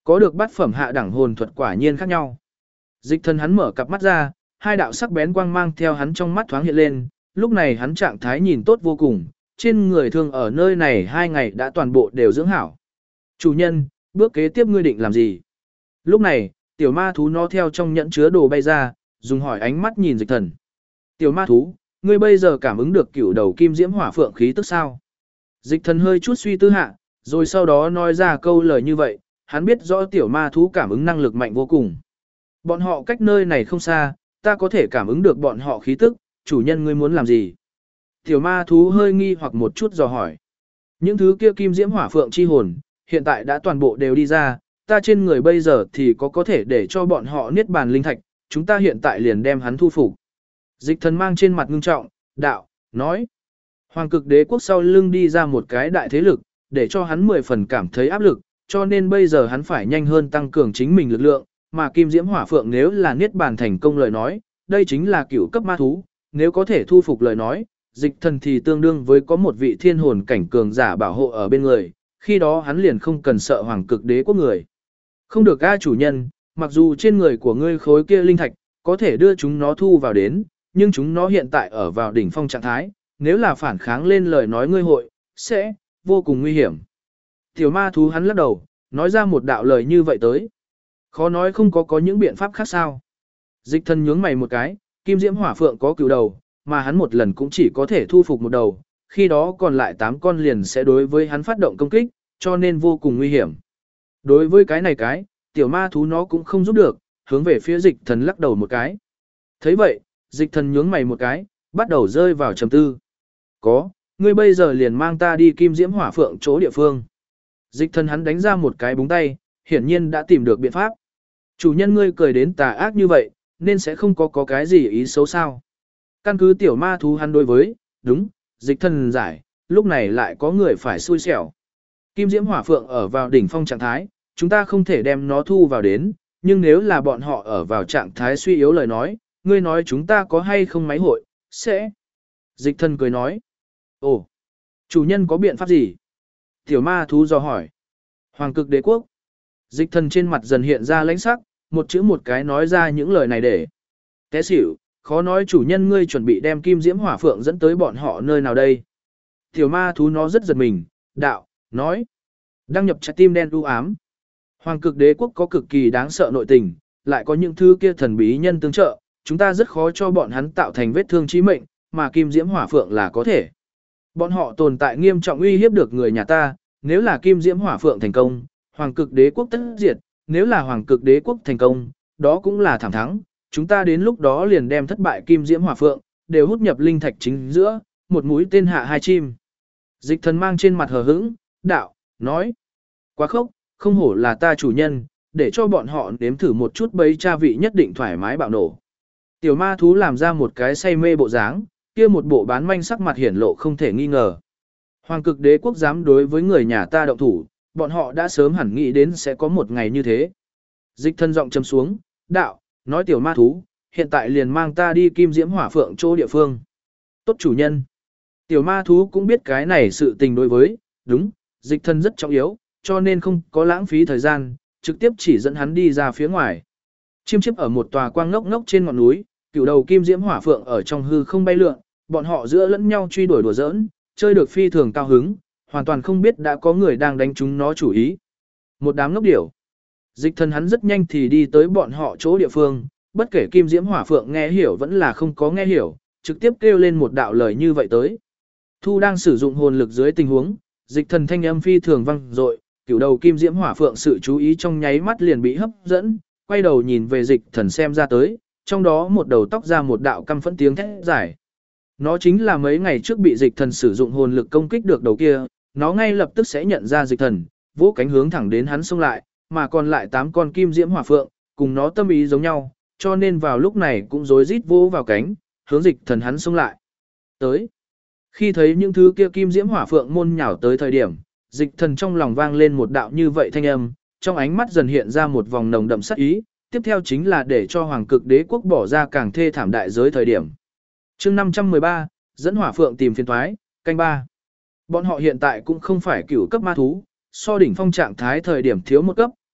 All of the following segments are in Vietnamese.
Có được bát phẩm hạ đẳng hồn thuật quả nhiên khác nhau. Dịch thần hắn mở cặp mắt ra, hai đạo sắc bén quang mang theo hắn trong mắt thoáng hiện lên, lúc này hắn trạng thái nhìn tốt vô cùng, trên người thương ở nơi này 2 ngày đã toàn bộ đều dưỡng hảo. Chủ nhân, bước kế tiếp ngươi định làm gì? Lúc này, tiểu ma thú nó theo trong nhẫn chứa đồ bay ra, dùng hỏi ánh mắt nhìn dịch thần. Tiểu ma thú, ngươi bây giờ cảm ứng được cửu đầu kim diễm hỏa phượng khí tức sao? Dịch thần hơi chút suy tư hạ, rồi sau đó nói ra câu lời như vậy, hắn biết rõ tiểu ma thú cảm ứng năng lực mạnh vô cùng. Bọn họ cách nơi này không xa, ta có thể cảm ứng được bọn họ khí tức, chủ nhân ngươi muốn làm gì? Tiểu ma thú hơi nghi hoặc một chút dò hỏi. Những thứ kia kim diễm hỏa phượng chi hồn, hiện tại đã toàn bộ đều đi ra, ta trên người bây giờ thì có thể để cho bọn họ niết bàn linh thạch, chúng ta hiện tại liền đem hắn thu phục. Dịch thần mang trên mặt ngưng trọng, đạo, nói. Hoàng cực đế quốc sau lưng đi ra một cái đại thế lực, để cho hắn 10 phần cảm thấy áp lực, cho nên bây giờ hắn phải nhanh hơn tăng cường chính mình lực lượng, mà kim diễm hỏa phượng nếu là niết bàn thành công lời nói, đây chính là cửu cấp ma thú, nếu có thể thu phục lời nói, dịch thần thì tương đương với có một vị thiên hồn cảnh cường giả bảo hộ ở bên người, khi đó hắn liền không cần sợ hoàng cực đế quốc người. Không được a chủ nhân, mặc dù trên người của ngươi khối kia linh thạch, có thể đưa chúng nó thu vào đến, nhưng chúng nó hiện tại ở vào đỉnh phong trạng thái, nếu là phản kháng lên lời nói ngươi hội, sẽ, vô cùng nguy hiểm. Tiểu ma thú hắn lắc đầu, nói ra một đạo lời như vậy tới. Khó nói không có những biện pháp khác sao. Dịch thần nhướng mày một cái, kim diễm hỏa phượng có cửu đầu, mà hắn một lần cũng chỉ có thể thu phục một đầu, khi đó còn lại 8 con liền sẽ đối với hắn phát động công kích, cho nên vô cùng nguy hiểm. Đối với cái này tiểu ma thú nó cũng không giúp được, hướng về phía dịch thần lắc đầu một cái. Thấy vậy, dịch thần nhướng mày một cái, bắt đầu rơi vào trầm tư. Có, ngươi bây giờ liền mang ta đi kim diễm hỏa phượng chỗ địa phương. Dịch thần hắn đánh ra một cái búng tay, hiển nhiên đã tìm được biện pháp. Chủ nhân ngươi cười đến tà ác như vậy, nên sẽ không có cái gì ý xấu sao. Căn cứ tiểu ma thú hắn đối với, đúng, dịch thần giải, lúc này lại có người phải xui xẻo. Kim diễm hỏa phượng ở vào đỉnh phong trạng thái, chúng ta không thể đem nó thu vào đến, nhưng nếu là bọn họ ở vào trạng thái suy yếu lời nói, ngươi nói chúng ta có hay không máy hội, sẽ. Dịch thần cười nói. Ồ, chủ nhân có biện pháp gì? Tiểu ma thú dò hỏi. Hoàng cực đế quốc. Dịch thần trên mặt dần hiện ra lãnh sắc, một chữ một cái nói ra những lời này để. Té xỉu, khó nói chủ nhân ngươi chuẩn bị đem kim diễm hỏa phượng dẫn tới bọn họ nơi nào đây. Tiểu ma thú nó rất giật mình, đạo, nói. Đăng nhập trái tim đen u ám. Hoàng cực đế quốc có cực kỳ đáng sợ nội tình, lại có những thứ kia thần bí nhân tương trợ, chúng ta rất khó cho bọn hắn tạo thành vết thương chí mệnh, mà kim diễm hỏa phượng là có thể. Bọn họ tồn tại nghiêm trọng uy hiếp được người nhà ta, nếu là kim diễm hỏa phượng thành công, hoàng cực đế quốc tất diệt, nếu là hoàng cực đế quốc thành công, đó cũng là thảm thắng, chúng ta đến lúc đó liền đem thất bại kim diễm hỏa phượng, đều hút nhập linh thạch chính giữa, một mũi tên hạ 2 chim. Dịch thần mang trên mặt hờ hững, đạo, nói, quá khốc, không hổ là ta chủ nhân, để cho bọn họ nếm thử một chút bấy cha vị nhất định thoải mái bạo nổ. Tiểu ma thú làm ra một cái say mê bộ dáng, kia một bộ bán manh sắc mặt hiển lộ không thể nghi ngờ. Hoàng cực đế quốc dám đối với người nhà ta động thủ, bọn họ đã sớm hẳn nghĩ đến sẽ có một ngày như thế. Dịch thân giọng châm xuống, đạo, nói tiểu ma thú, hiện tại liền mang ta đi kim diễm hỏa phượng chỗ địa phương. Tốt chủ nhân. Tiểu ma thú cũng biết cái này sự tình đối với, đúng, dịch thân rất trọng yếu, cho nên không có lãng phí thời gian, trực tiếp chỉ dẫn hắn đi ra phía ngoài. Chiêm chiếp ở một tòa quang ngốc ngốc trên ngọn núi, cửu đầu kim diễm hỏa phượng ở trong hư không bay lượn, bọn họ giữa lẫn nhau truy đuổi đùa giỡn, chơi được phi thường cao hứng, hoàn toàn không biết đã có người đang đánh chúng nó chủ ý. Một đám ngốc điểu. Dịch thần hắn rất nhanh thì đi tới bọn họ chỗ địa phương, bất kể kim diễm hỏa phượng nghe hiểu vẫn là không có nghe hiểu, trực tiếp kêu lên một đạo lời như vậy tới. Thu đang sử dụng hồn lực dưới tình huống, dịch thần thanh âm phi thường vang dội, cửu đầu kim diễm hỏa phượng sự chú ý trong nháy mắt liền bị hấp dẫn, quay đầu nhìn về dịch thần xem ra tới, trong đó một đầu tóc ra một đạo căm phẫn tiếng thét giải. Nó chính là mấy ngày trước bị dịch thần sử dụng hồn lực công kích được đầu kia, nó ngay lập tức sẽ nhận ra dịch thần, vỗ cánh hướng thẳng đến hắn xông lại, mà còn lại 8 con kim diễm hỏa phượng, cùng nó tâm ý giống nhau, cho nên vào lúc này cũng rối rít vỗ vào cánh, hướng dịch thần hắn xông lại. Tới. Khi thấy những thứ kia kim diễm hỏa phượng môn nhào tới thời điểm, dịch thần trong lòng vang lên một đạo như vậy thanh âm, trong ánh mắt dần hiện ra một vòng nồng đậm sát ý, tiếp theo chính là để cho hoàng cực đế quốc bỏ ra càng thê thảm đại giới thời điểm. Chương 513, dẫn hỏa phượng tìm phiền toái, canh 3. Bọn họ hiện tại cũng không phải cửu cấp ma thú, so đỉnh phong trạng thái thời điểm thiếu một cấp,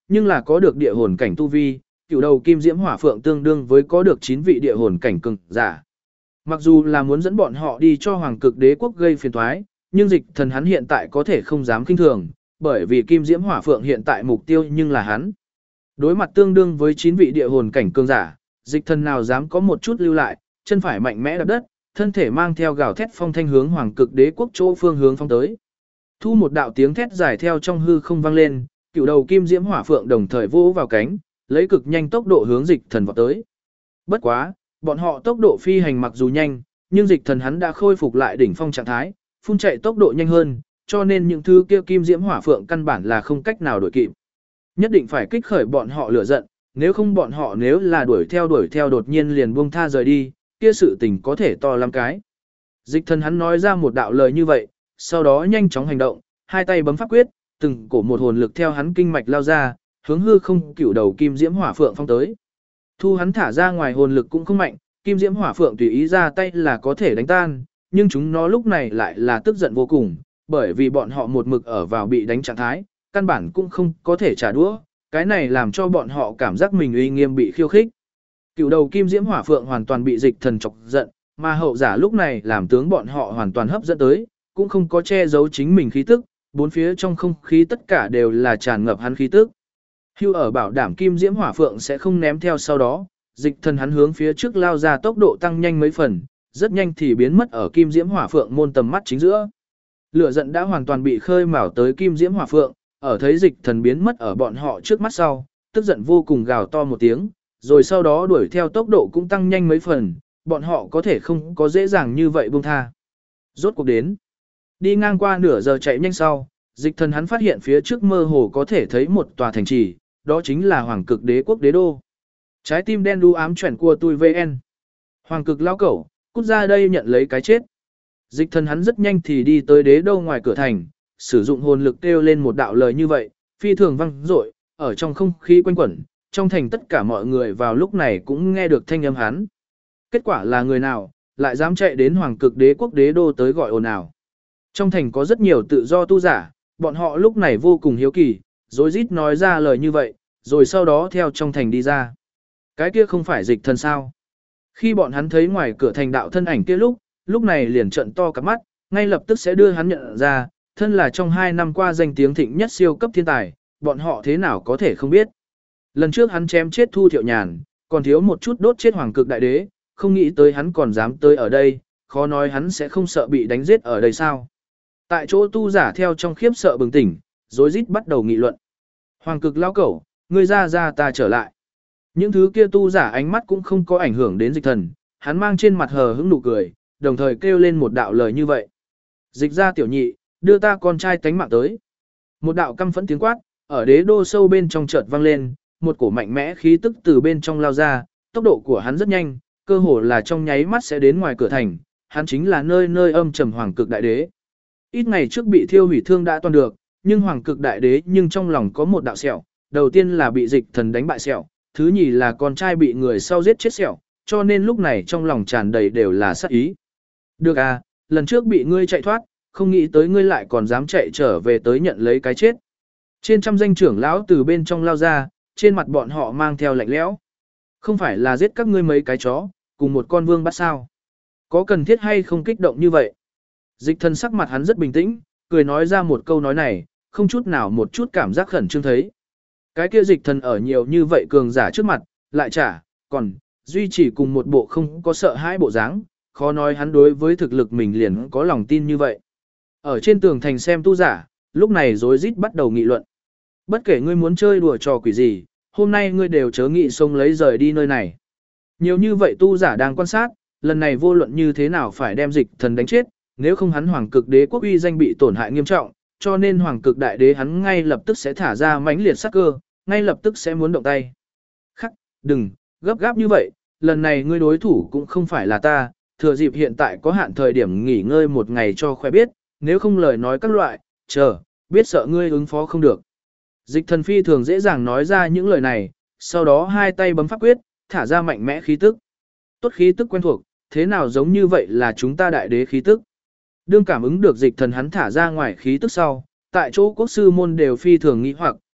nhưng là có được địa hồn cảnh tu vi, cửu đầu kim diễm hỏa phượng tương đương với có được 9 vị địa hồn cảnh cường giả. Mặc dù là muốn dẫn bọn họ đi cho hoàng cực đế quốc gây phiền toái, nhưng dịch thần hắn hiện tại có thể không dám kinh thường, bởi vì kim diễm hỏa phượng hiện tại mục tiêu nhưng là hắn. Đối mặt tương đương với 9 vị địa hồn cảnh cường giả, dịch thần nào dám có một chút lưu lại, chân phải mạnh mẽ đạp đất, thân thể mang theo gào thét phong thanh hướng hoàng cực đế quốc chỗ phương hướng phong tới. Thu một đạo tiếng thét dài theo trong hư không vang lên, cửu đầu kim diễm hỏa phượng đồng thời vỗ vào cánh, lấy cực nhanh tốc độ hướng dịch thần vọt tới. Bất quá, bọn họ tốc độ phi hành mặc dù nhanh, nhưng dịch thần hắn đã khôi phục lại đỉnh phong trạng thái, phun chạy tốc độ nhanh hơn, cho nên những thứ kia kim diễm hỏa phượng căn bản là không cách nào đuổi kịp. Nhất định phải kích khởi bọn họ lửa giận, nếu không bọn họ nếu là đuổi theo đột nhiên liền buông tha rời đi, kia sự tình có thể to lắm cái. Dịch thần hắn nói ra một đạo lời như vậy, sau đó nhanh chóng hành động, hai tay bấm pháp quyết, từng cổ một hồn lực theo hắn kinh mạch lao ra, hướng hư không cửu đầu kim diễm hỏa phượng phong tới. Thu hắn thả ra ngoài hồn lực cũng không mạnh, kim diễm hỏa phượng tùy ý ra tay là có thể đánh tan, nhưng chúng nó lúc này lại là tức giận vô cùng, bởi vì bọn họ một mực ở vào bị đánh trạng thái, căn bản cũng không có thể trả đũa, cái này làm cho bọn họ cảm giác mình uy nghiêm bị khiêu khích. Cửu đầu kim diễm hỏa phượng hoàn toàn bị dịch thần chọc giận, mà hậu giả lúc này làm tướng bọn họ hoàn toàn hấp dẫn tới, cũng không có che giấu chính mình khí tức, bốn phía trong không khí tất cả đều là tràn ngập hắn khí tức. Hưu ở bảo đảm kim diễm hỏa phượng sẽ không ném theo sau đó, dịch thần hắn hướng phía trước lao ra tốc độ tăng nhanh mấy phần, rất nhanh thì biến mất ở kim diễm hỏa phượng môn tầm mắt chính giữa. Lửa giận đã hoàn toàn bị khơi mào tới kim diễm hỏa phượng, ở thấy dịch thần biến mất ở bọn họ trước mắt sau, tức giận vô cùng gào to một tiếng, rồi sau đó đuổi theo tốc độ cũng tăng nhanh mấy phần, bọn họ có thể không có dễ dàng như vậy buông tha. Rốt cuộc đến. Đi ngang qua nửa giờ chạy nhanh sau, dịch thần hắn phát hiện phía trước mơ hồ có thể thấy một tòa thành trì, đó chính là Hoàng Cực Đế quốc đế đô. Trái tim đen đu ám chuyển của tôi VN. Hoàng Cực lao cẩu, cút ra đây nhận lấy cái chết. Dịch thần hắn rất nhanh thì đi tới đế đô ngoài cửa thành, sử dụng hồn lực kêu lên một đạo lời như vậy, phi thường vang dội, ở trong không khí quanh quẩn, trong thành tất cả mọi người vào lúc này cũng nghe được thanh âm hắn. Kết quả là người nào, lại dám chạy đến Hoàng Cực Đế quốc đế đô tới gọi ồn ào. Trong thành có rất nhiều tự do tu giả, bọn họ lúc này vô cùng hiếu kỳ, rối rít nói ra lời như vậy, rồi sau đó theo trong thành đi ra. Cái kia không phải dịch thần sao? Khi bọn hắn thấy ngoài cửa thành đạo thân ảnh kia lúc này liền trợn to cả mắt, ngay lập tức sẽ đưa hắn nhận ra, thân là trong 2 năm qua danh tiếng thịnh nhất siêu cấp thiên tài, bọn họ thế nào có thể không biết. Lần trước hắn chém chết Thu Thiệu Nhàn, còn thiếu một chút đốt chết Hoàng Cực Đại Đế, không nghĩ tới hắn còn dám tới ở đây, khó nói hắn sẽ không sợ bị đánh giết ở đây sao. Tại chỗ tu giả theo trong khiếp sợ bừng tỉnh, rối rít bắt đầu nghị luận. Hoàng Cực lao cẩu, ngươi ra ta trở lại. Những thứ kia tu giả ánh mắt cũng không có ảnh hưởng đến dịch thần, hắn mang trên mặt hờ hững nụ cười, đồng thời kêu lên một đạo lời như vậy. Dịch ra tiểu nhị, đưa ta con trai tánh mạng tới. Một đạo căm phẫn tiếng quát, ở đế đô sâu bên trong chợt vang lên, một cổ mạnh mẽ khí tức từ bên trong lao ra, tốc độ của hắn rất nhanh, cơ hồ là trong nháy mắt sẽ đến ngoài cửa thành, hắn chính là nơi nơi âm trầm Hoàng Cực Đại Đế. Ít ngày trước bị thiêu hủy thương đã toàn được, nhưng Hoàng Cực Đại Đế nhưng trong lòng có một đạo sẹo, đầu tiên là bị dịch thần đánh bại sẹo, thứ nhì là con trai bị người sau giết chết sẹo, cho nên lúc này trong lòng tràn đầy đều là sát ý. Được à, lần trước bị ngươi chạy thoát, không nghĩ tới ngươi lại còn dám chạy trở về tới nhận lấy cái chết. Trên trăm danh trưởng lão từ bên trong lao ra, trên mặt bọn họ mang theo lạnh lẽo. Không phải là giết các ngươi mấy cái chó, cùng một con vương bắt sao. Có cần thiết hay không kích động như vậy? Dịch thần sắc mặt hắn rất bình tĩnh, cười nói ra một câu nói này, không chút nào một chút cảm giác khẩn trương thấy. Cái kia dịch thần ở nhiều như vậy cường giả trước mặt, lại còn duy trì cùng một bộ không có sợ hãi bộ dáng, khó nói hắn đối với thực lực mình liền có lòng tin như vậy. Ở trên tường thành xem tu giả, lúc này rối rít bắt đầu nghị luận. Bất kể ngươi muốn chơi đùa trò quỷ gì, hôm nay ngươi đều chớ nghị xông lấy rời đi nơi này. Nhiều như vậy tu giả đang quan sát, lần này vô luận như thế nào phải đem dịch thần đánh chết, nếu không hắn Hoàng Cực Đế quốc uy danh bị tổn hại nghiêm trọng, cho nên Hoàng Cực Đại Đế hắn ngay lập tức sẽ thả ra mãnh liệt sát cơ, ngay lập tức sẽ muốn động tay. Khắc, đừng, gấp gáp như vậy, lần này ngươi đối thủ cũng không phải là ta, thừa dịp hiện tại có hạn thời điểm nghỉ ngơi một ngày cho khỏe biết, nếu không lời nói các loại, biết sợ ngươi ứng phó không được. Dịch thần phi thường dễ dàng nói ra những lời này, sau đó hai tay bấm pháp quyết, thả ra mạnh mẽ khí tức. Tốt khí tức quen thuộc, thế nào giống như vậy là chúng ta đại đế khí tức. Đương cảm ứng được dịch thần hắn thả ra ngoài khí tức sau, tại chỗ quốc sư môn đều phi thường nghĩ hoặc,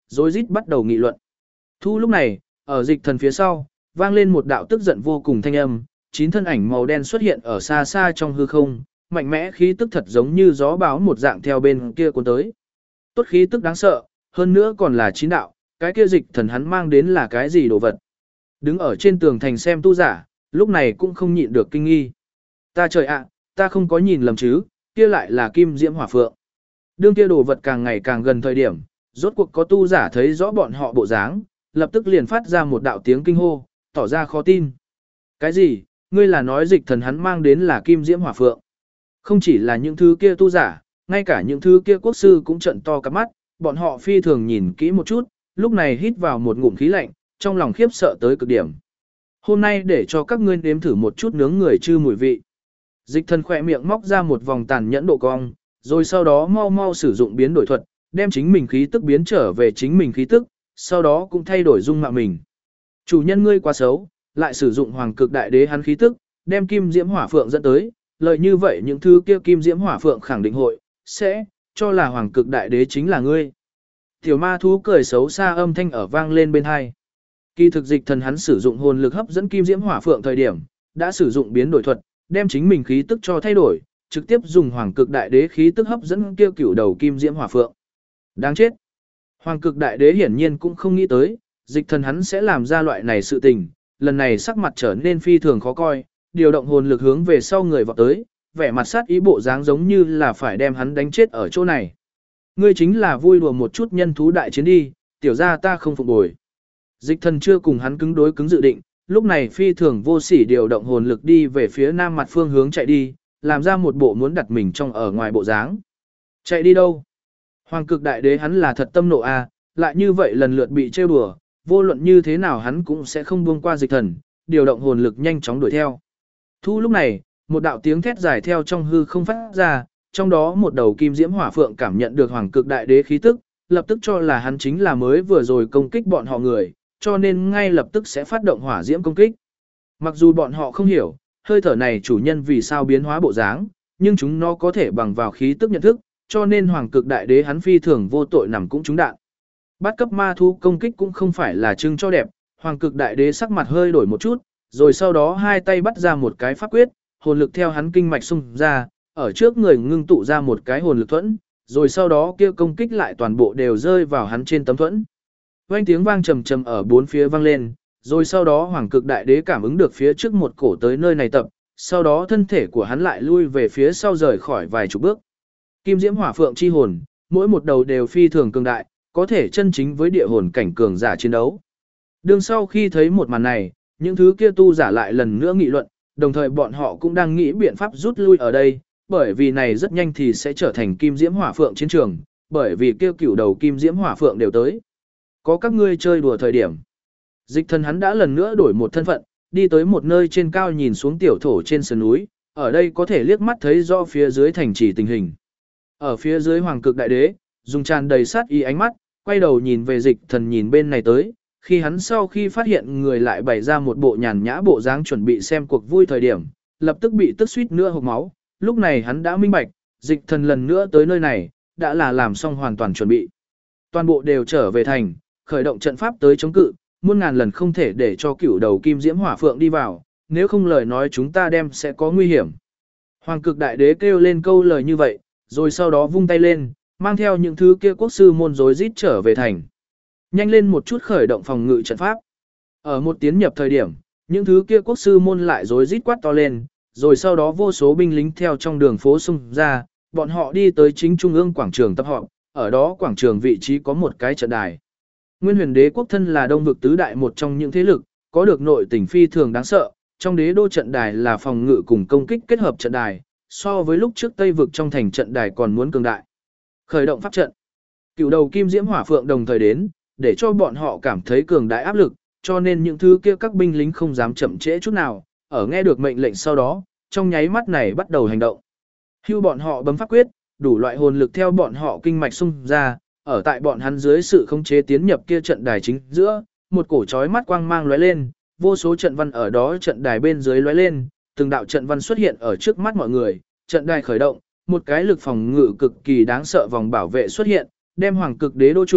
rối rít bắt đầu nghị luận. Thu lúc này, ở dịch thần phía sau, vang lên một đạo tức giận vô cùng thanh âm, 9 thân ảnh màu đen xuất hiện ở xa xa trong hư không, mạnh mẽ khí tức thật giống như gió bão một dạng theo bên kia cuốn tới. Tốt khí tức đáng sợ, hơn nữa còn là 9 đạo, cái kia dịch thần hắn mang đến là cái gì đồ vật. Đứng ở trên tường thành xem tu giả, lúc này cũng không nhịn được kinh nghi. Ta trời ạ, ta không có nhìn lầm chứ, kia lại là kim diễm hỏa phượng. Đương kia đồ vật càng ngày càng gần thời điểm, rốt cuộc có tu giả thấy rõ bọn họ bộ dáng, lập tức liền phát ra một đạo tiếng kinh hô, tỏ ra khó tin. Cái gì, ngươi là nói dịch thần hắn mang đến là kim diễm hỏa phượng? Không chỉ là những thứ kia tu giả, ngay cả những thứ kia quốc sư cũng trận to cắp mắt, bọn họ phi thường nhìn kỹ một chút, lúc này hít vào một ngụm khí lạnh, trong lòng khiếp sợ tới cực điểm. Hôm nay để cho các ngươi nếm thử một chút nướng người chư mùi vị. Dịch thần khỏe miệng móc ra một vòng tàn nhẫn độ cong, rồi sau đó mau mau sử dụng biến đổi thuật, đem chính mình khí tức biến trở về chính mình khí tức, sau đó cũng thay đổi dung mạo mình. Chủ nhân ngươi quá xấu, lại sử dụng hoàng cực đại đế hắn khí tức, đem kim diễm hỏa phượng dẫn tới, lợi như vậy những thứ kia kim diễm hỏa phượng khẳng định hội, sẽ, cho là hoàng cực đại đế chính là ngươi. Tiểu ma thú cười xấu xa âm thanh ở vang lên bên hai. Kỳ thực dịch thần hắn sử dụng hồn lực hấp dẫn kim diễm hỏa phượng thời điểm, đã sử dụng biến đổi thuật, đem chính mình khí tức cho thay đổi, trực tiếp dùng hoàng cực đại đế khí tức hấp dẫn kia cửu đầu kim diễm hỏa phượng. Đáng chết. Hoàng cực đại đế hiển nhiên cũng không nghĩ tới, dịch thần hắn sẽ làm ra loại này sự tình, lần này sắc mặt trở nên phi thường khó coi, điều động hồn lực hướng về sau người vọt tới, vẻ mặt sát ý bộ dáng giống như là phải đem hắn đánh chết ở chỗ này. Ngươi chính là vui đùa một chút nhân thú đại chiến đi, tiểu ra ta không phục bồi. Dịch thần chưa cùng hắn cứng đối cứng dự định, lúc này phi thường vô sỉ điều động hồn lực đi về phía nam mặt phương hướng chạy đi, làm ra một bộ muốn đặt mình trong ở ngoài bộ dáng. Chạy đi đâu? Hoàng cực đại đế hắn là thật tâm nộ a, lại như vậy lần lượt bị trêu đùa, vô luận như thế nào hắn cũng sẽ không buông qua dịch thần, điều động hồn lực nhanh chóng đuổi theo. Thu lúc này, một đạo tiếng thét dài theo trong hư không phát ra, trong đó một đầu kim diễm hỏa phượng cảm nhận được hoàng cực đại đế khí tức, lập tức cho là hắn chính là mới vừa rồi công kích bọn họ người, cho nên ngay lập tức sẽ phát động hỏa diễm công kích. Mặc dù bọn họ không hiểu, hơi thở này chủ nhân vì sao biến hóa bộ dáng, nhưng chúng nó có thể bằng vào khí tức nhận thức, cho nên hoàng cực đại đế hắn phi thường vô tội nằm cũng trúng đạn. Bắt cấp ma thú công kích cũng không phải là trưng cho đẹp, hoàng cực đại đế sắc mặt hơi đổi một chút, rồi sau đó hai tay bắt ra một cái pháp quyết, hồn lực theo hắn kinh mạch xung ra, ở trước người ngưng tụ ra một cái hồn lực thuẫn, rồi sau đó kia công kích lại toàn bộ đều rơi vào hắn trên tấm thuẫn. Vang tiếng vang trầm trầm ở bốn phía vang lên, rồi sau đó hoàng cực đại đế cảm ứng được phía trước một cổ tới nơi này tập, sau đó thân thể của hắn lại lui về phía sau rời khỏi vài chục bước. Kim diễm hỏa phượng chi hồn, mỗi một đầu đều phi thường cường đại, có thể chân chính với địa hồn cảnh cường giả chiến đấu. Đương sau khi thấy một màn này, những thứ kia tu giả lại lần nữa nghị luận, đồng thời bọn họ cũng đang nghĩ biện pháp rút lui ở đây, bởi vì này rất nhanh thì sẽ trở thành kim diễm hỏa phượng chiến trường, bởi vì kia cửu đầu kim diễm hỏa phượng đều tới. Có các ngươi chơi đùa thời điểm. Dịch thần hắn đã lần nữa đổi một thân phận, đi tới một nơi trên cao nhìn xuống tiểu thổ trên sườn núi, ở đây có thể liếc mắt thấy rõ phía dưới thành trì tình hình. Ở phía dưới hoàng cực đại đế, dùng tràn đầy sát ý ánh mắt, quay đầu nhìn về dịch thần nhìn bên này tới, khi hắn sau khi phát hiện người lại bày ra một bộ nhàn nhã bộ dáng chuẩn bị xem cuộc vui thời điểm, lập tức bị tức suýt nữa hộc máu, lúc này hắn đã minh bạch, dịch thần lần nữa tới nơi này, đã là làm xong hoàn toàn chuẩn bị. Toàn bộ đều trở về thành, khởi động trận pháp tới chống cự, muôn ngàn lần không thể để cho cửu đầu kim diễm hỏa phượng đi vào, nếu không lời nói chúng ta đem sẽ có nguy hiểm. Hoàng cực đại đế kêu lên câu lời như vậy, rồi sau đó vung tay lên, mang theo những thứ kia quốc sư môn rối rít trở về thành. Nhanh lên một chút khởi động phòng ngự trận pháp. Ở một tiến nhập thời điểm, những thứ kia quốc sư môn lại rối rít quát to lên, rồi sau đó vô số binh lính theo trong đường phố xung ra, bọn họ đi tới chính trung ương quảng trường tập họp, ở đó quảng trường vị trí có một cái trận đài. Nguyên huyền đế quốc thân là đông vực tứ đại một trong những thế lực, có được nội tình phi thường đáng sợ, trong đế đô trận đài là phòng ngự cùng công kích kết hợp trận đài, so với lúc trước Tây vực trong thành trận đài còn muốn cường đại. Khởi động pháp trận. Cửu đầu kim diễm hỏa phượng đồng thời đến, để cho bọn họ cảm thấy cường đại áp lực, cho nên những thứ kia các binh lính không dám chậm trễ chút nào, ở nghe được mệnh lệnh sau đó, trong nháy mắt này bắt đầu hành động. Hưu bọn họ bấm pháp quyết, đủ loại hồn lực theo bọn họ kinh mạch xung ra, ở tại bọn hắn dưới sự khống chế tiến nhập kia trận đài chính giữa, một cổ chói mắt quang mang lóe lên, vô số trận văn ở đó trận đài bên dưới lóe lên, từng đạo trận văn xuất hiện ở trước mắt mọi người, trận đài khởi động, một cái lực phòng ngự cực kỳ đáng sợ vòng bảo vệ xuất hiện, đem hoàng cực đế đô chủ,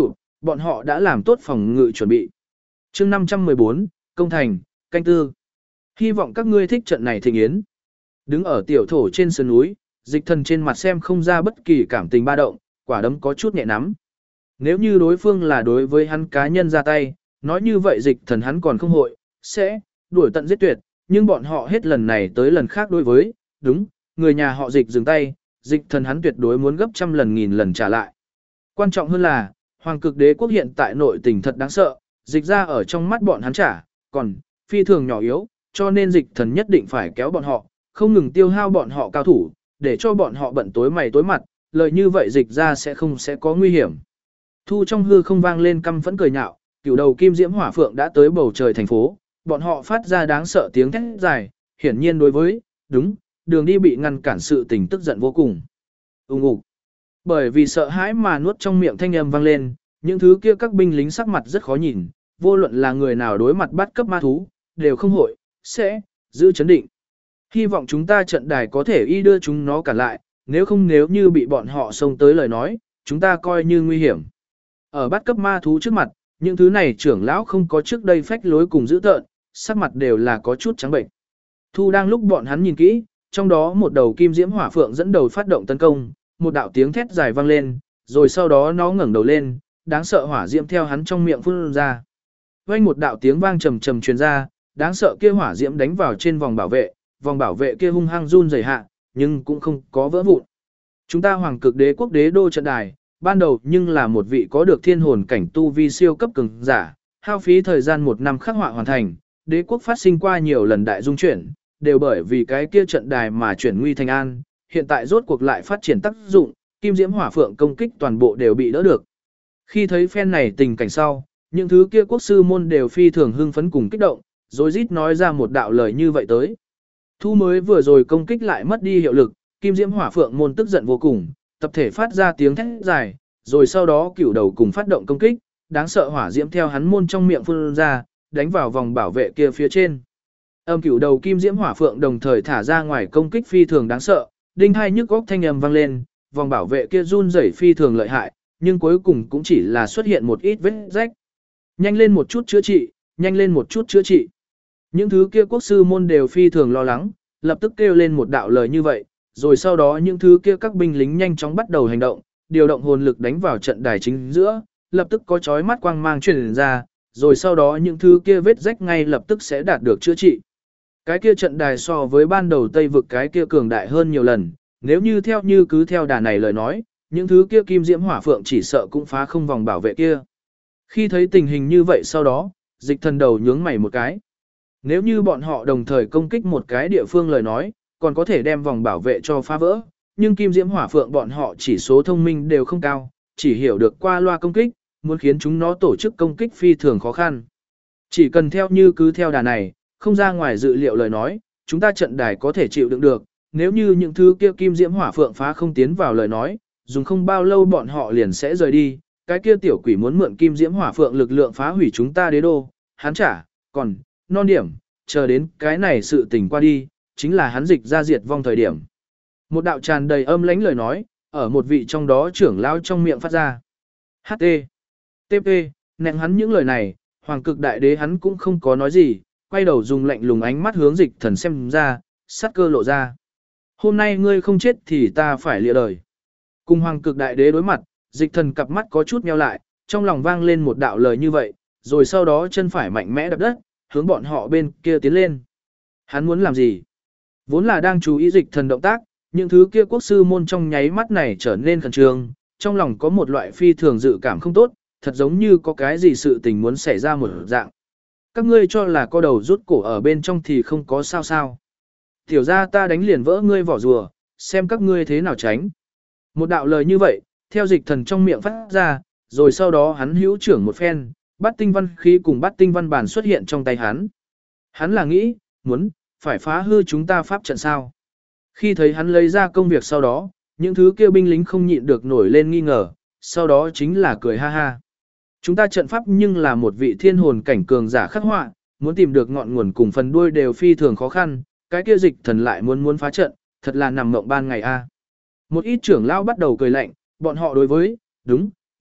bọn họ đã làm tốt phòng ngự chuẩn bị. chương 514, Công Thành, canh tư. Hy vọng các ngươi thích trận này thịnh yến. Đứng ở tiểu thổ trên sườn núi, Dịch Thần trên mặt xem không ra bất kỳ cảm tình ba động, quả đấm có chút nhẹ nắm. Nếu như đối phương là đối với hắn cá nhân ra tay, nói như vậy Dịch Thần hắn còn không hội, sẽ đuổi tận giết tuyệt, nhưng bọn họ hết lần này tới lần khác đối với, đúng, người nhà họ Dịch dừng tay, Dịch Thần hắn tuyệt đối muốn gấp trăm lần nghìn lần trả lại. Quan trọng hơn là, Hoàng Cực Đế quốc hiện tại nội tình thật đáng sợ, Dịch ra ở trong mắt bọn hắn trả, còn phi thường nhỏ yếu, cho nên Dịch Thần nhất định phải kéo bọn họ, không ngừng tiêu hao bọn họ cao thủ, để cho bọn họ bận tối mày tối mặt, lời như vậy Dịch ra sẽ có nguy hiểm. Thu trong hư không vang lên căm phẫn cười nhạo, cửu đầu kim diễm hỏa phượng đã tới bầu trời thành phố, bọn họ phát ra đáng sợ tiếng thét dài, hiển nhiên đối với, đúng, đường đi bị ngăn cản sự tình tức giận vô cùng. Ùng. Bởi vì sợ hãi mà nuốt trong miệng thanh âm vang lên, những thứ kia các binh lính sắc mặt rất khó nhìn, vô luận là người nào đối mặt bắt cấp ma thú, đều không hội, sẽ giữ chấn định. Hy vọng chúng ta trận đài có thể y đưa chúng nó cả lại, nếu không nếu như bị bọn họ xông tới lời nói, chúng ta coi như nguy hiểm. Ở bắt cấp ma thú trước mặt, những thứ này trưởng lão không có trước đây phách lối cùng giữ tợn, sắc mặt đều là có chút trắng bệnh. Thu đang lúc bọn hắn nhìn kỹ, trong đó một đầu kim diễm hỏa phượng dẫn đầu phát động tấn công, một đạo tiếng thét dài vang lên, rồi sau đó nó ngẩng đầu lên, đáng sợ hỏa diễm theo hắn trong miệng phun ra. Vang một đạo tiếng vang trầm trầm truyền ra, đáng sợ kia hỏa diễm đánh vào trên vòng bảo vệ kia hung hăng run rẩy hạ, nhưng cũng không có vỡ vụn. Chúng ta Hoàng Cực Đế quốc đế đô trận đài, ban đầu nhưng là một vị có được thiên hồn cảnh tu vi siêu cấp cường giả, hao phí thời gian 1 năm khắc họa hoàn thành, đế quốc phát sinh qua nhiều lần đại dung chuyển, đều bởi vì cái kia trận đài mà chuyển nguy thành an, hiện tại rốt cuộc lại phát triển tác dụng, kim diễm hỏa phượng công kích toàn bộ đều bị đỡ được. Khi thấy phen này tình cảnh sau, những thứ kia quốc sư môn đều phi thường hưng phấn cùng kích động, rồi rít nói ra một đạo lời như vậy tới. Thu mới vừa rồi công kích lại mất đi hiệu lực, kim diễm hỏa phượng môn tức giận vô cùng, tập thể phát ra tiếng thét dài, rồi sau đó cửu đầu cùng phát động công kích, đáng sợ hỏa diễm theo hắn môn trong miệng phun ra, đánh vào vòng bảo vệ kia phía trên. Âm cửu đầu kim diễm hỏa phượng đồng thời thả ra ngoài công kích phi thường đáng sợ, đinh hai nhức góc thanh âm vang lên, vòng bảo vệ kia run rẩy phi thường lợi hại, nhưng cuối cùng cũng chỉ là xuất hiện một ít vết rách. Nhanh lên một chút chữa trị, nhanh lên một chút chữa trị. Những thứ kia quốc sư môn đều phi thường lo lắng, lập tức kêu lên một đạo lời như vậy, rồi sau đó những thứ kia các binh lính nhanh chóng bắt đầu hành động, điều động hồn lực đánh vào trận đài chính giữa, lập tức có chói mắt quang mang truyền ra, rồi sau đó những thứ kia vết rách ngay lập tức sẽ đạt được chữa trị. Cái kia trận đài so với ban đầu Tây vực cái kia cường đại hơn nhiều lần, nếu như cứ theo đà này lời nói, những thứ kia kim diễm hỏa phượng chỉ sợ cũng phá không vòng bảo vệ kia. Khi thấy tình hình như vậy sau đó, Dịch Thần đầu nhướng mày một cái. Nếu như bọn họ đồng thời công kích một cái địa phương lời nói, còn có thể đem vòng bảo vệ cho phá vỡ, nhưng kim diễm hỏa phượng bọn họ chỉ số thông minh đều không cao, chỉ hiểu được qua loa công kích, muốn khiến chúng nó tổ chức công kích phi thường khó khăn. Chỉ cần cứ theo đà này, không ra ngoài dự liệu lời nói, chúng ta trận đài có thể chịu đựng được, nếu như những thứ kia kim diễm hỏa phượng phá không tiến vào lời nói, dùng không bao lâu bọn họ liền sẽ rời đi, cái kia tiểu quỷ muốn mượn kim diễm hỏa phượng lực lượng phá hủy chúng ta đế đô, hắn trả, còn, non điểm, chờ đến cái này sự tình qua đi, chính là hắn Dịch ra diệt vong thời điểm. Một đạo tràn đầy âm lãnh lời nói, ở một vị trong đó trưởng lão trong miệng phát ra. HT. TP, nẹn hắn những lời này, Hoàng Cực Đại Đế hắn cũng không có nói gì, quay đầu dùng lạnh lùng ánh mắt hướng Dịch Thần xem ra, sát cơ lộ ra. Hôm nay ngươi không chết thì ta phải lìa đời. Cùng Hoàng Cực Đại Đế đối mặt, Dịch Thần cặp mắt có chút nheo lại, trong lòng vang lên một đạo lời như vậy, rồi sau đó chân phải mạnh mẽ đập đất, hướng bọn họ bên kia tiến lên. Hắn muốn làm gì? Vốn là đang chú ý Dịch Thần động tác, những thứ kia quốc sư môn trong nháy mắt này trở nên khẩn trương, trong lòng có một loại phi thường dự cảm không tốt, thật giống như có cái gì sự tình muốn xảy ra một dạng. Các ngươi cho là có đầu rút cổ ở bên trong thì không có sao sao. Tiểu ra ta đánh liền vỡ ngươi vỏ rùa, xem các ngươi thế nào tránh. Một đạo lời như vậy, theo Dịch Thần trong miệng phát ra, rồi sau đó hắn hữu trưởng một phen, bát tinh văn khí cùng bát tinh văn bản xuất hiện trong tay hắn. Hắn là nghĩ, phải phá hư chúng ta pháp trận sao. Khi thấy hắn lấy ra công việc sau đó, những thứ kêu binh lính không nhịn được nổi lên nghi ngờ, sau đó chính là cười ha ha. Chúng ta trận pháp nhưng là một vị thiên hồn cảnh cường giả khắc họa, muốn tìm được ngọn nguồn cùng phần đuôi đều phi thường khó khăn, cái kia Dịch Thần lại muốn phá trận, thật là nằm mộng ban ngày a. Một ít trưởng lão bắt đầu cười lạnh, bọn họ đối với,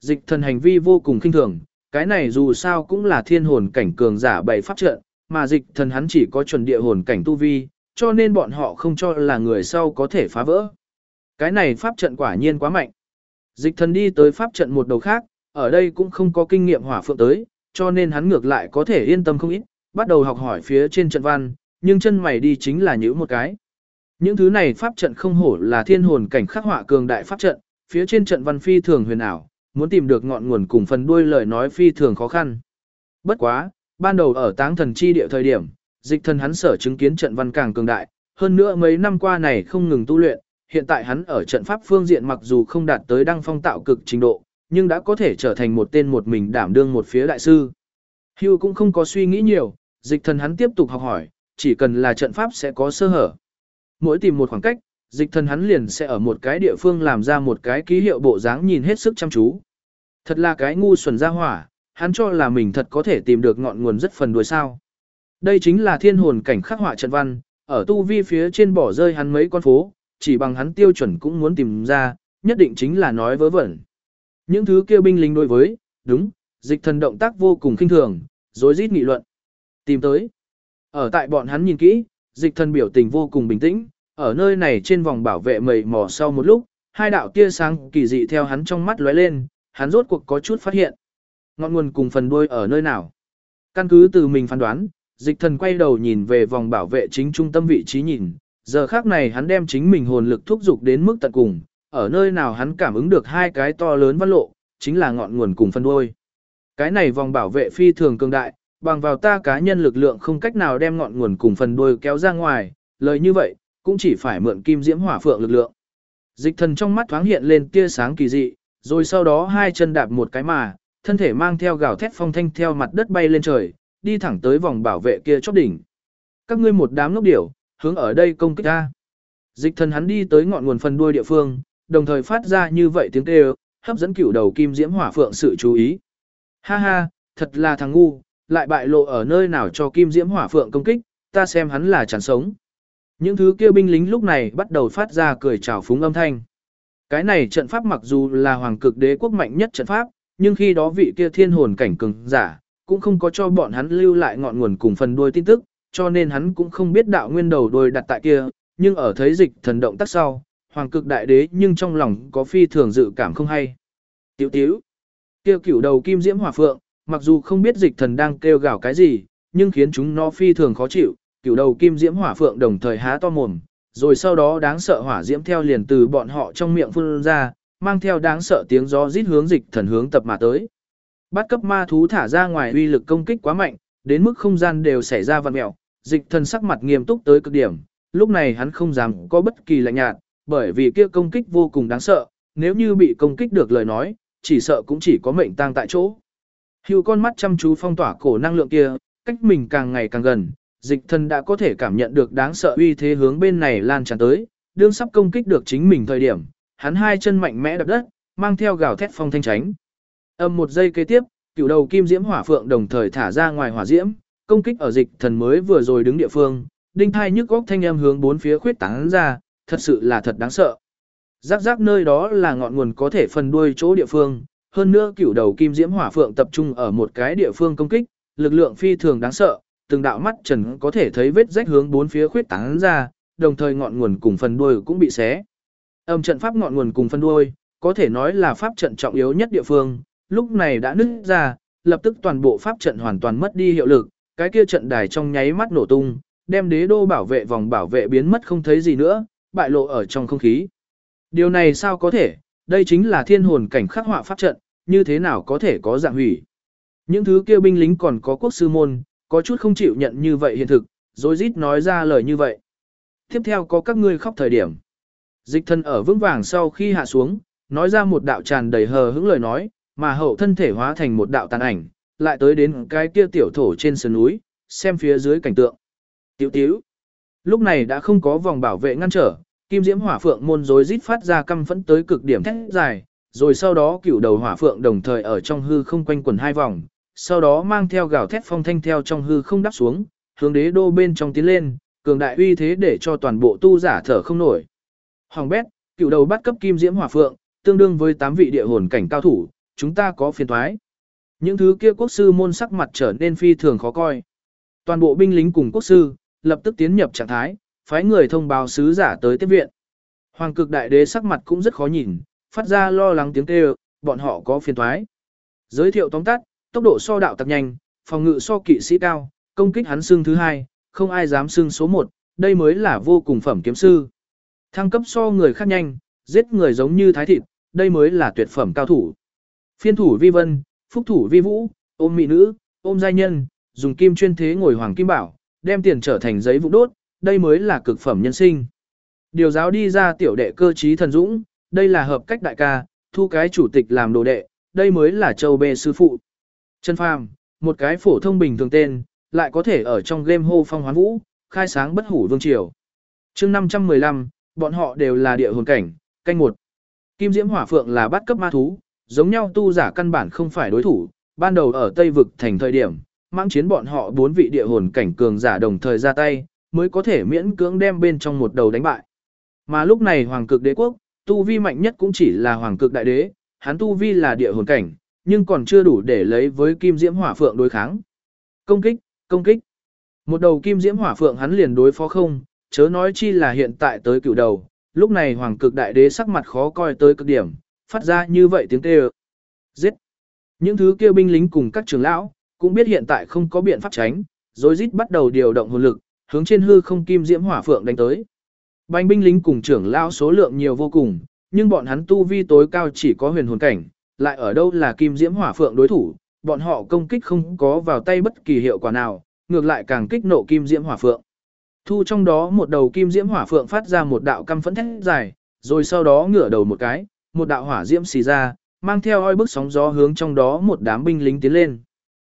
Dịch thần hành vi vô cùng khinh thường, cái này dù sao cũng là thiên hồn cảnh cường giả bày pháp trận, mà dịch thần hắn chỉ có chuẩn địa hồn cảnh tu vi, cho nên bọn họ không cho là người sau có thể phá vỡ. Cái này pháp trận quả nhiên quá mạnh. Dịch thần đi tới pháp trận một đầu khác, ở đây cũng không có kinh nghiệm hỏa phượng tới, cho nên hắn ngược lại có thể yên tâm không ít, bắt đầu học hỏi phía trên trận văn, nhưng chân mày đi chính là nhíu một cái. Những thứ này pháp trận không hổ là thiên hồn cảnh khắc họa cường đại pháp trận, phía trên trận văn phi thường huyền ảo, muốn tìm được ngọn nguồn cùng phần đuôi lời nói phi thường khó khăn. Bất quá, ban đầu ở Táng Thần chi địa thời điểm, dịch thần hắn sở chứng kiến trận văn càng cường đại, hơn nữa mấy năm qua này không ngừng tu luyện, hiện tại hắn ở trận pháp phương diện mặc dù không đạt tới đăng phong tạo cực trình độ, nhưng đã có thể trở thành một tên một mình đảm đương một phía đại sư. Hugh cũng không có suy nghĩ nhiều, dịch thần hắn tiếp tục học hỏi, chỉ cần là trận pháp sẽ có sơ hở. Mỗi tìm một khoảng cách, dịch thần hắn liền sẽ ở một cái địa phương làm ra một cái ký hiệu bộ dáng nhìn hết sức chăm chú. Thật là cái ngu xuẩn ra hỏa, hắn cho là mình thật có thể tìm được ngọn nguồn rất phần đuôi sao. Đây chính là thiên hồn cảnh khắc họa trận văn, ở tu vi phía trên bỏ rơi hắn mấy con phố, chỉ bằng hắn tiêu chuẩn cũng muốn tìm ra, nhất định chính là nói vớ vẩn. Những thứ kêu binh lính đối với, đúng, dịch thần động tác vô cùng khinh thường, rối rít nghị luận. Tìm tới. Ở tại bọn hắn nhìn kỹ, dịch thần biểu tình vô cùng bình tĩnh, ở nơi này trên vòng bảo vệ mầy mò sau một lúc, hai đạo tia sáng kỳ dị theo hắn trong mắt lóe lên, hắn rốt cuộc có chút phát hiện. Ngọn nguồn cùng phần đuôi ở nơi nào? Căn cứ từ mình phán đoán, dịch thần quay đầu nhìn về vòng bảo vệ chính trung tâm vị trí nhìn, giờ khác này hắn đem chính mình hồn lực thúc dục đến mức tận cùng, ở nơi nào hắn cảm ứng được hai cái to lớn văn lộ, chính là ngọn nguồn cùng phần đuôi. Cái này vòng bảo vệ phi thường cường đại, bằng vào ta cá nhân lực lượng không cách nào đem ngọn nguồn cùng phần đuôi kéo ra ngoài, lời như vậy, cũng chỉ phải mượn kim diễm hỏa phượng lực lượng. Dịch thần trong mắt thoáng hiện lên tia sáng kỳ dị, rồi sau đó hai chân đạp một cái mà, thân thể mang theo gào thét phong thanh theo mặt đất bay lên trời, đi thẳng tới vòng bảo vệ kia chóp đỉnh. Các ngươi một đám ngốc điểu, hướng ở đây công kích ta. Dịch thần hắn đi tới ngọn nguồn phần đuôi địa phương, đồng thời phát ra như vậy tiếng kêu, hấp dẫn cửu đầu kim diễm hỏa phượng sự chú ý. Ha ha, thật là thằng ngu, lại bại lộ ở nơi nào cho kim diễm hỏa phượng công kích, ta xem hắn là chẳng sống. Những thứ kêu binh lính lúc này bắt đầu phát ra cười chào phúng âm thanh. Cái này trận pháp mặc dù là hoàng cực đế quốc mạnh nhất trận pháp, nhưng khi đó vị kia thiên hồn cảnh cường giả, cũng không có cho bọn hắn lưu lại ngọn nguồn cùng phần đuôi tin tức, cho nên hắn cũng không biết đạo nguyên đầu đuôi đặt tại kia, nhưng ở thấy dịch thần động tác sau, hoàng cực đại đế nhưng trong lòng có phi thường dự cảm không hay. Tiểu tiểu, kêu cửu đầu kim diễm hỏa phượng, mặc dù không biết dịch thần đang kêu gào cái gì, nhưng khiến chúng nó phi thường khó chịu, cửu đầu kim diễm hỏa phượng đồng thời há to mồm, rồi sau đó đáng sợ hỏa diễm theo liền từ bọn họ trong miệng phun ra, mang theo đáng sợ tiếng gió rít hướng dịch thần hướng tập mà tới. Bát cấp ma thú thả ra ngoài uy lực công kích quá mạnh, đến mức không gian đều xảy ra vặn mèo, dịch thần sắc mặt nghiêm túc tới cực điểm, lúc này hắn không dám có bất kỳ lạnh nhạt, bởi vì kia công kích vô cùng đáng sợ, nếu như bị công kích được lời nói, chỉ sợ cũng chỉ có mệnh tang tại chỗ. Hưu con mắt chăm chú phong tỏa cổ năng lượng kia, cách mình càng ngày càng gần, dịch thần đã có thể cảm nhận được đáng sợ uy thế hướng bên này lan tràn tới, đương sắp công kích được chính mình thời điểm, hắn hai chân mạnh mẽ đập đất, mang theo gào thét phong thanh tránh. Âm một giây kế tiếp, cửu đầu kim diễm hỏa phượng đồng thời thả ra ngoài hỏa diễm, công kích ở dịch thần mới vừa rồi đứng địa phương, đinh thai nhức góc thanh âm hướng bốn phía khuyết tán ra, thật sự là thật đáng sợ. Rắc rắc nơi đó là ngọn nguồn có thể phần đuôi chỗ địa phương, hơn nữa cửu đầu kim diễm hỏa phượng tập trung ở một cái địa phương công kích, lực lượng phi thường đáng sợ, từng đạo mắt trần có thể thấy vết rách hướng bốn phía khuyết tán ra, đồng thời ngọn nguồn cùng phần đuôi cũng bị xé. Âm trận pháp ngọn nguồn cùng phần đuôi, có thể nói là pháp trận trọng yếu nhất địa phương, lúc này đã nứt ra, lập tức toàn bộ pháp trận hoàn toàn mất đi hiệu lực, cái kia trận đài trong nháy mắt nổ tung, đem đế đô bảo vệ vòng bảo vệ biến mất không thấy gì nữa, bại lộ ở trong không khí. Điều này sao có thể, đây chính là thiên hồn cảnh khắc họa pháp trận, như thế nào có thể có dạng hủy. Những thứ kia binh lính còn có quốc sư môn, có chút không chịu nhận như vậy hiện thực, rồi rít nói ra lời như vậy. Tiếp theo có các ngươi khóc thời điểm. Dịch thần ở vững vàng sau khi hạ xuống, nói ra một đạo tràn đầy hờ hững lời nói, mà hậu thân thể hóa thành một đạo tàn ảnh, lại tới đến cái kia tiểu thổ trên sườn núi, xem phía dưới cảnh tượng. Tiểu tiểu. Lúc này đã không có vòng bảo vệ ngăn trở, kim diễm hỏa phượng môn rối rít phát ra căm phẫn tới cực điểm thét dài, rồi sau đó cửu đầu hỏa phượng đồng thời ở trong hư không quanh quẩn hai vòng, sau đó mang theo gào thét phong thanh theo trong hư không đáp xuống, hướng đế đô bên trong tiến lên, cường đại uy thế để cho toàn bộ tu giả thở không nổi. Hoàng bét, cửu đầu bắt cấp kim diễm hỏa phượng, tương đương với 8 vị địa hồn cảnh cao thủ, chúng ta có phiền toái. Những thứ kia quốc sư môn sắc mặt trở nên phi thường khó coi. Toàn bộ binh lính cùng quốc sư, lập tức tiến nhập trạng thái, phái người thông báo sứ giả tới tiếp viện. Hoàng cực đại đế sắc mặt cũng rất khó nhìn, phát ra lo lắng tiếng kêu, bọn họ có phiền toái. Giới thiệu tóm tắt, tốc độ so đạo tặc nhanh, phòng ngự so kỵ sĩ cao, công kích hắn xưng thứ 2, không ai dám xưng số 1, đây mới là vô cùng phẩm kiếm sư. Thăng cấp so người khác nhanh, giết người giống như thái thịt, đây mới là tuyệt phẩm cao thủ. Phiên thủ vi vân, phúc thủ vi vũ, ôm mỹ nữ, ôm giai nhân, dùng kim chuyên thế ngồi hoàng kim bảo, đem tiền trở thành giấy vụn đốt, đây mới là cực phẩm nhân sinh. Điều giáo đi ra tiểu đệ cơ trí thần dũng, đây là hợp cách đại ca, thu cái chủ tịch làm đồ đệ, đây mới là châu bê sư phụ. Trần Phàm, một cái phổ thông bình thường tên, lại có thể ở trong game hô phong hoán vũ, khai sáng bất hủ vương triều. Chương 515, bọn họ đều là địa hồn cảnh, canh 1. Kim Diễm Hỏa Phượng là bát cấp ma thú, giống nhau tu giả căn bản không phải đối thủ, ban đầu ở Tây vực thành thời điểm, mãng chiến bọn họ 4 vị địa hồn cảnh cường giả đồng thời ra tay, mới có thể miễn cưỡng đem bên trong một đầu đánh bại. Mà lúc này Hoàng Cực Đế quốc, tu vi mạnh nhất cũng chỉ là Hoàng Cực Đại Đế, hắn tu vi là địa hồn cảnh, nhưng còn chưa đủ để lấy với Kim Diễm Hỏa Phượng đối kháng. Công kích, công kích. Một đầu Kim Diễm Hỏa Phượng hắn liền đối phó không, chớ nói chi là hiện tại tới cửu đầu, lúc này Hoàng Cực Đại Đế sắc mặt khó coi tới cực điểm, phát ra như vậy tiếng kêu. Giết. Những thứ kêu binh lính cùng các trưởng lão, cũng biết hiện tại không có biện pháp tránh, rồi rít bắt đầu điều động hồn lực, hướng trên hư không Kim Diễm Hỏa Phượng đánh tới. Bành binh lính cùng trưởng lão số lượng nhiều vô cùng, nhưng bọn hắn tu vi tối cao chỉ có huyền hồn cảnh, lại ở đâu là Kim Diễm Hỏa Phượng đối thủ, bọn họ công kích không có vào tay bất kỳ hiệu quả nào, ngược lại càng kích nộ Kim Diễm Hỏa Phượng. Thu trong đó một đầu Kim Diễm Hỏa Phượng phát ra một đạo căm phẫn thét dài, rồi sau đó ngửa đầu một cái, một đạo hỏa diễm xì ra, mang theo oi bức sóng gió hướng trong đó một đám binh lính tiến lên.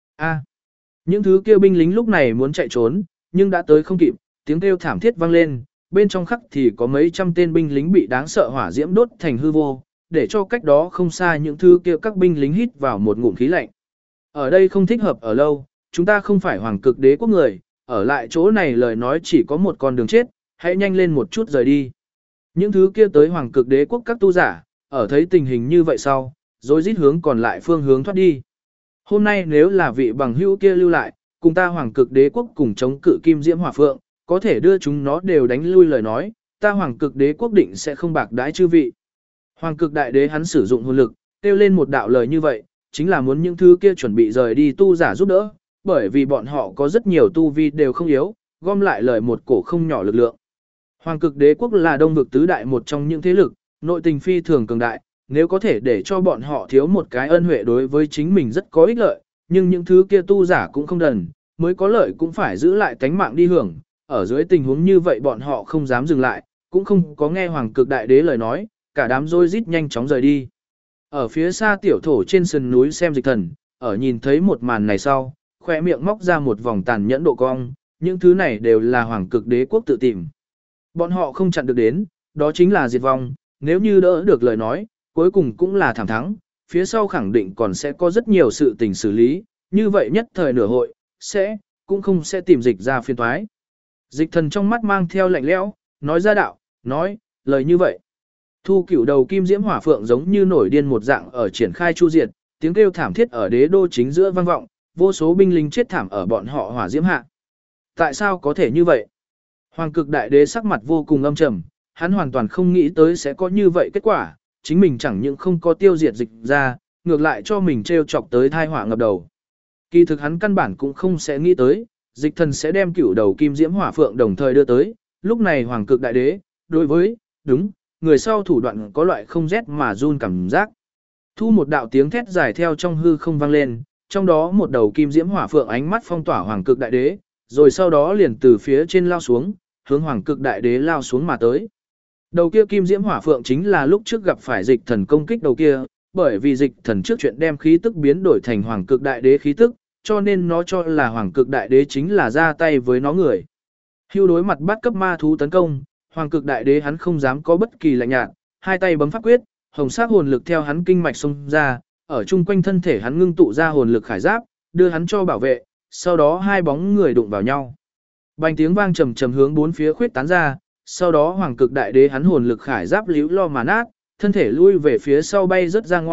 Những thứ kêu binh lính lúc này muốn chạy trốn, nhưng đã tới không kịp, tiếng kêu thảm thiết vang lên, bên trong khắc thì có mấy trăm tên binh lính bị đáng sợ hỏa diễm đốt thành hư vô, để cho cách đó không xa những thứ kia các binh lính hít vào một ngụm khí lạnh. Ở đây không thích hợp ở lâu, chúng ta không phải Hoàng Cực Đế quốc người, ở lại chỗ này lời nói chỉ có một con đường chết, hãy nhanh lên một chút rời đi. Những thứ kia tới Hoàng Cực Đế quốc các tu giả, ở thấy tình hình như vậy sau, rồi rít hướng còn lại phương hướng thoát đi. Hôm nay nếu là vị bằng hữu kia lưu lại, cùng ta Hoàng Cực Đế quốc cùng chống cự Kim Diễm Hỏa Phượng, có thể đưa chúng nó đều đánh lui lời nói, ta Hoàng Cực Đế quốc định sẽ không bạc đãi chư vị. Hoàng Cực Đại Đế hắn sử dụng hồn lực, kêu lên một đạo lời như vậy, chính là muốn những thứ kia chuẩn bị rời đi tu giả giúp đỡ, bởi vì bọn họ có rất nhiều tu vi đều không yếu, gom lại lời một cổ không nhỏ lực lượng. Hoàng Cực Đế quốc là đông vực tứ đại một trong những thế lực, nội tình phi thường cường đại, nếu có thể để cho bọn họ thiếu một cái ân huệ đối với chính mình rất có ích lợi, nhưng những thứ kia tu giả cũng không đần, mới có lợi cũng phải giữ lại tánh mạng đi hưởng, ở dưới tình huống như vậy bọn họ không dám dừng lại, cũng không có nghe Hoàng Cực Đại Đế lời nói, cả đám rối rít nhanh chóng rời đi. Ở phía xa tiểu thổ trên sườn núi xem Dịch Thần, ở nhìn thấy một màn này sau, khóe miệng móc ra một vòng tàn nhẫn độ cong, những thứ này đều là Hoàng Cực Đế quốc tự tìm. Bọn họ không chặn được đến, đó chính là diệt vong, nếu như đỡ được lời nói, cuối cùng cũng là thảm thắng, phía sau khẳng định còn sẽ có rất nhiều sự tình xử lý, như vậy nhất thời nửa hội, cũng không sẽ tìm dịch ra phiên toái. Dịch Thần trong mắt mang theo lạnh lẽo, nói ra đạo, nói, lời như vậy. Thu Cửu đầu Kim Diễm Hỏa Phượng giống như nổi điên một dạng ở triển khai chu diệt, tiếng kêu thảm thiết ở đế đô chính giữa vang vọng, vô số binh lính chết thảm ở bọn họ hỏa diễm hạ. Tại sao có thể như vậy? Hoàng Cực Đại Đế sắc mặt vô cùng âm trầm, hắn hoàn toàn không nghĩ tới sẽ có như vậy kết quả, chính mình chẳng những không có tiêu diệt dịch ra, ngược lại cho mình trêu chọc tới thai họa ngập đầu. Kỳ thực hắn căn bản cũng không sẽ nghĩ tới, Dịch Thần sẽ đem Cửu đầu Kim Diễm Hỏa Phượng đồng thời đưa tới, lúc này Hoàng Cực Đại Đế, đối với, đúng, người sau thủ đoạn có loại không rét mà run cảm giác. Thu một đạo tiếng thét dài theo trong hư không vang lên, trong đó một đầu Kim Diễm Hỏa Phượng ánh mắt phong tỏa Hoàng Cực Đại Đế, rồi sau đó liền từ phía trên lao xuống, hướng Hoàng Cực Đại Đế lao xuống mà tới. Đầu kia Kim Diễm Hỏa Phượng chính là lúc trước gặp phải Dịch Thần công kích đầu kia, bởi vì Dịch Thần trước chuyện đem khí tức biến đổi thành Hoàng Cực Đại Đế khí tức, cho nên nó cho là Hoàng Cực Đại Đế chính là ra tay với nó người. Hưu đối mặt bắt cấp ma thú tấn công, Hoàng Cực Đại Đế hắn không dám có bất kỳ lạnh nhạt, hai tay bấm pháp quyết, hồng sắc hồn lực theo hắn kinh mạch xông ra, ở chung quanh thân thể hắn ngưng tụ ra hồn lực khải giáp, đưa hắn cho bảo vệ, sau đó hai bóng người đụng vào nhau. Bành tiếng vang trầm trầm hướng bốn phía khuyết tán ra, sau đó Hoàng Cực Đại Đế hắn hồn lực khải giáp liễu lo mà nát, thân thể lui về phía sau bay rất ra ngoài,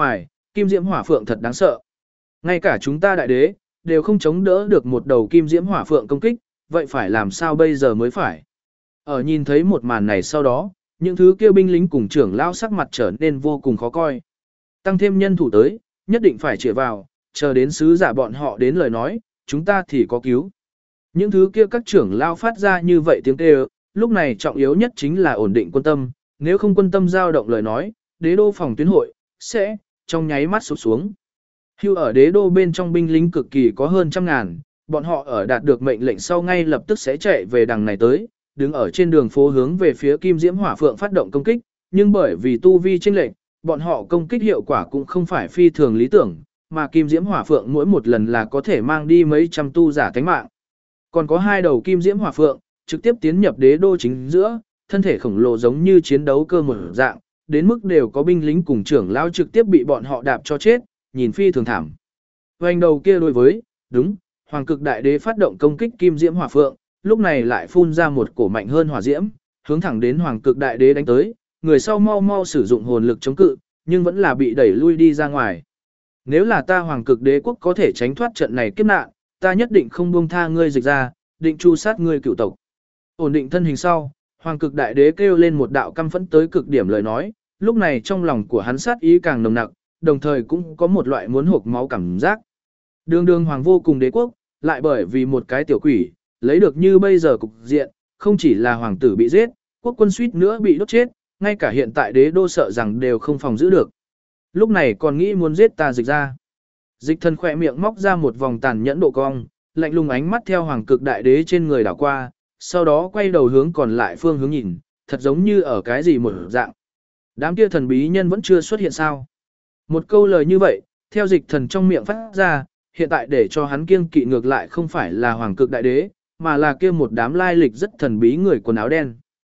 kim diễm hỏa phượng thật đáng sợ. Ngay cả chúng ta đại đế, đều không chống đỡ được một đầu kim diễm hỏa phượng công kích, vậy phải làm sao bây giờ mới phải. Ở nhìn thấy một màn này sau đó, những thứ kêu binh lính cùng trưởng lao sắc mặt trở nên vô cùng khó coi. Tăng thêm nhân thủ tới, nhất định phải chĩa vào, chờ đến sứ giả bọn họ đến lời nói, chúng ta thì có cứu. Những thứ kia các trưởng lao phát ra như vậy tiếng kêu, lúc này trọng yếu nhất chính là ổn định quân tâm, nếu không quân tâm dao động lời nói, đế đô phòng tuyến hội, sẽ, trong nháy mắt sụp xuống. Hưu ở đế đô bên trong binh lính cực kỳ có hơn 100.000, bọn họ ở đạt được mệnh lệnh sau ngay lập tức sẽ chạy về đằng này tới, đứng ở trên đường phố hướng về phía Kim Diễm Hỏa Phượng phát động công kích, nhưng bởi vì tu vi chênh lệnh, bọn họ công kích hiệu quả cũng không phải phi thường lý tưởng, mà Kim Diễm Hỏa Phượng mỗi một lần là có thể mang đi mấy trăm tu giả tánh mạng. Còn có hai đầu Kim Diễm Hỏa Phượng, trực tiếp tiến nhập đế đô chính giữa, thân thể khổng lồ giống như chiến đấu cơ một dạng, đến mức đều có binh lính cùng trưởng lão trực tiếp bị bọn họ đạp cho chết, nhìn phi thường thảm. Hoành đầu kia đối với, đúng, Hoàng Cực Đại Đế phát động công kích Kim Diễm Hỏa Phượng, lúc này lại phun ra một cổ mạnh hơn hỏa diễm, hướng thẳng đến Hoàng Cực Đại Đế đánh tới, người sau mau mau sử dụng hồn lực chống cự, nhưng vẫn là bị đẩy lui đi ra ngoài. Nếu là ta Hoàng Cực Đế quốc có thể tránh thoát trận này kiếp nạn, ta nhất định không buông tha ngươi Dịch ra, định tru sát ngươi cửu tộc. Ổn định thân hình sau, Hoàng Cực Đại Đế kêu lên một đạo căm phẫn tới cực điểm lời nói, lúc này trong lòng của hắn sát ý càng nồng nặc, đồng thời cũng có một loại muốn hộc máu cảm giác. Đường đường hoàng vô cùng đế quốc, lại bởi vì một cái tiểu quỷ, lấy được như bây giờ cục diện, không chỉ là hoàng tử bị giết, quốc quân suýt nữa bị đốt chết, ngay cả hiện tại đế đô sợ rằng đều không phòng giữ được. Lúc này còn nghĩ muốn giết ta Dịch ra. Dịch thần khỏe miệng móc ra một vòng tàn nhẫn độ cong, lạnh lùng ánh mắt theo Hoàng Cực Đại Đế trên người đảo qua, sau đó quay đầu hướng còn lại phương hướng nhìn, thật giống như ở cái gì một dạng. Đám kia thần bí nhân vẫn chưa xuất hiện sao? Một câu lời như vậy, theo Dịch thần trong miệng phát ra, hiện tại để cho hắn kiêng kỵ ngược lại không phải là Hoàng Cực Đại Đế, mà là kia một đám lai lịch rất thần bí người quần áo đen.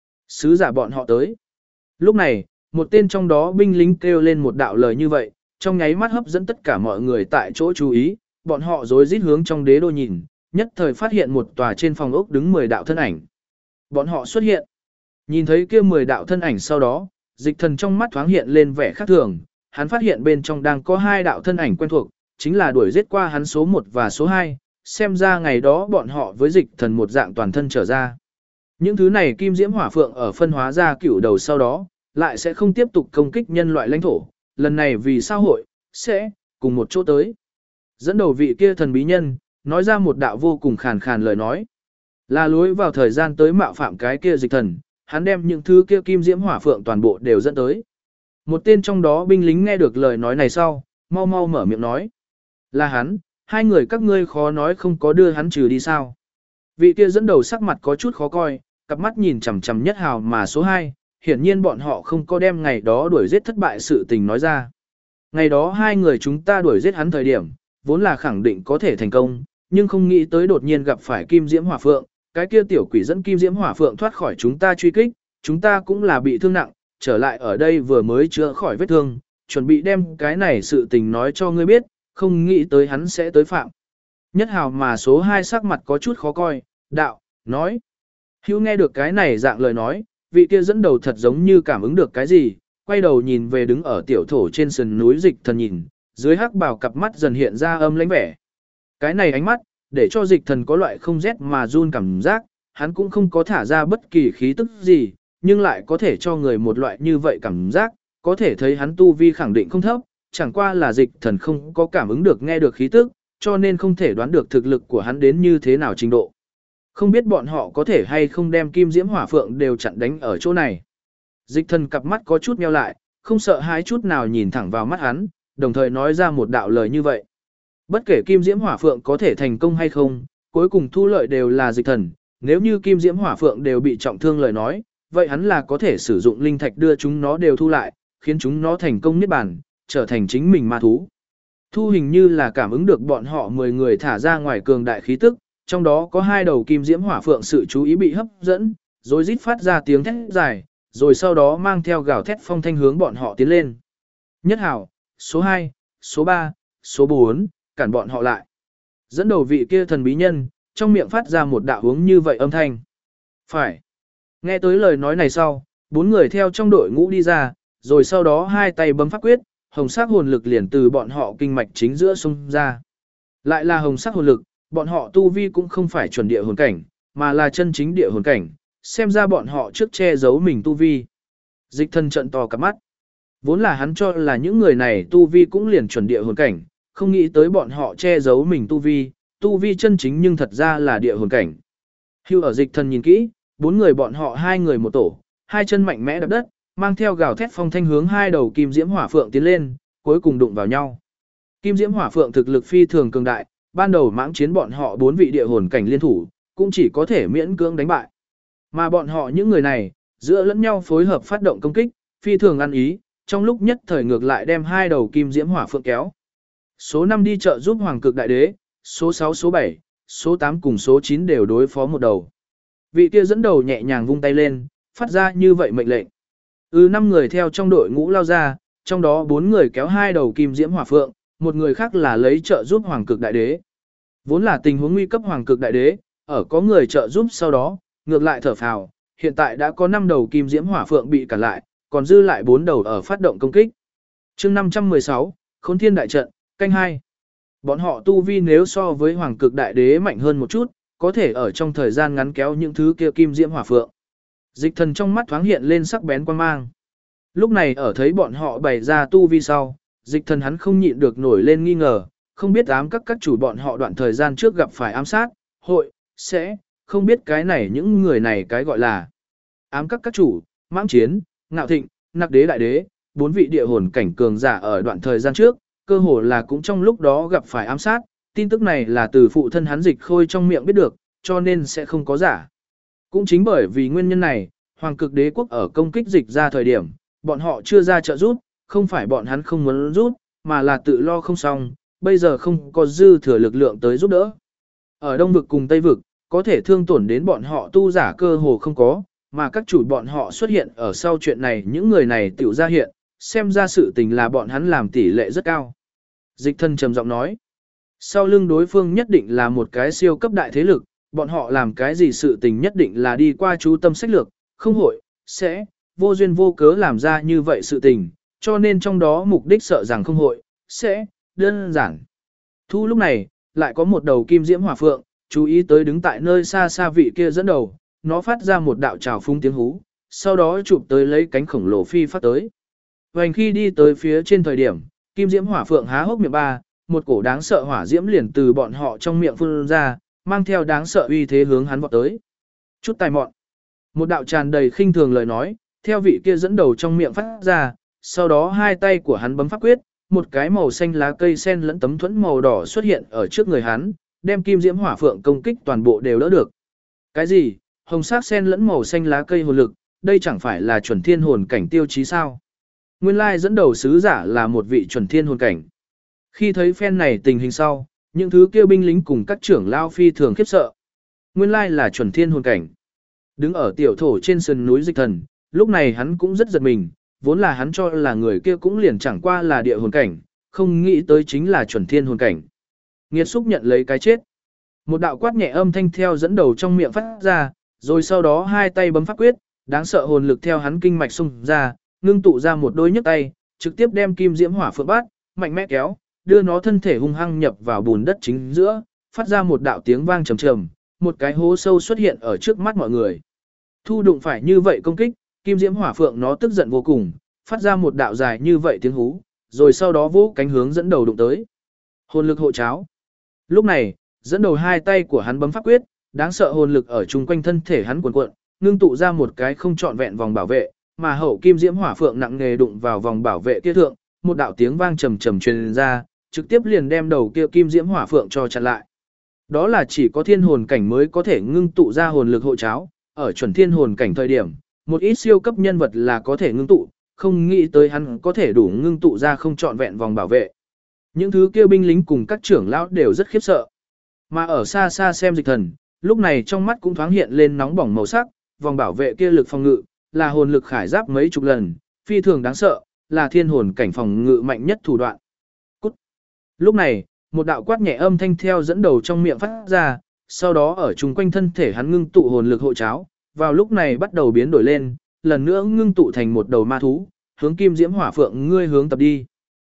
Sứ giả bọn họ tới. Lúc này, một tên trong đó binh lính kêu lên một đạo lời như vậy, trong nháy mắt hấp dẫn tất cả mọi người tại chỗ chú ý, bọn họ rối rít hướng trong đế đô nhìn, nhất thời phát hiện một tòa trên phòng ốc đứng 10 đạo thân ảnh. Bọn họ xuất hiện. Nhìn thấy kia 10 đạo thân ảnh sau đó, Dịch thần trong mắt thoáng hiện lên vẻ khác thường, hắn phát hiện bên trong đang có 2 đạo thân ảnh quen thuộc, chính là đuổi giết qua hắn số 1 và số 2, xem ra ngày đó bọn họ với Dịch thần một dạng toàn thân trở ra. Những thứ này Kim Diễm Hỏa Phượng ở phân hóa ra cửu đầu sau đó, lại sẽ không tiếp tục công kích nhân loại lãnh thổ, lần này vì sao hội, sẽ, cùng một chỗ tới. Dẫn đầu vị kia thần bí nhân, nói ra một đạo vô cùng khàn khàn lời nói. Là lối vào thời gian tới mạo phạm cái kia Dịch thần, hắn đem những thứ kia Kim Diễm Hỏa Phượng toàn bộ đều dẫn tới. Một tên trong đó binh lính nghe được lời nói này sau, mau mau mở miệng nói. Là hắn, hai người các ngươi khó nói không có đưa hắn trừ đi sao. Vị kia dẫn đầu sắc mặt có chút khó coi, cặp mắt nhìn chằm chằm Nhất Hào mà số 2, hiển nhiên bọn họ không có đem ngày đó đuổi giết thất bại sự tình nói ra. Ngày đó hai người chúng ta đuổi giết hắn thời điểm, vốn là khẳng định có thể thành công, nhưng không nghĩ tới đột nhiên gặp phải Kim Diễm Hỏa Phượng, cái kia tiểu quỷ dẫn Kim Diễm Hỏa Phượng thoát khỏi chúng ta truy kích, chúng ta cũng là bị thương nặng, trở lại ở đây vừa mới chữa khỏi vết thương, chuẩn bị đem cái này sự tình nói cho ngươi biết, không nghĩ tới hắn sẽ tới phạm. Nhất Hào mà số 2 sắc mặt có chút khó coi, đạo, nói. Hữu nghe được cái này dạng lời nói, vị kia dẫn đầu thật giống như cảm ứng được cái gì, quay đầu nhìn về đứng ở tiểu thổ trên sườn núi Dịch thần nhìn, dưới hắc bào cặp mắt dần hiện ra âm lãnh vẻ. Cái này ánh mắt, để cho Dịch thần có loại không rét mà run cảm giác, hắn cũng không có thả ra bất kỳ khí tức gì, nhưng lại có thể cho người một loại như vậy cảm giác, có thể thấy hắn tu vi khẳng định không thấp, chẳng qua là Dịch thần không có cảm ứng được nghe được khí tức, cho nên không thể đoán được thực lực của hắn đến như thế nào trình độ. Không biết bọn họ có thể hay không đem Kim Diễm Hỏa Phượng đều chặn đánh ở chỗ này. Dịch thần cặp mắt có chút nheo lại, không sợ hãi chút nào nhìn thẳng vào mắt hắn, đồng thời nói ra một đạo lời như vậy. Bất kể Kim Diễm Hỏa Phượng có thể thành công hay không, cuối cùng thu lợi đều là Dịch thần, nếu như Kim Diễm Hỏa Phượng đều bị trọng thương lời nói, vậy hắn là có thể sử dụng linh thạch đưa chúng nó đều thu lại, khiến chúng nó thành công niết bàn, trở thành chính mình ma thú. Thu hình như là cảm ứng được bọn họ 10 người thả ra ngoài cường đại khí tức, trong đó có 2 đầu Kim Diễm Hỏa Phượng sự chú ý bị hấp dẫn, rồi rít phát ra tiếng thét dài, rồi sau đó mang theo gào thét phong thanh hướng bọn họ tiến lên. Nhất Hào, số 2, số 3, số 4, cản bọn họ lại. Dẫn đầu vị kia thần bí nhân, trong miệng phát ra một đạo hướng như vậy âm thanh. Phải. Nghe tới lời nói này sau, 4 người theo trong đội ngũ đi ra, rồi sau đó 2 tay bấm pháp quyết, hồng sắc hồn lực liền từ bọn họ kinh mạch chính giữa xông ra. Lại là hồng sắc hồn lực, bọn họ tu vi cũng không phải chuẩn địa hồn cảnh, mà là chân chính địa hồn cảnh, xem ra bọn họ trước che giấu mình tu vi. Dịch Thần trợn to cả mắt. Vốn là hắn cho là những người này tu vi cũng liền chuẩn địa hồn cảnh, không nghĩ tới bọn họ che giấu mình tu vi chân chính nhưng thật ra là địa hồn cảnh. Hưu ở Dịch Thần nhìn kỹ, 4 người bọn họ 2 người một tổ, hai chân mạnh mẽ đập đất, mang theo gào thét phong thanh hướng hai đầu kim diễm hỏa phượng tiến lên, cuối cùng đụng vào nhau. Kim diễm hỏa phượng thực lực phi thường cường đại, ban đầu mãng chiến bọn họ 4 vị địa hồn cảnh liên thủ, cũng chỉ có thể miễn cưỡng đánh bại. Mà bọn họ những người này, giữa lẫn nhau phối hợp phát động công kích, phi thường ăn ý, trong lúc nhất thời ngược lại đem hai đầu kim diễm hỏa phượng kéo. Số 5 đi chợ giúp Hoàng Cực Đại Đế, số 6 số 7, số 8 cùng số 9 đều đối phó một đầu. Vị kia dẫn đầu nhẹ nhàng vung tay lên, phát ra như vậy mệnh lệnh. 5 người theo trong đội ngũ lao ra, trong đó 4 người kéo hai đầu kim diễm hỏa phượng, một người khác là lấy trợ giúp Hoàng Cực Đại Đế. Vốn là tình huống nguy cấp Hoàng Cực Đại Đế, ở có người trợ giúp sau đó, ngược lại thở phào, hiện tại đã có 5 đầu kim diễm hỏa phượng bị cản lại, còn dư lại 4 đầu ở phát động công kích. Chương 516, Khốn Thiên Đại Trận, canh 2. Bọn họ tu vi nếu so với Hoàng Cực Đại Đế mạnh hơn một chút, có thể ở trong thời gian ngắn kéo những thứ kia kim diễm hỏa phượng. Dịch Thần trong mắt thoáng hiện lên sắc bén quan mang. Lúc này ở thấy bọn họ bày ra tu vi sau, Dịch Thần hắn không nhịn được nổi lên nghi ngờ, không biết các chủ bọn họ đoạn thời gian trước gặp phải ám sát, không biết cái này những người này cái gọi là ám các chủ, mãng chiến, ngạo thịnh, nặc đế đại đế, 4 vị địa hồn cảnh cường giả ở đoạn thời gian trước, cơ hồ là cũng trong lúc đó gặp phải ám sát, tin tức này là từ phụ thân hắn Dịch Khôi trong miệng biết được, cho nên sẽ không có giả. Cũng chính bởi vì nguyên nhân này, Hoàng Cực Đế quốc ở công kích Dịch ra thời điểm, bọn họ chưa ra trợ giúp, không phải bọn hắn không muốn giúp, mà là tự lo không xong, bây giờ không có dư thừa lực lượng tới giúp đỡ. Ở Đông vực cùng Tây vực, có thể thương tổn đến bọn họ tu giả cơ hồ không có, mà các chủ bọn họ xuất hiện ở sau chuyện này, những người này tiểu ra hiện, xem ra sự tình là bọn hắn làm tỷ lệ rất cao. Dịch Thần trầm giọng nói, sau lưng đối phương nhất định là một cái siêu cấp đại thế lực, bọn họ làm cái gì sự tình nhất định là đi qua chú tâm sách lược, không hội, sẽ, vô duyên vô cớ làm ra như vậy sự tình, cho nên trong đó mục đích sợ rằng không hội, sẽ, đơn giản. Thu lúc này, lại có một đầu kim diễm hỏa phượng, chú ý tới đứng tại nơi xa xa vị kia dẫn đầu, nó phát ra một đạo trào phúng tiếng hú, sau đó chụp tới lấy cánh khổng lồ phi phát tới. Vành khi đi tới phía trên thời điểm, kim diễm hỏa phượng há hốc miệng ba, một cổ đáng sợ hỏa diễm liền từ bọn họ trong miệng phun ra, mang theo đáng sợ uy thế hướng hắn vọt tới. Chút tài mọn. Một đạo tràn đầy khinh thường lời nói, theo vị kia dẫn đầu trong miệng phát ra, sau đó hai tay của hắn bấm pháp quyết, một cái màu xanh lá cây sen lẫn tấm thuẫn màu đỏ xuất hiện ở trước người hắn, đem kim diễm hỏa phượng công kích toàn bộ đều đỡ được. Cái gì? Hồng sắc sen lẫn màu xanh lá cây hồn lực, đây chẳng phải là chuẩn thiên hồn cảnh tiêu chí sao? Nguyên lai dẫn đầu sứ giả là một vị chuẩn thiên hồn cảnh. Khi thấy phen này tình hình sau, những thứ kêu binh lính cùng các trưởng lao phi thường khiếp sợ. Nguyên lai là chuẩn thiên hồn cảnh. Đứng ở tiểu thổ trên sườn núi Dịch Thần, lúc này hắn cũng rất giật mình, vốn là hắn cho là người kia cũng liền chẳng qua là địa hồn cảnh, không nghĩ tới chính là chuẩn thiên hồn cảnh. Nghiệt xúc nhận lấy cái chết. Một đạo quát nhẹ âm thanh theo dẫn đầu trong miệng phát ra, rồi sau đó hai tay bấm pháp quyết, đáng sợ hồn lực theo hắn kinh mạch xung ra, ngưng tụ ra một đôi nhấc tay, trực tiếp đem kim diễm hỏa phượng bát, mạnh mẽ kéo, đưa nó thân thể hung hăng nhập vào bùn đất chính giữa, phát ra một đạo tiếng vang trầm trầm, một cái hố sâu xuất hiện ở trước mắt mọi người. Thu đụng phải như vậy công kích, kim diễm hỏa phượng nó tức giận vô cùng, phát ra một đạo dài như vậy tiếng hú, rồi sau đó vỗ cánh hướng dẫn đầu đụng tới. Hồn lực hộ cháo. Lúc này, dẫn đầu hai tay của hắn bấm pháp quyết, đáng sợ hồn lực ở chung quanh thân thể hắn cuộn cuộn, ngưng tụ ra một cái không trọn vẹn vòng bảo vệ, mà hậu kim diễm hỏa phượng nặng nề đụng vào vòng bảo vệ kia thượng, một đạo tiếng vang trầm trầm truyền ra, trực tiếp liền đem đầu kia kim diễm hỏa phượng cho chặn lại. Đó là chỉ có thiên hồn cảnh mới có thể ngưng tụ ra hồn lực hộ cháo, ở chuẩn thiên hồn cảnh thời điểm, một ít siêu cấp nhân vật là có thể ngưng tụ, không nghĩ tới hắn có thể đủ ngưng tụ ra không trọn vẹn vòng bảo vệ. Những thứ kia binh lính cùng các trưởng lão đều rất khiếp sợ. Mà ở xa xa xem Dịch Thần, lúc này trong mắt cũng thoáng hiện lên nóng bỏng màu sắc, vòng bảo vệ kia lực phòng ngự, là hồn lực khải giáp mấy chục lần, phi thường đáng sợ, là thiên hồn cảnh phòng ngự mạnh nhất thủ đoạn. Cút. Lúc này, một đạo quát nhẹ âm thanh theo dẫn đầu trong miệng phát ra, sau đó ở chung quanh thân thể hắn ngưng tụ hồn lực hộ cháo, vào lúc này bắt đầu biến đổi lên, lần nữa ngưng tụ thành một đầu ma thú, hướng kim diễm hỏa phượng ngươi hướng tập đi.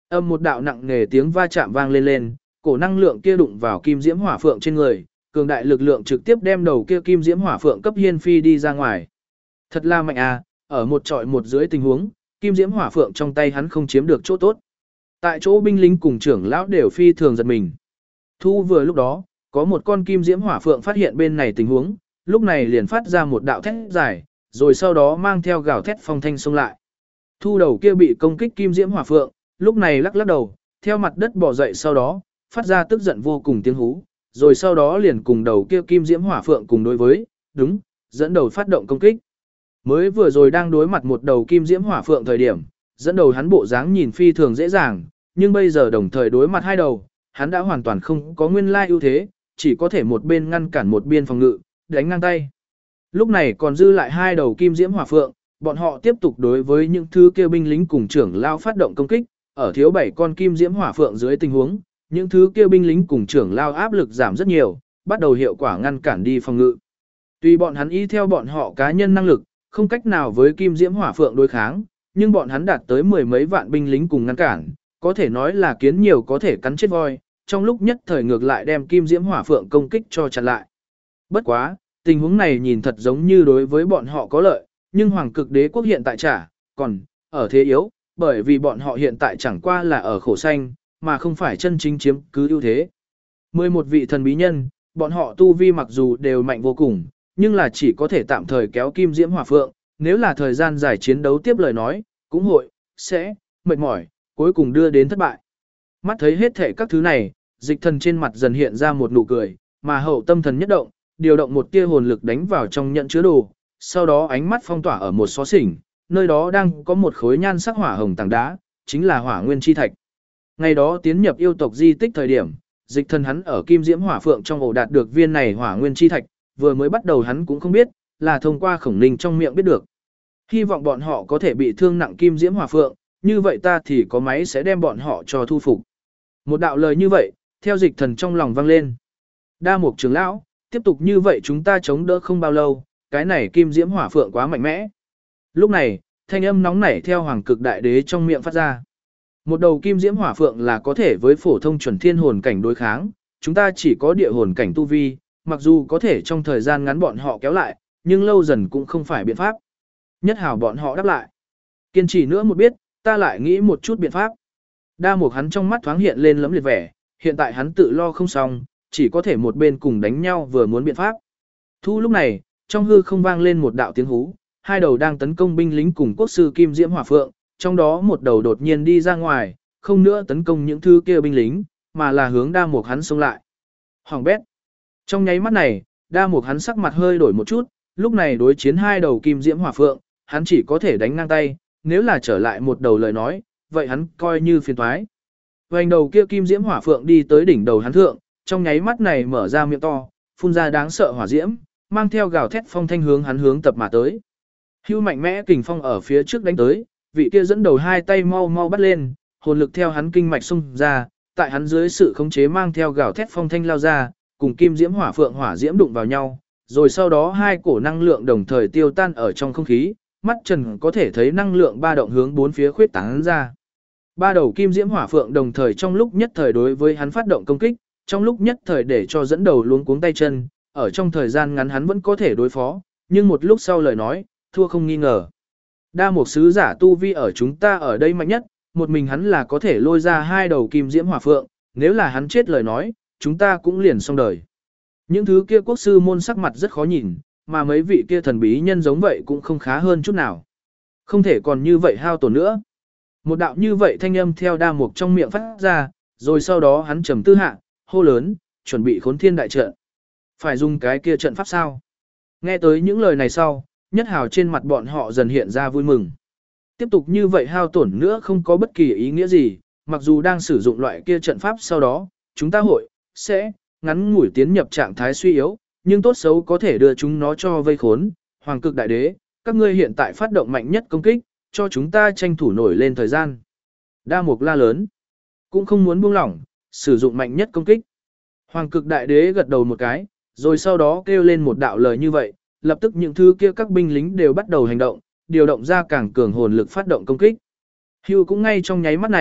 Một đạo nặng nề tiếng va chạm vang lên lên, cổ năng lượng kia đụng vào kim diễm hỏa phượng trên người, cường đại lực lượng trực tiếp đem đầu kia kim diễm hỏa phượng cấp hiên phi đi ra ngoài. Thật là mạnh à, ở một trọi một dưới tình huống, kim diễm hỏa phượng trong tay hắn không chiếm được chỗ tốt. Tại chỗ binh lính cùng trưởng lão đều phi thường giật mình. Thu vừa lúc đó, có một con kim diễm hỏa phượng phát hiện bên này tình huống, lúc này liền phát ra một đạo thét dài, rồi sau đó mang theo gào thét phong thanh xông lại. Thu đầu kia bị công kích kim diễm hỏa phượng, lúc này lắc lắc đầu, theo mặt đất bò dậy sau đó, phát ra tức giận vô cùng tiếng hú, rồi sau đó liền cùng đầu kia kim diễm hỏa phượng cùng đối với, đúng, dẫn đầu phát động công kích. Mới vừa rồi đang đối mặt một đầu kim diễm hỏa phượng thời điểm, dẫn đầu hắn bộ dáng nhìn phi thường dễ dàng, nhưng bây giờ đồng thời đối mặt hai đầu, hắn đã hoàn toàn không có nguyên lai ưu thế, chỉ có thể một bên ngăn cản một bên phòng ngự, đánh ngang tay. Lúc này còn dư lại hai đầu kim diễm hỏa phượng, bọn họ tiếp tục đối với những thứ kia binh lính cùng trưởng lao phát động công kích, ở thiếu 7 con kim diễm hỏa phượng dưới tình huống, những thứ kia binh lính cùng trưởng lao áp lực giảm rất nhiều, bắt đầu hiệu quả ngăn cản đi phòng ngự. Tuy bọn hắn y theo bọn họ cá nhân năng lực, không cách nào với kim diễm hỏa phượng đối kháng, nhưng bọn hắn đạt tới mười mấy vạn binh lính cùng ngăn cản, có thể nói là kiến nhiều có thể cắn chết voi, trong lúc nhất thời ngược lại đem kim diễm hỏa phượng công kích cho chặn lại. Bất quá, tình huống này nhìn thật giống như đối với bọn họ có lợi, nhưng hoàng cực đế quốc hiện tại còn ở thế yếu, bởi vì bọn họ hiện tại chẳng qua là ở khổ xanh, mà không phải chân chính chiếm cứ ưu thế. 11 vị thần bí nhân, bọn họ tu vi mặc dù đều mạnh vô cùng, nhưng là chỉ có thể tạm thời kéo kim diễm hỏa phượng, nếu là thời gian dài chiến đấu tiếp lời nói, cũng sẽ mệt mỏi, cuối cùng đưa đến thất bại. Mắt thấy hết thể các thứ này, dịch thần trên mặt dần hiện ra một nụ cười, mà hậu tâm thần nhất động, điều động một tia hồn lực đánh vào trong nhận chứa đồ, sau đó ánh mắt phong tỏa ở một xó xỉnh, nơi đó đang có một khối nhan sắc hỏa hồng tảng đá, chính là hỏa nguyên chi thạch. Ngày đó tiến nhập yêu tộc di tích thời điểm, dịch thần hắn ở kim diễm hỏa phượng trong ổ đạt được viên này hỏa nguyên chi thạch, vừa mới bắt đầu hắn cũng không biết, là thông qua khổng ninh trong miệng biết được. Hy vọng bọn họ có thể bị thương nặng kim diễm hỏa phượng, như vậy ta thì có máy sẽ đem bọn họ cho thu phục. Một đạo lời như vậy, theo dịch thần trong lòng vang lên. Đa Mục trưởng lão, tiếp tục như vậy chúng ta chống đỡ không bao lâu, cái này kim diễm hỏa phượng quá mạnh mẽ. Lúc này, thanh âm nóng nảy theo hoàng cực đại đế trong miệng phát ra. Một đầu kim diễm hỏa phượng là có thể với phổ thông chuẩn thiên hồn cảnh đối kháng, chúng ta chỉ có địa hồn cảnh tu vi, mặc dù có thể trong thời gian ngắn bọn họ kéo lại, nhưng lâu dần cũng không phải biện pháp. Nhất hảo bọn họ đáp lại. Kiên trì nữa một biết, ta lại nghĩ một chút biện pháp. Đa Mục hắn trong mắt thoáng hiện lên lấm liệt vẻ, hiện tại hắn tự lo không xong, chỉ có thể một bên cùng đánh nhau vừa muốn biện pháp. Thu lúc này, trong hư không vang lên một đạo tiếng hú, hai đầu đang tấn công binh lính cùng quốc sư kim diễm hỏa phượng, trong đó một đầu đột nhiên đi ra ngoài, không nữa tấn công những thứ kia binh lính, mà là hướng Đa Mục hắn xông lại. Hoàng bét. Trong nháy mắt này, Đa Mục hắn sắc mặt hơi đổi một chút, lúc này đối chiến hai đầu kim diễm hỏa phượng, hắn chỉ có thể đánh ngang tay, nếu là trở lại một đầu lời nói, vậy hắn coi như phiền toái. Vành đầu kia kim diễm hỏa phượng đi tới đỉnh đầu hắn thượng, trong nháy mắt này mở ra miệng to, phun ra đáng sợ hỏa diễm, mang theo gào thét phong thanh hướng hắn hướng tập mà tới. Hưu mạnh mẽ kình phong ở phía trước đánh tới, vị kia dẫn đầu hai tay mau mau bắt lên, hồn lực theo hắn kinh mạch xung ra, tại hắn dưới sự khống chế mang theo gào thét phong thanh lao ra, cùng kim diễm hỏa phượng hỏa diễm đụng vào nhau, rồi sau đó hai cổ năng lượng đồng thời tiêu tan ở trong không khí, mắt trần có thể thấy năng lượng ba động hướng bốn phía khuyết tán ra. Ba đầu kim diễm hỏa phượng đồng thời trong lúc nhất thời đối với hắn phát động công kích, trong lúc nhất thời để cho dẫn đầu luống cuống tay chân, ở trong thời gian ngắn hắn vẫn có thể đối phó, nhưng một lúc sau lời nói, thua không nghi ngờ. Đa Mục sứ giả tu vi ở chúng ta ở đây mạnh nhất, một mình hắn là có thể lôi ra hai đầu kim diễm hỏa phượng, nếu là hắn chết lời nói, chúng ta cũng liền xong đời. Những thứ kia quốc sư môn sắc mặt rất khó nhìn, mà mấy vị kia thần bí nhân giống vậy cũng không khá hơn chút nào. Không thể còn như vậy hao tổn nữa. Một đạo như vậy thanh âm theo Đa Mục trong miệng phát ra, rồi sau đó hắn trầm tư hạ, hô lớn, chuẩn bị khốn thiên đại trận. Phải dùng cái kia trận pháp sao? Nghe tới những lời này sau, Nhất Hào trên mặt bọn họ dần hiện ra vui mừng. Tiếp tục như vậy hao tổn nữa không có bất kỳ ý nghĩa gì, mặc dù đang sử dụng loại kia trận pháp sau đó, chúng ta sẽ ngắn ngủi tiến nhập trạng thái suy yếu, nhưng tốt xấu có thể đưa chúng nó cho vây khốn. Hoàng cực đại đế, các ngươi hiện tại phát động mạnh nhất công kích, cho chúng ta tranh thủ nổi lên thời gian. Đa Mục la lớn, cũng không muốn buông lỏng, sử dụng mạnh nhất công kích. Hoàng cực đại đế gật đầu một cái, rồi sau đó kêu lên một đạo lời như vậy, lập tức những thứ kia các binh lính đều bắt đầu hành động, điều động ra càng cường hồn lực phát động công kích. Hưu cũng ngay trong nháy mắt này,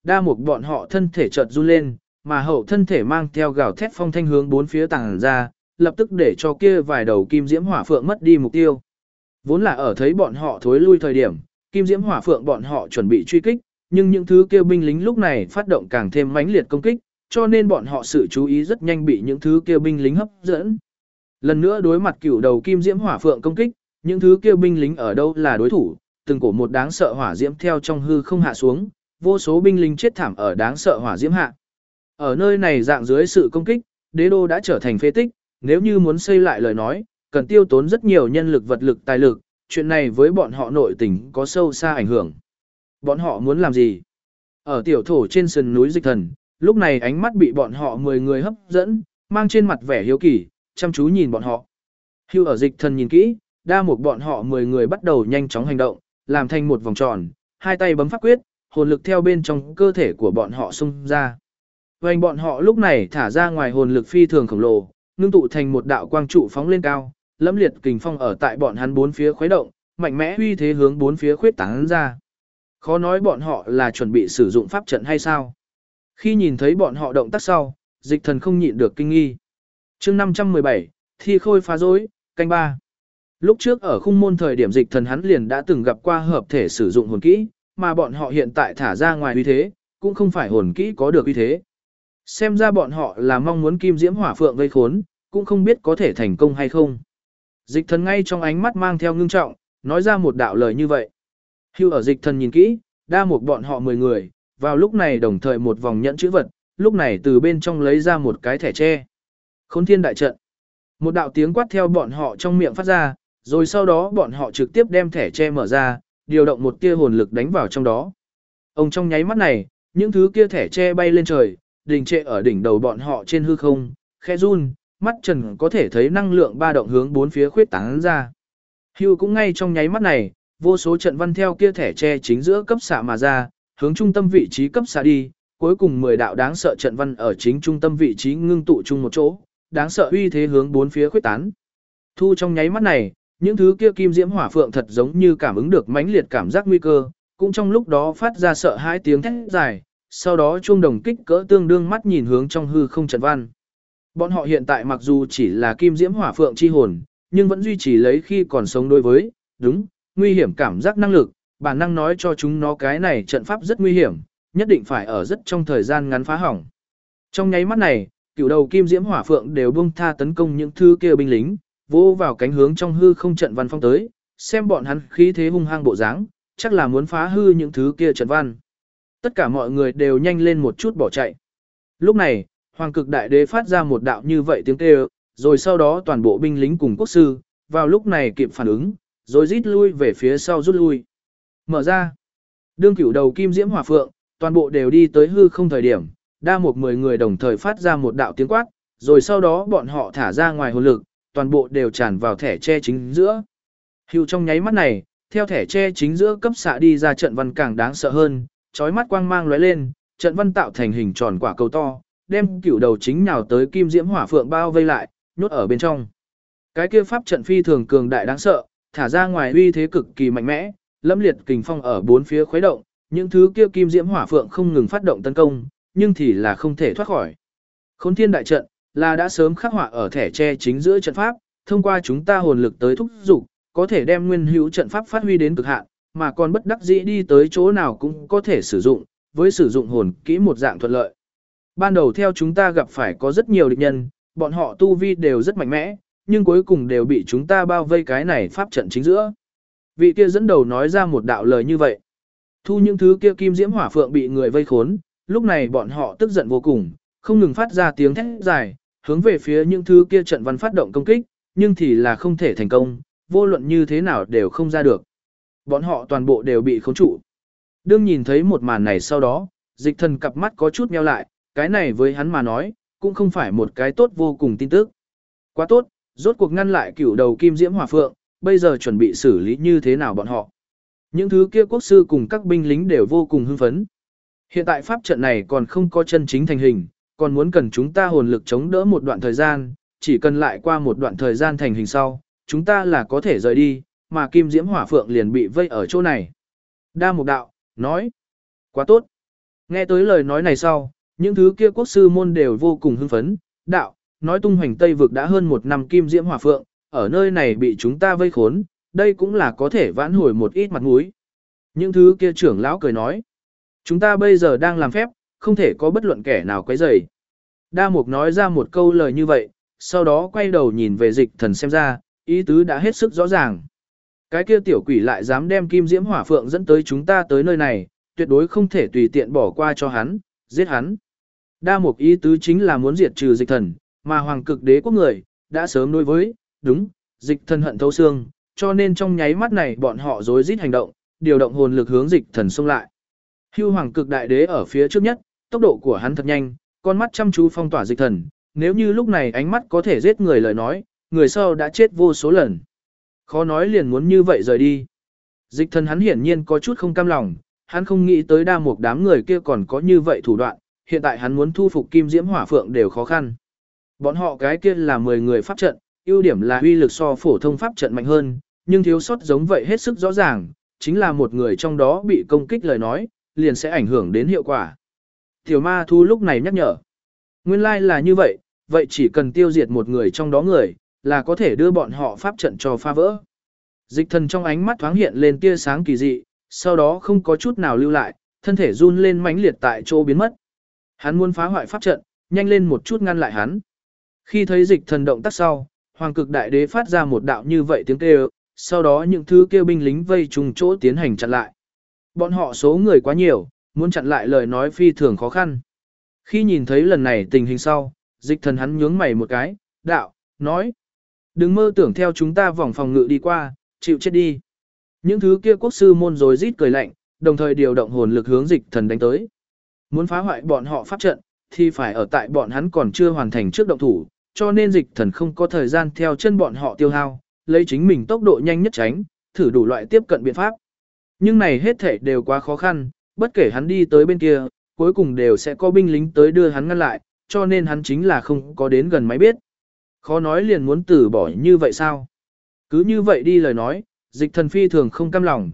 đa mục bọn họ thân thể chợt run lên, mà hậu thân thể mang theo gào thét phong thanh hướng bốn phía tàng ra, lập tức để cho kia vài đầu kim diễm hỏa phượng mất đi mục tiêu. Vốn là ở thấy bọn họ thối lui thời điểm, kim diễm hỏa phượng bọn họ chuẩn bị truy kích, nhưng những thứ kia binh lính lúc này phát động càng thêm mãnh liệt công kích, cho nên bọn họ sự chú ý rất nhanh bị những thứ kia binh lính hấp dẫn. Lần nữa đối mặt cửu đầu kim diễm hỏa phượng công kích, những thứ kia binh lính ở đâu là đối thủ, từng cổ một đáng sợ hỏa diễm theo trong hư không hạ xuống, vô số binh lính chết thảm ở đáng sợ hỏa diễm hạ. Ở nơi này dạng dưới sự công kích, đế đô đã trở thành phế tích, nếu như muốn xây lại lời nói, cần tiêu tốn rất nhiều nhân lực vật lực tài lực, chuyện này với bọn họ nội tình có sâu xa ảnh hưởng. Bọn họ muốn làm gì? Ở tiểu thổ trên sườn núi Dịch Thần, lúc này ánh mắt bị bọn họ 10 người hấp dẫn, mang trên mặt vẻ hiếu kỳ, chăm chú nhìn bọn họ. Hưu ở Dịch Thần nhìn kỹ, đa một bọn họ 10 người bắt đầu nhanh chóng hành động, làm thành một vòng tròn, hai tay bấm pháp quyết, hồn lực theo bên trong cơ thể của bọn họ xung ra. Vành bọn họ lúc này thả ra ngoài hồn lực phi thường khổng lồ, ngưng tụ thành một đạo quang trụ phóng lên cao, lẫm liệt kình phong ở tại bọn hắn bốn phía khuấy động, mạnh mẽ uy thế hướng bốn phía khuyết tán ra. Khó nói bọn họ là chuẩn bị sử dụng pháp trận hay sao? Khi nhìn thấy bọn họ động tác sau, Dịch Thần không nhịn được kinh nghi. Chương 517, thi khôi phá rối, canh 3. Lúc trước ở khung môn thời điểm Dịch Thần hắn liền đã từng gặp qua hợp thể sử dụng hồn kỹ, mà bọn họ hiện tại thả ra ngoài uy thế, cũng không phải hồn kỹ có được uy thế. Xem ra bọn họ là mong muốn kim diễm hỏa phượng vây khốn, cũng không biết có thể thành công hay không. Dịch Thần ngay trong ánh mắt mang theo ngưng trọng, nói ra một đạo lời như vậy. Hưu ở Dịch Thần nhìn kỹ, đa một bọn họ 10 người, vào lúc này đồng thời một vòng nhẫn chữ vật, lúc này từ bên trong lấy ra một cái thẻ tre. Khốn thiên đại trận. Một đạo tiếng quát theo bọn họ trong miệng phát ra, rồi sau đó bọn họ trực tiếp đem thẻ tre mở ra, điều động một tia hồn lực đánh vào trong đó. Ông trong nháy mắt này, những thứ kia thẻ tre bay lên trời, đình trệ ở đỉnh đầu bọn họ trên hư không, khẽ run, mắt trần có thể thấy năng lượng ba động hướng bốn phía khuyết tán ra. Hưu cũng ngay trong nháy mắt này, vô số trận văn theo kia thẻ tre chính giữa cấp xạ mà ra, hướng trung tâm vị trí cấp xạ đi, cuối cùng 10 đạo đáng sợ trận văn ở chính trung tâm vị trí ngưng tụ chung một chỗ, đáng sợ uy thế hướng bốn phía khuyết tán. Thu trong nháy mắt này, những thứ kia kim diễm hỏa phượng thật giống như cảm ứng được mãnh liệt cảm giác nguy cơ, cũng trong lúc đó phát ra sợ hãi tiếng thét dài, sau đó chuông đồng kích cỡ tương đương mắt nhìn hướng trong hư không trận văn. Bọn họ hiện tại mặc dù chỉ là kim diễm hỏa phượng chi hồn, nhưng vẫn duy trì lấy khi còn sống đối với, đúng, nguy hiểm cảm giác năng lực, bản năng nói cho chúng nó cái này trận pháp rất nguy hiểm, nhất định phải ở rất trong thời gian ngắn phá hỏng. Trong nháy mắt này, cửu đầu kim diễm hỏa phượng đều buông tha tấn công những thứ kia binh lính, vô vào cánh hướng trong hư không trận văn phong tới, xem bọn hắn khí thế hung hăng bộ dáng, chắc là muốn phá hư những thứ kia trận văn. Tất cả mọi người đều nhanh lên một chút bỏ chạy. Lúc này, Hoàng Cực Đại Đế phát ra một đạo như vậy tiếng kêu, rồi sau đó toàn bộ binh lính cùng quốc sư, vào lúc này kịp phản ứng, rồi rít lui về phía sau rút lui. Mở ra. Đương cửu đầu kim diễm hỏa phượng, toàn bộ đều đi tới hư không thời điểm, đa một 10 người đồng thời phát ra một đạo tiếng quát, rồi sau đó bọn họ thả ra ngoài hồn lực, toàn bộ đều tràn vào thẻ tre chính giữa. Hưu trong nháy mắt này, theo thẻ tre chính giữa cấp xạ đi ra trận văn càng đáng sợ hơn, chói mắt quang mang lóe lên, trận văn tạo thành hình tròn quả cầu to, đem cửu đầu chính nhào tới kim diễm hỏa phượng bao vây lại, nhốt ở bên trong. Cái kia pháp trận phi thường cường đại đáng sợ, thả ra ngoài uy thế cực kỳ mạnh mẽ, lâm liệt kình phong ở bốn phía khuấy động, những thứ kia kim diễm hỏa phượng không ngừng phát động tấn công, nhưng thì là không thể thoát khỏi. Khốn thiên đại trận là đã sớm khắc họa ở thẻ tre chính giữa trận pháp, thông qua chúng ta hồn lực tới thúc dục, có thể đem nguyên hữu trận pháp phát huy đến cực hạn, mà còn bất đắc dĩ đi tới chỗ nào cũng có thể sử dụng, với sử dụng hồn kỹ một dạng thuận lợi. Ban đầu theo chúng ta gặp phải có rất nhiều địch nhân, bọn họ tu vi đều rất mạnh mẽ, nhưng cuối cùng đều bị chúng ta bao vây cái này pháp trận chính giữa. Vị kia dẫn đầu nói ra một đạo lời như vậy. Thu những thứ kia kim diễm hỏa phượng bị người vây khốn, lúc này bọn họ tức giận vô cùng, không ngừng phát ra tiếng thét dài, hướng về phía những thứ kia trận văn phát động công kích, nhưng thì là không thể thành công, vô luận như thế nào đều không ra được. Bọn họ toàn bộ đều bị khống trụ. Đương nhìn thấy một màn này sau đó, Dịch Thần cặp mắt có chút nheo lại, cái này với hắn mà nói, cũng không phải một cái tốt vô cùng tin tức. Quá tốt, rốt cuộc ngăn lại cửu đầu kim diễm hỏa phượng, bây giờ chuẩn bị xử lý như thế nào bọn họ. Những thứ kia quốc sư cùng các binh lính đều vô cùng hưng phấn. Hiện tại pháp trận này còn không có chân chính thành hình, còn muốn cần chúng ta hồn lực chống đỡ một đoạn thời gian, chỉ cần lại qua một đoạn thời gian thành hình sau, chúng ta là có thể rời đi, mà kim diễm hỏa phượng liền bị vây ở chỗ này. Đa Mục Đạo nói, quá tốt. Nghe tới lời nói này sau, những thứ kia quốc sư môn đều vô cùng hưng phấn, đạo, nói tung hoành Tây vực đã hơn 1 năm kim diễm hỏa phượng, ở nơi này bị chúng ta vây khốn, đây cũng là có thể vãn hồi một ít mặt mũi. Những thứ kia trưởng lão cười nói, chúng ta bây giờ đang làm phép, không thể có bất luận kẻ nào quấy rầy. Đa Mục nói ra một câu lời như vậy, sau đó quay đầu nhìn về Dịch Thần xem ra, ý tứ đã hết sức rõ ràng. Cái kia tiểu quỷ lại dám đem kim diễm hỏa phượng dẫn tới chúng ta tới nơi này, tuyệt đối không thể tùy tiện bỏ qua cho hắn, giết hắn. Đa Mục ý tứ chính là muốn diệt trừ Dịch Thần, mà Hoàng Cực Đế quốc người đã sớm đối với, đúng, Dịch Thần hận thấu xương, cho nên trong nháy mắt này bọn họ rối rít hành động, điều động hồn lực hướng Dịch Thần xông lại. Hưu Hoàng Cực Đại Đế ở phía trước nhất, tốc độ của hắn thật nhanh, con mắt chăm chú phong tỏa Dịch Thần, nếu như lúc này ánh mắt có thể giết người lời nói, người sau đã chết vô số lần. Khó nói liền muốn như vậy rời đi. Dịch Thần hắn hiển nhiên có chút không cam lòng, hắn không nghĩ tới Đa Mục đám người kia còn có như vậy thủ đoạn, hiện tại hắn muốn thu phục Kim Diễm Hỏa Phượng đều khó khăn. Bọn họ cái kia là 10 người pháp trận, ưu điểm là uy lực so phổ thông pháp trận mạnh hơn, nhưng thiếu sót giống vậy hết sức rõ ràng, chính là một người trong đó bị công kích lời nói, liền sẽ ảnh hưởng đến hiệu quả. Tiểu ma thu lúc này nhắc nhở. Nguyên lai là như vậy, vậy chỉ cần tiêu diệt một người trong đó người, là có thể đưa bọn họ pháp trận cho phá vỡ. Dịch Thần trong ánh mắt thoáng hiện lên tia sáng kỳ dị, sau đó không có chút nào lưu lại, thân thể run lên mãnh liệt tại chỗ biến mất. Hắn muốn phá hoại pháp trận, nhanh lên một chút ngăn lại hắn. Khi thấy Dịch Thần động tác sau, Hoàng Cực Đại Đế phát ra một đạo như vậy tiếng kêu, sau đó những thứ kêu binh lính vây trùng chỗ tiến hành chặn lại. Bọn họ số người quá nhiều, muốn chặn lại lời nói phi thường khó khăn. Khi nhìn thấy lần này tình hình sau, Dịch Thần hắn nhướng mày một cái, đạo, nói. Đừng mơ tưởng theo chúng ta vòng phòng ngự đi qua, chịu chết đi. Những thứ kia quốc sư môn rồi rít cười lạnh, đồng thời điều động hồn lực hướng Dịch Thần đánh tới. Muốn phá hoại bọn họ pháp trận, thì phải ở tại bọn hắn còn chưa hoàn thành trước động thủ, cho nên Dịch Thần không có thời gian theo chân bọn họ tiêu hao, lấy chính mình tốc độ nhanh nhất tránh, thử đủ loại tiếp cận biện pháp. Nhưng này hết thể đều quá khó khăn, bất kể hắn đi tới bên kia, cuối cùng đều sẽ có binh lính tới đưa hắn ngăn lại, cho nên hắn chính là không có đến gần máy biết. Khó nói liền muốn từ bỏ như vậy sao? Cứ như vậy đi lời nói, Dịch Thần phi thường không cam lòng,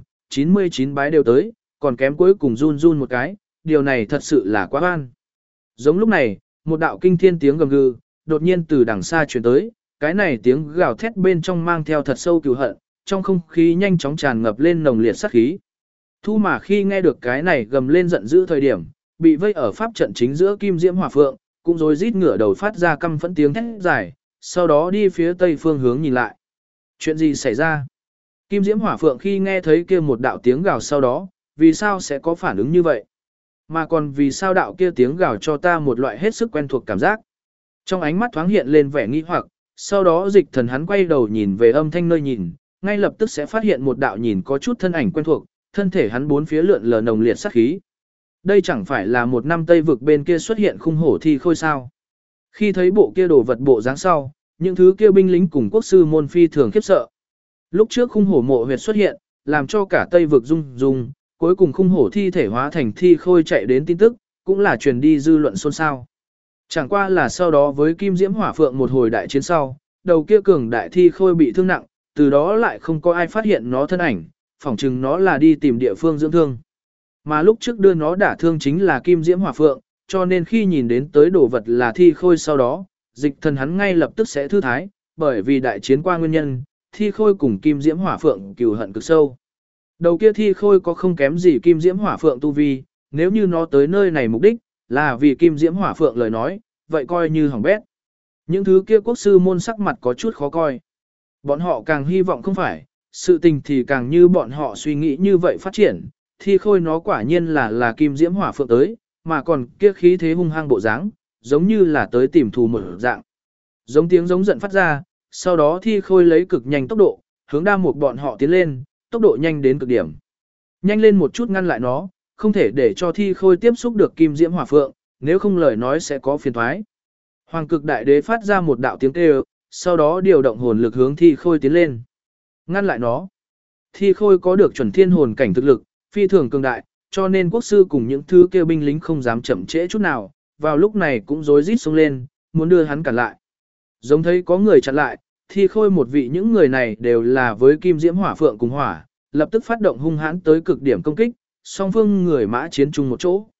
99 bái đều tới, còn kém cuối cùng run run một cái, điều này thật sự là quá oan. Giống lúc này, một đạo kinh thiên tiếng gầm gừ, đột nhiên từ đằng xa truyền tới, cái này tiếng gào thét bên trong mang theo thật sâu cừu hận, trong không khí nhanh chóng tràn ngập lên nồng liệt sát khí. Thu mà khi nghe được cái này gầm lên giận dữ thời điểm, bị vây ở pháp trận chính giữa Kim Diễm Hỏa Phượng, cũng rồi rít ngửa đầu phát ra căm phẫn tiếng thét dài, sau đó đi phía tây phương hướng nhìn lại. Chuyện gì xảy ra? Kim Diễm Hỏa Phượng khi nghe thấy kia một đạo tiếng gào sau đó, vì sao sẽ có phản ứng như vậy? Mà còn vì sao đạo kia tiếng gào cho ta một loại hết sức quen thuộc cảm giác? Trong ánh mắt thoáng hiện lên vẻ nghi hoặc, sau đó Dịch Thần hắn quay đầu nhìn về âm thanh nơi nhìn, ngay lập tức sẽ phát hiện một đạo nhìn có chút thân ảnh quen thuộc, thân thể hắn bốn phía lượn lờ nồng liệt sát khí. Đây chẳng phải là 1 năm Tây vực bên kia xuất hiện khung hổ thi khôi sao? Khi thấy bộ kia đồ vật bộ dáng sau, những thứ kia binh lính cùng quốc sư môn phi thường khiếp sợ. Lúc trước khung hổ mộ huyệt xuất hiện, làm cho cả Tây vực rung rung, cuối cùng khung hổ thi thể hóa thành thi khôi chạy đến tin tức, cũng là truyền đi dư luận xôn xao. Chẳng qua là sau đó với Kim Diễm Hỏa Phượng một hồi đại chiến sau, đầu kia cường đại thi khôi bị thương nặng, từ đó lại không có ai phát hiện nó thân ảnh, phỏng chừng nó là đi tìm địa phương dưỡng thương. Mà lúc trước đưa nó đả thương chính là Kim Diễm Hỏa Phượng, cho nên khi nhìn đến tới đồ vật là thi khôi sau đó, Dịch Thần hắn ngay lập tức sẽ thư thái, bởi vì đại chiến qua nguyên nhân, thi khôi cùng Kim Diễm Hỏa Phượng cừu hận cực sâu. Đầu kia thi khôi có không kém gì Kim Diễm Hỏa Phượng tu vi, nếu như nó tới nơi này mục đích là vì Kim Diễm Hỏa Phượng lời nói, vậy coi như hỏng bét. Những thứ kia quốc sư môn sắc mặt có chút khó coi. Bọn họ càng hy vọng không phải, sự tình thì càng như bọn họ suy nghĩ như vậy phát triển, thi khôi nó quả nhiên là Kim Diễm Hỏa Phượng tới, mà còn kia khí thế hung hăng bộ dáng, giống như là tới tìm thù một dạng. Giống tiếng giống giận phát ra, sau đó thi khôi lấy cực nhanh tốc độ, hướng Đa Mục bọn họ tiến lên, tốc độ nhanh đến cực điểm. Nhanh lên một chút ngăn lại nó, không thể để cho thi khôi tiếp xúc được Kim Diễm Hỏa Phượng, nếu không lời nói sẽ có phiền toái. Hoàng Cực Đại Đế phát ra một đạo tiếng kêu, sau đó điều động hồn lực hướng thi khôi tiến lên. Ngăn lại nó. Thi khôi có được chuẩn thiên hồn cảnh thực lực, phi thường cường đại, cho nên quốc sư cùng những thứ kêu binh lính không dám chậm trễ chút nào, vào lúc này cũng rối rít xông lên, muốn đưa hắn cản lại. Giống thấy có người chặn lại, thi khôi một vị những người này đều là với Kim Diễm Hỏa Phượng cùng hỏa, lập tức phát động hung hãn tới cực điểm công kích, song phương người mã chiến chung một chỗ.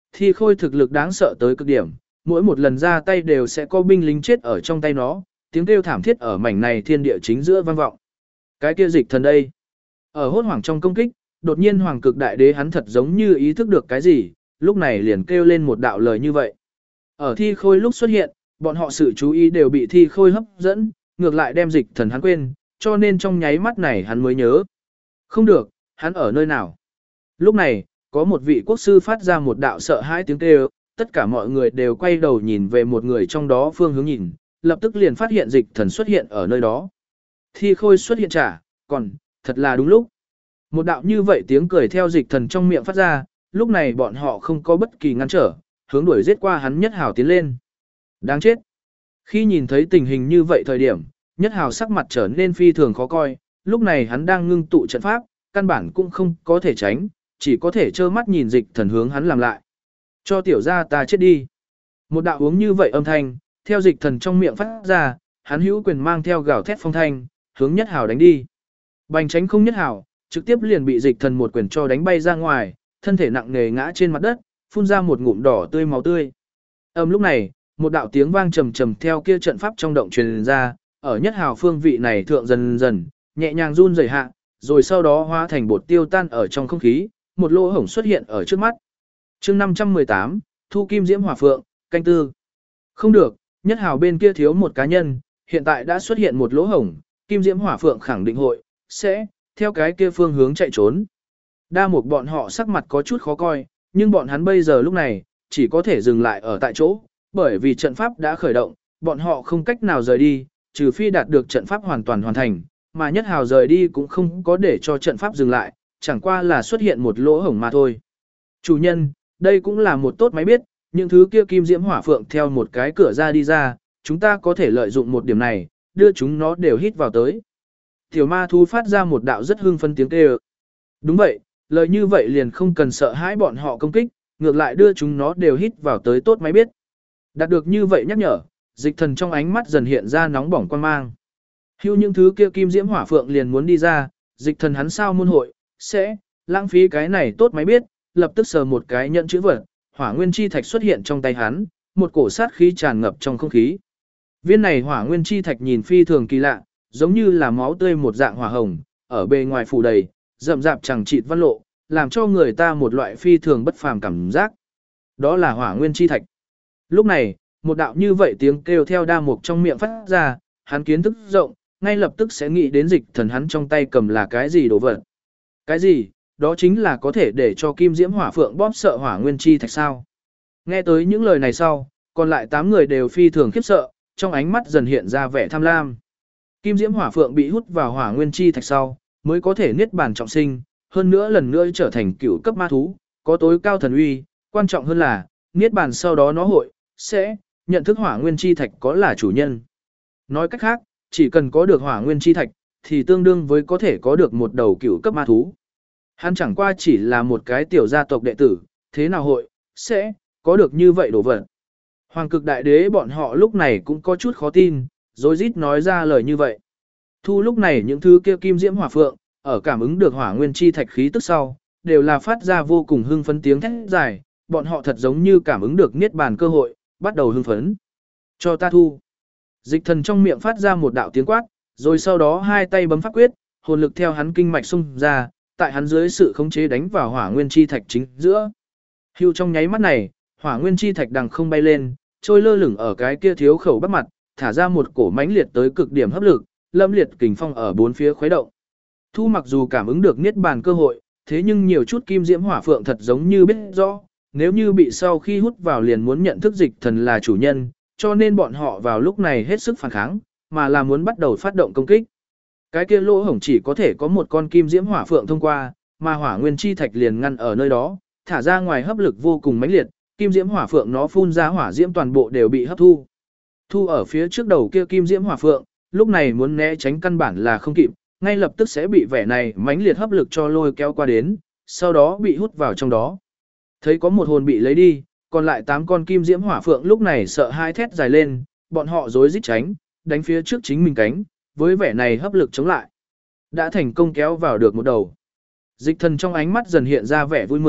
Thi khôi thực lực đáng sợ tới cực điểm, mỗi một lần ra tay đều sẽ có binh lính chết ở trong tay nó, tiếng kêu thảm thiết ở mảnh này thiên địa chính giữa vang vọng. Cái kia dịch thần đây, ở hốt hoảng trong công kích, đột nhiên hoàng cực đại đế hắn thật giống như ý thức được cái gì, lúc này liền kêu lên một đạo lời như vậy. Ở thi khôi lúc xuất hiện, bọn họ sự chú ý đều bị thi khôi hấp dẫn, ngược lại đem dịch thần hắn quên, cho nên trong nháy mắt này hắn mới nhớ. Không được, hắn ở nơi nào? Lúc này, có một vị quốc sư phát ra một đạo sợ hãi tiếng kêu, tất cả mọi người đều quay đầu nhìn về một người trong đó phương hướng nhìn, lập tức liền phát hiện dịch thần xuất hiện ở nơi đó. Thi khôi xuất hiện trả, còn, thật là đúng lúc. Một đạo như vậy tiếng cười theo dịch thần trong miệng phát ra, lúc này bọn họ không có bất kỳ ngăn trở, hướng đuổi giết qua hắn Nhất Hào tiến lên. Đáng chết. Khi nhìn thấy tình hình như vậy thời điểm, Nhất Hào sắc mặt trở nên phi thường khó coi, lúc này hắn đang ngưng tụ trận pháp, căn bản cũng không có thể tránh, chỉ có thể trơ mắt nhìn dịch thần hướng hắn làm lại. Cho tiểu gia ta chết đi. Một đạo uống như vậy âm thanh, theo dịch thần trong miệng phát ra, hắn hữu quyền mang theo gào thét phong thanh, hướng Nhất Hào đánh đi. Bành tránh không Nhất Hào, trực tiếp liền bị dịch thần một quyền cho đánh bay ra ngoài, thân thể nặng nề ngã trên mặt đất, phun ra một ngụm đỏ tươi máu tươi. Lúc này, một đạo tiếng vang trầm trầm theo kia trận pháp trong động truyền ra, ở Nhất Hào phương vị này thượng dần dần, nhẹ nhàng run rẩy hạ, rồi sau đó hóa thành bột tiêu tan ở trong không khí, một lỗ hổng xuất hiện ở trước mắt. Chương 518, Thu Kim Diễm Hỏa Phượng, canh tư. Không được, Nhất Hào bên kia thiếu một cá nhân, hiện tại đã xuất hiện một lỗ hổng, Kim Diễm Hỏa Phượng khẳng định hội sẽ theo cái kia phương hướng chạy trốn. Đa Mục bọn họ sắc mặt có chút khó coi, nhưng bọn hắn bây giờ lúc này chỉ có thể dừng lại ở tại chỗ, bởi vì trận pháp đã khởi động, bọn họ không cách nào rời đi, trừ phi đạt được trận pháp hoàn toàn hoàn thành, mà Nhất Hào rời đi cũng không có để cho trận pháp dừng lại, chẳng qua là xuất hiện một lỗ hổng mà thôi. Chủ nhân, đây cũng là một tốt máy biết, những thứ kia Kim Diễm Hỏa Phượng theo một cái cửa ra đi ra, chúng ta có thể lợi dụng một điểm này, đưa chúng nó đều hít vào tới. Tiểu ma thú phát ra một đạo rất hưng phấn tiếng kêu. Đúng vậy, lời như vậy liền không cần sợ hãi bọn họ công kích, ngược lại đưa chúng nó đều hít vào tới tốt máy biết. Đạt được như vậy nhắc nhở, dịch thần trong ánh mắt dần hiện ra nóng bỏng quan mang. Hưu những thứ kia Kim Diễm Hỏa Phượng liền muốn đi ra, dịch thần hắn sao muôn hội, sẽ lãng phí cái này tốt máy biết, lập tức sờ một cái nhận chữ vật, hỏa nguyên chi thạch xuất hiện trong tay hắn, một cổ sát khí tràn ngập trong không khí. Viên này hỏa nguyên chi thạch nhìn phi thường kỳ lạ, giống như là máu tươi một dạng hỏa hồng, ở bề ngoài phủ đầy, rậm rạp chẳng chịt văn lộ, làm cho người ta một loại phi thường bất phàm cảm giác. Đó là hỏa nguyên chi thạch. Lúc này, một đạo như vậy tiếng kêu theo Đa Mục trong miệng phát ra, hắn kiến thức rộng, ngay lập tức sẽ nghĩ đến dịch thần hắn trong tay cầm là cái gì đồ vật. Cái gì? Đó chính là có thể để cho Kim Diễm Hỏa Phượng bóp sợ hỏa nguyên chi thạch sao. Nghe tới những lời này sau, còn lại 8 người đều phi thường khiếp sợ, trong ánh mắt dần hiện ra vẻ tham lam. Kim Diễm Hỏa Phượng bị hút vào hỏa nguyên chi thạch sau, mới có thể niết bàn trọng sinh, hơn nữa lần nữa trở thành cựu cấp ma thú, có tối cao thần uy, quan trọng hơn là, niết bàn sau đó nó sẽ nhận thức hỏa nguyên chi thạch có là chủ nhân. Nói cách khác, chỉ cần có được hỏa nguyên chi thạch, thì tương đương với có thể có được một đầu cựu cấp ma thú. Hắn chẳng qua chỉ là một cái tiểu gia tộc đệ tử, thế nào sẽ có được như vậy đồ vật. Hoàng cực đại đế bọn họ lúc này cũng có chút khó tin, rối rít nói ra lời như vậy. Thu lúc này những thứ kia Kim Diễm Hỏa Phượng, ở cảm ứng được hỏa nguyên chi thạch khí tức sau, đều là phát ra vô cùng hưng phấn tiếng thét dài, bọn họ thật giống như cảm ứng được niết bàn cơ hội, bắt đầu hưng phấn. Cho ta thu. Dịch thần trong miệng phát ra một đạo tiếng quát, rồi sau đó hai tay bấm pháp quyết, hồn lực theo hắn kinh mạch xung ra, tại hắn dưới sự khống chế đánh vào hỏa nguyên chi thạch chính giữa. Hưu trong nháy mắt này, hỏa nguyên chi thạch đằng không bay lên, trôi lơ lửng ở cái kia thiếu khẩu bắc mặt, thả ra một cổ mãnh liệt tới cực điểm hấp lực, lâm liệt kình phong ở bốn phía khuấy động. Thu mặc dù cảm ứng được niết bàn cơ hội, thế nhưng nhiều chút Kim Diễm Hỏa Phượng thật giống như biết rõ, nếu như bị sau khi hút vào liền muốn nhận thức dịch thần là chủ nhân, cho nên bọn họ vào lúc này hết sức phản kháng, mà là muốn bắt đầu phát động công kích. Cái kia lỗ hổng chỉ có thể có một con Kim Diễm Hỏa Phượng thông qua, mà hỏa nguyên chi thạch liền ngăn ở nơi đó, thả ra ngoài hấp lực vô cùng mãnh liệt, Kim Diễm Hỏa Phượng nó phun ra hỏa diễm toàn bộ đều bị hấp thu. Thu ở phía trước đầu kia Kim Diễm Hỏa Phượng, lúc này muốn né tránh căn bản là không kịp, ngay lập tức sẽ bị vẻ này mãnh liệt hấp lực cho lôi kéo qua đến, sau đó bị hút vào trong đó. Thấy có một hồn bị lấy đi, còn lại 8 con Kim Diễm Hỏa Phượng lúc này sợ hai thét dài lên, bọn họ rối rít tránh, đánh phía trước chính mình cánh, với vẻ này hấp lực chống lại. Đã thành công kéo vào được một đầu. Dịch thần trong ánh mắt dần hiện ra vẻ vui mừng,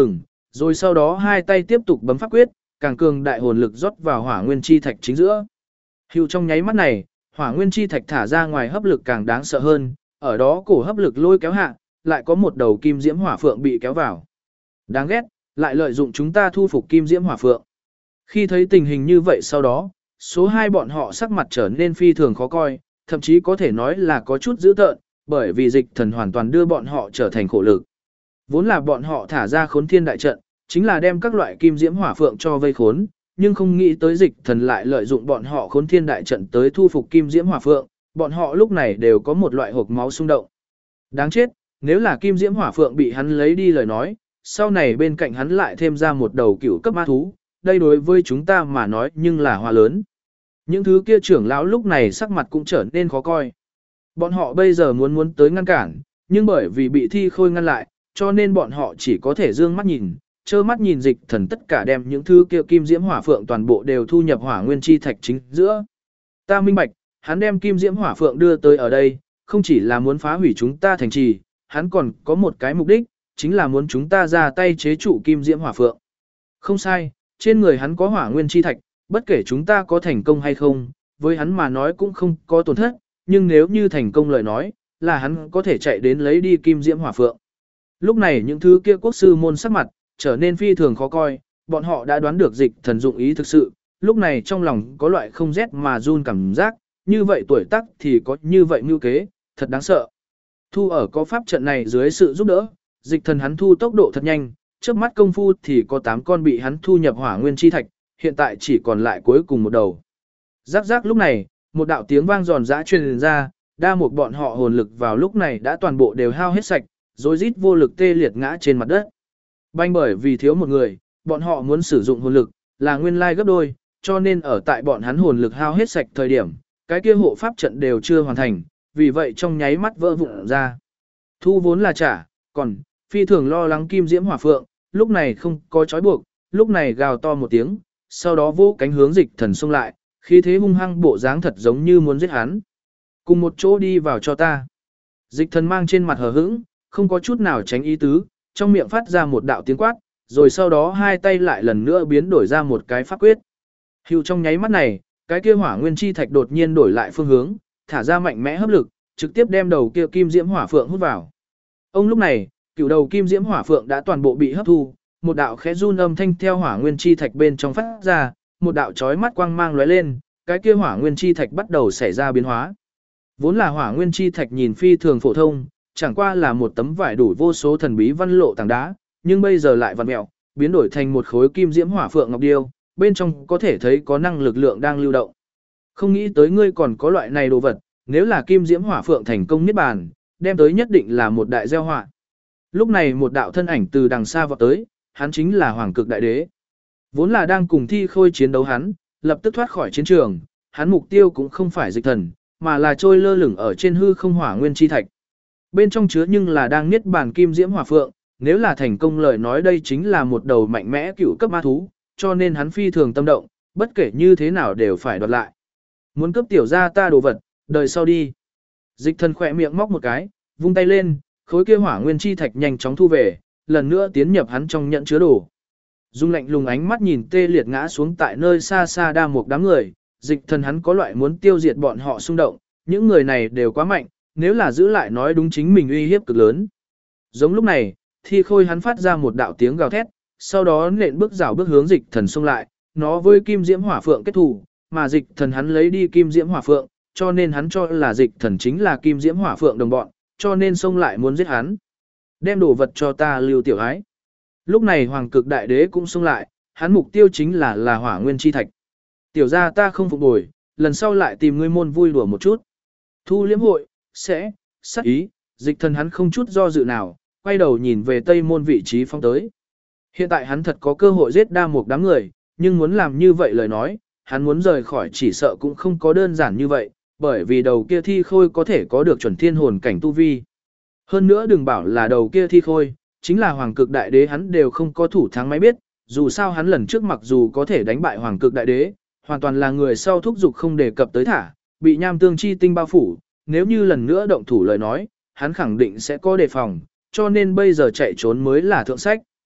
rồi sau đó hai tay tiếp tục bấm pháp quyết, càng cường đại hồn lực rót vào hỏa nguyên chi thạch chính giữa. Hưu trong nháy mắt này, hỏa nguyên chi thạch thả ra ngoài hấp lực càng đáng sợ hơn, ở đó cổ hấp lực lôi kéo hạ, lại có một đầu kim diễm hỏa phượng bị kéo vào. Đáng ghét, lại lợi dụng chúng ta thu phục kim diễm hỏa phượng. Khi thấy tình hình như vậy sau đó, số 2 bọn họ sắc mặt trở nên phi thường khó coi, thậm chí có thể nói là có chút dữ tợn, bởi vì dịch thần hoàn toàn đưa bọn họ trở thành khổ lực. Vốn là bọn họ thả ra khốn thiên đại trận, chính là đem các loại kim diễm hỏa phượng cho vây khốn, nhưng không nghĩ tới dịch thần lại lợi dụng bọn họ khốn thiên đại trận tới thu phục kim diễm hỏa phượng, bọn họ lúc này đều có một loại hộc máu xung động. Đáng chết, nếu là kim diễm hỏa phượng bị hắn lấy đi lời nói, sau này bên cạnh hắn lại thêm ra một đầu cửu cấp ma thú, đây đối với chúng ta mà nói nhưng là hoa lớn. Những thứ kia trưởng lão lúc này sắc mặt cũng trở nên khó coi. Bọn họ bây giờ muốn tới ngăn cản, nhưng bởi vì bị thi khôi ngăn lại, cho nên bọn họ chỉ có thể dương mắt nhìn, trơ mắt nhìn dịch thần tất cả đem những thứ kia kim diễm hỏa phượng toàn bộ đều thu nhập hỏa nguyên chi thạch chính giữa. Ta minh bạch, hắn đem kim diễm hỏa phượng đưa tới ở đây, không chỉ là muốn phá hủy chúng ta thành trì, hắn còn có một cái mục đích, chính là muốn chúng ta ra tay chế trụ kim diễm hỏa phượng. Không sai, trên người hắn có hỏa nguyên chi thạch, bất kể chúng ta có thành công hay không, với hắn mà nói cũng không có tổn thất, nhưng nếu như thành công lời nói, là hắn có thể chạy đến lấy đi kim diễm hỏa phượng. Lúc này những thứ kia quốc sư môn sắc mặt, trở nên phi thường khó coi, bọn họ đã đoán được dịch thần dụng ý thực sự, lúc này trong lòng có loại không rét mà run cảm giác, như vậy tuổi tác thì có như vậy mưu kế, thật đáng sợ. Thu ở có pháp trận này dưới sự giúp đỡ, dịch thần hắn thu tốc độ thật nhanh, trước mắt công phu thì có 8 con bị hắn thu nhập hỏa nguyên chi thạch, hiện tại chỉ còn lại cuối cùng một đầu. Rắc rắc lúc này, một đạo tiếng vang giòn giã truyền ra, đa một bọn họ hồn lực vào lúc này đã toàn bộ đều hao hết sạch, rồi rít vô lực tê liệt ngã trên mặt đất. Banh bởi vì thiếu một người, bọn họ muốn sử dụng hồn lực, là nguyên lai gấp đôi, cho nên ở tại bọn hắn hồn lực hao hết sạch thời điểm, cái kia hộ pháp trận đều chưa hoàn thành, vì vậy trong nháy mắt vỡ vụn ra. Thu vốn là trả, còn, phi thường lo lắng kim diễm hỏa phượng, lúc này không có trói buộc, lúc này gào to một tiếng, sau đó vỗ cánh hướng dịch thần xông lại, khí thế hung hăng bộ dáng thật giống như muốn giết hắn. Cùng một chỗ đi vào cho ta. Dịch thần mang trên mặt hờ hững, không có chút nào tránh ý tứ, trong miệng phát ra một đạo tiếng quát, rồi sau đó hai tay lại lần nữa biến đổi ra một cái pháp quyết. Hưu trong nháy mắt này, cái kia hỏa nguyên chi thạch đột nhiên đổi lại phương hướng, thả ra mạnh mẽ hấp lực, trực tiếp đem đầu kia kim diễm hỏa phượng hút vào. Ông lúc này, cửu đầu kim diễm hỏa phượng đã toàn bộ bị hấp thu, một đạo khẽ run âm thanh theo hỏa nguyên chi thạch bên trong phát ra, một đạo chói mắt quang mang lóe lên, cái kia hỏa nguyên chi thạch bắt đầu xảy ra biến hóa. Vốn là hỏa nguyên chi thạch nhìn phi thường phổ thông, chẳng qua là một tấm vải đủ vô số thần bí văn lộ tảng đá, nhưng bây giờ lại vặn mèo, biến đổi thành một khối kim diễm hỏa phượng ngọc điêu, bên trong có thể thấy có năng lực lượng đang lưu động. Không nghĩ tới ngươi còn có loại này đồ vật, nếu là kim diễm hỏa phượng thành công niết bàn, đem tới nhất định là một đại gieo họa. Lúc này một đạo thân ảnh từ đằng xa vọt tới, hắn chính là Hoàng Cực Đại Đế. Vốn là đang cùng Thi Khôi chiến đấu hắn, lập tức thoát khỏi chiến trường, hắn mục tiêu cũng không phải dịch thần, mà là trôi lơ lửng ở trên hư không hỏa nguyên chi thạch. Bên trong chứa nhưng là đang niết bàn kim diễm hỏa phượng, nếu là thành công lời nói đây chính là một đầu mạnh mẽ cửu cấp ma thú, cho nên hắn phi thường tâm động, bất kể như thế nào đều phải đoạt lại. Muốn cướp tiểu gia ta đồ vật, đời sau đi. Dịch thần khỏe miệng móc một cái, vung tay lên, khối kia hỏa nguyên chi thạch nhanh chóng thu về, lần nữa tiến nhập hắn trong nhận chứa đồ. Dung lạnh lùng ánh mắt nhìn tê liệt ngã xuống tại nơi xa xa đa một đám người, dịch thần hắn có loại muốn tiêu diệt bọn họ xung động, những người này đều quá mạnh, nếu là giữ lại nói đúng chính mình uy hiếp cực lớn. Giống lúc này, Thi Khôi hắn phát ra một đạo tiếng gào thét, sau đó nện bước rảo bước hướng dịch thần xông lại, nó với kim diễm hỏa phượng kết thù, mà dịch thần hắn lấy đi kim diễm hỏa phượng, cho nên hắn cho là dịch thần chính là kim diễm hỏa phượng đồng bọn, cho nên xông lại muốn giết hắn. Đem đồ vật cho ta lưu tiểu ái. Lúc này Hoàng Cực Đại Đế cũng xông lại, hắn mục tiêu chính là hỏa nguyên chi thạch. Tiểu gia ta không phục bồi, lần sau lại tìm ngươi môn vui đùa một chút. Thu liễm hội, sẽ, sát ý, dịch thần hắn không chút do dự nào, quay đầu nhìn về tây môn vị trí phong tới. Hiện tại hắn thật có cơ hội giết đa một đám người, nhưng muốn làm như vậy lời nói, hắn muốn rời khỏi chỉ sợ cũng không có đơn giản như vậy, bởi vì đầu kia Thi Khôi có thể có được chuẩn thiên hồn cảnh tu vi. Hơn nữa đừng bảo là đầu kia Thi Khôi, chính là Hoàng Cực Đại Đế hắn đều không có thủ thắng máy biết, dù sao hắn lần trước mặc dù có thể đánh bại Hoàng Cực Đại Đế, hoàn toàn là người sau thúc dục không đề cập tới thả, bị nham tương chi tinh bao phủ, nếu như lần nữa động thủ lời nói, hắn khẳng định sẽ có đề phòng, cho nên bây giờ chạy trốn mới là thượng sách.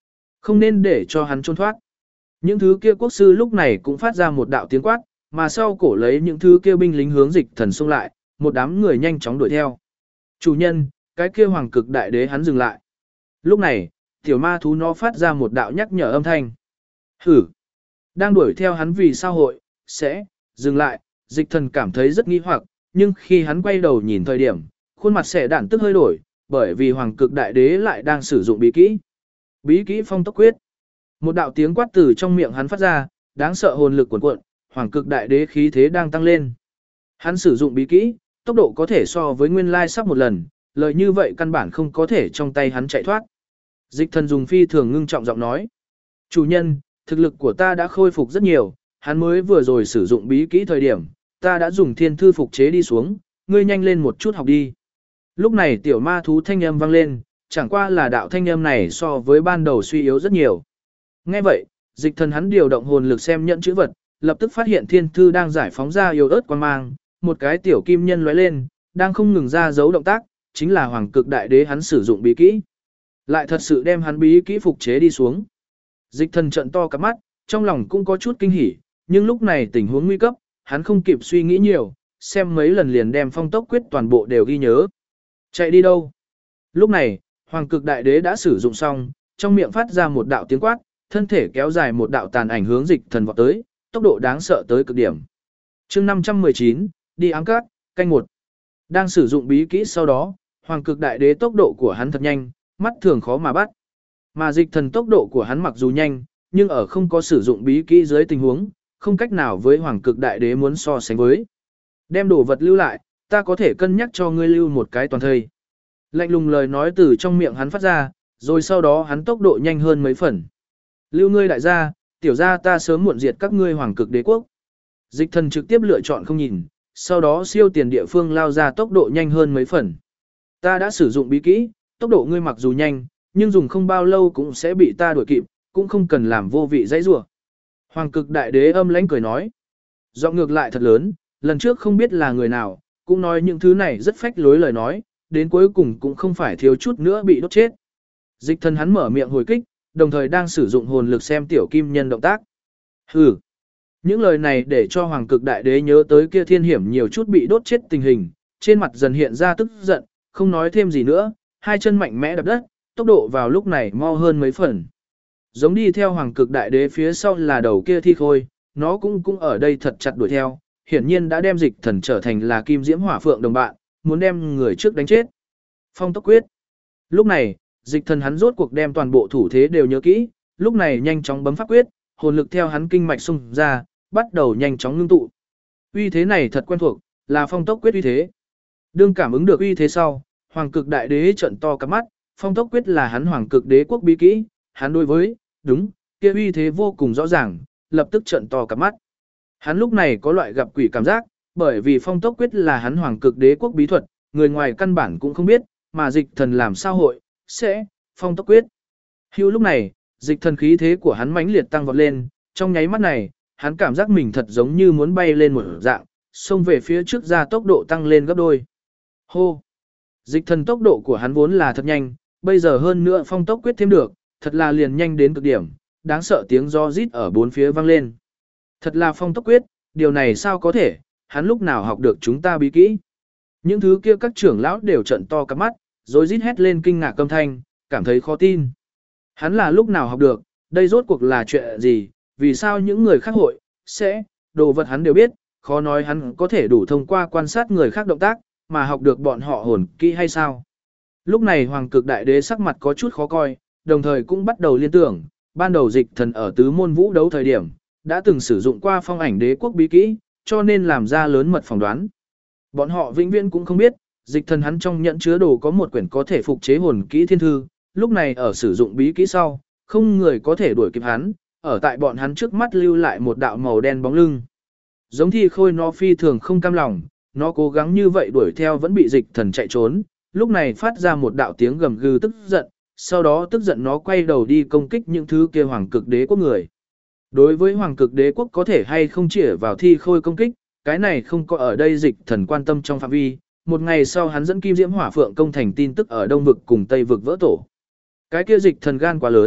Không nên để cho hắn trốn thoát. Những thứ kia quốc sư lúc này cũng phát ra một đạo tiếng quát, mà sau cổ lấy những thứ kia binh lính hướng Dịch Thần xông lại, một đám người nhanh chóng đuổi theo. Chủ nhân, cái kia hoàng cực đại đế hắn dừng lại. Lúc này, tiểu ma thú nó phát ra một đạo nhắc nhở âm thanh. Hử! Đang đuổi theo hắn vì sao hội, sẽ, dừng lại, Dịch Thần cảm thấy rất nghi hoặc, nhưng khi hắn quay đầu nhìn thời điểm, khuôn mặt xẻ đạn tức hơi đổi, bởi vì hoàng cực đại đế lại đang sử dụng bí kỹ. Bí kỹ phong tốc quyết. Một đạo tiếng quát từ trong miệng hắn phát ra, đáng sợ hồn lực cuồn cuộn, hoàng cực đại đế khí thế đang tăng lên. Hắn sử dụng bí kỹ, tốc độ có thể so với nguyên lai sắp một lần, lời như vậy căn bản không có thể trong tay hắn chạy thoát. Dịch Thần dùng phi thường ngưng trọng giọng nói. Chủ nhân, thực lực của ta đã khôi phục rất nhiều, hắn mới vừa rồi sử dụng bí kỹ thời điểm, ta đã dùng thiên thư phục chế đi xuống, ngươi nhanh lên một chút học đi. Lúc này tiểu ma thú thanh âm vang lên, chẳng qua là đạo thanh âm này so với ban đầu suy yếu rất nhiều. Nghe vậy, Dịch Thần hắn điều động hồn lực xem nhận chữ vật, lập tức phát hiện thiên thư đang giải phóng ra yếu ớt quang mang, một cái tiểu kim nhân lóe lên, đang không ngừng ra dấu động tác, chính là hoàng cực đại đế hắn sử dụng bí kỹ. Lại thật sự đem hắn bí kỹ phục chế đi xuống. Dịch Thần trợn to cả mắt, trong lòng cũng có chút kinh hỉ, nhưng lúc này tình huống nguy cấp, hắn không kịp suy nghĩ nhiều, xem mấy lần liền đem phong tốc quyết toàn bộ đều ghi nhớ. Chạy đi đâu? Lúc này, hoàng cực đại đế đã sử dụng xong, trong miệng phát ra một đạo tiếng quát, thân thể kéo dài một đạo tàn ảnh hướng Dịch Thần vọt tới, tốc độ đáng sợ tới cực điểm. Chương 519, đi ám cát, canh 1. Đang sử dụng bí kỹ sau đó, hoàng cực đại đế tốc độ của hắn thật nhanh, mắt thường khó mà bắt. Mà Dịch Thần tốc độ của hắn mặc dù nhanh, nhưng ở không có sử dụng bí kỹ dưới tình huống, không cách nào với hoàng cực đại đế muốn so sánh với. Đem đồ vật lưu lại, ta có thể cân nhắc cho ngươi lưu một cái toàn thây. Lạnh lùng lời nói từ trong miệng hắn phát ra, rồi sau đó hắn tốc độ nhanh hơn mấy phần. Lưu ngươi đại gia, tiểu gia ta sớm muộn diệt các ngươi hoàng cực đế quốc. Dịch Thần trực tiếp lựa chọn không nhìn, sau đó siêu tiền địa phương lao ra tốc độ nhanh hơn mấy phần. Ta đã sử dụng bí kỹ, tốc độ ngươi mặc dù nhanh, nhưng dùng không bao lâu cũng sẽ bị ta đuổi kịp, cũng không cần làm vô vị dãy rủa. Hoàng cực đại đế âm lãnh cười nói. Giọng ngược lại thật lớn, lần trước không biết là người nào, cũng nói những thứ này rất phách lối lời nói, đến cuối cùng cũng không phải thiếu chút nữa bị đốt chết. Dịch Thần hắn mở miệng hồi kích, đồng thời đang sử dụng hồn lực xem tiểu kim nhân động tác. Hừ. Những lời này để cho hoàng cực đại đế nhớ tới kia thiên hiểm nhiều chút bị đốt chết tình hình, trên mặt dần hiện ra tức giận, không nói thêm gì nữa, hai chân mạnh mẽ đập đất, tốc độ vào lúc này mau hơn mấy phần. Giống đi theo hoàng cực đại đế phía sau là đầu kia thi khôi, nó cũng ở đây thật chặt đuổi theo, hiển nhiên đã đem Dịch Thần trở thành là kim diễm hỏa phượng đồng bạn, muốn đem người trước đánh chết. Phong tốc quyết. Lúc này, Dịch Thần hắn rốt cuộc đem toàn bộ thủ thế đều nhớ kỹ, lúc này nhanh chóng bấm pháp quyết, hồn lực theo hắn kinh mạch xung ra, bắt đầu nhanh chóng ngưng tụ. Uy thế này thật quen thuộc, là phong tốc quyết uy thế. Đương cảm ứng được uy thế sau, hoàng cực đại đế trợn to cả mắt, phong tốc quyết là hắn hoàng cực đế quốc bí kỹ, hắn đối với, đúng, kia uy thế vô cùng rõ ràng, lập tức trợn to cả mắt. Hắn lúc này có loại gặp quỷ cảm giác, bởi vì phong tốc quyết là hắn hoàng cực đế quốc bí thuật, người ngoài căn bản cũng không biết, mà Dịch Thần làm sao hội, sẽ, phong tốc quyết. Hưu lúc này, Dịch Thần khí thế của hắn mãnh liệt tăng vọt lên, trong nháy mắt này, hắn cảm giác mình thật giống như muốn bay lên một dạng, xông về phía trước ra tốc độ tăng lên gấp đôi. Hô! Dịch Thần tốc độ của hắn vốn là thật nhanh, bây giờ hơn nữa phong tốc quyết thêm được, thật là liền nhanh đến cực điểm, đáng sợ tiếng gió rít ở bốn phía vang lên. Thật là phong tốc quyết, điều này sao có thể, hắn lúc nào học được chúng ta bí kỹ. Những thứ kia các trưởng lão đều trợn to cả mắt, rồi rít hét lên kinh ngạc âm thanh, cảm thấy khó tin. Hắn là lúc nào học được, đây rốt cuộc là chuyện gì, vì sao những người khác hội, sẽ, đồ vật hắn đều biết, khó nói hắn có thể đủ thông qua quan sát người khác động tác, mà học được bọn họ hồn kỹ hay sao. Lúc này hoàng cực đại đế sắc mặt có chút khó coi, đồng thời cũng bắt đầu liên tưởng, ban đầu Dịch Thần ở tứ môn vũ đấu thời điểm, đã từng sử dụng qua phong ảnh đế quốc bí kỹ, cho nên làm ra lớn mật phỏng đoán. Bọn họ vĩnh viễn cũng không biết, Dịch Thần hắn trong nhẫn chứa đồ có một quyển có thể phục chế hồn kỹ thiên thư, lúc này ở sử dụng bí kỹ sau, không người có thể đuổi kịp hắn, ở tại bọn hắn trước mắt lưu lại một đạo màu đen bóng lưng. Giống thi khôi nó phi thường không cam lòng, nó cố gắng như vậy đuổi theo vẫn bị Dịch Thần chạy trốn, lúc này phát ra một đạo tiếng gầm gừ tức giận, sau đó tức giận nó quay đầu đi công kích những thứ kia hoàng cực đế quốc người. Đối với hoàng cực đế quốc có thể hay không chĩa vào thi khôi công kích, cái này không có ở đây Dịch Thần quan tâm trong phạm vi. Một ngày sau hắn dẫn kim diễm hỏa phượng công thành tin tức ở đông vực cùng tây vực vỡ tổ. Cái kia Dịch Thần gan quá lớn,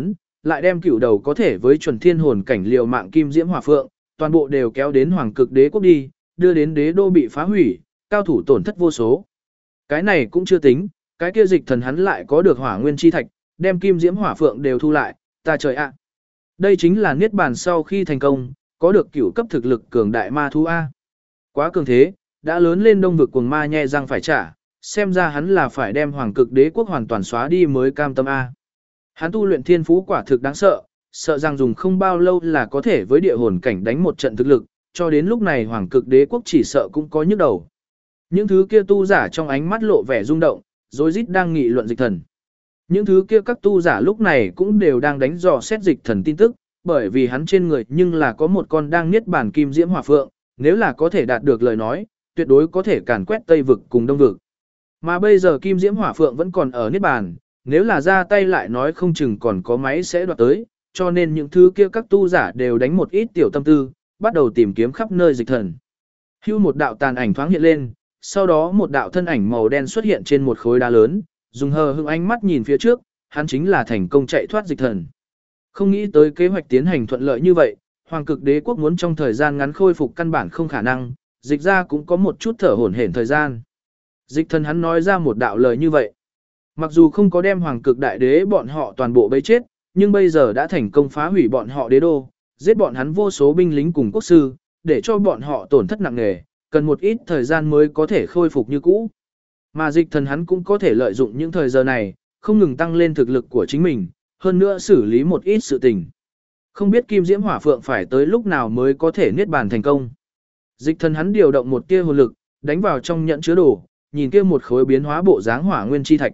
lại đem cửu đầu có thể với chuẩn thiên hồn cảnh liều mạng kim diễm hỏa phượng, toàn bộ đều kéo đến Hoàng Cực Đế quốc đi, đưa đến đế đô bị phá hủy, cao thủ tổn thất vô số. Cái này cũng chưa tính, cái kia Dịch Thần hắn lại có được hỏa nguyên chi thạch, đem kim diễm hỏa phượng đều thu lại, ta trời ạ. Đây chính là niết bàn sau khi thành công, có được cửu cấp thực lực cường đại ma thú a. Quá cường thế, đã lớn lên đông vực cuồng ma nhe răng phải trả, xem ra hắn là phải đem Hoàng Cực Đế quốc hoàn toàn xóa đi mới cam tâm a. Hắn tu luyện thiên phú quả thực đáng sợ, sợ rằng dùng không bao lâu là có thể với địa hồn cảnh đánh một trận thực lực, cho đến lúc này Hoàng Cực Đế quốc chỉ sợ cũng có nhức đầu. Những thứ kia tu giả trong ánh mắt lộ vẻ rung động, rối rít đang nghị luận Dịch Thần. Những thứ kia các tu giả lúc này cũng đều đang đánh dò xét Dịch Thần tin tức, bởi vì hắn trên người nhưng là có một con đang niết bàn kim diễm hỏa phượng, nếu là có thể đạt được lời nói, tuyệt đối có thể càn quét Tây vực cùng Đông vực. Mà bây giờ kim diễm hỏa phượng vẫn còn ở niết bàn, nếu là ra tay lại nói không chừng còn có máy sẽ đoạt tới, cho nên những thứ kia các tu giả đều đánh một ít tiểu tâm tư, bắt đầu tìm kiếm khắp nơi Dịch Thần. Hưu một đạo tàn ảnh thoáng hiện lên, sau đó một đạo thân ảnh màu đen xuất hiện trên một khối đá lớn, dùng hờ hững ánh mắt nhìn phía trước, hắn chính là thành công chạy thoát Dịch Thần. Không nghĩ tới kế hoạch tiến hành thuận lợi như vậy, Hoàng Cực Đế quốc muốn trong thời gian ngắn khôi phục căn bản không khả năng, Dịch ra cũng có một chút thở hổn hển thời gian. Dịch Thần hắn nói ra một đạo lời như vậy. Mặc dù không có đem Hoàng Cực Đại Đế bọn họ toàn bộ bấy chết, nhưng bây giờ đã thành công phá hủy bọn họ đế đô, giết bọn hắn vô số binh lính cùng quốc sư, để cho bọn họ tổn thất nặng nề, cần một ít thời gian mới có thể khôi phục như cũ. Mà Dịch Thần hắn cũng có thể lợi dụng những thời giờ này, không ngừng tăng lên thực lực của chính mình, hơn nữa xử lý một ít sự tình. Không biết Kim Diễm Hỏa Phượng phải tới lúc nào mới có thể niết bàn thành công. Dịch Thần hắn điều động một tia hồn lực, đánh vào trong nhẫn chứa đồ, nhìn kia một khối biến hóa bộ dáng hỏa nguyên chi thạch.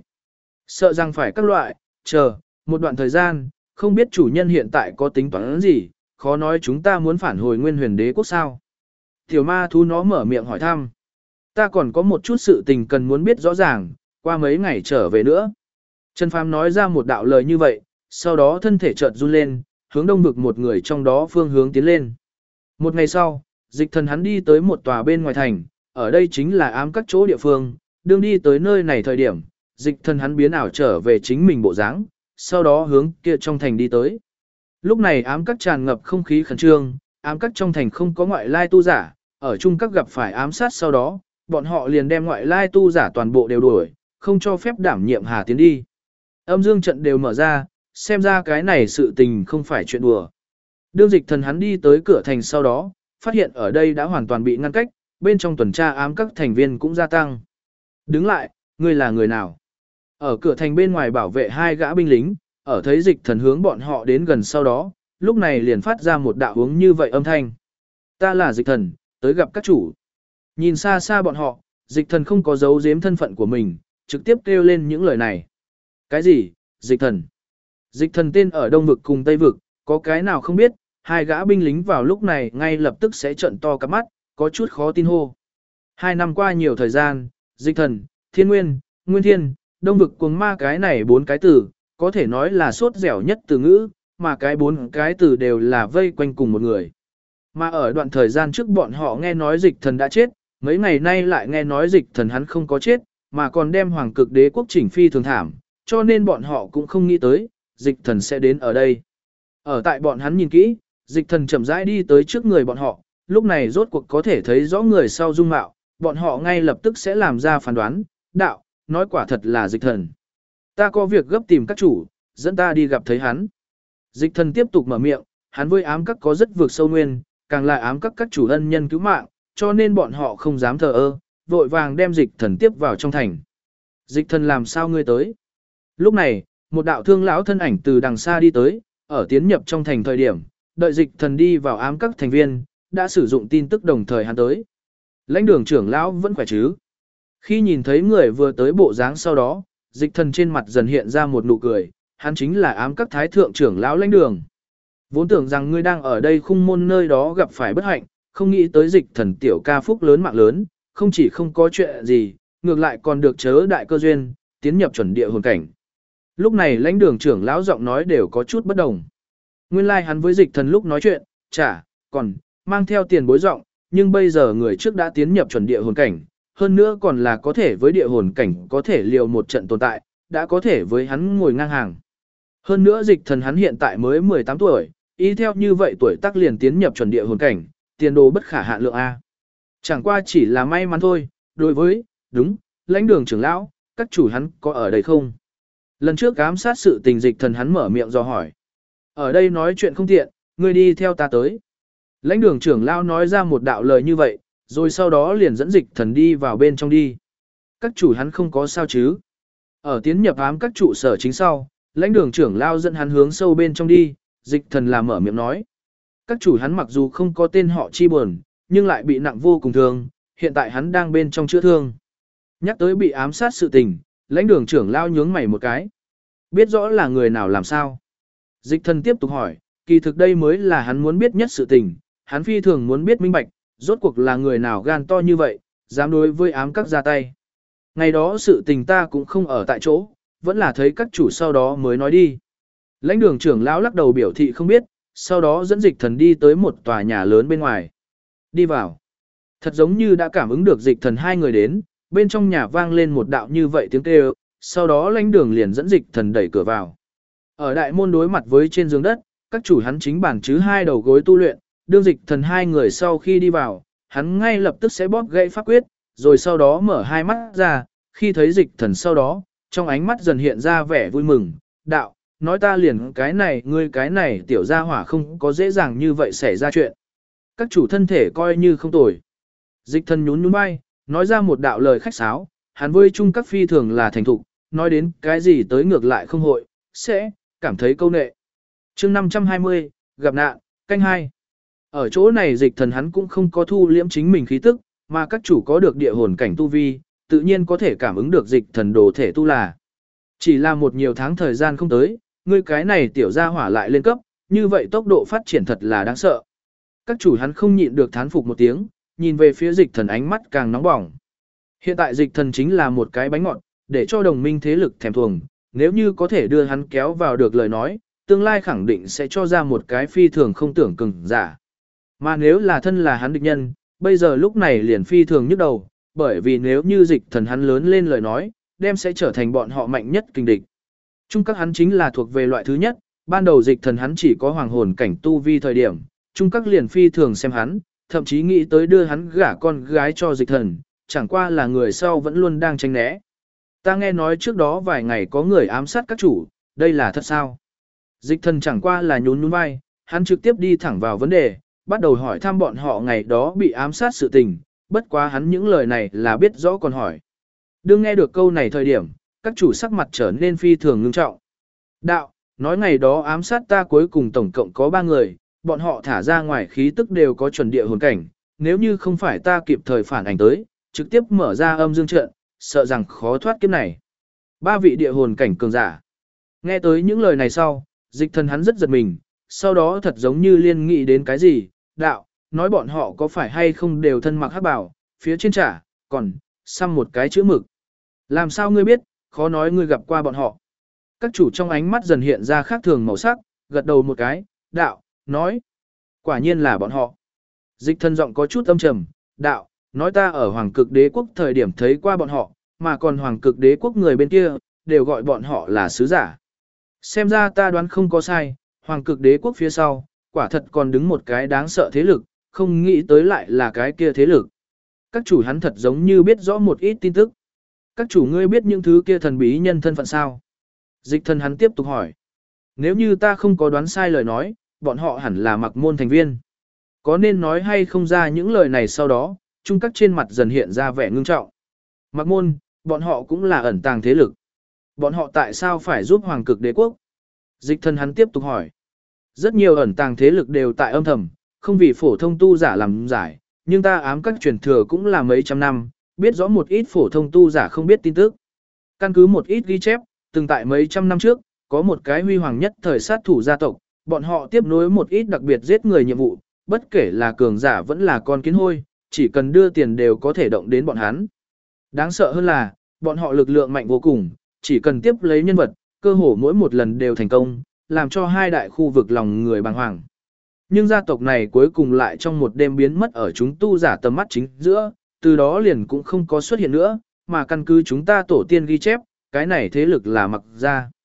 Sợ rằng phải các loại, chờ, một đoạn thời gian, không biết chủ nhân hiện tại có tính toán gì, khó nói chúng ta muốn phản hồi Nguyên Huyền Đế quốc sao. Tiểu ma thú nó mở miệng hỏi thăm. Ta còn có một chút sự tình cần muốn biết rõ ràng, qua mấy ngày trở về nữa. Trần Phàm nói ra một đạo lời như vậy, sau đó thân thể chợt run lên, hướng đông vực một người trong đó phương hướng tiến lên. Một ngày sau, Dịch Thần hắn đi tới một tòa bên ngoài thành, ở đây chính là ám các chỗ địa phương, đương đi tới nơi này thời điểm, Dịch Thần hắn biến ảo trở về chính mình bộ dáng, sau đó hướng kia trong thành đi tới. Lúc này ám các tràn ngập không khí khẩn trương, ám các trong thành không có ngoại lai tu giả, ở chung các gặp phải ám sát sau đó, bọn họ liền đem ngoại lai tu giả toàn bộ đều đuổi, không cho phép đảm nhiệm Hà tiến đi. Âm dương trận đều mở ra, xem ra cái này sự tình không phải chuyện đùa. Đương Dịch Thần hắn đi tới cửa thành sau đó, phát hiện ở đây đã hoàn toàn bị ngăn cách, bên trong tuần tra ám các thành viên cũng gia tăng. Đứng lại, ngươi là người nào? Ở cửa thành bên ngoài bảo vệ hai gã binh lính, ở thấy Dịch Thần hướng bọn họ đến gần sau đó, lúc này liền phát ra một đạo hướng như vậy âm thanh. Ta là Dịch Thần, tới gặp các chủ. Nhìn xa xa bọn họ, Dịch Thần không có giấu giếm thân phận của mình, trực tiếp kêu lên những lời này. Cái gì, Dịch Thần? Dịch Thần tên ở Đông vực cùng Tây vực, có cái nào không biết, hai gã binh lính vào lúc này ngay lập tức sẽ trợn to cả mắt, có chút khó tin hô. 2 năm qua nhiều thời gian, Dịch Thần, Thiên Nguyên, Nguyên Thiên, Đông vực cuồng ma cái này 4 cái từ, có thể nói là sốt dẻo nhất từ ngữ, mà cái 4 cái từ đều là vây quanh cùng một người. Mà ở đoạn thời gian trước bọn họ nghe nói Dịch Thần đã chết, mấy ngày nay lại nghe nói Dịch Thần hắn không có chết, mà còn đem Hoàng Cực Đế quốc chỉnh phi thường thảm, cho nên bọn họ cũng không nghĩ tới, Dịch Thần sẽ đến ở đây. Ở tại bọn hắn nhìn kỹ, Dịch Thần chậm rãi đi tới trước người bọn họ, lúc này rốt cuộc có thể thấy rõ người sau dung mạo, bọn họ ngay lập tức sẽ làm ra phán đoán, đạo, nói quả thật là Dịch Thần. Ta có việc gấp tìm các chủ, dẫn ta đi gặp thấy hắn. Dịch Thần tiếp tục mở miệng, hắn với ám các có rất vượt sâu nguyên, càng là ám các chủ ân nhân cứu mạng, cho nên bọn họ không dám thờ ơ, vội vàng đem Dịch Thần tiếp vào trong thành. Dịch Thần làm sao ngươi tới? Lúc này, một đạo thương lão thân ảnh từ đằng xa đi tới, ở tiến nhập trong thành thời điểm, đợi Dịch Thần đi vào ám các thành viên, đã sử dụng tin tức đồng thời hắn tới. Lãnh đường trưởng lão vẫn khỏe chứ? Khi nhìn thấy người vừa tới bộ dáng sau đó, Dịch Thần trên mặt dần hiện ra một nụ cười, hắn chính là ám các thái thượng trưởng lão Lãnh đường. Vốn tưởng rằng ngươi đang ở đây khung môn nơi đó gặp phải bất hạnh, không nghĩ tới Dịch Thần tiểu ca phúc lớn mạng lớn, không chỉ không có chuyện gì, ngược lại còn được chớ đại cơ duyên, tiến nhập chuẩn địa hồn cảnh. Lúc này Lãnh đường trưởng lão giọng nói đều có chút bất đồng. Nguyên lai hắn với Dịch Thần lúc nói chuyện, còn mang theo tiền bối giọng, nhưng bây giờ người trước đã tiến nhập chuẩn địa hồn cảnh, hơn nữa còn là có thể với địa hồn cảnh có thể liều một trận tồn tại, đã có thể với hắn ngồi ngang hàng. Hơn nữa dịch thần hắn hiện tại mới 18 tuổi, y theo như vậy tuổi tác liền tiến nhập chuẩn địa hồn cảnh, tiền đồ bất khả hạn lượng A. Chẳng qua chỉ là may mắn thôi, đối với, đúng, lãnh đường trưởng lão, các chủ hắn có ở đây không? Lần trước ám sát sự tình dịch thần hắn mở miệng do hỏi. Ở đây nói chuyện không tiện, ngươi đi theo ta tới. Lãnh đường trưởng lão nói ra một đạo lời như vậy, rồi sau đó liền dẫn dịch thần đi vào bên trong đi. Các chủ hắn không có sao chứ? Ở tiến nhập ám các trụ sở chính sau, lãnh đường trưởng lão dẫn hắn hướng sâu bên trong đi, dịch thần là mở miệng nói. Các chủ hắn mặc dù không có tên họ chi buồn, nhưng lại bị nặng vô cùng thương, hiện tại hắn đang bên trong chữa thương. Nhắc tới bị ám sát sự tình, lãnh đường trưởng lão nhướng mày một cái. Biết rõ là người nào làm sao? Dịch thần tiếp tục hỏi, kỳ thực đây mới là hắn muốn biết nhất sự tình, hắn phi thường muốn biết minh bạch, rốt cuộc là người nào gan to như vậy, dám đối với ám các ra tay. Ngày đó sự tình ta cũng không ở tại chỗ, vẫn là thấy các chủ sau đó mới nói đi. Lãnh đường trưởng lão lắc đầu biểu thị không biết, sau đó dẫn dịch thần đi tới một tòa nhà lớn bên ngoài. Đi vào. Thật giống như đã cảm ứng được dịch thần hai người đến, bên trong nhà vang lên một đạo như vậy tiếng kêu, sau đó lãnh đường liền dẫn dịch thần đẩy cửa vào. Ở đại môn đối mặt với trên giường đất, các chủ hắn chính bản chứ hai đầu gối tu luyện, đương dịch thần hai người sau khi đi vào, hắn ngay lập tức sẽ bóp gãy pháp quyết, rồi sau đó mở hai mắt ra, khi thấy dịch thần sau đó, trong ánh mắt dần hiện ra vẻ vui mừng, đạo, nói ta liền cái này ngươi cái này tiểu gia hỏa không có dễ dàng như vậy xảy ra chuyện. Các chủ thân thể coi như không tồi. Dịch thần nhún nhún vai, nói ra một đạo lời khách sáo, hắn với chung các phi thường là thành thục, nói đến cái gì tới ngược lại không hội, sẽ cảm thấy câu nệ. Chương 520, gặp nạn, canh hai. Ở chỗ này dịch thần hắn cũng không có thu liễm chính mình khí tức, mà các chủ có được địa hồn cảnh tu vi, tự nhiên có thể cảm ứng được dịch thần đồ thể tu là. Chỉ là một nhiều tháng thời gian không tới, ngươi cái này tiểu gia hỏa lại lên cấp, như vậy tốc độ phát triển thật là đáng sợ. Các chủ hắn không nhịn được thán phục một tiếng, nhìn về phía dịch thần ánh mắt càng nóng bỏng. Hiện tại dịch thần chính là một cái bánh ngọt, để cho đồng minh thế lực thèm thuồng, nếu như có thể đưa hắn kéo vào được lời nói, tương lai khẳng định sẽ cho ra một cái phi thường không tưởng cứng giả. Mà nếu là thân là hắn địch nhân, bây giờ lúc này liền phi thường nhức đầu, bởi vì nếu như dịch thần hắn lớn lên lời nói, đem sẽ trở thành bọn họ mạnh nhất kình địch. Trung các hắn chính là thuộc về loại thứ nhất, ban đầu dịch thần hắn chỉ có hoàng hồn cảnh tu vi thời điểm, trung các liền phi thường xem hắn, thậm chí nghĩ tới đưa hắn gả con gái cho dịch thần, chẳng qua là người sau vẫn luôn đang tránh né. Ta nghe nói trước đó vài ngày có người ám sát các chủ, đây là thật sao? Dịch thần chẳng qua là nhún nhún vai, hắn trực tiếp đi thẳng vào vấn đề, bắt đầu hỏi thăm bọn họ ngày đó bị ám sát sự tình, bất quá hắn những lời này là biết rõ còn hỏi. Đương nghe được câu này thời điểm, các chủ sắc mặt trở nên phi thường ngưng trọng. Đạo, nói ngày đó ám sát ta cuối cùng tổng cộng có 3 người, bọn họ thả ra ngoài khí tức đều có chuẩn địa hồn cảnh, nếu như không phải ta kịp thời phản ảnh tới, trực tiếp mở ra âm dương trận, sợ rằng khó thoát kiếp này. 3 vị địa hồn cảnh cường giả. Nghe tới những lời này sau, dịch thần hắn rất giật mình, sau đó thật giống như liên nghĩ đến cái gì, đạo, nói bọn họ có phải hay không đều thân mặc hắc bào, phía trên trả, còn, xăm một cái chữ mực. Làm sao ngươi biết, khó nói ngươi gặp qua bọn họ. Các chủ trong ánh mắt dần hiện ra khác thường màu sắc, gật đầu một cái, đạo, nói, quả nhiên là bọn họ. Dịch thần giọng có chút âm trầm, đạo, nói ta ở Hoàng Cực Đế Quốc thời điểm thấy qua bọn họ, mà còn Hoàng Cực Đế Quốc người bên kia, đều gọi bọn họ là sứ giả. Xem ra ta đoán không có sai, Hoàng Cực Đế Quốc phía sau, quả thật còn đứng một cái đáng sợ thế lực, không nghĩ tới lại là cái kia thế lực. Các chủ hắn thật giống như biết rõ một ít tin tức. Các chủ ngươi biết những thứ kia thần bí nhân thân phận sao? Dịch thần hắn tiếp tục hỏi. Nếu như ta không có đoán sai lời nói, bọn họ hẳn là mặc môn thành viên. Có nên nói hay không ra những lời này sau đó, trung các trên mặt dần hiện ra vẻ ngưng trọng. Mặc môn, bọn họ cũng là ẩn tàng thế lực. Bọn họ tại sao phải giúp Hoàng Cực Đế Quốc? Dịch thần hắn tiếp tục hỏi. Rất nhiều ẩn tàng thế lực đều tại âm thầm, không vì phổ thông tu giả làm giải, nhưng ta ám các truyền thừa cũng là mấy trăm năm, biết rõ một ít phổ thông tu giả không biết tin tức. Căn cứ một ít ghi chép, từng tại mấy trăm năm trước, có một cái huy hoàng nhất thời sát thủ gia tộc, bọn họ tiếp nối một ít đặc biệt giết người nhiệm vụ, bất kể là cường giả vẫn là con kiến hôi, chỉ cần đưa tiền đều có thể động đến bọn hắn. Đáng sợ hơn là, bọn họ lực lượng mạnh vô cùng, chỉ cần tiếp lấy nhân vật, cơ hồ mỗi một lần đều thành công, làm cho hai đại khu vực lòng người bàng hoàng. Nhưng gia tộc này cuối cùng lại trong một đêm biến mất ở chúng tu giả tầm mắt chính giữa, từ đó liền cũng không có xuất hiện nữa, mà căn cứ chúng ta tổ tiên ghi chép, cái này thế lực là Mặc gia.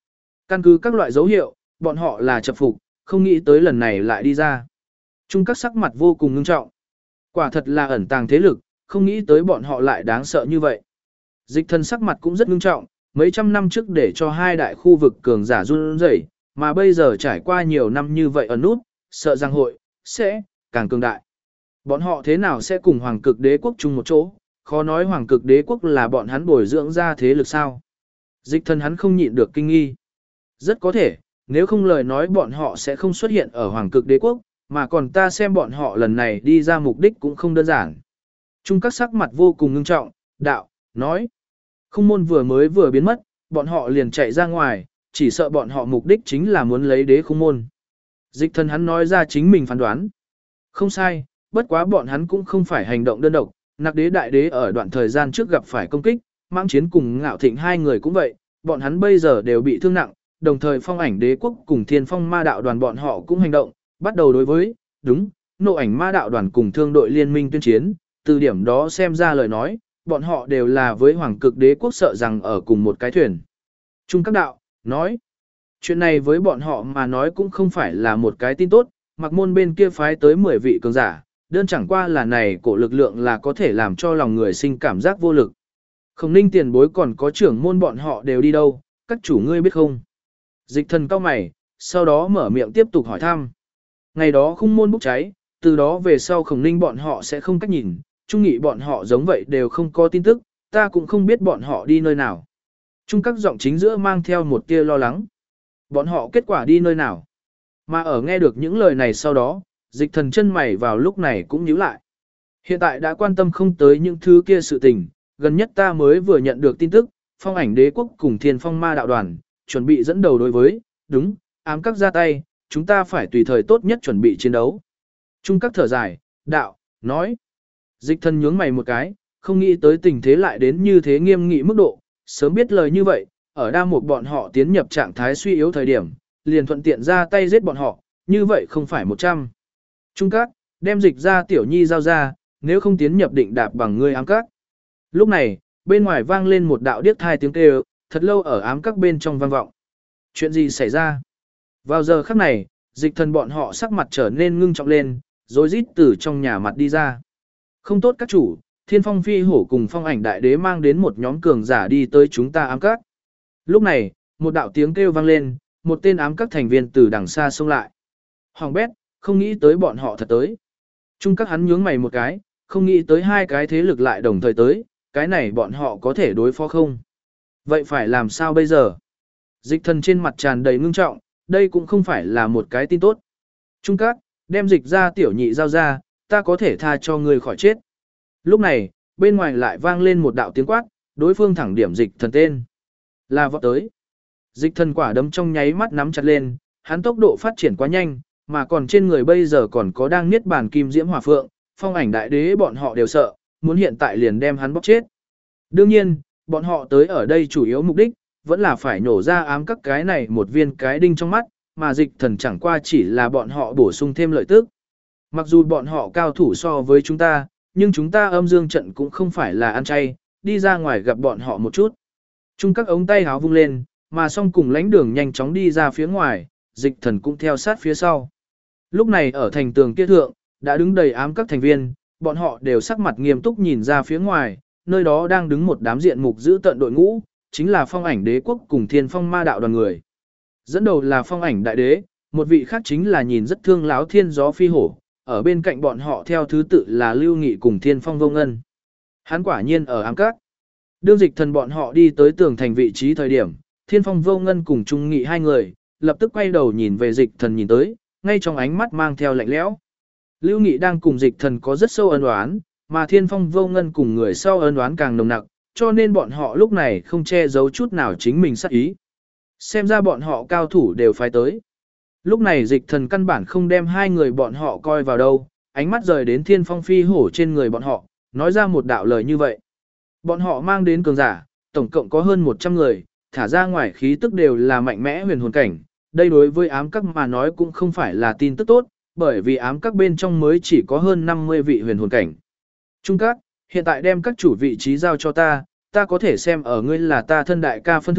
Căn cứ các loại dấu hiệu, bọn họ là chập phục, không nghĩ tới lần này lại đi ra. Trung các sắc mặt vô cùng ngưng trọng. Quả thật là ẩn tàng thế lực, không nghĩ tới bọn họ lại đáng sợ như vậy. Dịch thần sắc mặt cũng rất ngưng trọng, mấy trăm năm trước để cho hai đại khu vực cường giả run rẩy, mà bây giờ trải qua nhiều năm như vậy ẩn nút, sợ rằng hội sẽ càng cường đại. Bọn họ thế nào sẽ cùng Hoàng Cực Đế quốc chung một chỗ, khó nói Hoàng Cực Đế quốc là bọn hắn bồi dưỡng ra thế lực sao? Dịch thần hắn không nhịn được kinh nghi. Rất có thể, nếu không lời nói bọn họ sẽ không xuất hiện ở Hoàng Cực Đế quốc, mà còn ta xem bọn họ lần này đi ra mục đích cũng không đơn giản. Trung các sắc mặt vô cùng ngưng trọng, đạo, nói. Khung môn vừa biến mất, bọn họ liền chạy ra ngoài, chỉ sợ bọn họ mục đích chính là muốn lấy đế khung môn. Dịch thần hắn nói ra chính mình phán đoán. Không sai, bất quá bọn hắn cũng không phải hành động đơn độc, Nặc đế đại đế ở đoạn thời gian trước gặp phải công kích, Mãng Chiến cùng Ngạo Thịnh hai người cũng vậy, bọn hắn bây giờ đều bị thương nặng, đồng thời Phong Ảnh Đế quốc cùng Thiên Phong Ma đạo đoàn bọn họ cũng hành động, bắt đầu đối với, đúng, Nộ Ảnh Ma đạo đoàn cùng Thương đội liên minh tuyên chiến, từ điểm đó xem ra lời nói, bọn họ đều là với Hoàng Cực Đế quốc sợ rằng ở cùng một cái thuyền. Trung các đạo, nói, chuyện này với bọn họ mà nói cũng không phải là một cái tin tốt, Mặc Môn bên kia phái tới 10 vị cường giả, đơn chẳng qua là này cổ lực lượng là có thể làm cho lòng người sinh cảm giác vô lực. Khổng Ninh tiền bối còn có trưởng môn bọn họ đều đi đâu, các chủ ngươi biết không? Dịch thần cao mày, sau đó mở miệng tiếp tục hỏi thăm. Ngày đó khung môn bốc cháy, từ đó về sau Khổng Ninh bọn họ sẽ không cách nhìn, Trung Nghị bọn họ giống vậy đều không có tin tức, ta cũng không biết bọn họ đi nơi nào. Trung các giọng chính giữa mang theo một tia lo lắng. Bọn họ kết quả đi nơi nào? Mà ở nghe được những lời này sau đó, dịch thần chân mày vào lúc này cũng nhíu lại. Hiện tại đã quan tâm không tới những thứ kia sự tình, gần nhất ta mới vừa nhận được tin tức, Phong Ảnh Đế quốc cùng Thiên Phong Ma đạo đoàn, chuẩn bị dẫn đầu đối với, đúng, ám các ra tay, chúng ta phải tùy thời tốt nhất chuẩn bị chiến đấu. Trung các thở dài, đạo, nói. Dịch thần nhướng mày một cái, không nghĩ tới tình thế lại đến như thế nghiêm nghị mức độ, sớm biết lời như vậy, ở đa một bọn họ tiến nhập trạng thái suy yếu thời điểm, liền thuận tiện ra tay giết bọn họ, như vậy không phải 100. Trung các, đem dịch ra tiểu nhi giao ra, nếu không tiến nhập định đạp bằng ngươi ám các. Lúc này, bên ngoài vang lên một đạo điếc thai tiếng kêu, thật lâu ở ám các bên trong vang vọng. Chuyện gì xảy ra? Vào giờ khắc này, dịch thần bọn họ sắc mặt trở nên ngưng trọng lên, rồi rít từ trong nhà mặt đi ra. Không tốt các chủ, Thiên Phong Phi Hổ cùng Phong Ảnh Đại Đế mang đến một nhóm cường giả đi tới chúng ta ám các. Lúc này, một đạo tiếng kêu vang lên, một tên ám các thành viên từ đằng xa xông lại. Hoàng bét, không nghĩ tới bọn họ thật tới. Trung các hắn nhướng mày một cái, không nghĩ tới hai cái thế lực lại đồng thời tới, cái này bọn họ có thể đối phó không? Vậy phải làm sao bây giờ? Dịch thần trên mặt tràn đầy ngưng trọng, đây cũng không phải là một cái tin tốt. Trung các, đem dịch ra tiểu nhị giao ra, ta có thể tha cho ngươi khỏi chết. Lúc này, bên ngoài lại vang lên một đạo tiếng quát, đối phương thẳng điểm dịch thần tên. Là vọt tới. Dịch thần quả đấm trong nháy mắt nắm chặt lên, hắn tốc độ phát triển quá nhanh, mà còn trên người bây giờ còn có đang niết bàn kim diễm hỏa phượng, Phong Ảnh Đại Đế bọn họ đều sợ, muốn hiện tại liền đem hắn bóc chết. Đương nhiên, bọn họ tới ở đây chủ yếu mục đích, vẫn là phải nổ ra ám các cái này một viên cái đinh trong mắt, mà dịch thần chẳng qua chỉ là bọn họ bổ sung thêm lợi tức. Mặc dù bọn họ cao thủ so với chúng ta, nhưng chúng ta âm dương trận cũng không phải là ăn chay, đi ra ngoài gặp bọn họ một chút. Trung các ống tay háo vung lên, mà song cùng lãnh đường nhanh chóng đi ra phía ngoài, dịch thần cũng theo sát phía sau. Lúc này ở thành tường kia thượng, đã đứng đầy ám các thành viên, bọn họ đều sắc mặt nghiêm túc nhìn ra phía ngoài, nơi đó đang đứng một đám diện mục giữ tận đội ngũ, chính là Phong Ảnh Đế quốc cùng Thiên Phong Ma đạo đoàn người. Dẫn đầu là Phong Ảnh Đại Đế, một vị khác chính là nhìn rất thương láo Thiên Gió Phi Hổ, ở bên cạnh bọn họ theo thứ tự là Lưu Nghị cùng Thiên Phong Vô Ngân. Hắn quả nhiên ở ám các. Đương dịch thần bọn họ đi tới tường thành vị trí thời điểm, Thiên Phong Vô Ngân cùng Trung Nghị hai người, lập tức quay đầu nhìn về dịch thần nhìn tới, ngay trong ánh mắt mang theo lạnh lẽo. Lưu Nghị đang cùng dịch thần có rất sâu ân oán, mà Thiên Phong Vô Ngân cùng người sau ân oán càng nồng nặc, cho nên bọn họ lúc này không che giấu chút nào chính mình sát ý. Xem ra bọn họ cao thủ đều phái tới. Lúc này dịch thần căn bản không đem hai người bọn họ coi vào đâu, ánh mắt rời đến Thiên Phong Phi Hổ trên người bọn họ, nói ra một đạo lời như vậy. Bọn họ mang đến cường giả, tổng cộng có hơn 100 người, thả ra ngoài khí tức đều là mạnh mẽ huyền hồn cảnh. Đây đối với ám các mà nói cũng không phải là tin tức tốt, bởi vì ám các bên trong mới chỉ có hơn 50 vị huyền hồn cảnh. Trung các, hiện tại đem các chủ vị trí giao cho ta, ta có thể xem ở ngươi là ta thân đại ca phân thượng,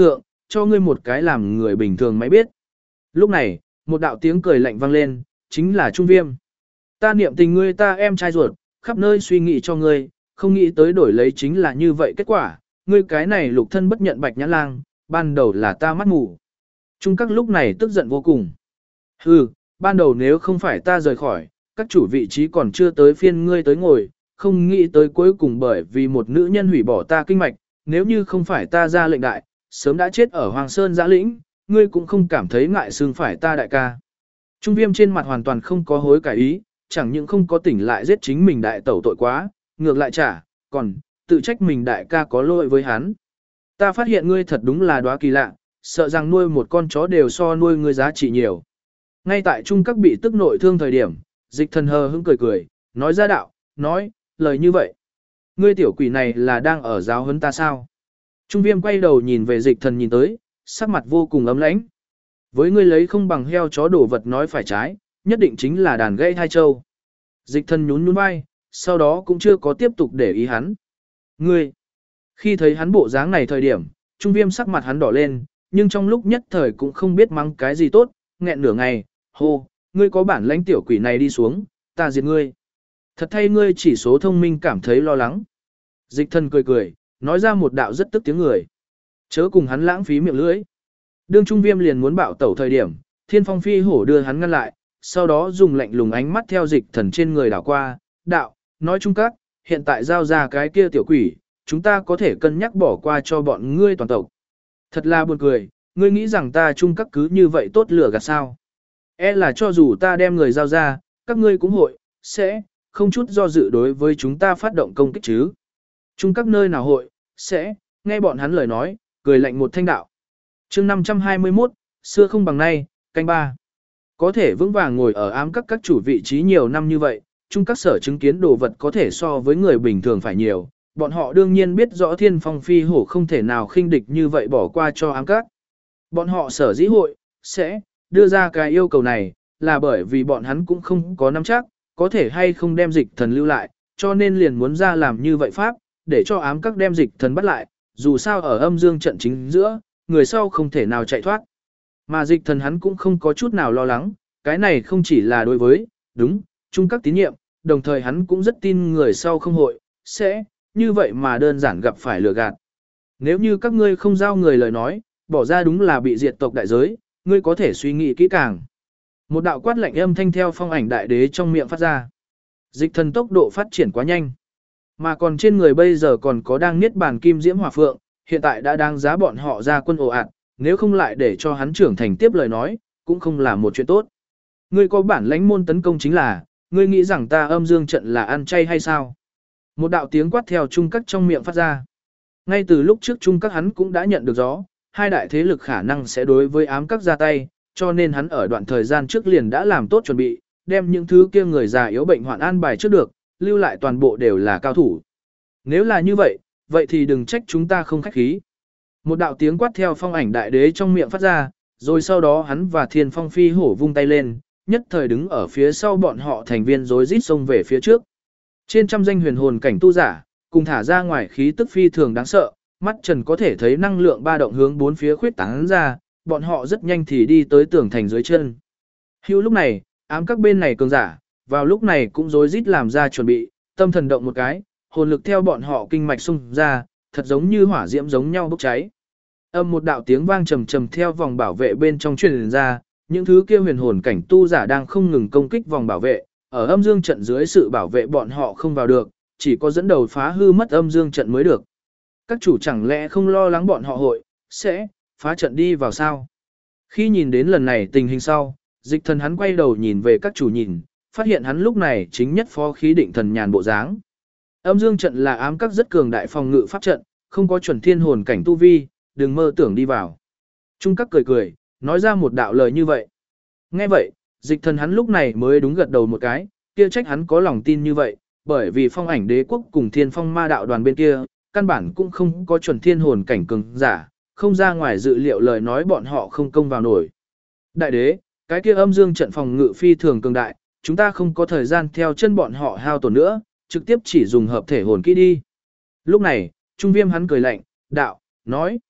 cho ngươi một cái làm người bình thường mới biết. Lúc này, một đạo tiếng cười lạnh vang lên, chính là Trung Viêm. Ta niệm tình ngươi ta em trai ruột, khắp nơi suy nghĩ cho ngươi, không nghĩ tới đổi lấy chính là như vậy kết quả, ngươi cái này lục thân bất nhận Bạch Nhã Lang, ban đầu là ta mắt mù. Trung Các lúc này tức giận vô cùng. Hừ, ban đầu nếu không phải ta rời khỏi, các chủ vị trí còn chưa tới phiên ngươi tới ngồi, không nghĩ tới cuối cùng bởi vì một nữ nhân hủy bỏ ta kinh mạch, nếu như không phải ta ra lệnh đại, sớm đã chết ở Hoàng Sơn Giã Lĩnh, ngươi cũng không cảm thấy ngại xương phải ta đại ca. Trung Viêm trên mặt hoàn toàn không có hối cải ý, chẳng những không có tỉnh lại giết chính mình đại tẩu tội quá, ngược lại trả, còn tự trách mình đại ca có lỗi với hắn. Ta phát hiện ngươi thật đúng là đóa kỳ lạ, sợ rằng nuôi một con chó đều so nuôi ngươi giá trị nhiều. Ngay tại Trung Các bị tức nội thương thời điểm, Dịch Thần hờ hững cười cười, nói ra đạo, nói, lời như vậy. Ngươi tiểu quỷ này là đang ở giáo huấn ta sao? Trung Viêm quay đầu nhìn về Dịch Thần nhìn tới, sắc mặt vô cùng ấm lãnh. Với ngươi lấy không bằng heo chó đổ vật nói phải trái, nhất định chính là đàn gãy thai châu. Dịch Thần nhún nhún vai, sau đó cũng chưa có tiếp tục để ý hắn. Ngươi, khi thấy hắn bộ dáng này thời điểm, Trung Viêm sắc mặt hắn đỏ lên, nhưng trong lúc nhất thời cũng không biết mắng cái gì tốt, nghẹn nửa ngày, hô, ngươi có bản lãnh tiểu quỷ này đi xuống, ta diệt ngươi. Thật thay ngươi chỉ số thông minh cảm thấy lo lắng. Dịch Thần cười cười, nói ra một đạo rất tức tiếng người. Chớ cùng hắn lãng phí miệng lưỡi. Đương Trung Viêm liền muốn bạo tẩu thời điểm, Thiên Phong Phi Hổ đưa hắn ngăn lại, sau đó dùng lạnh lùng ánh mắt theo Dịch Thần trên người đảo qua, đạo, nói Trung Các, hiện tại giao ra cái kia tiểu quỷ, chúng ta có thể cân nhắc bỏ qua cho bọn ngươi toàn tộc. Thật là buồn cười, ngươi nghĩ rằng ta Trung Các cứ như vậy tốt lửa gạt sao? E là cho dù ta đem người giao ra, các ngươi cũng hội, sẽ, không chút do dự đối với chúng ta phát động công kích chứ. Trung Các nơi nào hội, sẽ, nghe bọn hắn lời nói, cười lạnh một thanh đạo. Chương 521, xưa không bằng nay, canh ba. Có thể vững vàng ngồi ở ám các chủ vị trí nhiều năm như vậy, Trung Các sở chứng kiến đồ vật có thể so với người bình thường phải nhiều, bọn họ đương nhiên biết rõ Thiên Phong Phi Hổ không thể nào khinh địch như vậy bỏ qua cho ám các. Bọn họ sở dĩ hội, sẽ, đưa ra cái yêu cầu này, là bởi vì bọn hắn cũng không có nắm chắc, có thể hay không đem Dịch Thần lưu lại, cho nên liền muốn ra làm như vậy pháp, để cho ám các đem Dịch Thần bắt lại, dù sao ở âm dương trận chính giữa, người sau không thể nào chạy thoát. Mà Dịch Thần hắn cũng không có chút nào lo lắng, cái này không chỉ là đối với, đúng, Trung Các tín nhiệm, đồng thời hắn cũng rất tin người sau không hội, sẽ, như vậy mà đơn giản gặp phải lừa gạt. Nếu như các ngươi không giao người lời nói, bỏ ra đúng là bị diệt tộc đại giới, ngươi có thể suy nghĩ kỹ càng. Một đạo quát lạnh âm thanh theo phong ảnh đại đế trong miệng phát ra. Dịch Thần tốc độ phát triển quá nhanh. Mà còn trên người bây giờ còn có đang niết bàn kim diễm hỏa phượng, hiện tại đã đang giá bọn họ ra quân ồ ạt, nếu không lại để cho hắn trưởng thành tiếp lời nói, cũng không là một chuyện tốt. Ngươi có bản lãnh môn tấn công chính là, ngươi nghĩ rằng ta âm dương trận là ăn chay hay sao? Một đạo tiếng quát theo Trung Các trong miệng phát ra. Ngay từ lúc trước Trung Các hắn cũng đã nhận được rõ, hai đại thế lực khả năng sẽ đối với ám các ra tay, cho nên hắn ở đoạn thời gian trước liền đã làm tốt chuẩn bị, đem những thứ kia người già yếu bệnh hoạn an bài trước được, lưu lại toàn bộ đều là cao thủ. Nếu là như vậy, vậy thì đừng trách chúng ta không khách khí. Một đạo tiếng quát theo phong ảnh đại đế trong miệng phát ra, rồi sau đó hắn và Thiên Phong Phi Hổ vung tay lên, nhất thời đứng ở phía sau bọn họ thành viên rối rít xông về phía trước. Trên trăm danh huyền hồn cảnh tu giả, cùng thả ra ngoài khí tức phi thường đáng sợ, mắt trần có thể thấy năng lượng ba động hướng bốn phía khuyết tán ra, bọn họ rất nhanh thì đi tới tường thành dưới chân. Hữu lúc này, ám các bên này cường giả, vào lúc này cũng rối rít làm ra chuẩn bị, tâm thần động một cái, hồn lực theo bọn họ kinh mạch xung ra, thật giống như hỏa diễm giống nhau bốc cháy. Âm một đạo tiếng vang trầm trầm theo vòng bảo vệ bên trong truyền ra, những thứ kia huyền hồn cảnh tu giả đang không ngừng công kích vòng bảo vệ, ở âm dương trận dưới sự bảo vệ bọn họ không vào được, chỉ có dẫn đầu phá hư mất âm dương trận mới được. Các chủ chẳng lẽ không lo lắng bọn họ hội, sẽ, phá trận đi vào sao? Khi nhìn đến lần này tình hình sau, Dịch Thần hắn quay đầu nhìn về các chủ nhìn, phát hiện hắn lúc này chính nhất phó khí định thần nhàn bộ dáng. Âm dương trận là ám các rất cường đại phòng ngự pháp trận, không có chuẩn thiên hồn cảnh tu vi, đừng mơ tưởng đi vào. Trung Các cười cười, nói ra một đạo lời như vậy. Nghe vậy, Dịch Thần hắn lúc này mới đúng gật đầu một cái, kia trách hắn có lòng tin như vậy, bởi vì phong ảnh đế quốc cùng thiên phong ma đạo đoàn bên kia, căn bản cũng không có chuẩn thiên hồn cảnh cường giả, không ra ngoài dự liệu lời nói bọn họ không công vào nổi. Đại đế, cái kia âm dương trận phòng ngự phi thường cường đại, chúng ta không có thời gian theo chân bọn họ hao tổn nữa, trực tiếp chỉ dùng hợp thể hồn kỹ đi. Lúc này, Trung Viêm hắn cười lạnh, đạo, nói.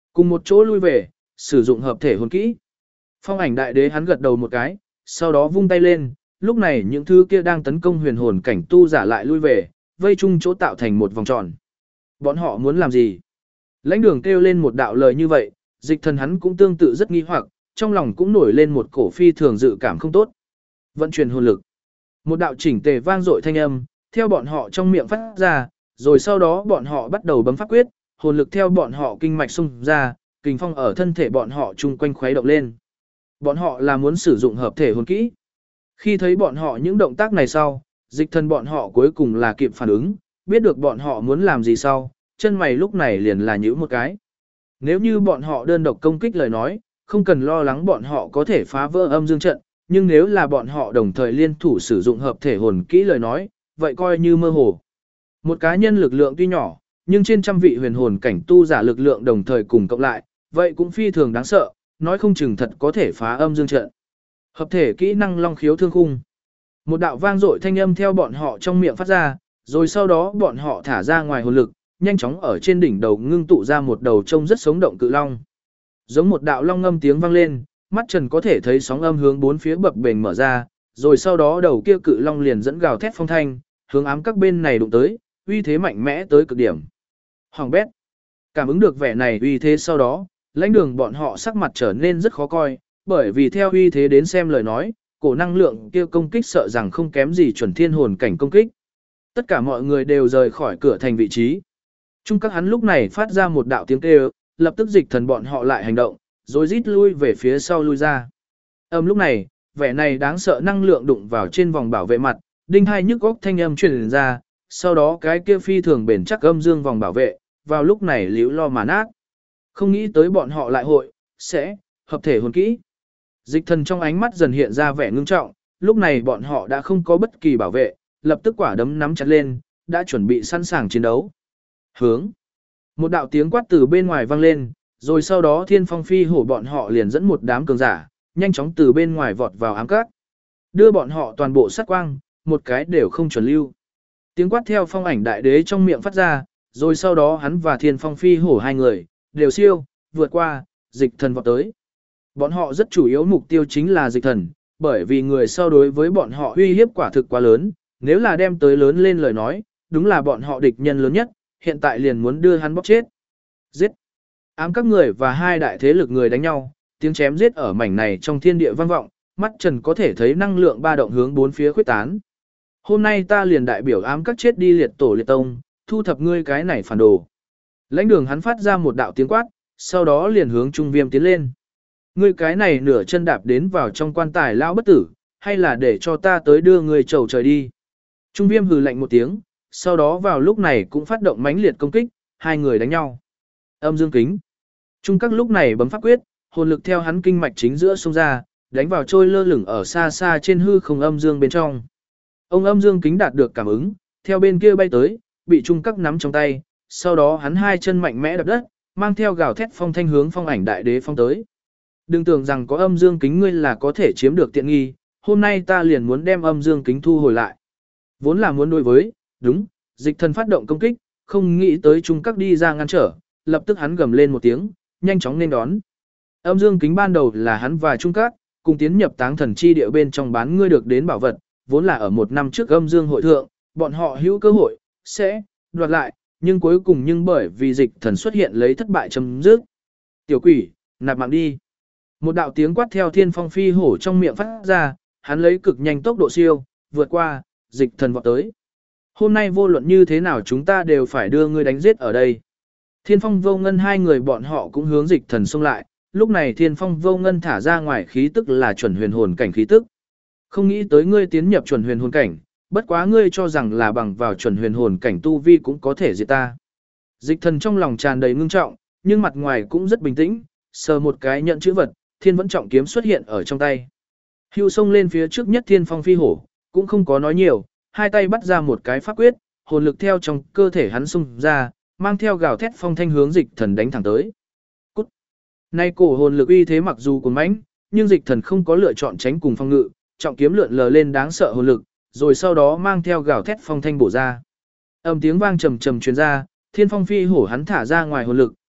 Cùng một chỗ lui về, sử dụng hợp thể hồn kỹ. Phong ảnh đại đế hắn gật đầu một cái, sau đó vung tay lên, lúc này những thứ kia đang tấn công huyền hồn cảnh tu giả lại lui về, vây chung chỗ tạo thành một vòng tròn. Bọn họ muốn làm gì? Lãnh Đường kêu lên một đạo lời như vậy, Dịch Thần hắn cũng tương tự rất nghi hoặc, trong lòng cũng nổi lên một cổ phi thường dự cảm không tốt. Vận chuyển hồn lực. Một đạo chỉnh tề vang dội thanh âm, theo bọn họ trong miệng phát ra, rồi sau đó bọn họ bắt đầu bấm pháp quyết, hồn lực theo bọn họ kinh mạch xung ra, kình phong ở thân thể bọn họ chung quanh khuấy động lên. Bọn họ là muốn sử dụng hợp thể hồn kỹ. Khi thấy bọn họ những động tác này sau, Dịch Thần bọn họ cuối cùng là kịp phản ứng, biết được bọn họ muốn làm gì sau, chân mày lúc này liền là nhíu một cái. Nếu như bọn họ đơn độc công kích lời nói, không cần lo lắng bọn họ có thể phá vỡ âm dương trận, nhưng nếu là bọn họ đồng thời liên thủ sử dụng hợp thể hồn kỹ lời nói, vậy coi như mơ hồ. Một cá nhân lực lượng tuy nhỏ, nhưng trên trăm vị huyền hồn cảnh tu giả lực lượng đồng thời cùng cộng lại, vậy cũng phi thường đáng sợ, nói không chừng thật có thể phá âm dương trận. Hợp thể kỹ năng long khiếu thương khung. Một đạo vang dội thanh âm theo bọn họ trong miệng phát ra, rồi sau đó bọn họ thả ra ngoài hồn lực, nhanh chóng ở trên đỉnh đầu ngưng tụ ra một đầu trông rất sống động cự long. Giống một đạo long ngâm tiếng vang lên, mắt Trần có thể thấy sóng âm hướng bốn phía bập bềnh mở ra, rồi sau đó đầu kia cự long liền dẫn gào thét phong thanh, hướng ám các bên này đụng tới, uy thế mạnh mẽ tới cực điểm. Hoàng bét. Cảm ứng được vẻ này uy thế sau đó, Lãnh Đường bọn họ sắc mặt trở nên rất khó coi, bởi vì theo uy thế đến xem lời nói, cổ năng lượng kia công kích sợ rằng không kém gì chuẩn thiên hồn cảnh công kích. Tất cả mọi người đều rời khỏi cửa thành vị trí. Trung các hắn lúc này phát ra một đạo tiếng kêu, lập tức Dịch Thần bọn họ lại hành động, rồi rít lui về phía sau lui ra. Lúc này, vẻ này đáng sợ năng lượng đụng vào trên vòng bảo vệ mặt, đinh hai nhức góc thanh âm truyền ra, sau đó cái kia phi thường bền chắc âm dương vòng bảo vệ, vào lúc này liễu lo mà nát. Không nghĩ tới bọn họ lại sẽ hợp thể hồn kỹ. Dịch Thần trong ánh mắt dần hiện ra vẻ ngưng trọng, lúc này bọn họ đã không có bất kỳ bảo vệ, lập tức quả đấm nắm chặt lên, đã chuẩn bị sẵn sàng chiến đấu. Hướng. Một đạo tiếng quát từ bên ngoài vang lên, rồi sau đó Thiên Phong Phi Hổ bọn họ liền dẫn một đám cường giả, nhanh chóng từ bên ngoài vọt vào ám các. Đưa bọn họ toàn bộ sát quang, một cái đều không chuẩn lưu. Tiếng quát theo Phong ảnh đại đế trong miệng phát ra, rồi sau đó hắn và Thiên Phong Phi Hổ hai người, đều siêu, vượt qua, Dịch Thần vọt tới. Bọn họ rất chủ yếu mục tiêu chính là Dịch Thần, bởi vì người sau đối với bọn họ uy hiếp quả thực quá lớn, nếu là đem tới lớn lên lời nói, đúng là bọn họ địch nhân lớn nhất, hiện tại liền muốn đưa hắn bóc chết. Giết! Ám các người và hai đại thế lực người đánh nhau, tiếng chém giết ở mảnh này trong thiên địa vang vọng, mắt Trần có thể thấy năng lượng ba động hướng bốn phía khuếch tán. Hôm nay ta liền đại biểu ám các chết đi liệt tổ liệt tông, thu thập ngươi cái này phản đồ. Lãnh Đường hắn phát ra một đạo tiếng quát, sau đó liền hướng Trung Viêm tiến lên. Ngươi cái này nửa chân đạp đến vào trong quan tài lão bất tử, hay là để cho ta tới đưa ngươi trầu trời đi. Trung Viêm hừ lạnh một tiếng, sau đó vào lúc này cũng phát động mãnh liệt công kích, hai người đánh nhau. Âm dương kính. Trung các lúc này bấm pháp quyết, hồn lực theo hắn kinh mạch chính giữa xông ra, đánh vào trôi lơ lửng ở xa xa trên hư không âm dương bên trong. Ông âm dương kính đạt được cảm ứng, theo bên kia bay tới, bị Trung các nắm trong tay, sau đó hắn hai chân mạnh mẽ đập đất, mang theo gào thét phong thanh hướng Phong ảnh đại đế phong tới. Đừng tưởng rằng có âm dương kính ngươi là có thể chiếm được tiện nghi, hôm nay ta liền muốn đem âm dương kính thu hồi lại. Vốn là muốn đối với, đúng, Dịch Thần phát động công kích, không nghĩ tới Trung các đi ra ngăn trở, lập tức hắn gầm lên một tiếng, nhanh chóng nên đón. Âm dương kính ban đầu là hắn và Trung các, cùng tiến nhập Táng Thần chi địa bên trong bán ngươi được đến bảo vật, vốn là ở một năm trước âm dương hội thượng, bọn họ hữu cơ hội, sẽ đoạt lại, nhưng cuối cùng bởi vì Dịch Thần xuất hiện lấy thất bại chấm dứt. Tiểu quỷ, nạp mạng đi. Một đạo tiếng quát theo Thiên Phong Phi Hổ trong miệng phát ra, hắn lấy cực nhanh tốc độ siêu, vượt qua, Dịch Thần vọt tới. Hôm nay vô luận như thế nào chúng ta đều phải đưa ngươi đánh giết ở đây. Thiên Phong Vô Ngân hai người bọn họ cũng hướng Dịch Thần xông lại, lúc này Thiên Phong Vô Ngân thả ra ngoài khí tức là chuẩn huyền hồn cảnh khí tức. Không nghĩ tới ngươi tiến nhập chuẩn huyền hồn cảnh, bất quá ngươi cho rằng là bằng vào chuẩn huyền hồn cảnh tu vi cũng có thể diệt ta. Dịch Thần trong lòng tràn đầy ngưng trọng, nhưng mặt ngoài cũng rất bình tĩnh, sờ một cái nhận chữ vật, Thiên Vẫn Trọng kiếm xuất hiện ở trong tay. Hưu xông lên phía trước nhất Thiên Phong Phi Hổ, cũng không có nói nhiều, hai tay bắt ra một cái pháp quyết, hồn lực theo trong cơ thể hắn xung ra, mang theo gào thét phong thanh hướng Dịch Thần đánh thẳng tới. Cút! Nay cổ hồn lực uy thế mặc dù cuồng mãnh, nhưng Dịch Thần không có lựa chọn tránh cùng phong ngự, trọng kiếm lượn lờ lên đáng sợ hồn lực, rồi sau đó mang theo gào thét phong thanh bổ ra. Âm tiếng vang trầm trầm truyền ra, Thiên Phong Phi Hổ hắn thả ra ngoài hồn lực,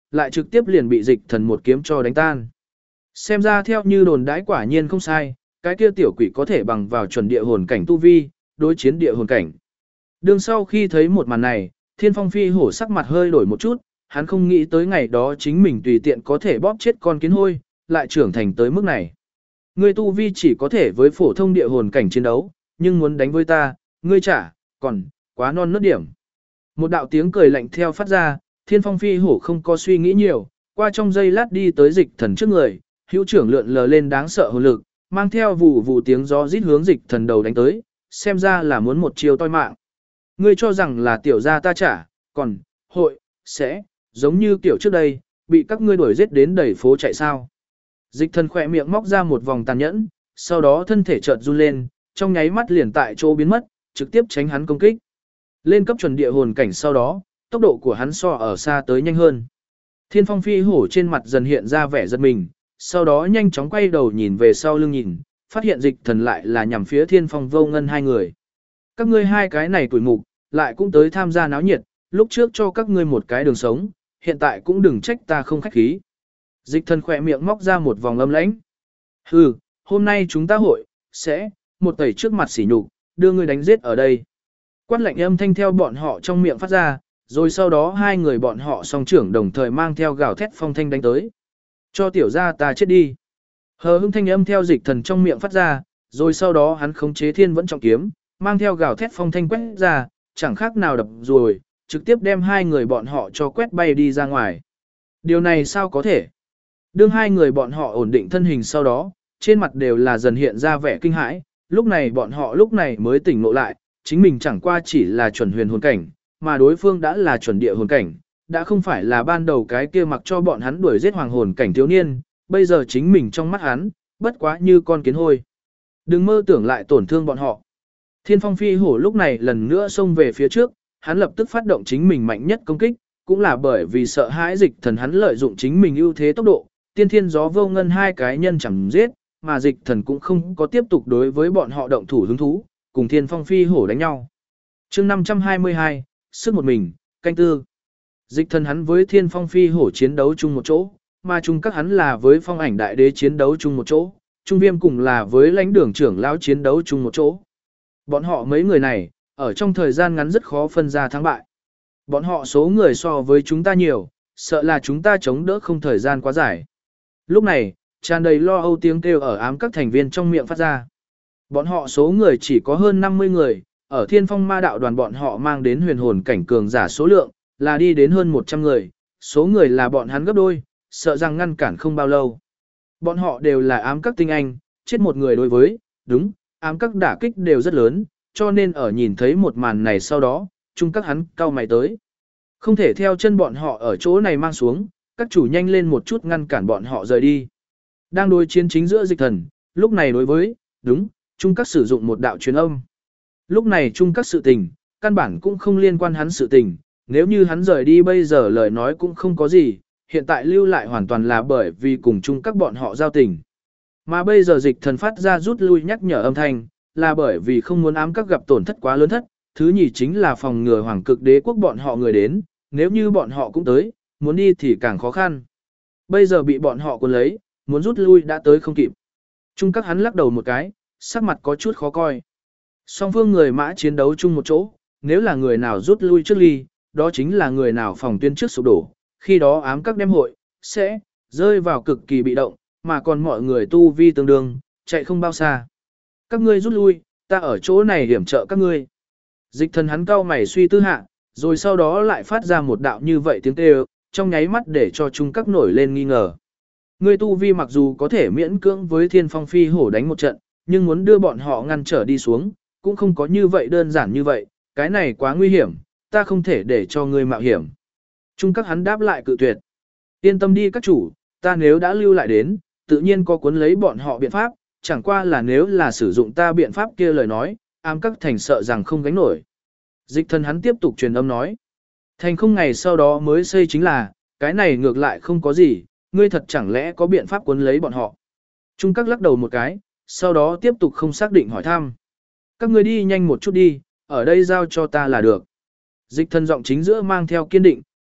lại trực tiếp liền bị dịch thần một kiếm cho đánh tan. Xem ra theo như đồn đãi quả nhiên không sai, cái kia tiểu quỷ có thể bằng vào chuẩn địa hồn cảnh tu vi, đối chiến địa hồn cảnh. Đương sau khi thấy một màn này, Thiên Phong Phi hổ sắc mặt hơi đổi một chút, hắn không nghĩ tới ngày đó chính mình tùy tiện có thể bóp chết con kiến hôi, lại trưởng thành tới mức này. Ngươi tu vi chỉ có thể với phổ thông địa hồn cảnh chiến đấu, nhưng muốn đánh với ta, ngươi chả, còn, quá non nớt điểm. Một đạo tiếng cười lạnh theo phát ra, Thiên Phong Phi hổ không có suy nghĩ nhiều, qua trong giây lát đi tới dịch thần trước người, hữu trưởng lượn lờ lên đáng sợ hồn lực, mang theo vụ vụ tiếng gió rít hướng dịch thần đầu đánh tới, xem ra là muốn một chiều toi mạng. Ngươi cho rằng là tiểu gia ta trả, còn, hội, sẽ, giống như kiểu trước đây, bị các ngươi đuổi giết đến đầy phố chạy sao. Dịch thần khỏe miệng móc ra một vòng tàn nhẫn, sau đó thân thể chợt run lên, trong nháy mắt liền tại chỗ biến mất, trực tiếp tránh hắn công kích. Lên cấp chuẩn địa hồn cảnh sau đó, tốc độ của hắn so ở xa tới nhanh hơn. Thiên Phong Phi hổ trên mặt dần hiện ra vẻ giật mình, sau đó nhanh chóng quay đầu nhìn về sau lưng nhìn, phát hiện dịch thần lại là nhằm phía Thiên Phong Vô Ngân hai người. Các ngươi hai cái này tuổi mục, lại cũng tới tham gia náo nhiệt, lúc trước cho các ngươi một cái đường sống, hiện tại cũng đừng trách ta không khách khí. Dịch thần khỏe miệng móc ra một vòng âm lãnh. Hừ, hôm nay chúng ta hội, sẽ, một tẩy trước mặt sỉ nhục, đưa ngươi đánh giết ở đây. Quát lạnh âm thanh theo bọn họ trong miệng phát ra, rồi sau đó hai người bọn họ song trưởng đồng thời mang theo gào thét phong thanh đánh tới. Cho tiểu gia ta chết đi. Hờ hững thanh âm theo dịch thần trong miệng phát ra, rồi sau đó hắn khống chế thiên vẫn trọng kiếm, mang theo gào thét phong thanh quét ra, chẳng khác nào đập rồi, trực tiếp đem hai người bọn họ cho quét bay đi ra ngoài. Điều này sao có thể? Đương hai người bọn họ ổn định thân hình sau đó, trên mặt đều là dần hiện ra vẻ kinh hãi, lúc này bọn họ lúc này mới tỉnh ngộ lại, chính mình chẳng qua chỉ là chuẩn huyền hồn cảnh, mà đối phương đã là chuẩn địa hồn cảnh, đã không phải là ban đầu cái kia mặc cho bọn hắn đuổi giết hoàng hồn cảnh thiếu niên, bây giờ chính mình trong mắt hắn, bất quá như con kiến hôi. Đừng mơ tưởng lại tổn thương bọn họ. Thiên Phong Phi hổ lúc này lần nữa xông về phía trước, hắn lập tức phát động chính mình mạnh nhất công kích, cũng là bởi vì sợ hãi dịch thần hắn lợi dụng chính mình ưu thế tốc độ, tiên thiên gió vô ngân hai cái nhân chẳng giết, mà dịch thần cũng không có tiếp tục đối với bọn họ động thủ hứng thú, cùng Thiên Phong Phi hổ đánh nhau. Chương 522, sức một mình, canh tư. Dịch thần hắn với Thiên Phong Phi hổ chiến đấu chung một chỗ, mà chung các hắn là với Phong Ảnh Đại Đế chiến đấu chung một chỗ, Trung Viêm cùng là với Lãnh Đường trưởng lão chiến đấu chung một chỗ. Bọn họ mấy người này, ở trong thời gian ngắn rất khó phân ra thắng bại. Bọn họ số người so với chúng ta nhiều, sợ là chúng ta chống đỡ không thời gian quá dài. Lúc này, tràn đầy lo âu tiếng kêu ở ám các thành viên trong miệng phát ra. Bọn họ số người chỉ có hơn 50 người, ở Thiên Phong Ma đạo đoàn bọn họ mang đến huyền hồn cảnh cường giả số lượng, là đi đến hơn 100 người, số người là bọn hắn gấp đôi, sợ rằng ngăn cản không bao lâu. Bọn họ đều là ám các tinh anh, chết một người đối với, đúng, ám các đả kích đều rất lớn, cho nên ở nhìn thấy một màn này sau đó, chung các hắn cao mày tới. Không thể theo chân bọn họ ở chỗ này mang xuống, các chủ nhanh lên một chút ngăn cản bọn họ rời đi. Đang đối chiến chính giữa dịch thần, lúc này đối với, đúng, chung các sử dụng một đạo truyền âm. Lúc này chung các sự tình, căn bản cũng không liên quan hắn sự tình, nếu như hắn rời đi bây giờ lời nói cũng không có gì, hiện tại lưu lại hoàn toàn là bởi vì cùng chung các bọn họ giao tình. Mà bây giờ dịch thần phát ra rút lui nhắc nhở âm thanh, là bởi vì không muốn ám các gặp tổn thất quá lớn thất, thứ nhì chính là phòng ngừa hoàng cực đế quốc bọn họ người đến, nếu như bọn họ cũng tới, muốn đi thì càng khó khăn. Bây giờ bị bọn họ cuốn lấy, muốn rút lui đã tới không kịp. Chung các hắn lắc đầu một cái, sắc mặt có chút khó coi. Song phương người mã chiến đấu chung một chỗ, nếu là người nào rút lui trước ly, đó chính là người nào phòng tuyến trước sụp đổ, khi đó ám các đem hội, sẽ rơi vào cực kỳ bị động, mà còn mọi người tu vi tương đương, chạy không bao xa. Các ngươi rút lui, ta ở chỗ này hiểm trợ các ngươi. Dịch thần hắn cao mày suy tư hạ, rồi sau đó lại phát ra một đạo như vậy tiếng kêu, trong nháy mắt để cho chúng các nổi lên nghi ngờ. Ngươi tu vi mặc dù có thể miễn cưỡng với Thiên Phong Phi hổ đánh một trận, nhưng muốn đưa bọn họ ngăn trở đi xuống, cũng không có như vậy đơn giản như vậy, cái này quá nguy hiểm, ta không thể để cho ngươi mạo hiểm. Trung các hắn đáp lại cự tuyệt. Yên tâm đi các chủ, ta nếu đã lưu lại đến, tự nhiên có cuốn lấy bọn họ biện pháp, chẳng qua là nếu là sử dụng ta biện pháp kia lời nói, ám các thành sợ rằng không gánh nổi. Dịch thần hắn tiếp tục truyền âm nói. Thành không ngày sau đó mới xây chính là, cái này ngược lại không có gì, ngươi thật chẳng lẽ có biện pháp cuốn lấy bọn họ. Trung các lắc đầu một cái, sau đó tiếp tục không xác định hỏi thăm. Các ngươi đi nhanh một chút đi, ở đây giao cho ta là được. Dịch thần giọng chính giữa mang theo kiên định,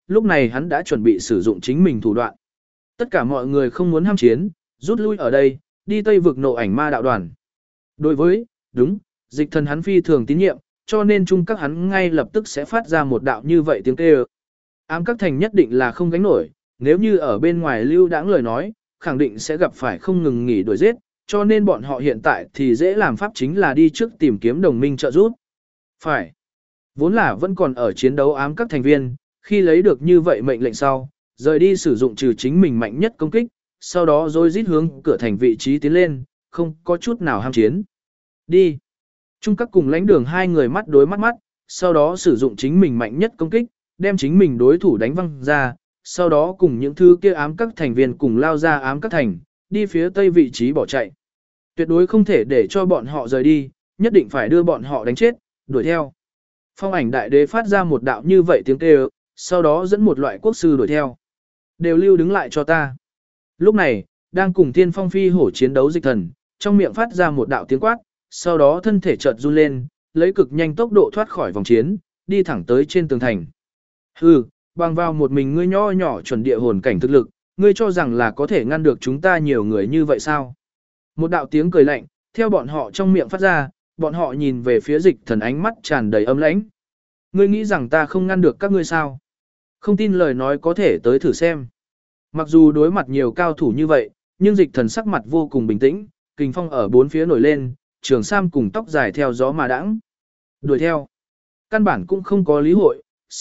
lúc này hắn đã chuẩn bị sử dụng chính mình thủ đoạn. Tất cả mọi người không muốn ham chiến, rút lui ở đây, đi Tây vực nộ ảnh ma đạo đoàn. Đối với, đúng, dịch thần hắn phi thường tín nhiệm, cho nên chung các hắn ngay lập tức sẽ phát ra một đạo như vậy tiếng kêu. Ám các thành nhất định là không gánh nổi, nếu như ở bên ngoài lưu đãng lời nói, khẳng định sẽ gặp phải không ngừng nghỉ đuổi giết, cho nên bọn họ hiện tại thì dễ làm pháp chính là đi trước tìm kiếm đồng minh trợ giúp. Phải. Vốn là vẫn còn ở chiến đấu ám các thành viên, khi lấy được như vậy mệnh lệnh sau, rời đi sử dụng trừ chính mình mạnh nhất công kích, sau đó rồi rít hướng cửa thành vị trí tiến lên, không có chút nào ham chiến. Đi. Trung các cùng lãnh đường hai người mắt đối mắt mắt, sau đó sử dụng chính mình mạnh nhất công kích, đem chính mình đối thủ đánh văng ra, sau đó cùng những thứ kia ám các thành viên cùng lao ra ám các thành, đi phía tây vị trí bỏ chạy. Tuyệt đối không thể để cho bọn họ rời đi, nhất định phải đưa bọn họ đánh chết, đuổi theo. Phong ảnh đại đế phát ra một đạo như vậy tiếng kêu, sau đó dẫn một loại quốc sư đuổi theo. Đều lưu đứng lại cho ta. Lúc này, đang cùng Thiên Phong Phi hổ chiến đấu dịch thần, trong miệng phát ra một đạo tiếng quát, sau đó thân thể chợt run lên, lấy cực nhanh tốc độ thoát khỏi vòng chiến, đi thẳng tới trên tường thành. Hừ, bằng vào một mình ngươi nho nhỏ chuẩn địa hồn cảnh thực lực, ngươi cho rằng là có thể ngăn được chúng ta nhiều người như vậy sao? Một đạo tiếng cười lạnh, theo bọn họ trong miệng phát ra, bọn họ nhìn về phía dịch thần ánh mắt tràn đầy âm lãnh. Ngươi nghĩ rằng ta không ngăn được các ngươi sao? Không tin lời nói có thể tới thử xem. Mặc dù đối mặt nhiều cao thủ như vậy, nhưng dịch thần sắc mặt vô cùng bình tĩnh, kình phong ở bốn phía nổi lên, trường sam cùng tóc dài theo gió mà đãng. Đuổi theo. Căn bản cũng không có lý hội,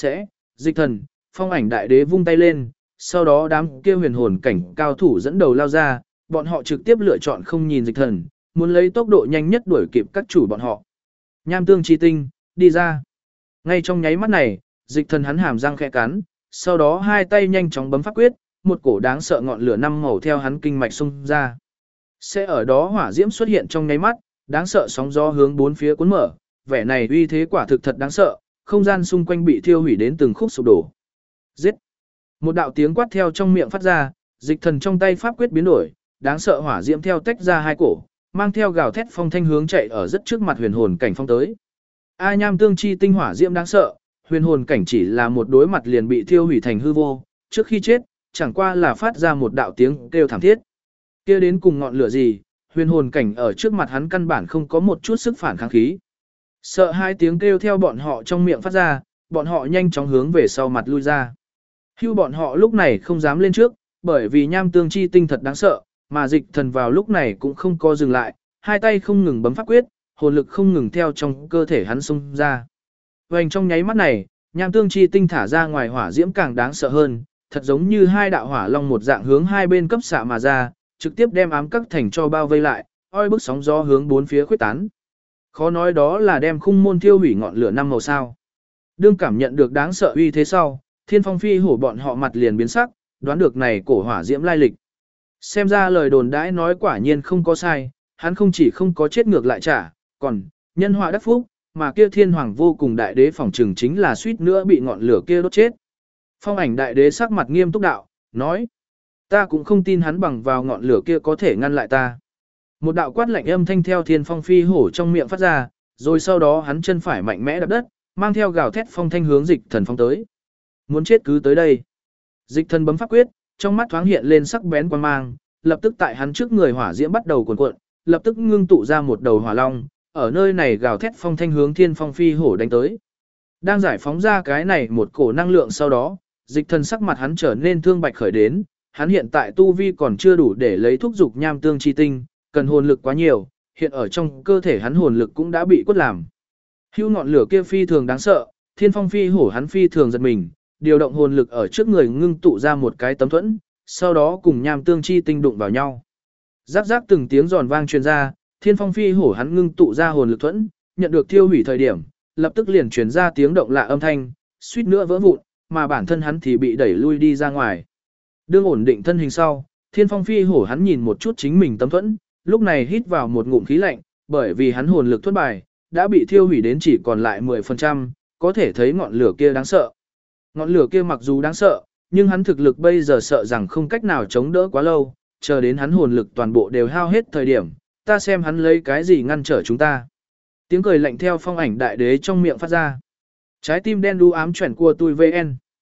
dịch thần, phong ảnh đại đế vung tay lên, sau đó đám kia huyền hồn cảnh cao thủ dẫn đầu lao ra, bọn họ trực tiếp lựa chọn không nhìn dịch thần, muốn lấy tốc độ nhanh nhất đuổi kịp các chủ bọn họ. Nham tương chi tinh, đi ra. Ngay trong nháy mắt này, dịch thần hắn hàm răng khẽ cắn, sau đó hai tay nhanh chóng bấm pháp quyết, một cổ đáng sợ ngọn lửa năm màu theo hắn kinh mạch xung ra. Sẽ ở đó hỏa diễm xuất hiện trong nháy mắt, đáng sợ sóng gió hướng bốn phía cuốn mở, vẻ này uy thế quả thực thật đáng sợ, không gian xung quanh bị thiêu hủy đến từng khúc sụp đổ. Giết! Một đạo tiếng quát theo trong miệng phát ra, dịch thần trong tay pháp quyết biến đổi, đáng sợ hỏa diễm theo tách ra hai cổ, mang theo gào thét phong thanh hướng chạy ở rất trước mặt huyền hồn cảnh phong tới. A nham tương chi tinh hỏa diễm đáng sợ, huyền hồn cảnh chỉ là một đối mặt liền bị thiêu hủy thành hư vô, trước khi chết, chẳng qua là phát ra một đạo tiếng kêu thảm thiết. Kia đến cùng ngọn lửa gì, huyền hồn cảnh ở trước mặt hắn căn bản không có một chút sức phản kháng khí. Sợ hai tiếng kêu theo bọn họ trong miệng phát ra, bọn họ nhanh chóng hướng về sau mặt lui ra. Hưu bọn họ lúc này không dám lên trước, bởi vì nham tương chi tinh thật đáng sợ, mà dịch thần vào lúc này cũng không có dừng lại, hai tay không ngừng bấm pháp quyết, hồn lực không ngừng theo trong cơ thể hắn xung ra. Vành trong nháy mắt này, nham tương chi tinh thả ra ngoài hỏa diễm càng đáng sợ hơn, thật giống như hai đạo hỏa long một dạng hướng hai bên cấp xạ mà ra, trực tiếp đem ám các thành cho bao vây lại, oi bức sóng gió hướng bốn phía khuếch tán. Khó nói đó là đem khung môn thiêu hủy ngọn lửa năm màu sao. Đương cảm nhận được đáng sợ uy thế sau, Thiên Phong Phi hổ bọn họ mặt liền biến sắc, đoán được này cổ hỏa diễm lai lịch. Xem ra lời đồn đãi nói quả nhiên không có sai, hắn không chỉ không có chết ngược lại trả, còn nhân họa đắc phúc, mà kia thiên hoàng vô cùng đại đế phỏng trừng chính là suýt nữa bị ngọn lửa kia đốt chết. Phong ảnh đại đế sắc mặt nghiêm túc đạo, nói, ta cũng không tin hắn bằng vào ngọn lửa kia có thể ngăn lại ta. Một đạo quát lạnh âm thanh theo Thiên Phong Phi hổ trong miệng phát ra, rồi sau đó hắn chân phải mạnh mẽ đập đất, mang theo gào thét phong thanh hướng dịch thần phong tới. Muốn chết cứ tới đây. Dịch thần bấm pháp quyết, trong mắt thoáng hiện lên sắc bén quan mang, lập tức tại hắn trước người hỏa diễm bắt đầu cuồn cuộn, lập tức ngưng tụ ra một đầu hỏa long, ở nơi này gào thét phong thanh hướng Thiên Phong Phi hổ đánh tới. Đang giải phóng ra cái này một cổ năng lượng sau đó, dịch thần sắc mặt hắn trở nên thương bạch khởi đến, hắn hiện tại tu vi còn chưa đủ để lấy thúc dục nham tương chi tinh, cần hồn lực quá nhiều, hiện ở trong cơ thể hắn hồn lực cũng đã bị quất làm. Hưu ngọn lửa kia phi thường đáng sợ, Thiên Phong Phi hổ hắn phi thường giật mình, điều động hồn lực ở trước người ngưng tụ ra một cái tấm thuẫn, sau đó cùng nham tương chi tinh đụng vào nhau. Rắc rắc từng tiếng giòn vang truyền ra, Thiên Phong Phi hổ hắn ngưng tụ ra hồn lực thuẫn, nhận được thiêu hủy thời điểm, lập tức liền truyền ra tiếng động lạ âm thanh, suýt nữa vỡ vụn, mà bản thân hắn thì bị đẩy lui đi ra ngoài. Đương ổn định thân hình sau, Thiên Phong Phi hổ hắn nhìn một chút chính mình tấm thuẫn, lúc này hít vào một ngụm khí lạnh, bởi vì hắn hồn lực thuẫn bài đã bị thiêu hủy đến chỉ còn lại 10%, có thể thấy ngọn lửa kia đáng sợ. Ngọn lửa kia mặc dù đáng sợ, nhưng hắn thực lực bây giờ sợ rằng không cách nào chống đỡ quá lâu, chờ đến hắn hồn lực toàn bộ đều hao hết thời điểm, ta xem hắn lấy cái gì ngăn trở chúng ta. Tiếng cười lạnh theo phong ảnh đại đế trong miệng phát ra. Trái tim đen đu ám chuyển của tôi VN.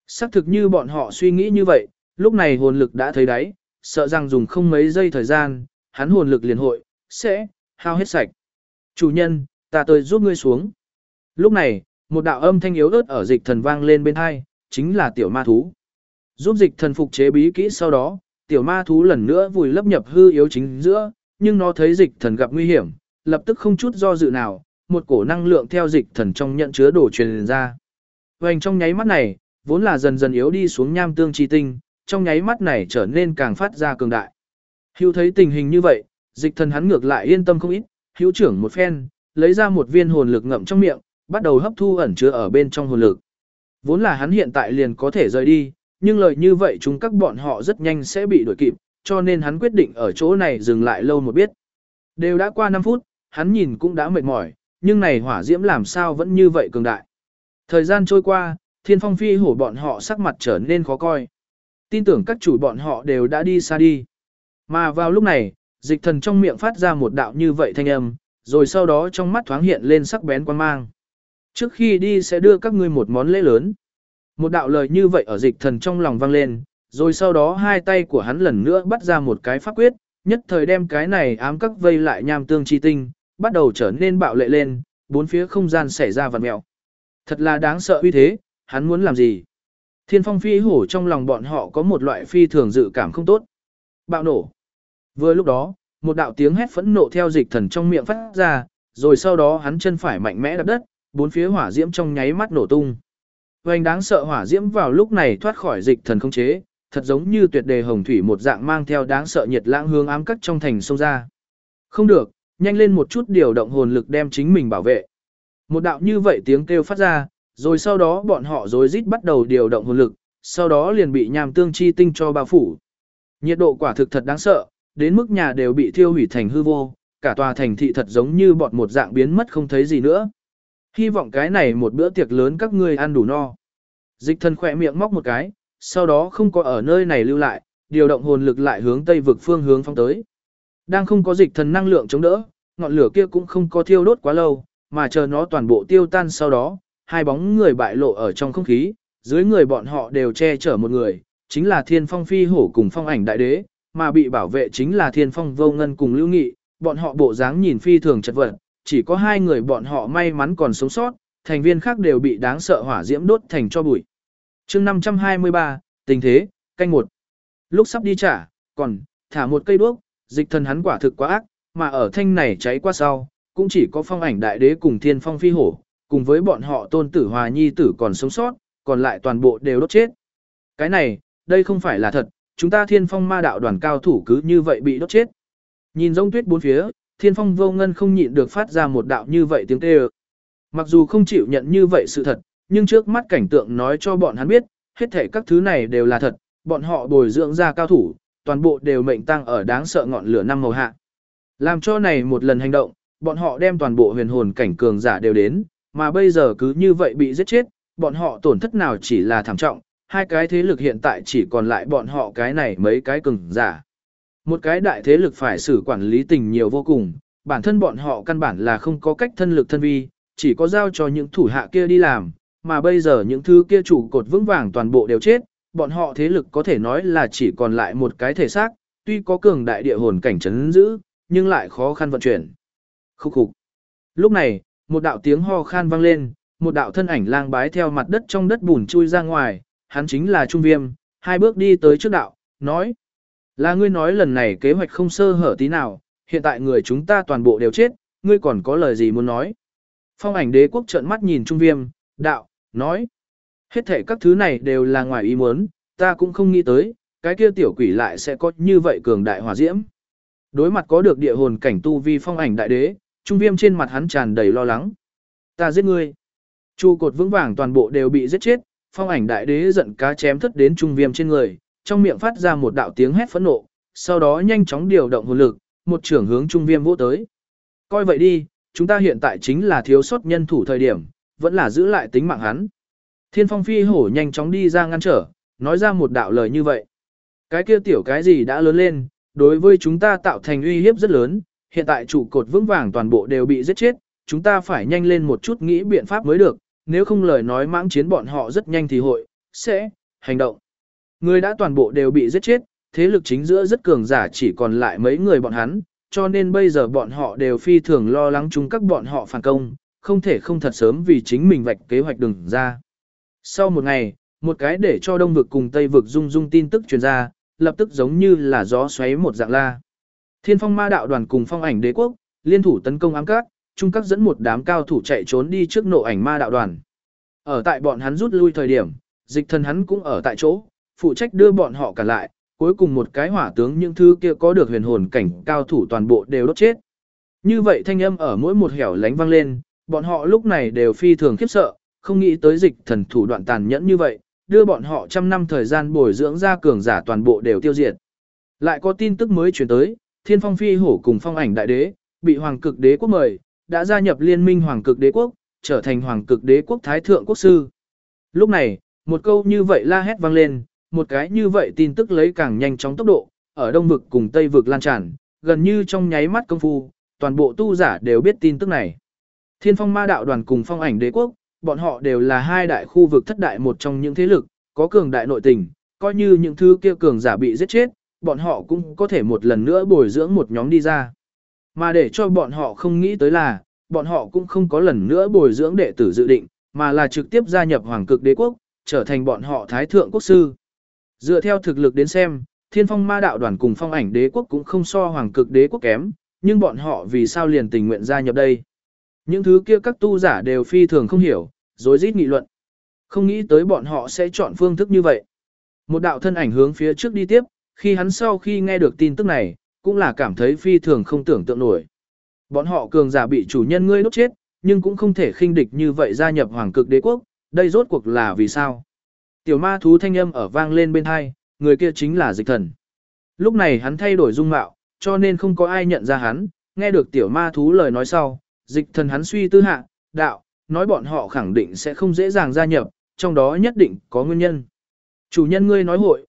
Xác thực như bọn họ suy nghĩ như vậy, lúc này hồn lực đã thấy đáy, sợ rằng dùng không mấy giây thời gian, hắn hồn lực liền hội, sẽ, hao hết sạch. Chủ nhân, ta tới giúp ngươi xuống. Lúc này, một đạo âm thanh yếu ớt ở dịch thần vang lên bên hai, chính là tiểu ma thú. Giúp dịch thần phục chế bí kỹ sau đó, tiểu ma thú lần nữa vùi lấp nhập hư yếu chính giữa, nhưng nó thấy dịch thần gặp nguy hiểm, lập tức không chút do dự nào, một cổ năng lượng theo dịch thần trong nhận chứa đổ truyền ra. Vành trong nháy mắt này, vốn là dần dần yếu đi xuống nham tương chi tinh, trong nháy mắt này trở nên càng phát ra cường đại. Hữu thấy tình hình như vậy, dịch thần hắn ngược lại yên tâm không ít, hữu trưởng một phen, lấy ra một viên hồn lực ngậm trong miệng, bắt đầu hấp thu ẩn chứa ở bên trong hồn lực. Vốn là hắn hiện tại liền có thể rời đi, nhưng lời như vậy chúng các bọn họ rất nhanh sẽ bị đuổi kịp, cho nên hắn quyết định ở chỗ này dừng lại lâu một biết. Đều đã qua 5 phút, hắn nhìn cũng đã mệt mỏi, nhưng này hỏa diễm làm sao vẫn như vậy cường đại. Thời gian trôi qua, Thiên Phong Phi Hổ bọn họ sắc mặt trở nên khó coi. Tin tưởng các chủ bọn họ đều đã đi xa đi. Mà vào lúc này, dịch thần trong miệng phát ra một đạo như vậy thanh âm, rồi sau đó trong mắt thoáng hiện lên sắc bén quan mang. Trước khi đi sẽ đưa các ngươi một món lễ lớn. Một đạo lời như vậy ở dịch thần trong lòng vang lên, rồi sau đó hai tay của hắn lần nữa bắt ra một cái pháp quyết, nhất thời đem cái này ám các vây lại nham tương chi tinh, bắt đầu trở nên bạo lệ lên, bốn phía không gian xảy ra vặn mèo. Thật là đáng sợ uy thế, hắn muốn làm gì? Thiên Phong Phi Hổ trong lòng bọn họ có một loại phi thường dự cảm không tốt. Bạo nổ. Vừa lúc đó, một đạo tiếng hét phẫn nộ theo dịch thần trong miệng phát ra, rồi sau đó hắn chân phải mạnh mẽ đập đất, bốn phía hỏa diễm trong nháy mắt nổ tung. Vành đáng sợ hỏa diễm vào lúc này thoát khỏi dịch thần không chế, thật giống như tuyệt đề hồng thủy một dạng mang theo đáng sợ nhiệt lãng hướng ám cắt trong thành sông ra. Không được, nhanh lên một chút điều động hồn lực đem chính mình bảo vệ. Một đạo như vậy tiếng kêu phát ra, rồi sau đó bọn họ rối rít bắt đầu điều động hồn lực, sau đó liền bị nham tương chi tinh cho bao phủ. Nhiệt độ quả thực thật đáng sợ, đến mức nhà đều bị thiêu hủy thành hư vô, cả tòa thành thị thật giống như bọt một dạng biến mất không thấy gì nữa. Hy vọng cái này một bữa tiệc lớn các ngươi ăn đủ no. Dịch thần khỏe miệng móc một cái, sau đó không có ở nơi này lưu lại, điều động hồn lực lại hướng tây vực phương hướng phong tới. Đang không có dịch thần năng lượng chống đỡ, ngọn lửa kia cũng không có thiêu đốt quá lâu, mà chờ nó toàn bộ tiêu tan sau đó, hai bóng người bại lộ ở trong không khí, dưới người bọn họ đều che chở một người, chính là Thiên Phong Phi Hổ cùng Phong Ảnh Đại Đế, mà bị bảo vệ chính là Thiên Phong Vô Ngân cùng Lưu Nghị, bọn họ bộ dáng nhìn phi thường chật vật, chỉ có hai người bọn họ may mắn còn sống sót, thành viên khác đều bị đáng sợ hỏa diễm đốt thành cho bụi. Chương 523, tình thế, canh một. Lúc sắp đi trả, còn thả một cây đuốc, dịch thần hắn quả thực quá ác, mà ở thanh này cháy qua sau, cũng chỉ có Phong Ảnh Đại Đế cùng Thiên Phong Phi Hổ, cùng với bọn họ Tôn Tử Hòa Nhi tử còn sống sót, còn lại toàn bộ đều đốt chết. Cái này, đây không phải là thật, chúng ta Thiên Phong Ma đạo đoàn cao thủ cứ như vậy bị đốt chết. Nhìn giống tuyết bốn phía, Thiên Phong Vô Ngân không nhịn được phát ra một đạo như vậy tiếng kêu. Mặc dù không chịu nhận như vậy sự thật, nhưng trước mắt cảnh tượng nói cho bọn hắn biết, hết thảy các thứ này đều là thật, bọn họ bồi dưỡng ra cao thủ, toàn bộ đều mệnh tang ở đáng sợ ngọn lửa năm màu hạ. Làm cho này một lần hành động, bọn họ đem toàn bộ huyền hồn cảnh cường giả đều đến, mà bây giờ cứ như vậy bị giết chết, bọn họ tổn thất nào chỉ là thảm trọng, hai cái thế lực hiện tại chỉ còn lại bọn họ cái này mấy cái cường giả. Một cái đại thế lực phải xử quản lý tình nhiều vô cùng, bản thân bọn họ căn bản là không có cách thân lực thân vi, chỉ có giao cho những thủ hạ kia đi làm, mà bây giờ những thứ kia trụ cột vững vàng toàn bộ đều chết, bọn họ thế lực có thể nói là chỉ còn lại một cái thể xác, tuy có cường đại địa hồn cảnh trấn giữ, nhưng lại khó khăn vận chuyển. Khúc khục. Lúc này, một đạo tiếng ho khan vang lên, một đạo thân ảnh lang bái theo mặt đất trong đất bùn chui ra ngoài, hắn chính là Trung Viêm, hai bước đi tới trước đạo, nói: "Là ngươi nói lần này kế hoạch không sơ hở tí nào, hiện tại người chúng ta toàn bộ đều chết, ngươi còn có lời gì muốn nói?" Phong Ảnh Đế quốc trợn mắt nhìn Trung Viêm, đạo, nói: "Hết thể các thứ này đều là ngoài ý muốn, ta cũng không nghĩ tới, cái kia tiểu quỷ lại sẽ có như vậy cường đại hỏa diễm." Đối mặt có được địa hồn cảnh tu vi Phong Ảnh Đại Đế, Trung Viêm trên mặt hắn tràn đầy lo lắng. "Ta giết ngươi." Trụ cột vững vàng toàn bộ đều bị giết chết, Phong Ảnh Đại Đế giận cá chém thất đến Trung Viêm trên người, trong miệng phát ra một đạo tiếng hét phẫn nộ, sau đó nhanh chóng điều động hồn lực, một chưởng hướng Trung Viêm vỗ tới. "Coi vậy đi, chúng ta hiện tại chính là thiếu sót nhân thủ thời điểm, vẫn là giữ lại tính mạng hắn." Thiên Phong Phi Hổ nhanh chóng đi ra ngăn trở, nói ra một đạo lời như vậy. "Cái kia tiểu cái gì đã lớn lên, đối với chúng ta tạo thành uy hiếp rất lớn, hiện tại trụ cột vững vàng toàn bộ đều bị giết chết, chúng ta phải nhanh lên một chút nghĩ biện pháp mới được, nếu không lời nói mãng chiến bọn họ rất nhanh thì hội, sẽ, hành động. Người đã toàn bộ đều bị giết chết, thế lực chính giữa rất cường giả chỉ còn lại mấy người bọn hắn, cho nên bây giờ bọn họ đều phi thường lo lắng chúng các bọn họ phản công, không thể không thật sớm vì chính mình vạch kế hoạch đừng ra. Sau một ngày, một cái để cho Đông vực cùng Tây vực rung rung tin tức truyền ra, lập tức giống như là gió xoáy một dạng la. Thiên Phong Ma Đạo Đoàn cùng Phong Ảnh Đế Quốc liên thủ tấn công ám các, trung các dẫn một đám cao thủ chạy trốn đi trước Nộ Ảnh Ma Đạo Đoàn. Ở tại bọn hắn rút lui thời điểm, Dịch Thần hắn cũng ở tại chỗ, phụ trách đưa bọn họ cả lại, cuối cùng một cái hỏa tướng những thứ kia có được huyền hồn cảnh cao thủ toàn bộ đều đốt chết. Như vậy thanh âm ở mỗi một hẻo lánh vang lên, bọn họ lúc này đều phi thường khiếp sợ, không nghĩ tới Dịch Thần thủ đoạn tàn nhẫn như vậy, đưa bọn họ trăm năm thời gian bồi dưỡng ra cường giả toàn bộ đều tiêu diệt. Lại có tin tức mới truyền tới, Thiên Phong Phi Hổ cùng Phong Ảnh Đại Đế, bị Hoàng Cực Đế Quốc mời, đã gia nhập liên minh Hoàng Cực Đế Quốc, trở thành Hoàng Cực Đế Quốc Thái Thượng Quốc Sư. Lúc này, một câu như vậy la hét vang lên, một cái như vậy tin tức lấy càng nhanh chóng tốc độ, ở Đông vực cùng Tây vực lan tràn, gần như trong nháy mắt công phu, toàn bộ tu giả đều biết tin tức này. Thiên Phong Ma Đạo Đoàn cùng Phong Ảnh Đế Quốc, bọn họ đều là hai đại khu vực thất đại một trong những thế lực, có cường đại nội tình, coi như những thứ kia cường giả bị giết chết, bọn họ cũng có thể một lần nữa bồi dưỡng một nhóm đi ra. Mà để cho bọn họ không nghĩ tới là, bọn họ cũng không có lần nữa bồi dưỡng đệ tử dự định, mà là trực tiếp gia nhập Hoàng Cực Đế Quốc, trở thành bọn họ Thái Thượng Quốc Sư. Dựa theo thực lực đến xem, Thiên Phong Ma Đạo Đoàn cùng Phong Ảnh Đế Quốc cũng không so Hoàng Cực Đế Quốc kém, nhưng bọn họ vì sao liền tình nguyện gia nhập đây? Những thứ kia các tu giả đều phi thường không hiểu, rối rít nghị luận. Không nghĩ tới bọn họ sẽ chọn phương thức như vậy. Một đạo thân ảnh hướng phía trước đi tiếp, khi hắn sau khi nghe được tin tức này, cũng là cảm thấy phi thường không tưởng tượng nổi. Bọn họ cường giả bị chủ nhân ngươi đốt chết, nhưng cũng không thể khinh địch như vậy gia nhập Hoàng Cực Đế Quốc, đây rốt cuộc là vì sao? Tiểu ma thú thanh âm ở vang lên bên tai, người kia chính là Dịch Thần. Lúc này hắn thay đổi dung mạo, cho nên không có ai nhận ra hắn, nghe được tiểu ma thú lời nói sau, Dịch Thần hắn suy tư hạ, đạo, nói bọn họ khẳng định sẽ không dễ dàng gia nhập, trong đó nhất định có nguyên nhân. Chủ nhân ngươi nói hội,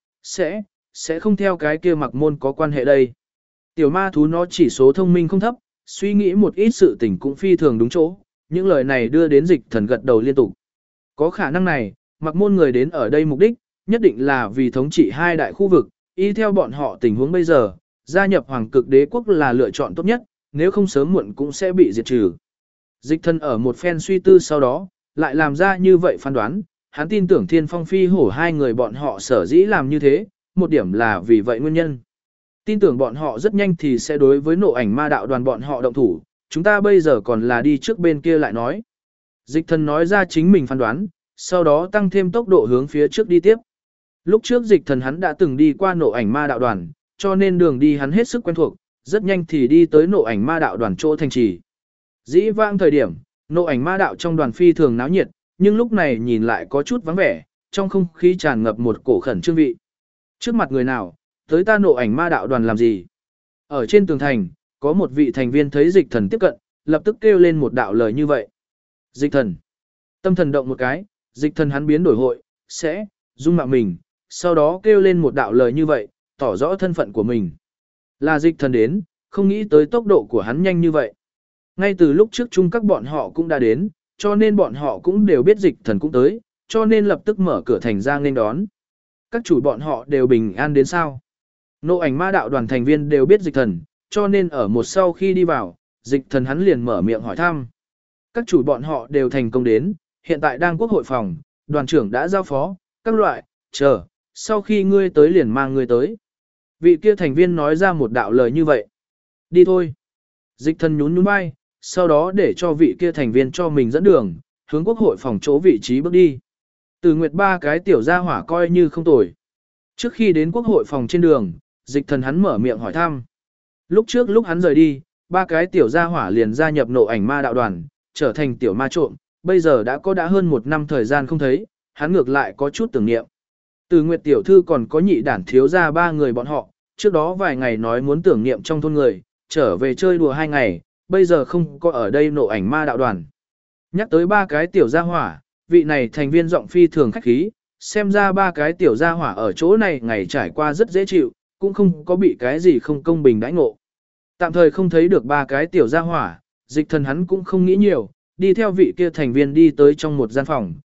sẽ không theo cái kia Mặc Môn có quan hệ đây. Tiểu ma thú nó chỉ số thông minh không thấp, suy nghĩ một ít sự tình cũng phi thường đúng chỗ, những lời này đưa đến Dịch Thần gật đầu liên tục. Có khả năng này, Mặc Môn người đến ở đây mục đích, nhất định là vì thống trị hai đại khu vực, y theo bọn họ tình huống bây giờ, gia nhập Hoàng Cực Đế Quốc là lựa chọn tốt nhất, nếu không sớm muộn cũng sẽ bị diệt trừ. Dịch Thần ở một phen suy tư sau đó, lại làm ra như vậy phán đoán, hắn tin tưởng Thiên Phong Phi Hổ hai người bọn họ sở dĩ làm như thế, một điểm là vì vậy nguyên nhân. Tin tưởng bọn họ rất nhanh thì sẽ đối với Nộ Ảnh Ma Đạo Đoàn bọn họ động thủ, chúng ta bây giờ còn là đi trước bên kia lại nói. Dịch Thần nói ra chính mình phán đoán, sau đó tăng thêm tốc độ hướng phía trước đi tiếp. Lúc trước Dịch Thần hắn đã từng đi qua Nộ Ảnh Ma Đạo Đoàn, cho nên đường đi hắn hết sức quen thuộc, rất nhanh thì đi tới Nộ Ảnh Ma Đạo Đoàn chỗ thành trì. Dĩ vãng thời điểm, Nộ Ảnh Ma Đạo trong đoàn phi thường náo nhiệt, nhưng lúc này nhìn lại có chút vắng vẻ, trong không khí tràn ngập một cổ khẩn trương vị. Trước mặt người nào, tới ta Nộ Ảnh Ma Đạo Đoàn làm gì? Ở trên tường thành, có một vị thành viên thấy Dịch Thần tiếp cận, lập tức kêu lên một đạo lời như vậy. Dịch Thần. Tâm thần động một cái, Dịch Thần hắn biến đổi hội, sẽ dung mạo mình, sau đó kêu lên một đạo lời như vậy, tỏ rõ thân phận của mình. Là Dịch Thần đến, không nghĩ tới tốc độ của hắn nhanh như vậy. Ngay từ lúc trước chung các bọn họ cũng đã đến, cho nên bọn họ cũng đều biết Dịch Thần cũng tới, cho nên lập tức mở cửa thành ra nên đón. Các chủ bọn họ đều bình an đến sao? Nộ Ảnh Ma Đạo Đoàn thành viên đều biết Dịch Thần, cho nên ở một sau khi đi vào, Dịch Thần hắn liền mở miệng hỏi thăm. Các chủ bọn họ đều thành công đến, hiện tại đang quốc hội phòng, đoàn trưởng đã giao phó, các loại, chờ, sau khi ngươi tới liền mang ngươi tới. Vị kia thành viên nói ra một đạo lời như vậy. Đi thôi. Dịch Thần nhún nhún vai, sau đó để cho vị kia thành viên cho mình dẫn đường, hướng quốc hội phòng chỗ vị trí bước đi. Từ Nguyệt ba cái tiểu gia hỏa coi như không tồi. Trước khi đến quốc hội phòng trên đường, Dịch Thần hắn mở miệng hỏi thăm. Lúc trước lúc hắn rời đi, ba cái tiểu gia hỏa liền gia nhập Nộ Ảnh Ma Đạo Đoàn, trở thành tiểu ma trộm, bây giờ đã hơn 1 năm thời gian không thấy, hắn ngược lại có chút tưởng niệm. Từ Nguyệt tiểu thư còn có nhị đản thiếu gia 3 người bọn họ, trước đó vài ngày nói muốn tưởng niệm trong thôn người, trở về chơi đùa 2 ngày, bây giờ không có ở đây Nộ Ảnh Ma Đạo Đoàn. Nhắc tới 3 cái tiểu gia hỏa, vị này thành viên giọng phi thường khách khí, xem ra 3 cái tiểu gia hỏa ở chỗ này ngày trải qua rất dễ chịu, cũng không có bị cái gì không công bình đãi ngộ. Tạm thời không thấy được 3 cái tiểu gia hỏa, Dịch Thần hắn cũng không nghĩ nhiều, đi theo vị kia thành viên đi tới trong một gian phòng,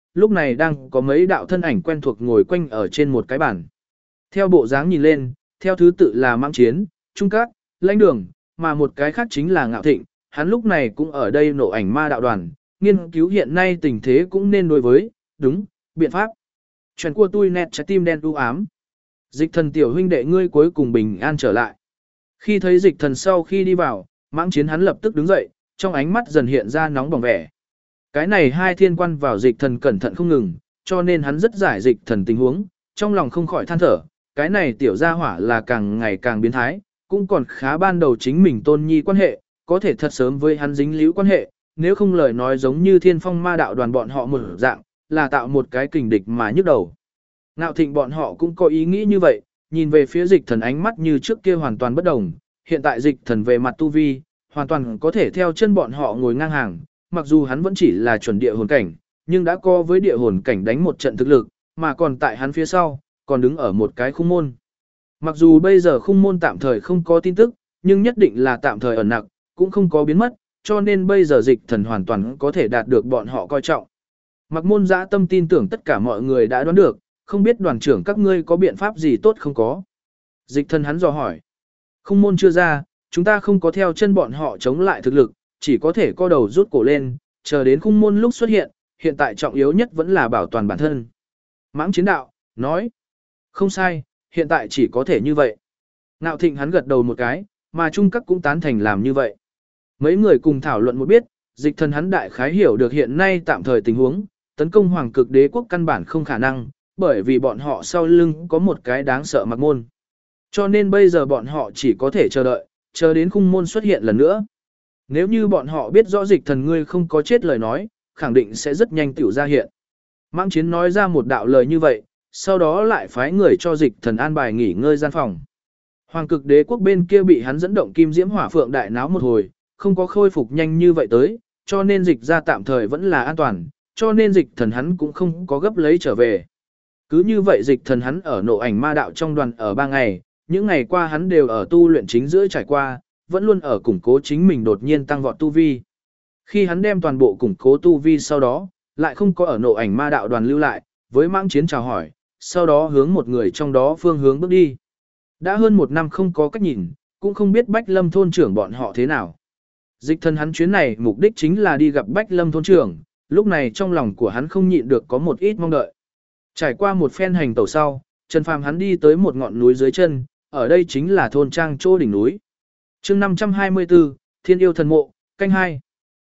lúc này đang có mấy đạo thân ảnh quen thuộc ngồi quanh ở trên một cái bàn. Theo bộ dáng nhìn lên, theo thứ tự là Mãng Chiến, Trung Cát, Lãnh Đường, mà một cái khác chính là Ngạo Thịnh, hắn lúc này cũng ở đây nộ ảnh ma đạo đoàn, nghiên cứu hiện nay tình thế cũng nên đối với, đúng, biện pháp. Chuyện của tôi nét trái tim đen u ám. Dịch thần tiểu huynh đệ ngươi cuối cùng bình an trở lại. Khi thấy dịch thần sau khi đi vào, Mãng Chiến hắn lập tức đứng dậy, trong ánh mắt dần hiện ra nóng bỏng vẻ. Cái này hai thiên quan vào dịch thần cẩn thận không ngừng, cho nên hắn rất giải dịch thần tình huống, trong lòng không khỏi than thở, cái này tiểu gia hỏa là càng ngày càng biến thái, cũng còn khá ban đầu chính mình tôn nhi quan hệ, có thể thật sớm với hắn dính líu quan hệ, nếu không lời nói giống như thiên phong ma đạo đoàn bọn họ một dạng, là tạo một cái kình địch mà nhức đầu. Ngạo Thịnh bọn họ cũng có ý nghĩ như vậy, nhìn về phía dịch thần ánh mắt như trước kia hoàn toàn bất đồng, hiện tại dịch thần về mặt tu vi, hoàn toàn có thể theo chân bọn họ ngồi ngang hàng, mặc dù hắn vẫn chỉ là chuẩn địa hồn cảnh, nhưng đã có với địa hồn cảnh đánh một trận thực lực, mà còn tại hắn phía sau, còn đứng ở một cái khung môn. Mặc dù bây giờ khung môn tạm thời không có tin tức, nhưng nhất định là tạm thời ẩn nặc, cũng không có biến mất, cho nên bây giờ dịch thần hoàn toàn có thể đạt được bọn họ coi trọng. Mặc Môn dã tâm tin tưởng tất cả mọi người đã đoán được, không biết đoàn trưởng các ngươi có biện pháp gì tốt không có. Dịch thần hắn dò hỏi. Khung môn chưa ra, chúng ta không có theo chân bọn họ chống lại thực lực, chỉ có thể co đầu rút cổ lên, chờ đến khung môn lúc xuất hiện tại trọng yếu nhất vẫn là bảo toàn bản thân. Mãng Chiến đạo, nói. Không sai, hiện tại chỉ có thể như vậy. Ngạo Thịnh hắn gật đầu một cái, mà Trung Các cũng tán thành làm như vậy. Mấy người cùng thảo luận một biết, dịch thần hắn đại khái hiểu được hiện nay tạm thời tình huống, tấn công Hoàng Cực Đế quốc căn bản không khả năng, bởi vì bọn họ sau lưng có một cái đáng sợ Mặc Môn. Cho nên bây giờ bọn họ chỉ có thể chờ đợi, chờ đến khung môn xuất hiện lần nữa. Nếu như bọn họ biết rõ dịch thần ngươi không có chết lời nói, khẳng định sẽ rất nhanh tiểu ra hiện. Mãng Chiến nói ra một đạo lời như vậy, sau đó lại phái người cho dịch thần an bài nghỉ ngơi gian phòng. Hoàng Cực Đế quốc bên kia bị hắn dẫn động kim diễm hỏa phượng đại náo một hồi, không có khôi phục nhanh như vậy tới, cho nên dịch ra tạm thời vẫn là an toàn, cho nên dịch thần hắn cũng không có gấp lấy trở về. Cứ như vậy dịch thần hắn ở nộ ảnh ma đạo trong đoàn ở 3 ngày, những ngày qua hắn đều ở tu luyện chính giữa trải qua, vẫn luôn ở củng cố chính mình đột nhiên tăng vọt tu vi. Khi hắn đem toàn bộ củng cố tu vi sau đó, lại không có ở nộ ảnh ma đạo đoàn lưu lại, với Mãng Chiến chào hỏi, sau đó hướng một người trong đó phương hướng bước đi. Đã hơn 1 năm không có cách nhìn, cũng không biết Bách Lâm thôn trưởng bọn họ thế nào. Dịch thần hắn chuyến này mục đích chính là đi gặp Bách Lâm thôn trưởng, lúc này trong lòng của hắn không nhịn được có một ít mong đợi. Trải qua một phen hành tẩu sau, Trần Phàm hắn đi tới một ngọn núi dưới chân, ở đây chính là thôn trang chỗ đỉnh núi. Chương 524, Thiên yêu thần mộ, canh 2.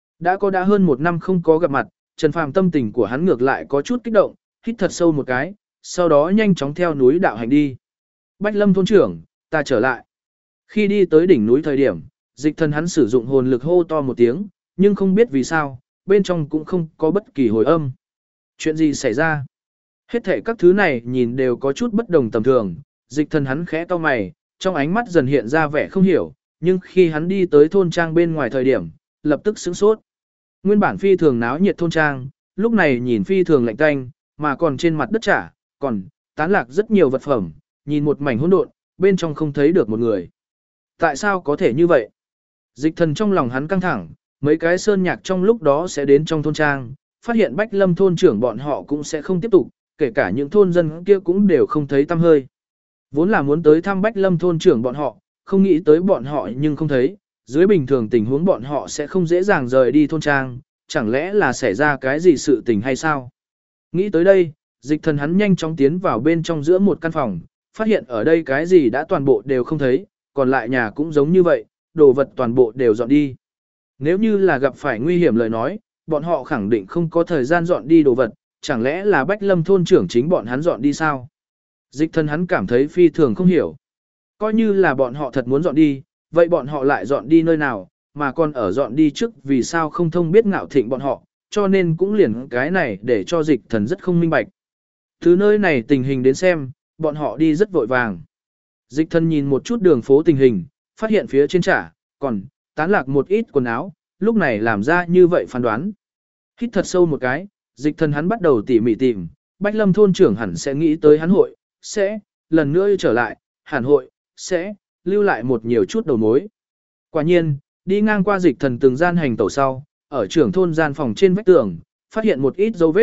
Đã hơn 1 năm không có gặp mặt, Trần Phàm tâm tình của hắn ngược lại có chút kích động, hít thật sâu một cái, sau đó nhanh chóng theo núi đạo hành đi. Bách Lâm thôn trưởng, ta trở lại. Khi đi tới đỉnh núi thời điểm, dịch thần hắn sử dụng hồn lực hô to một tiếng, nhưng không biết vì sao, bên trong cũng không có bất kỳ hồi âm. Chuyện gì xảy ra? Hết thể các thứ này nhìn đều có chút bất đồng tầm thường, dịch thần hắn khẽ to mày, trong ánh mắt dần hiện ra vẻ không hiểu, nhưng khi hắn đi tới thôn trang bên ngoài thời điểm, lập tức sửng sốt. Nguyên bản phi thường náo nhiệt thôn trang, lúc này nhìn phi thường lạnh tanh, mà còn trên mặt đất trả, còn tán lạc rất nhiều vật phẩm, nhìn một mảnh hỗn độn, bên trong không thấy được một người. Tại sao có thể như vậy? Dịch thần trong lòng hắn căng thẳng, mấy cái sơn nhạc trong lúc đó sẽ đến trong thôn trang, phát hiện Bách Lâm thôn trưởng bọn họ cũng sẽ không tiếp tục, kể cả những thôn dân kia cũng đều không thấy tăm hơi. Vốn là muốn tới thăm Bách Lâm thôn trưởng bọn họ, không nghĩ tới bọn họ nhưng không thấy, dưới bình thường tình huống bọn họ sẽ không dễ dàng rời đi thôn trang, chẳng lẽ là xảy ra cái gì sự tình hay sao? Nghĩ tới đây, dịch thần hắn nhanh chóng tiến vào bên trong giữa một căn phòng, phát hiện ở đây cái gì đã toàn bộ đều không thấy, còn lại nhà cũng giống như vậy, đồ vật toàn bộ đều dọn đi. Nếu như là gặp phải nguy hiểm lời nói, bọn họ khẳng định không có thời gian dọn đi đồ vật, chẳng lẽ là Bách Lâm thôn trưởng chính bọn hắn dọn đi sao? Dịch thần hắn cảm thấy phi thường không hiểu. Coi như là bọn họ thật muốn dọn đi, vậy bọn họ lại dọn đi nơi nào, mà còn ở dọn đi trước vì sao không thông biết Ngạo Thịnh bọn họ, cho nên cũng liền cái này để cho dịch thần rất không minh bạch. Từ nơi này tình hình đến xem, bọn họ đi rất vội vàng. Dịch thần nhìn một chút đường phố tình hình, phát hiện phía trên trả, còn tán lạc một ít quần áo, lúc này làm ra như vậy phán đoán. Hít thật sâu một cái, dịch thần hắn bắt đầu tỉ mỉ tìm, Bách Lâm thôn trưởng hẳn sẽ nghĩ tới hắn hội, sẽ, lần nữa trở lại, hẳn hội, sẽ, lưu lại một nhiều chút đầu mối. Quả nhiên, đi ngang qua dịch thần từng gian hành tẩu sau, ở trưởng thôn gian phòng trên vách tường, phát hiện một ít dấu vết,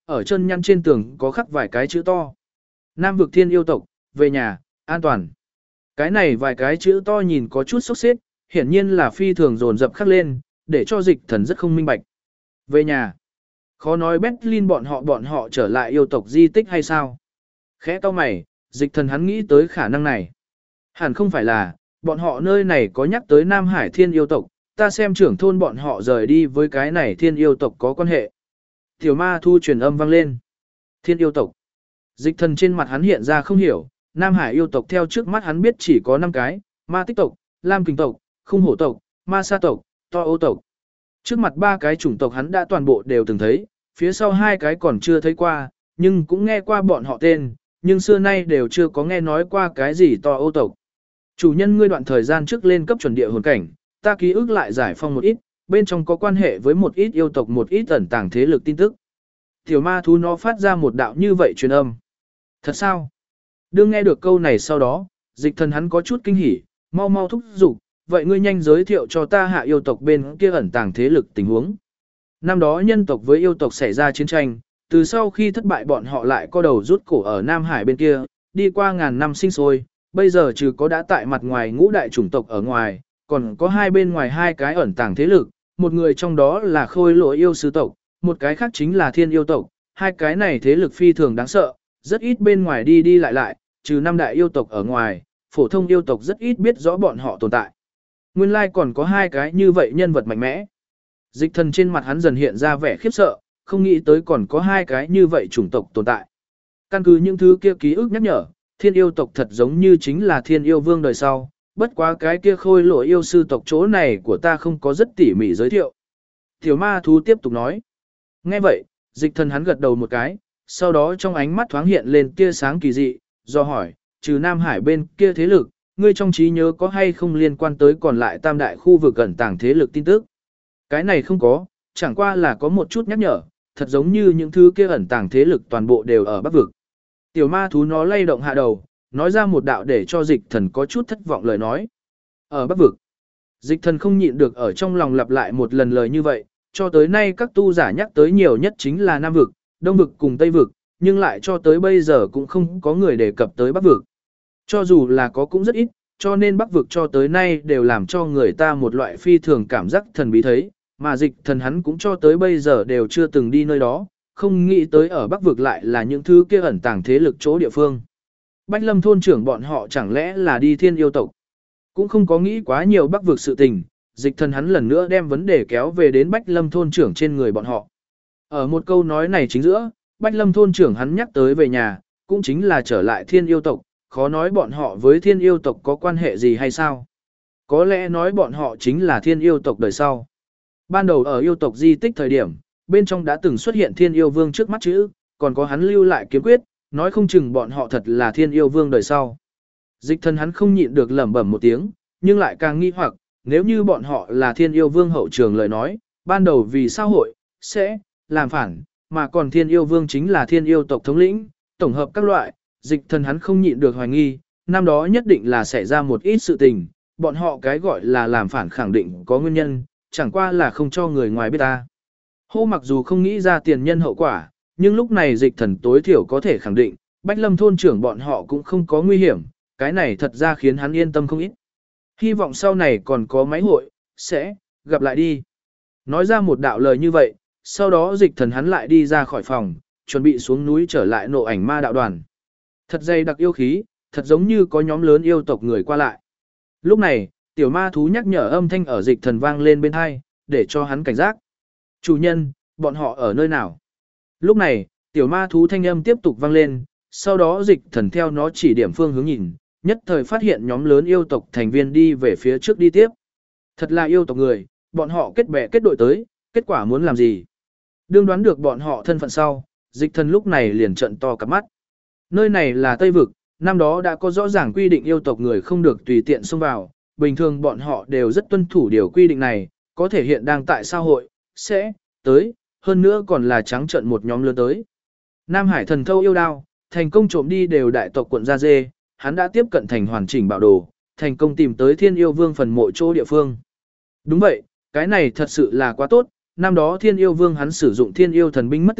ở chân nhăn trên tường có khắc vài cái chữ to. Nam vực thiên yêu tộc, về nhà, an toàn. Cái này vài cái chữ to nhìn có chút sốc xếp, hiển nhiên là phi thường dồn dập khắc lên, để cho dịch thần rất không minh bạch. Về nhà. Khó nói Berlin bọn họ trở lại yêu tộc di tích hay sao? Khẽ cau mày, dịch thần hắn nghĩ tới khả năng này. Hẳn không phải là, bọn họ nơi này có nhắc tới Nam Hải thiên yêu tộc, ta xem trưởng thôn bọn họ rời đi với cái này thiên yêu tộc có quan hệ. Tiểu ma thu truyền âm vang lên. Thiên yêu tộc. Dịch thần trên mặt hắn hiện ra không hiểu, Nam Hải yêu tộc theo trước mắt hắn biết chỉ có 5 cái, ma tích tộc, lam kình tộc, khung hổ tộc, ma sa tộc, to ô tộc. Trước mặt 3 cái chủng tộc hắn đã toàn bộ đều từng thấy, phía sau 2 cái còn chưa thấy qua, nhưng cũng nghe qua bọn họ tên, nhưng xưa nay đều chưa có nghe nói qua cái gì to ô tộc. Chủ nhân ngươi đoạn thời gian trước lên cấp chuẩn địa hồn cảnh, ta ký ức lại giải phong một ít, bên trong có quan hệ với một ít yêu tộc một ít ẩn tàng thế lực tin tức. Tiểu ma thú nó phát ra một đạo như vậy truyền âm. Thật sao? Đương nghe được câu này sau đó, dịch thần hắn có chút kinh hỉ, mau mau thúc giục, vậy ngươi nhanh giới thiệu cho ta hạ yêu tộc bên kia ẩn tàng thế lực tình huống. Năm đó nhân tộc với yêu tộc xảy ra chiến tranh, từ sau khi thất bại bọn họ lại có đầu rút cổ ở Nam Hải bên kia, đi qua ngàn năm sinh sôi, bây giờ trừ có đã tại mặt ngoài ngũ đại chủng tộc ở ngoài, còn có hai bên ngoài 2 cái ẩn tàng thế lực, một người trong đó là khôi lỗi yêu sư tộc, một cái khác chính là thiên yêu tộc, 2 cái này thế lực phi thường đáng sợ, rất ít bên ngoài đi đi lại, trừ 5 đại yêu tộc ở ngoài, phổ thông yêu tộc rất ít biết rõ bọn họ tồn tại. Nguyên lai còn có 2 cái như vậy nhân vật mạnh mẽ. Dịch thần trên mặt hắn dần hiện ra vẻ khiếp sợ, không nghĩ tới còn có 2 cái như vậy chủng tộc tồn tại. Căn cứ những thứ kia ký ức nhắc nhở, thiên yêu tộc thật giống như chính là thiên yêu vương đời sau, bất quá cái kia khôi lỗi yêu sư tộc chỗ này của ta không có rất tỉ mỉ giới thiệu. Tiểu ma thú tiếp tục nói. Nghe vậy, dịch thần hắn gật đầu một cái, sau đó trong ánh mắt thoáng hiện lên tia sáng kỳ dị, do hỏi, trừ Nam Hải bên kia thế lực, ngươi trong trí nhớ có hay không liên quan tới còn lại tam đại khu vực ẩn tàng thế lực tin tức? Cái này không có, chẳng qua là có một chút nhắc nhở, thật giống như những thứ kia ẩn tàng thế lực toàn bộ đều ở Bắc vực. Tiểu ma thú nó lay động hạ đầu, nói ra một đạo để cho dịch thần có chút thất vọng lời nói. Ở Bắc vực, dịch thần không nhịn được ở trong lòng lặp lại một lần lời như vậy, cho tới nay các tu giả nhắc tới nhiều nhất chính là Nam vực, Đông vực cùng Tây vực, nhưng lại cho tới bây giờ cũng không có người đề cập tới Bắc vực. Cho dù là có cũng rất ít, cho nên Bắc vực cho tới nay đều làm cho người ta một loại phi thường cảm giác thần bí thấy, mà dịch thần hắn cũng cho tới bây giờ đều chưa từng đi nơi đó, không nghĩ tới ở Bắc vực lại là những thứ kia ẩn tàng thế lực chỗ địa phương. Bách Lâm thôn trưởng bọn họ chẳng lẽ là đi thiên yêu tộc. Cũng không có nghĩ quá nhiều Bắc vực sự tình, dịch thần hắn lần nữa đem vấn đề kéo về đến Bách Lâm thôn trưởng trên người bọn họ. Ở một câu nói này chính giữa, Bách Lâm thôn trưởng hắn nhắc tới về nhà, cũng chính là trở lại thiên yêu tộc, khó nói bọn họ với thiên yêu tộc có quan hệ gì hay sao. Có lẽ nói bọn họ chính là thiên yêu tộc đời sau. Ban đầu ở yêu tộc di tích thời điểm, bên trong đã từng xuất hiện thiên yêu vương trước mắt chữ, còn có hắn lưu lại kiếm quyết, nói không chừng bọn họ thật là thiên yêu vương đời sau. Dịch thần hắn không nhịn được lẩm bẩm một tiếng, nhưng lại càng nghi hoặc, nếu như bọn họ là thiên yêu vương hậu trường lời nói, ban đầu vì sao hội, sẽ, làm phản, mà còn thiên yêu vương chính là thiên yêu tộc thống lĩnh, tổng hợp các loại, dịch thần hắn không nhịn được hoài nghi, năm đó nhất định là xảy ra một ít sự tình, bọn họ cái gọi là làm phản khẳng định có nguyên nhân, chẳng qua là không cho người ngoài biết ta. Hô mặc dù không nghĩ ra tiền nhân hậu quả, nhưng lúc này dịch thần tối thiểu có thể khẳng định, Bách Lâm thôn trưởng bọn họ cũng không có nguy hiểm, cái này thật ra khiến hắn yên tâm không ít. Hy vọng sau này còn có máy hội, sẽ, gặp lại đi. Nói ra một đạo lời như vậy, sau đó dịch thần hắn lại đi ra khỏi phòng, chuẩn bị xuống núi trở lại nộ ảnh ma đạo đoàn. Thật dày đặc yêu khí, thật giống như có nhóm lớn yêu tộc người qua lại. Lúc này, tiểu ma thú nhắc nhở âm thanh ở dịch thần vang lên bên hai, để cho hắn cảnh giác. Chủ nhân, bọn họ ở nơi nào? Lúc này, tiểu ma thú thanh âm tiếp tục vang lên, sau đó dịch thần theo nó chỉ điểm phương hướng nhìn, nhất thời phát hiện nhóm lớn yêu tộc thành viên đi về phía trước đi tiếp. Thật là yêu tộc người, bọn họ kết bè kết đội tới, kết quả muốn làm gì? Đương đoán được bọn họ thân phận sau, dịch thần lúc này liền trợn to cả mắt. Nơi này là Tây Vực, năm đó đã có rõ ràng quy định yêu tộc người không được tùy tiện xông vào, bình thường bọn họ đều rất tuân thủ điều quy định này, có thể hiện đang tại xã hội, sẽ, tới, hơn nữa còn là trắng trận một nhóm lớn tới. Nam Hải thần thâu yêu đao, thành công trộm đi đều đại tộc quận Gia Dê, hắn đã tiếp cận thành hoàn chỉnh bảo đồ, thành công tìm tới thiên yêu vương phần mộ chỗ địa phương. Đúng vậy, cái này thật sự là quá tốt, năm đó thiên yêu vương hắn sử dụng thiên yêu thần binh mất tích,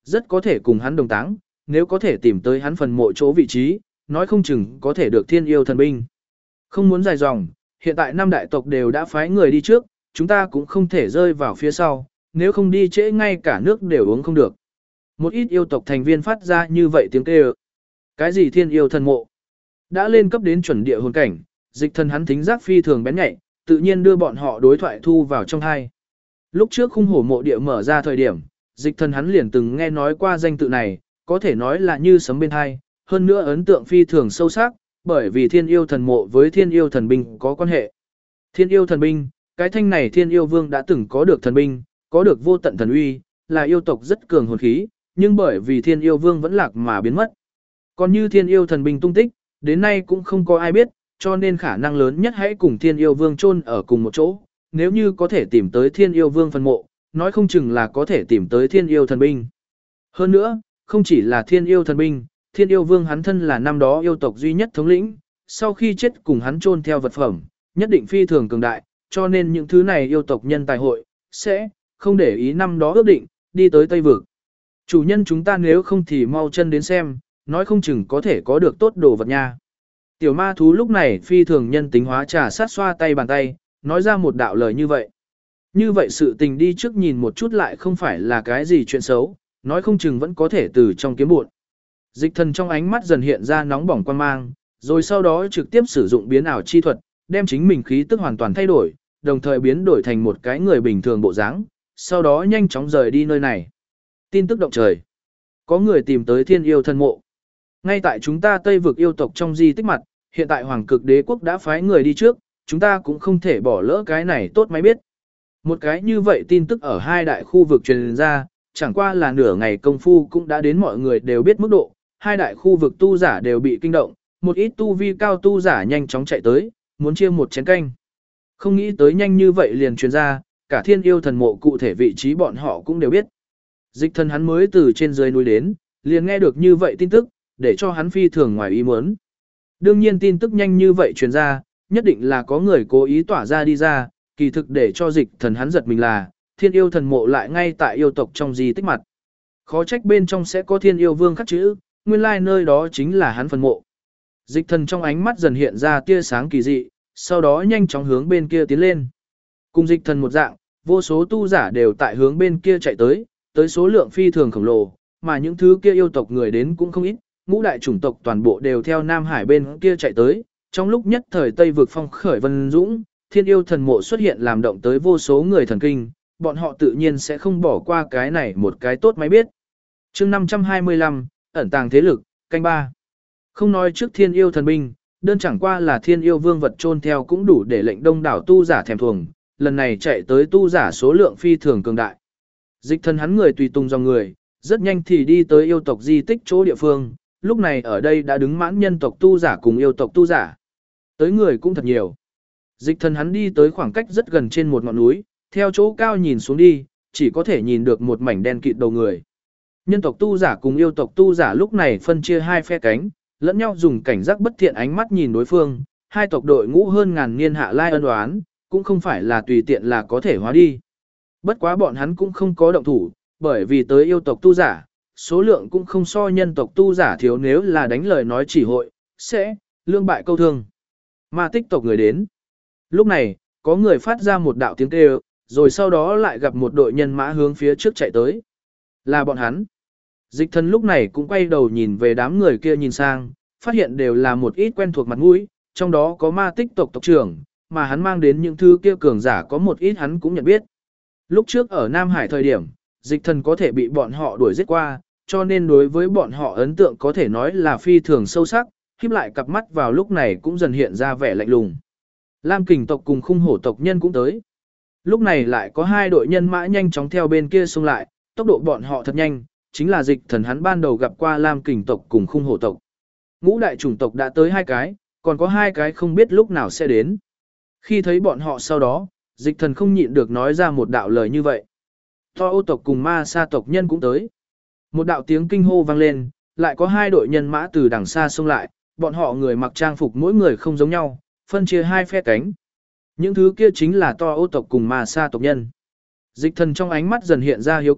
rất có thể cùng hắn đồng táng, nếu có thể tìm tới hắn phần mộ chỗ vị trí, nói không chừng có thể được thiên yêu thần binh. Không muốn dài dòng, hiện tại 5 đại tộc đều đã phái người đi trước, chúng ta cũng không thể rơi vào phía sau, nếu không đi trễ ngay cả nước đều uống không được. Một ít yêu tộc thành viên phát ra như vậy tiếng kêu. Cái gì thiên yêu thần mộ? Đã lên cấp đến chuẩn địa hồn cảnh, Dịch Thần hắn thính giác phi thường bén nhạy, tự nhiên đưa bọn họ đối thoại thu vào trong tai. Lúc trước khung hổ mộ địa mở ra thời điểm, Dịch Thần hắn liền từng nghe nói qua danh tự này, có thể nói là như sấm bên tai, hơn nữa ấn tượng phi thường sâu sắc, bởi vì thiên yêu thần mộ với thiên yêu thần binh có quan hệ. Thiên yêu thần binh, cái thanh này thiên yêu vương đã từng có được thần binh, có được vô tận thần uy, là yêu tộc rất cường hồn khí, nhưng bởi vì thiên yêu vương vẫn lạc mà biến mất. Còn như thiên yêu thần binh tung tích, đến nay cũng không có ai biết, cho nên khả năng lớn nhất hãy cùng thiên yêu vương chôn ở cùng một chỗ. Nếu như có thể tìm tới thiên yêu vương phần mộ, nói không chừng là có thể tìm tới thiên yêu thần binh. Hơn nữa, không chỉ là thiên yêu thần binh, thiên yêu vương hắn thân là năm đó yêu tộc duy nhất thống lĩnh, sau khi chết cùng hắn chôn theo vật phẩm, nhất định phi thường cường đại, cho nên những thứ này yêu tộc nhân tài hội, sẽ không để ý năm đó ước định, đi tới Tây Vực. Chủ nhân chúng ta nếu không thì mau chân đến xem, nói không chừng có thể có được tốt đồ vật nha. Tiểu ma thú lúc này phi thường nhân tính hóa trà sát xoa tay bàn tay, nói ra một đạo lời như vậy. Như vậy sự tình đi trước nhìn một chút lại không phải là cái gì chuyện xấu, nói không chừng vẫn có thể từ trong kiếm buồn. Dịch Thần trong ánh mắt dần hiện ra nóng bỏng quan mang, rồi sau đó trực tiếp sử dụng biến ảo chi thuật, đem chính mình khí tức hoàn toàn thay đổi, đồng thời biến đổi thành một cái người bình thường bộ dáng, sau đó nhanh chóng rời đi nơi này. Tin tức động trời. Có người tìm tới thiên yêu thần mộ. Ngay tại chúng ta Tây vực yêu tộc trong di tích mặt, hiện tại Hoàng Cực Đế quốc đã phái người đi trước, chúng ta cũng không thể bỏ lỡ cái này tốt máy biết. Một cái như vậy tin tức ở hai đại khu vực truyền ra, chẳng qua là nửa ngày công phu cũng đã đến mọi người đều biết mức độ, hai đại khu vực tu giả đều bị kinh động, một ít tu vi cao tu giả nhanh chóng chạy tới, muốn chia một chén canh. Không nghĩ tới nhanh như vậy liền truyền ra, cả thiên yêu thần mộ cụ thể vị trí bọn họ cũng đều biết. Dịch Thần hắn mới từ trên dưới núi đến, liền nghe được như vậy tin tức, để cho hắn phi thường ngoài ý muốn. Đương nhiên tin tức nhanh như vậy truyền ra, nhất định là có người cố ý tỏa ra đi ra, kỳ thực để cho Dịch Thần hắn giật mình là, thiên yêu thần mộ lại ngay tại yêu tộc trong di tích mặt. Khó trách bên trong sẽ có thiên yêu vương khắc chữ, nguyên lai nơi đó chính là hắn phần mộ. Dịch Thần trong ánh mắt dần hiện ra tia sáng kỳ dị, sau đó nhanh chóng hướng bên kia tiến lên. Cùng Dịch Thần một dạng, vô số tu giả đều tại hướng bên kia chạy tới số lượng phi thường khổng lồ, mà những thứ kia yêu tộc người đến cũng không ít, ngũ đại chủng tộc toàn bộ đều theo Nam Hải bên kia chạy tới. Trong lúc nhất thời Tây vực phong khởi vân dũng, thiên yêu thần mộ xuất hiện làm động tới vô số người thần kinh, bọn họ tự nhiên sẽ không bỏ qua cái này một cái tốt máy biết. Chương 525, ẩn tàng thế lực, canh 3. Không nói trước thiên yêu thần binh, đơn chẳng qua là thiên yêu vương vật chôn theo cũng đủ để lệnh đông đảo tu giả thèm thuồng, lần này chạy tới tu giả số lượng phi thường cường đại. Dịch Thần hắn người tùy tùng dòng người, rất nhanh thì đi tới yêu tộc di tích chỗ địa phương, lúc này ở đây đã đứng mãn nhân tộc tu giả cùng yêu tộc tu giả. Tới người cũng thật nhiều. Dịch Thần hắn đi tới khoảng cách rất gần trên một ngọn núi, theo chỗ cao nhìn xuống đi, chỉ có thể nhìn được một mảnh đen kịt đầu người. Nhân tộc tu giả cùng yêu tộc tu giả lúc này phân chia hai phe cánh, lẫn nhau dùng cảnh giác bất thiện ánh mắt nhìn đối phương, hai tộc đội ngũ hơn ngàn niên hạ lai ân oán, cũng không phải là tùy tiện là có thể hóa đi. Bất quá bọn hắn cũng không có động thủ, bởi vì tới yêu tộc tu giả, số lượng cũng không so nhân tộc tu giả thiếu, nếu là đánh lời nói chỉ hội, sẽ lương bại câu thương. Ma tích tộc người đến. Lúc này, có người phát ra một đạo tiếng kêu, rồi sau đó lại gặp một đội nhân mã hướng phía trước chạy tới. Là bọn hắn. Dịch Thần lúc này cũng quay đầu nhìn về đám người kia nhìn sang, phát hiện đều là một ít quen thuộc mặt mũi, trong đó có ma tích tộc tộc trưởng, mà hắn mang đến những thứ kia cường giả có một ít hắn cũng nhận biết. Lúc trước ở Nam Hải thời điểm, Dịch Thần có thể bị bọn họ đuổi giết qua, cho nên đối với bọn họ ấn tượng có thể nói là phi thường sâu sắc, khép lại cặp mắt vào lúc này cũng dần hiện ra vẻ lạnh lùng. Lam Kình tộc cùng Khung Hổ tộc nhân cũng tới. Lúc này lại có hai đội nhân mã nhanh chóng theo bên kia xông lại, tốc độ bọn họ thật nhanh, chính là Dịch Thần hắn ban đầu gặp qua Lam Kình tộc cùng Khung Hổ tộc. Ngũ đại chủng tộc đã tới hai cái, còn có hai cái không biết lúc nào sẽ đến. Khi thấy bọn họ sau đó, Dịch Thần không nhịn được nói ra một đạo lời như vậy. To ô tộc cùng ma sa tộc nhân cũng tới. Một đạo tiếng kinh hô vang lên, lại có hai đội nhân mã từ đằng xa xông lại, bọn họ người mặc trang phục mỗi người không giống nhau, phân chia hai phe cánh. Những thứ kia chính là to ô tộc cùng ma sa tộc nhân. Dịch Thần trong ánh mắt dần hiện ra hiếu kỳ,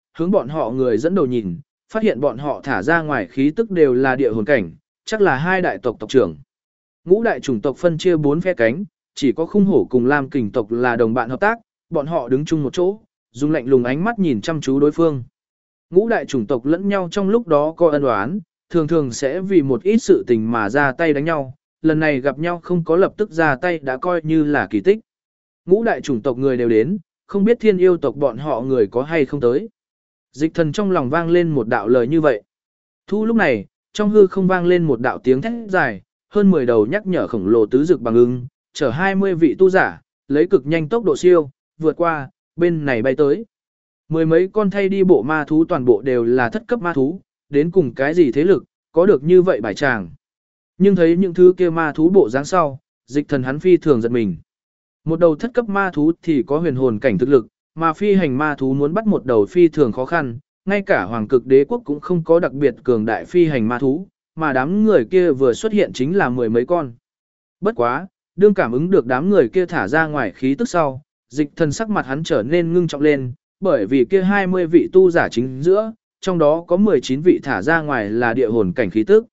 hướng bọn họ người dẫn đầu nhìn, phát hiện bọn họ thả ra ngoài khí tức đều là địa hồn cảnh, chắc là hai đại tộc tộc trưởng. Ngũ đại chủng tộc phân chia 4 phe cánh, chỉ có khung hổ cùng lam kình tộc là đồng bạn hợp tác, bọn họ đứng chung một chỗ, dùng lạnh lùng ánh mắt nhìn chăm chú đối phương. Ngũ đại chủng tộc lẫn nhau trong lúc đó có ân oán, thường thường sẽ vì một ít sự tình mà ra tay đánh nhau, lần này gặp nhau không có lập tức ra tay đã coi như là kỳ tích. Ngũ đại chủng tộc người đều đến, không biết thiên yêu tộc bọn họ người có hay không tới. Dịch thần trong lòng vang lên một đạo lời như vậy. Thu lúc này, trong hư không vang lên một đạo tiếng thét dài, hơn 10 đầu nhắc nhở khổng lồ tứ dực bằng ưng, chở 20 vị tu giả, lấy cực nhanh tốc độ siêu, vượt qua, bên này bay tới. Mười mấy con thay đi bộ ma thú toàn bộ đều là thất cấp ma thú, đến cùng cái gì thế lực, có được như vậy bài tràng. Nhưng thấy những thứ kia ma thú bộ dáng sau, dịch thần hắn phi thường giật mình. Một đầu thất cấp ma thú thì có huyền hồn cảnh thực lực, mà phi hành ma thú muốn bắt một đầu phi thường khó khăn, ngay cả hoàng cực đế quốc cũng không có đặc biệt cường đại phi hành ma thú, mà đám người kia vừa xuất hiện chính là 10 mấy con. Bất quá, đương cảm ứng được đám người kia thả ra ngoài khí tức sau, dịch thần sắc mặt hắn trở nên ngưng trọng lên, bởi vì kia 20 vị tu giả chính giữa, trong đó có 19 vị thả ra ngoài là địa hồn cảnh khí tức.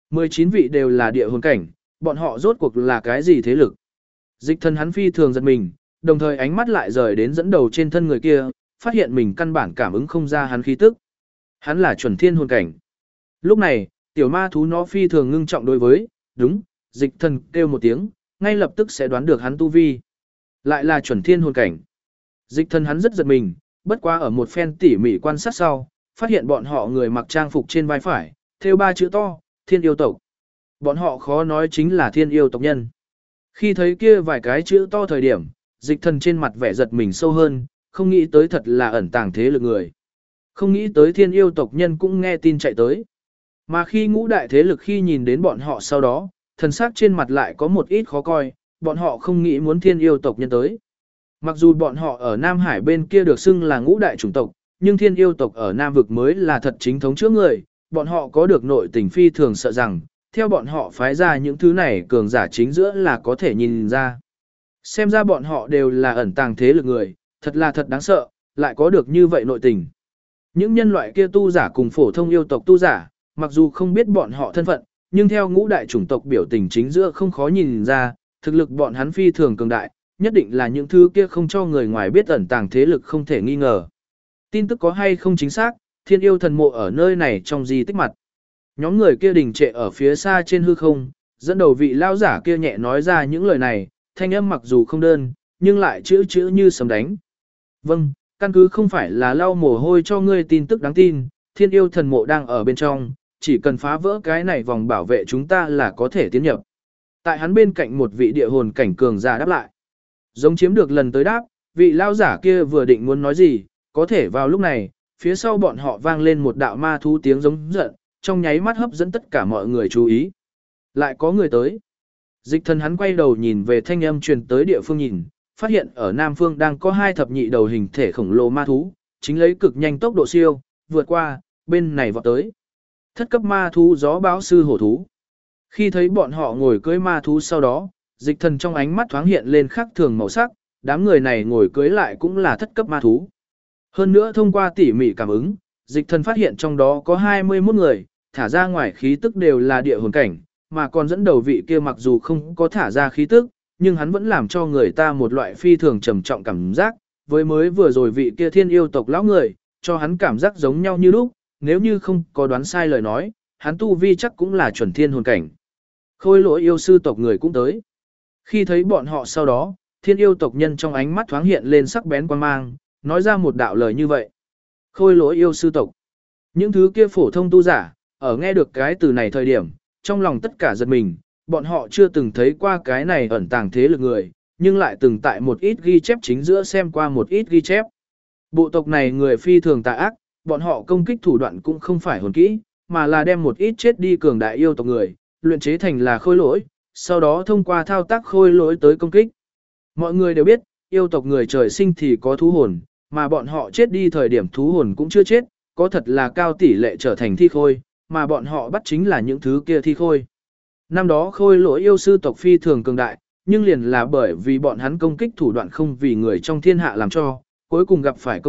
19 vị đều là địa hồn cảnh, bọn họ rốt cuộc là cái gì thế lực? Dịch thần hắn phi thường giật mình, đồng thời ánh mắt lại rời đến dẫn đầu trên thân người kia, phát hiện mình căn bản cảm ứng không ra hắn khí tức. Hắn là chuẩn thiên hồn cảnh. Lúc này, tiểu ma thú nó phi thường ngưng trọng đối với, đúng, dịch thần kêu một tiếng, ngay lập tức sẽ đoán được hắn tu vi. Lại là chuẩn thiên hồn cảnh. Dịch thần hắn rất giật mình, bất quá ở một phen tỉ mỉ quan sát sau, phát hiện bọn họ người mặc trang phục trên vai phải, thêu 3 chữ to, thiên yêu tộc. Bọn họ khó nói chính là thiên yêu tộc nhân. Khi thấy kia vài cái chữ to thời điểm, dịch thần trên mặt vẻ giật mình sâu hơn, không nghĩ tới thật là ẩn tàng thế lực người. Không nghĩ tới thiên yêu tộc nhân cũng nghe tin chạy tới. Mà khi ngũ đại thế lực khi nhìn đến bọn họ sau đó, thần sắc trên mặt lại có một ít khó coi, bọn họ không nghĩ muốn thiên yêu tộc nhân tới. Mặc dù bọn họ ở Nam Hải bên kia được xưng là ngũ đại chủng tộc, nhưng thiên yêu tộc ở Nam vực mới là thật chính thống trước người, bọn họ có được nội tình phi thường sợ rằng, theo bọn họ phái ra những thứ này cường giả chính giữa là có thể nhìn ra. Xem ra bọn họ đều là ẩn tàng thế lực người, thật là thật đáng sợ, lại có được như vậy nội tình. Những nhân loại kia tu giả cùng phổ thông yêu tộc tu giả, mặc dù không biết bọn họ thân phận, nhưng theo ngũ đại chủng tộc biểu tình chính giữa không khó nhìn ra, thực lực bọn hắn phi thường cường đại, nhất định là những thứ kia không cho người ngoài biết ẩn tàng thế lực không thể nghi ngờ. Tin tức có hay không chính xác, thiên yêu thần mộ ở nơi này trong di tích mặt. Nhóm người kia đình trệ ở phía xa trên hư không, dẫn đầu vị lao giả kia nhẹ nói ra những lời này, thanh âm mặc dù không đơn, nhưng lại chữ chữ như sấm đánh. Vâng, căn cứ không phải là lau mồ hôi cho ngươi tin tức đáng tin, thiên yêu thần mộ đang ở bên trong, chỉ cần phá vỡ cái này vòng bảo vệ chúng ta là có thể tiến nhập. Tại hắn bên cạnh một vị địa hồn cảnh cường giả đáp lại. Giống chiếm được lần tới đáp, vị lao giả kia vừa định muốn nói gì, có thể vào lúc này, phía sau bọn họ vang lên một đạo ma thú tiếng giống giận, trong nháy mắt hấp dẫn tất cả mọi người chú ý. Lại có người tới. Dịch thần hắn quay đầu nhìn về thanh âm truyền tới địa phương nhìn, phát hiện ở Nam Phương đang có 2 thập nhị đầu hình thể khổng lồ ma thú, chính lấy cực nhanh tốc độ siêu, vượt qua, bên này vọt tới. Thất cấp ma thú gió báo sư hổ thú. Khi thấy bọn họ ngồi cưới ma thú sau đó, dịch thần trong ánh mắt thoáng hiện lên khác thường màu sắc, đám người này ngồi cưới lại cũng là thất cấp ma thú. Hơn nữa thông qua tỉ mỉ cảm ứng, dịch thần phát hiện trong đó có 21 người, thả ra ngoài khí tức đều là địa hồn cảnh, mà còn dẫn đầu vị kia mặc dù không có thả ra khí tức, nhưng hắn vẫn làm cho người ta một loại phi thường trầm trọng cảm giác, với mới vừa rồi vị kia thiên yêu tộc lão người, cho hắn cảm giác giống nhau như lúc, nếu như không có đoán sai lời nói, hắn tu vi chắc cũng là chuẩn thiên hồn cảnh. Khôi lỗi yêu sư tộc người cũng tới. Khi thấy bọn họ sau đó, thiên yêu tộc nhân trong ánh mắt thoáng hiện lên sắc bén quan mang, nói ra một đạo lời như vậy. Khôi lỗi yêu sư tộc. Những thứ kia phổ thông tu giả, ở nghe được cái từ này thời điểm, trong lòng tất cả giật mình, bọn họ chưa từng thấy qua cái này ẩn tàng thế lực người, nhưng lại từng tại một ít ghi chép chính giữa xem qua một ít ghi chép. Bộ tộc này người phi thường tà ác, bọn họ công kích thủ đoạn cũng không phải hồn kỹ, mà là đem một ít chết đi cường đại yêu tộc người, luyện chế thành là khôi lỗi, sau đó thông qua thao tác khôi lỗi tới công kích. Mọi người đều biết, yêu tộc người trời sinh thì có thú hồn, mà bọn họ chết đi thời điểm thú hồn cũng chưa chết, có thật là cao tỷ lệ trở thành thi khôi, mà bọn họ bắt chính là những thứ kia thi khôi. Năm đó khôi lỗi yêu sư tộc phi thường cường đại, nhưng liền là bởi vì bọn hắn công kích thủ đoạn không vì người trong thiên hạ làm cho, cuối cùng gặp phải công kích,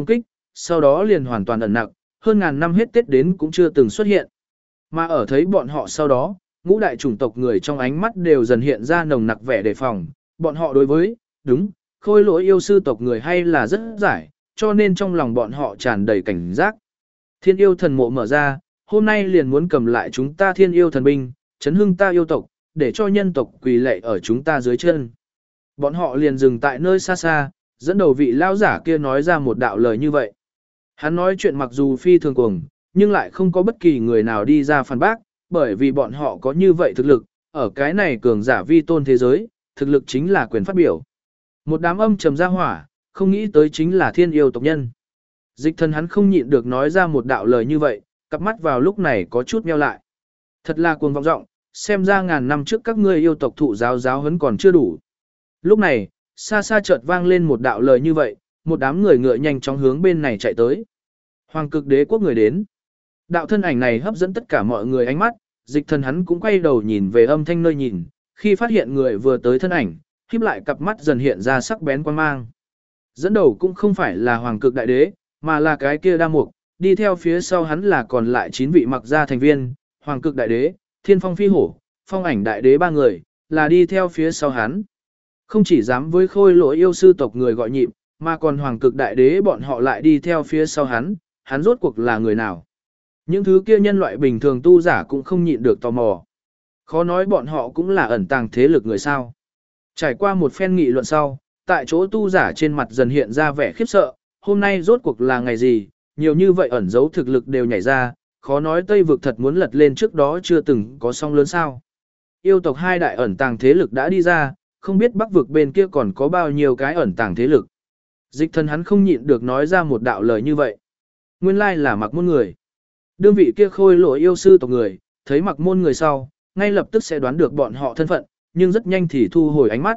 sau đó liền hoàn toàn ẩn nặc, hơn ngàn năm hết Tết đến cũng chưa từng xuất hiện. Mà ở thấy bọn họ sau đó, ngũ đại chủng tộc người trong ánh mắt đều dần hiện ra nồng nặc vẻ đề phòng, bọn họ đối với, đúng, khôi lỗi yêu sư tộc người hay là rất giải, cho nên trong lòng bọn họ tràn đầy cảnh giác. Thiên yêu thần mộ mở ra, hôm nay liền muốn cầm lại chúng ta thiên yêu thần binh, chấn hưng ta yêu tộc, để cho nhân tộc quỳ lạy ở chúng ta dưới chân. Bọn họ liền dừng tại nơi xa xa, dẫn đầu vị lao giả kia nói ra một đạo lời như vậy. Hắn nói chuyện mặc dù phi thường cuồng, nhưng lại không có bất kỳ người nào đi ra phản bác, bởi vì bọn họ có như vậy thực lực, ở cái này cường giả vi tôn thế giới, thực lực chính là quyền phát biểu. Một đám âm trầm ra hỏa, không nghĩ tới chính là thiên yêu tộc nhân. Dịch thần hắn không nhịn được nói ra một đạo lời như vậy, cặp mắt vào lúc này có chút meo lại. Thật là cuồng vọng rộng, xem ra ngàn năm trước các ngươi yêu tộc thụ giáo huấn còn chưa đủ. Lúc này, xa xa chợt vang lên một đạo lời như vậy, một đám người ngựa nhanh chóng hướng bên này chạy tới. Hoàng cực đế quốc người đến. Đạo thân ảnh này hấp dẫn tất cả mọi người ánh mắt, dịch thần hắn cũng quay đầu nhìn về âm thanh nơi nhìn, khi phát hiện người vừa tới thân ảnh, híp lại cặp mắt dần hiện ra sắc bén quan mang. Dẫn đầu cũng không phải là hoàng cực đại đế, mà là cái kia đa mục, đi theo phía sau hắn là còn lại 9 vị mặc gia thành viên, hoàng cực đại đế, thiên phong phi hổ, phong ảnh đại đế 3 người, là đi theo phía sau hắn. Không chỉ dám với khôi lỗi yêu sư tộc người gọi nhịp, mà còn hoàng cực đại đế bọn họ lại đi theo phía sau hắn rốt cuộc là người nào. Những thứ kia nhân loại bình thường tu giả cũng không nhịn được tò mò. Khó nói bọn họ cũng là ẩn tàng thế lực người sao. Trải qua một phen nghị luận sau, tại chỗ tu giả trên mặt dần hiện ra vẻ khiếp sợ, hôm nay rốt cuộc là ngày gì, nhiều như vậy ẩn dấu thực lực đều nhảy ra, khó nói Tây vực thật muốn lật lên trước đó chưa từng có song lớn sao. Yêu tộc hai đại ẩn tàng thế lực đã đi ra, không biết Bắc vực bên kia còn có bao nhiêu cái ẩn tàng thế lực. Dịch thần hắn không nhịn được nói ra một đạo lời như vậy. Nguyên lai là Mặc Môn người. Đương vị kia khôi lỗi yêu sư tộc người, thấy Mặc Môn người sau, ngay lập tức sẽ đoán được bọn họ thân phận, nhưng rất nhanh thì thu hồi ánh mắt.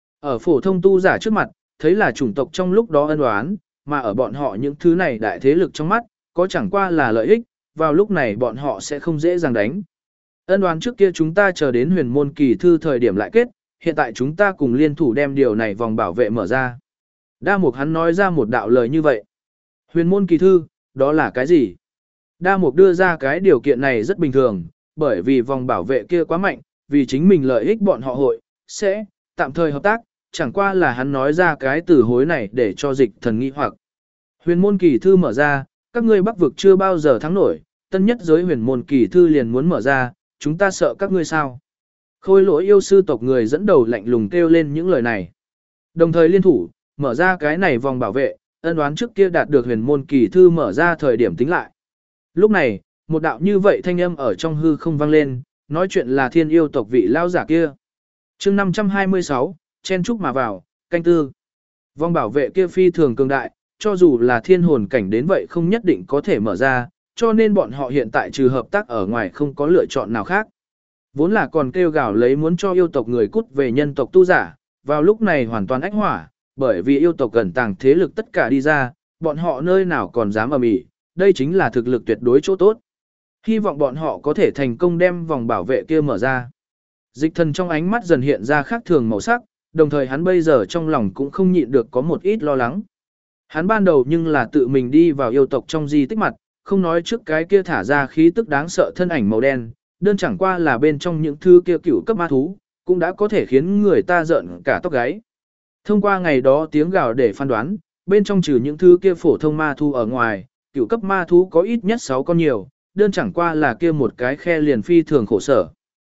Ở phổ thông tu giả trước mặt, thấy là chủng tộc trong lúc đó ân oán, mà ở bọn họ những thứ này đại thế lực trong mắt, có chẳng qua là lợi ích, vào lúc này bọn họ sẽ không dễ dàng đánh. Ân oán trước kia chúng ta chờ đến huyền môn kỳ thư thời điểm lại kết, hiện tại chúng ta cùng liên thủ đem điều này vòng bảo vệ mở ra. Đa Mục hắn nói ra một đạo lời như vậy. Huyền môn kỳ thư, đó là cái gì? Đa Mục đưa ra cái điều kiện này rất bình thường, bởi vì vòng bảo vệ kia quá mạnh, vì chính mình lợi ích bọn họ hội, sẽ, tạm thời hợp tác, chẳng qua là hắn nói ra cái từ hối này để cho dịch thần nghi hoặc. Huyền môn kỳ thư mở ra, các ngươi Bắc vực chưa bao giờ thắng nổi, tân nhất giới huyền môn kỳ thư liền muốn mở ra, chúng ta sợ các ngươi sao? Khôi lỗi yêu sư tộc người dẫn đầu lạnh lùng kêu lên những lời này. Đồng thời liên thủ, mở ra cái này vòng bảo vệ, ân oán trước kia đạt được huyền môn kỳ thư mở ra thời điểm tính lại. Lúc này, một đạo như vậy thanh âm ở trong hư không vang lên, nói chuyện là thiên yêu tộc vị lao giả kia. chương 526, chen trúc mà vào, canh tư. Vòng bảo vệ kia phi thường cường đại, cho dù là thiên hồn cảnh đến vậy không nhất định có thể mở ra, cho nên bọn họ hiện tại trừ hợp tác ở ngoài không có lựa chọn nào khác. Vốn là còn kêu gào lấy muốn cho yêu tộc người cút về nhân tộc tu giả, vào lúc này hoàn toàn ách hỏa, bởi vì yêu tộc gần tàng thế lực tất cả đi ra, bọn họ nơi nào còn dám ầm ĩ, đây chính là thực lực tuyệt đối chỗ tốt. Hy vọng bọn họ có thể thành công đem vòng bảo vệ kia mở ra. Dịch thần trong ánh mắt dần hiện ra khác thường màu sắc, đồng thời hắn bây giờ trong lòng cũng không nhịn được có một ít lo lắng. Hắn ban đầu nhưng là tự mình đi vào yêu tộc trong di tích mặt, không nói trước cái kia thả ra khí tức đáng sợ thân ảnh màu đen, đơn chẳng qua là bên trong những thứ kia cửu cấp ma thú, cũng đã có thể khiến người ta giận cả tóc gáy. Thông qua ngày đó tiếng gào để phán đoán, bên trong trừ những thứ kia phổ thông ma thú ở ngoài, cửu cấp ma thú có ít nhất 6 con nhiều, đơn chẳng qua là kia một cái khe liền phi thường khổ sở.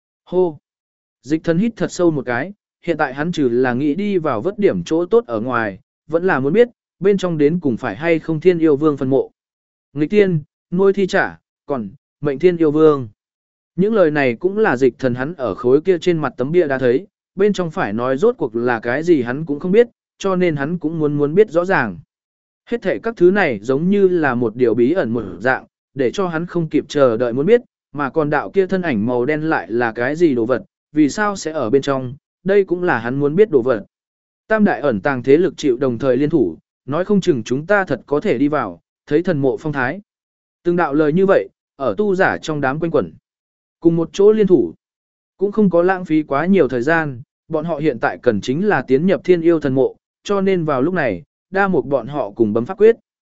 Hô! Dịch thần hít thật sâu một cái, hiện tại hắn trừ là nghĩ đi vào vớt điểm chỗ tốt ở ngoài, vẫn là muốn biết, bên trong đến cùng phải hay không thiên yêu vương phân mộ. Nghịch tiên, nuôi thi trả, còn, mệnh thiên yêu vương. Những lời này cũng là dịch thần hắn ở khối kia trên mặt tấm bia đã thấy, bên trong phải nói rốt cuộc là cái gì hắn cũng không biết, cho nên hắn cũng muốn biết rõ ràng. Hết thảy các thứ này giống như là một điều bí ẩn một dạng, để cho hắn không kịp chờ đợi muốn biết, mà còn đạo kia thân ảnh màu đen lại là cái gì đồ vật, vì sao sẽ ở bên trong, đây cũng là hắn muốn biết đồ vật. Tam đại ẩn tàng thế lực chịu đồng thời liên thủ, nói không chừng chúng ta thật có thể đi vào, thấy thần mộ phong thái. Từng đạo lời như vậy, ở tu giả trong đám quanh quẩn. Cùng một chỗ liên thủ, cũng không có lãng phí quá nhiều thời gian, bọn họ hiện tại cần chính là tiến nhập thiên yêu thần mộ, cho nên vào lúc này, đa một bọn họ cùng bấm pháp quyết.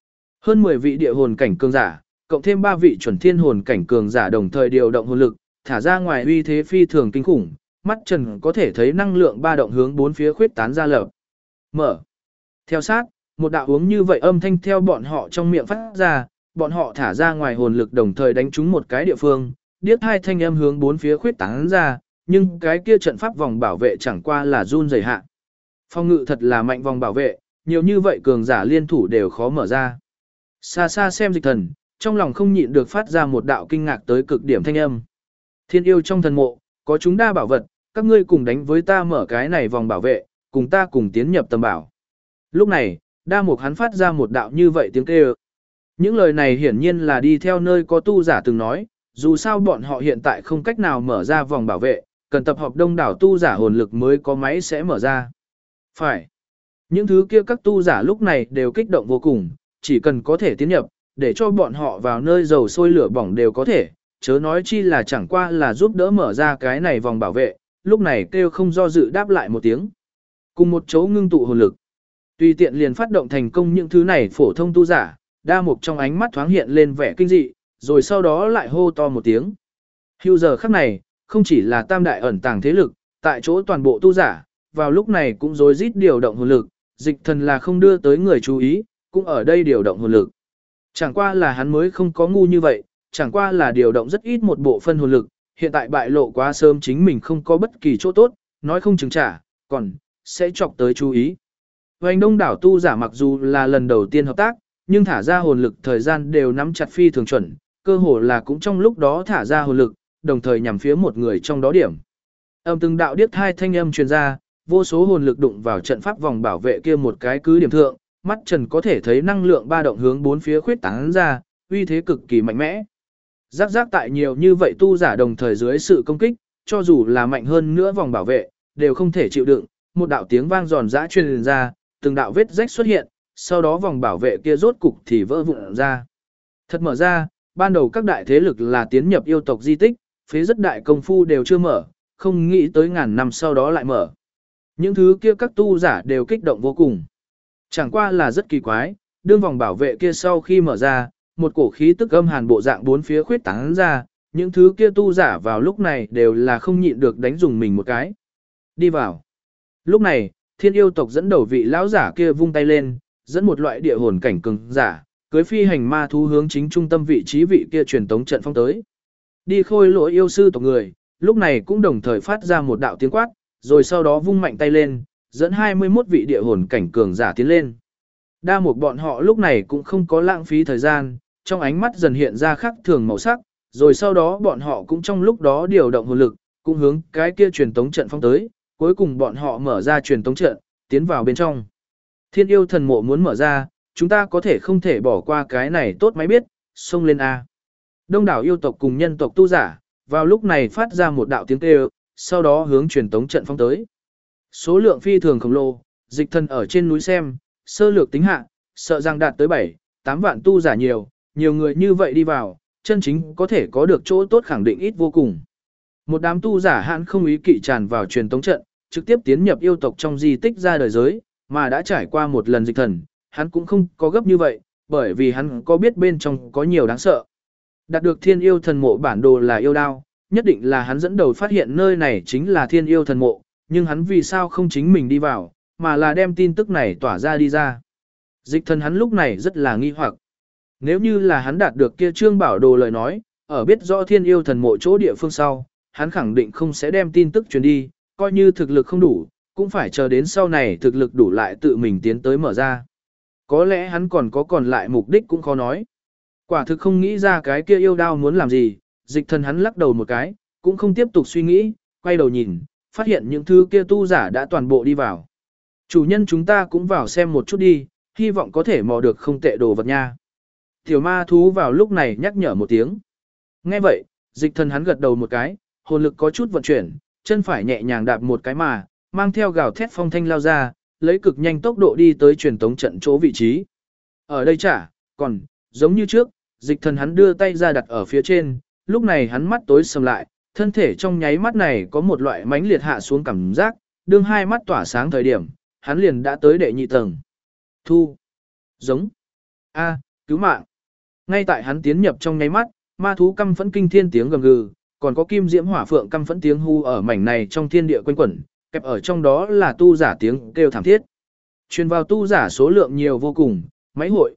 Hơn 10 vị địa hồn cảnh cường giả, cộng thêm 3 vị chuẩn thiên hồn cảnh cường giả đồng thời điều động hồn lực, thả ra ngoài uy thế phi thường kinh khủng, mắt Trần có thể thấy năng lượng ba động hướng bốn phía khuyết tán ra lập. Mở. Theo sát, một đạo uống như vậy âm thanh theo bọn họ trong miệng phát ra, bọn họ thả ra ngoài hồn lực đồng thời đánh trúng một cái địa phương, điếc hai thanh âm hướng bốn phía khuyết tán ra, nhưng cái kia trận pháp vòng bảo vệ chẳng qua là run rẩy hạ. Phong ngự thật là mạnh vòng bảo vệ, nhiều như vậy cường giả liên thủ đều khó mở ra. Xa xa xem Dịch Thần, trong lòng không nhịn được phát ra một đạo kinh ngạc tới cực điểm thanh âm. Thiên yêu trong thần mộ, có chúng đa bảo vật, các ngươi cùng đánh với ta mở cái này vòng bảo vệ, cùng ta cùng tiến nhập tầm bảo. Lúc này, đa mục hắn phát ra một đạo như vậy tiếng kêu. Những lời này hiển nhiên là đi theo nơi có tu giả từng nói, dù sao bọn họ hiện tại không cách nào mở ra vòng bảo vệ, cần tập hợp đông đảo tu giả hồn lực mới có máy sẽ mở ra. Phải. Những thứ kia các tu giả lúc này đều kích động vô cùng, chỉ cần có thể tiến nhập, để cho bọn họ vào nơi dầu sôi lửa bỏng đều có thể, chớ nói chi là chẳng qua là giúp đỡ mở ra cái này vòng bảo vệ, lúc này kêu không do dự đáp lại một tiếng. Cùng một chỗ ngưng tụ hồn lực. Tùy tiện liền phát động thành công những thứ này phổ thông tu giả, đa mục trong ánh mắt thoáng hiện lên vẻ kinh dị, rồi sau đó lại hô to một tiếng. Hưu giờ khắc này, không chỉ là tam đại ẩn tàng thế lực, tại chỗ toàn bộ tu giả, vào lúc này cũng rối rít điều động hồn lực, Dịch Thần là không đưa tới người chú ý, cũng ở đây điều động hồn lực. Chẳng qua là hắn mới không có ngu như vậy, chẳng qua là điều động rất ít một bộ phân hồn lực, hiện tại bại lộ quá sớm chính mình không có bất kỳ chỗ tốt, nói không chừng trả, còn sẽ chọc tới chú ý. Hoành đông đảo tu giả mặc dù là lần đầu tiên hợp tác, nhưng thả ra hồn lực thời gian đều nắm chặt phi thường chuẩn, cơ hồ là cũng trong lúc đó thả ra hồn lực, đồng thời nhằm phía một người trong đó điểm. Âm từng đạo điếc hai thanh âm truyền ra, vô số hồn lực đụng vào trận pháp vòng bảo vệ kia một cái cứ điểm thượng, mắt Trần có thể thấy năng lượng ba động hướng bốn phía khuyết tán ra, uy thế cực kỳ mạnh mẽ. Rắc rắc tại nhiều như vậy tu giả đồng thời dưới sự công kích, cho dù là mạnh hơn nữa vòng bảo vệ, đều không thể chịu đựng, một đạo tiếng vang giòn giã truyền ra, từng đạo vết rách xuất hiện, sau đó vòng bảo vệ kia rốt cục thì vỡ vụn ra. Thật mở ra, ban đầu các đại thế lực là tiến nhập yêu tộc di tích, phế rất đại công phu đều chưa mở, không nghĩ tới ngàn năm sau đó lại mở. Những thứ kia các tu giả đều kích động vô cùng. Chẳng qua là rất kỳ quái, đương vòng bảo vệ kia sau khi mở ra, một cổ khí tức âm hàn bộ dạng bốn phía khuyết tán ra, những thứ kia tu giả vào lúc này đều là không nhịn được đánh dùng mình một cái. Đi vào. Lúc này, thiên yêu tộc dẫn đầu vị lão giả kia vung tay lên, dẫn một loại địa hồn cảnh cường giả, cưới phi hành ma thú hướng chính trung tâm vị trí vị kia truyền tống trận phong tới. Đi khôi lỗi yêu sư tộc người, lúc này cũng đồng thời phát ra một đạo tiếng quát, rồi sau đó vung mạnh tay lên, dẫn 21 vị địa hồn cảnh cường giả tiến lên. Đa một bọn họ lúc này cũng không có lãng phí thời gian, trong ánh mắt dần hiện ra khác thường màu sắc, rồi sau đó bọn họ cũng trong lúc đó điều động hồn lực, cũng hướng cái kia truyền tống trận phong tới, cuối cùng bọn họ mở ra truyền tống trận, tiến vào bên trong. Thiên yêu thần mộ muốn mở ra, chúng ta có thể không thể bỏ qua cái này tốt máy biết, xông lên A. Đông đảo yêu tộc cùng nhân tộc tu giả, vào lúc này phát ra một đạo tiếng kêu, sau đó hướng truyền tống trận phong tới. Số lượng phi thường khổng lồ, Dịch Thần ở trên núi xem, sơ lược tính hạ, sợ rằng đạt tới 7-8 vạn tu giả nhiều người như vậy đi vào, chân chính có thể có được chỗ tốt khẳng định ít vô cùng. Một đám tu giả hãn không ý kỵ tràn vào truyền tống trận, trực tiếp tiến nhập yêu tộc trong di tích ra đời giới, mà đã trải qua một lần Dịch Thần, hắn cũng không có gấp như vậy, bởi vì hắn có biết bên trong có nhiều đáng sợ. Đạt được thiên yêu thần mộ bản đồ là yêu đao, nhất định là hắn dẫn đầu phát hiện nơi này chính là thiên yêu thần mộ, nhưng hắn vì sao không chính mình đi vào, mà là đem tin tức này tỏa ra đi ra. Dịch Thần hắn lúc này rất là nghi hoặc. Nếu như là hắn đạt được kia trương bảo đồ lời nói, ở biết rõ thiên yêu thần mộ chỗ địa phương sau, hắn khẳng định không sẽ đem tin tức truyền đi, coi như thực lực không đủ, cũng phải chờ đến sau này thực lực đủ lại tự mình tiến tới mở ra. Có lẽ hắn còn lại mục đích cũng khó nói. Quả thực không nghĩ ra cái kia yêu đao muốn làm gì, Dịch Thần hắn lắc đầu một cái, cũng không tiếp tục suy nghĩ, quay đầu nhìn, phát hiện những thứ kia tu giả đã toàn bộ đi vào. Chủ nhân chúng ta cũng vào xem một chút đi, hy vọng có thể mò được không tệ đồ vật nha. Tiểu ma thú vào lúc này nhắc nhở một tiếng. Nghe vậy, Dịch Thần hắn gật đầu một cái, hồn lực có chút vận chuyển, chân phải nhẹ nhàng đạp một cái mà, mang theo gào thét phong thanh lao ra, lấy cực nhanh tốc độ đi tới truyền tống trận chỗ vị trí. Ở đây còn, giống như trước, Dịch Thần hắn đưa tay ra đặt ở phía trên, lúc này hắn mắt tối sầm lại, thân thể trong nháy mắt này có một loại mãnh liệt hạ xuống cảm giác, đương hai mắt tỏa sáng thời điểm, hắn liền đã tới đệ nhị tầng. Thu. Giống. A, Cứu mạng. Ngay tại hắn tiến nhập trong nháy mắt, ma thú căm phẫn kinh thiên tiếng gầm gừ, còn có kim diễm hỏa phượng căm phẫn tiếng hu ở mảnh này trong thiên địa quanh quẩn, kẹp ở trong đó là tu giả tiếng kêu thảm thiết. Truyền vào tu giả số lượng nhiều vô cùng, máy hội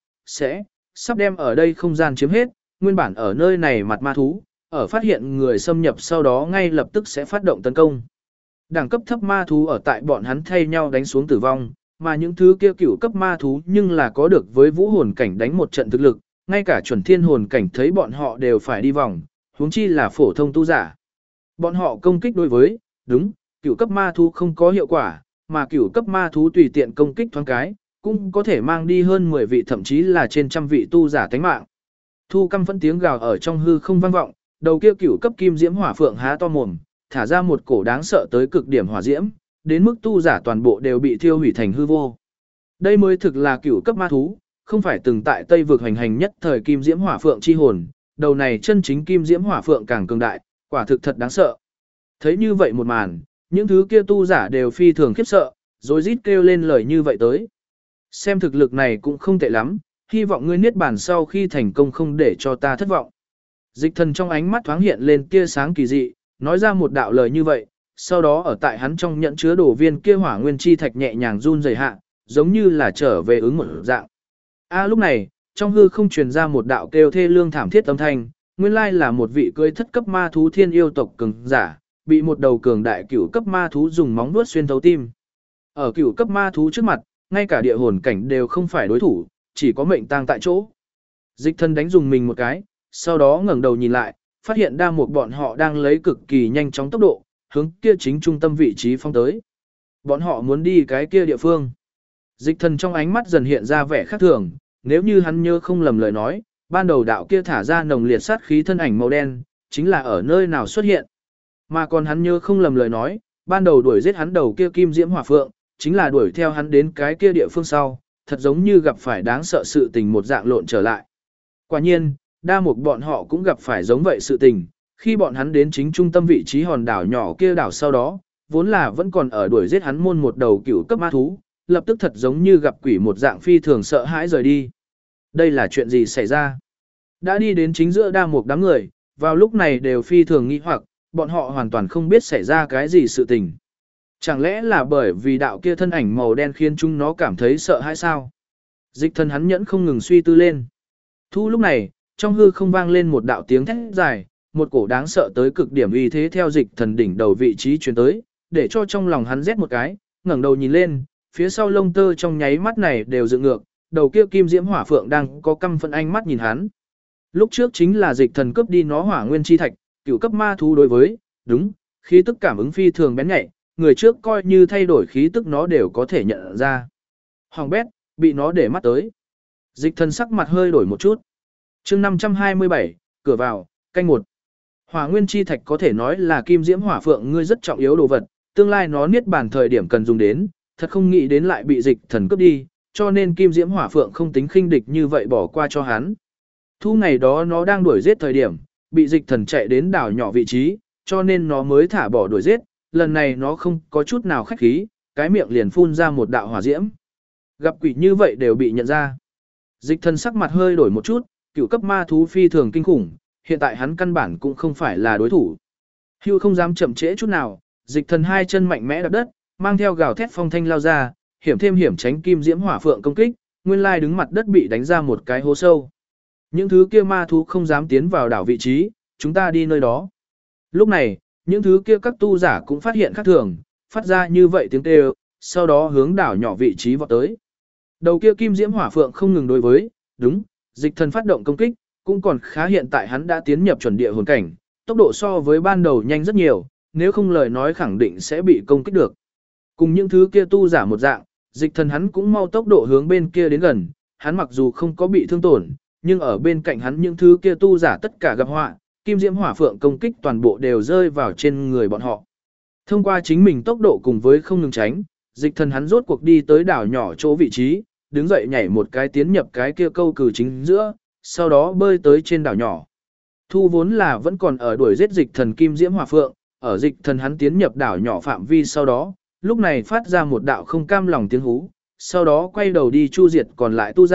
sắp đem ở đây không gian chiếm hết, nguyên bản ở nơi này mặt ma thú, ở phát hiện người xâm nhập sau đó ngay lập tức sẽ phát động tấn công. Đẳng cấp thấp ma thú ở tại bọn hắn thay nhau đánh xuống tử vong, mà những thứ kia cửu cấp ma thú nhưng là có được với vũ hồn cảnh đánh một trận thực lực, ngay cả chuẩn thiên hồn cảnh thấy bọn họ đều phải đi vòng, huống chi là phổ thông tu giả. Bọn họ công kích đối với, đúng, cửu cấp ma thú không có hiệu quả, mà cửu cấp ma thú tùy tiện công kích thoáng cái, cũng có thể mang đi hơn 10 vị thậm chí là trên trăm vị tu giả tánh mạng. Thu căm phẫn tiếng gào ở trong hư không vang vọng, đầu kia cửu cấp kim diễm hỏa phượng há to mồm, thả ra một cổ đáng sợ tới cực điểm hỏa diễm, đến mức tu giả toàn bộ đều bị thiêu hủy thành hư vô. Đây mới thực là cửu cấp ma thú, không phải từng tại Tây vực hành hành nhất thời kim diễm hỏa phượng chi hồn, đầu này chân chính kim diễm hỏa phượng càng cường đại, quả thực thật đáng sợ. Thấy như vậy một màn, những thứ kia tu giả đều phi thường khiếp sợ, rồi rít kêu lên lời như vậy tới. Xem thực lực này cũng không tệ lắm, hy vọng ngươi niết bàn sau khi thành công không để cho ta thất vọng. Dịch thần trong ánh mắt thoáng hiện lên tia sáng kỳ dị, nói ra một đạo lời như vậy, sau đó ở tại hắn trong nhận chứa đổ viên kia hỏa nguyên chi thạch nhẹ nhàng run rẩy hạ, giống như là trở về ứng một dạng. Lúc này, trong hư không truyền ra một đạo kêu thê lương thảm thiết âm thanh, nguyên lai là một vị cưỡi thất cấp ma thú thiên yêu tộc cường giả, bị một đầu cường đại cửu cấp ma thú dùng móng vuốt xuyên thấu tim. Ở cửu cấp ma thú trước mặt, ngay cả địa hồn cảnh đều không phải đối thủ, chỉ có mệnh tang tại chỗ. Dịch thân đánh dùng mình một cái, sau đó ngẩng đầu nhìn lại, phát hiện đa một bọn họ đang lấy cực kỳ nhanh chóng tốc độ, hướng kia chính trung tâm vị trí phong tới. Bọn họ muốn đi cái kia địa phương. Dịch thần trong ánh mắt dần hiện ra vẻ khác thường, nếu như hắn nhớ không lầm lời nói, ban đầu đạo kia thả ra nồng liệt sát khí thân ảnh màu đen, chính là ở nơi nào xuất hiện. Mà còn hắn nhớ không lầm lời nói, ban đầu đuổi giết hắn đầu kia kim diễm hỏa phượng, chính là đuổi theo hắn đến cái kia địa phương sau, thật giống như gặp phải đáng sợ sự tình một dạng lộn trở lại. Quả nhiên, đa một bọn họ cũng gặp phải giống vậy sự tình, khi bọn hắn đến chính trung tâm vị trí hòn đảo nhỏ kia đảo sau đó, vốn là vẫn còn ở đuổi giết hắn môn một đầu cửu cấp ma thú, lập tức thật giống như gặp quỷ một dạng phi thường sợ hãi rời đi. Đây là chuyện gì xảy ra? Đã đi đến chính giữa đa một đám người, vào lúc này đều phi thường nghi hoặc, bọn họ hoàn toàn không biết xảy ra cái gì sự tình. Chẳng lẽ là bởi vì đạo kia thân ảnh màu đen khiến chúng nó cảm thấy sợ hãi sao? Dịch thần hắn nhẫn không ngừng suy tư lên. Thu lúc này, trong hư không vang lên một đạo tiếng thét dài, một cổ đáng sợ tới cực điểm uy thế theo dịch thần đỉnh đầu vị trí truyền tới, để cho trong lòng hắn rét một cái, ngẩng đầu nhìn lên, phía sau lông tơ trong nháy mắt này đều dựng ngược, đầu kia kim diễm hỏa phượng đang có căm phẫn ánh mắt nhìn hắn. Lúc trước chính là dịch thần cướp đi nó hỏa nguyên chi thạch, cửu cấp ma thú đối với, đúng, khí tức cảm ứng phi thường bén nhạy, người trước coi như thay đổi khí tức nó đều có thể nhận ra. Hoàng bét, bị nó để mắt tới. Dịch thần sắc mặt hơi đổi một chút. Chương 527, cửa vào, canh một. Hỏa nguyên chi thạch có thể nói là kim diễm hỏa phượng ngươi rất trọng yếu đồ vật, tương lai nó niết bàn thời điểm cần dùng đến, thật không nghĩ đến lại bị dịch thần cướp đi, cho nên kim diễm hỏa phượng không tính khinh địch như vậy bỏ qua cho hắn. Thu ngày đó nó đang đuổi giết thời điểm, bị dịch thần chạy đến đảo nhỏ vị trí, cho nên nó mới thả bỏ đuổi giết, lần này nó không có chút nào khách khí, cái miệng liền phun ra một đạo hỏa diễm. Gặp quỷ như vậy đều bị nhận ra. Dịch thần sắc mặt hơi đổi một chút, cửu cấp ma thú phi thường kinh khủng, hiện tại hắn căn bản cũng không phải là đối thủ. Hưu không dám chậm trễ chút nào, dịch thần hai chân mạnh mẽ đạp đất, mang theo gào thét phong thanh lao ra, hiểm thêm hiểm tránh kim diễm hỏa phượng công kích, nguyên lai đứng mặt đất bị đánh ra một cái hố sâu. Những thứ kia ma thú không dám tiến vào đảo vị trí, chúng ta đi nơi đó. Lúc này, những thứ kia các tu giả cũng phát hiện khác thường, phát ra như vậy tiếng kêu, sau đó hướng đảo nhỏ vị trí vọt tới. Đầu kia kim diễm hỏa phượng không ngừng đối với, đúng, dịch thần phát động công kích, cũng còn khá hiện tại hắn đã tiến nhập chuẩn địa hồn cảnh, tốc độ so với ban đầu nhanh rất nhiều, nếu không lời nói khẳng định sẽ bị công kích được. Cùng những thứ kia tu giả một dạng, dịch thần hắn cũng mau tốc độ hướng bên kia đến gần, hắn mặc dù không có bị thương tổn, nhưng ở bên cạnh hắn những thứ kia tu giả tất cả gặp họa, kim diễm hỏa phượng công kích toàn bộ đều rơi vào trên người bọn họ. Thông qua chính mình tốc độ cùng với không ngừng tránh, dịch thần hắn rốt cuộc đi tới đảo nhỏ chỗ vị trí, đứng dậy nhảy một cái tiến nhập cái kia câu cử chính giữa, sau đó bơi tới trên đảo nhỏ. Thu vốn là vẫn còn ở đuổi giết dịch thần kim diễm hỏa phượng, ở dịch thần hắn tiến nhập đảo nhỏ phạm vi sau đó, lúc này phát ra một đạo không cam lòng tiếng hú, sau đó quay đầu đi chu diệt còn lại tu giả,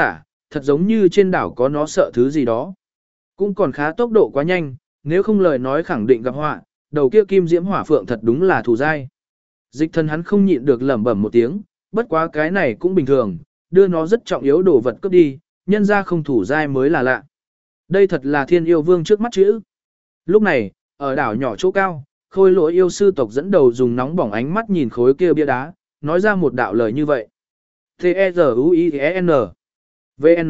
thật giống như trên đảo có nó sợ thứ gì đó. Cũng còn khá tốc độ quá nhanh, nếu không lời nói khẳng định gặp họa, đầu kia kim diễm hỏa phượng thật đúng là thù dai. Dịch thần hắn không nhịn được lẩm bẩm một tiếng, bất quá cái này cũng bình thường, đưa nó rất trọng yếu đồ vật cướp đi, nhân ra không thủ dai mới là lạ. Đây thật là thiên yêu vương trước mắt chữ. Lúc này, ở đảo nhỏ chỗ cao, khôi lỗi yêu sư tộc dẫn đầu dùng nóng bỏng ánh mắt nhìn khối kia bia đá, nói ra một đạo lời như vậy. T-E-Z-U-I-E-N V-N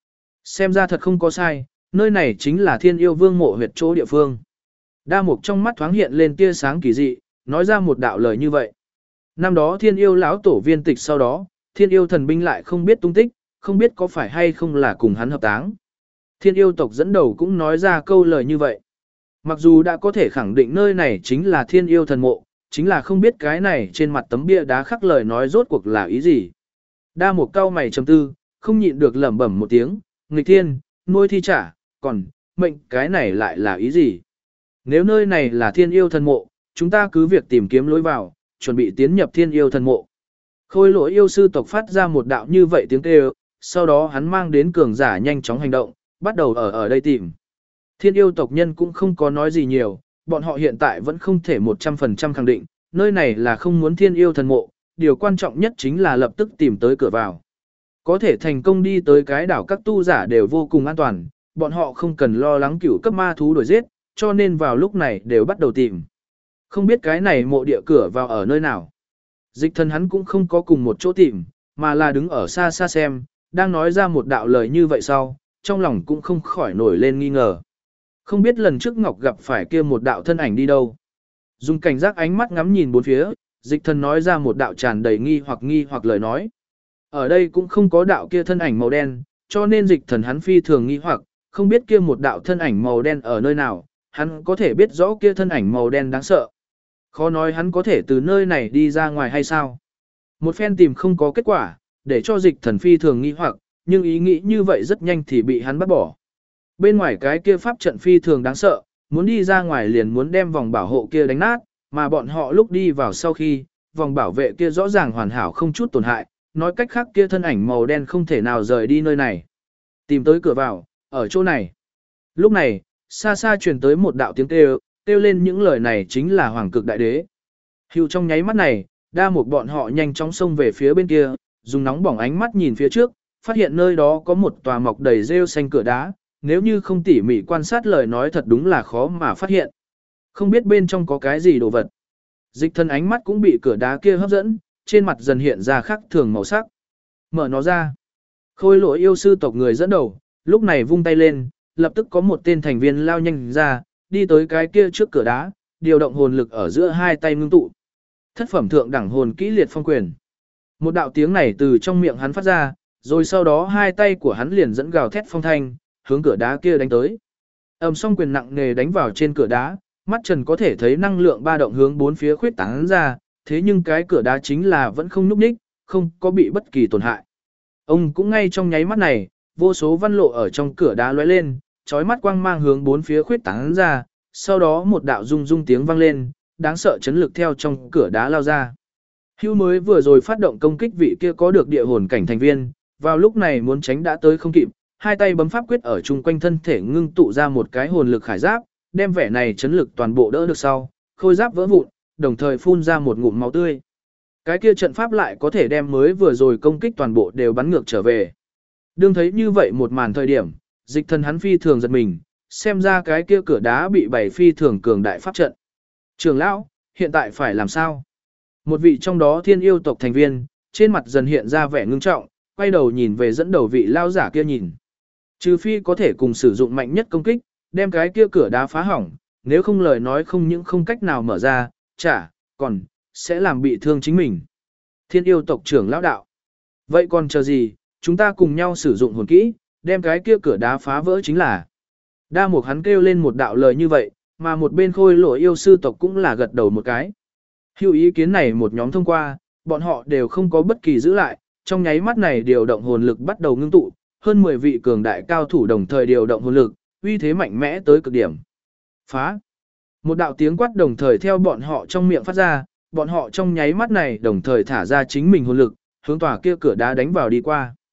Xem ra thật không có sai, nơi này chính là thiên yêu vương mộ huyệt chỗ địa phương. Đa mục trong mắt thoáng hiện lên tia sáng kỳ dị, nói ra một đạo lời như vậy. Năm đó thiên yêu lão tổ viên tịch sau đó, thiên yêu thần binh lại không biết tung tích, không biết có phải hay không là cùng hắn hợp táng. Thiên yêu tộc dẫn đầu cũng nói ra câu lời như vậy. Mặc dù đã có thể khẳng định nơi này chính là thiên yêu thần mộ, chính là không biết cái này trên mặt tấm bia đá khắc lời nói rốt cuộc là ý gì. Đa một cao mày trầm tư, không nhịn được lẩm bẩm một tiếng, nghịch thiên, nuôi thi trả, còn, mệnh cái này lại là ý gì? Nếu nơi này là thiên yêu thần mộ, chúng ta cứ việc tìm kiếm lối vào, chuẩn bị tiến nhập thiên yêu thần mộ. Khôi lỗi yêu sư tộc phát ra một đạo như vậy tiếng kêu, sau đó hắn mang đến cường giả nhanh chóng hành động, bắt đầu ở đây tìm. Thiên yêu tộc nhân cũng không có nói gì nhiều, bọn họ hiện tại vẫn không thể 100% khẳng định, nơi này là không muốn thiên yêu thần mộ, điều quan trọng nhất chính là lập tức tìm tới cửa vào. Có thể thành công đi tới cái đảo các tu giả đều vô cùng an toàn, bọn họ không cần lo lắng cửu cấp ma thú đuổi giết, cho nên vào lúc này đều bắt đầu tìm. Không biết cái này mộ địa cửa vào ở nơi nào. Dịch thần hắn cũng không có cùng một chỗ tìm, mà là đứng ở xa xa xem, đang nói ra một đạo lời như vậy sau, trong lòng cũng không khỏi nổi lên nghi ngờ. Không biết lần trước Ngọc gặp phải kia một đạo thân ảnh đi đâu. Dùng cảnh giác ánh mắt ngắm nhìn bốn phía, dịch thần nói ra một đạo tràn đầy nghi hoặc lời nói. Ở đây cũng không có đạo kia thân ảnh màu đen, cho nên dịch thần hắn phi thường nghi hoặc, không biết kia một đạo thân ảnh màu đen ở nơi nào, hắn có thể biết rõ kia thân ảnh màu đen đáng sợ. Khó nói hắn có thể từ nơi này đi ra ngoài hay sao. Một phen tìm không có kết quả, để cho dịch thần phi thường nghi hoặc, nhưng ý nghĩ như vậy rất nhanh thì bị hắn bắt bỏ. Bên ngoài cái kia pháp trận phi thường đáng sợ, muốn đi ra ngoài liền muốn đem vòng bảo hộ kia đánh nát, mà bọn họ lúc đi vào sau khi, vòng bảo vệ kia rõ ràng hoàn hảo không chút tổn hại, nói cách khác kia thân ảnh màu đen không thể nào rời đi nơi này. Tìm tới cửa vào, ở chỗ này. Lúc này, xa xa truyền tới một đạo tiếng kêu, kêu lên những lời này chính là Hoàng Cực Đại Đế. Hưu trong nháy mắt này, đa một bọn họ nhanh chóng xông về phía bên kia, dùng nóng bỏng ánh mắt nhìn phía trước, phát hiện nơi đó có một tòa mọc đầy rêu xanh cửa đá, nếu như không tỉ mỉ quan sát lời nói thật đúng là khó mà phát hiện. Không biết bên trong có cái gì đồ vật. Dịch thân ánh mắt cũng bị cửa đá kia hấp dẫn, trên mặt dần hiện ra khác thường màu sắc. Mở nó ra. Khôi lỗi yêu sư tộc người dẫn đầu, lúc này vung tay lên, lập tức có một tên thành viên lao nhanh ra, đi tới cái kia trước cửa đá, điều động hồn lực ở giữa hai tay ngưng tụ. Thất phẩm thượng đẳng hồn kỹ liệt phong quyền. Một đạo tiếng này từ trong miệng hắn phát ra, rồi sau đó hai tay của hắn liền dẫn gào thét phong thanh, hướng cửa đá kia đánh tới. Ầm song quyền nặng nề đánh vào trên cửa đá, mắt Trần có thể thấy năng lượng ba động hướng bốn phía khuyết tán ra, thế nhưng cái cửa đá chính là vẫn không nhúc nhích, không có bị bất kỳ tổn hại. Ông cũng ngay trong nháy mắt này, vô số văn lộ ở trong cửa đá lóe lên, chói mắt quang mang hướng bốn phía khuyết tán ra, sau đó một đạo rung rung tiếng vang lên, đáng sợ chấn lực theo trong cửa đá lao ra. Hưu mới vừa rồi phát động công kích vị kia có được địa hồn cảnh thành viên, vào lúc này muốn tránh đã tới không kịp, hai tay bấm pháp quyết ở chung quanh thân thể ngưng tụ ra một cái hồn lực khải giáp, đem vẻ này chấn lực toàn bộ đỡ được sau, khôi giáp vỡ vụn, đồng thời phun ra một ngụm máu tươi. Cái kia trận pháp lại có thể đem mới vừa rồi công kích toàn bộ đều bắn ngược trở về. Đương thấy như vậy một màn thời điểm, dịch thần hắn phi thường giật mình, xem ra cái kia cửa đá bị bày phi thường cường đại pháp trận. Trưởng lão, hiện tại phải làm sao? Một vị trong đó thiên yêu tộc thành viên, trên mặt dần hiện ra vẻ ngưng trọng, quay đầu nhìn về dẫn đầu vị lao giả kia nhìn. Trừ phi có thể cùng sử dụng mạnh nhất công kích, đem cái kia cửa đá phá hỏng, nếu không lời nói không những không cách nào mở ra, còn sẽ làm bị thương chính mình. Thiên yêu tộc trưởng lão đạo. Vậy còn chờ gì, chúng ta cùng nhau sử dụng hồn kỹ, đem cái kia cửa đá phá vỡ chính là. Đa mục hắn kêu lên một đạo lời như vậy, mà một bên khôi lỗi yêu sư tộc cũng là gật đầu một cái. Hữu ý kiến này một nhóm thông qua, bọn họ đều không có bất kỳ giữ lại, trong nháy mắt này điều động hồn lực bắt đầu ngưng tụ, hơn 10 vị cường đại cao thủ đồng thời điều động hồn lực, uy thế mạnh mẽ tới cực điểm. Phá! Một đạo tiếng quát đồng thời theo bọn họ trong miệng phát ra, bọn họ trong nháy mắt này đồng thời thả ra chính mình hồn lực, hướng tòa kia cửa đá đánh vào đi qua.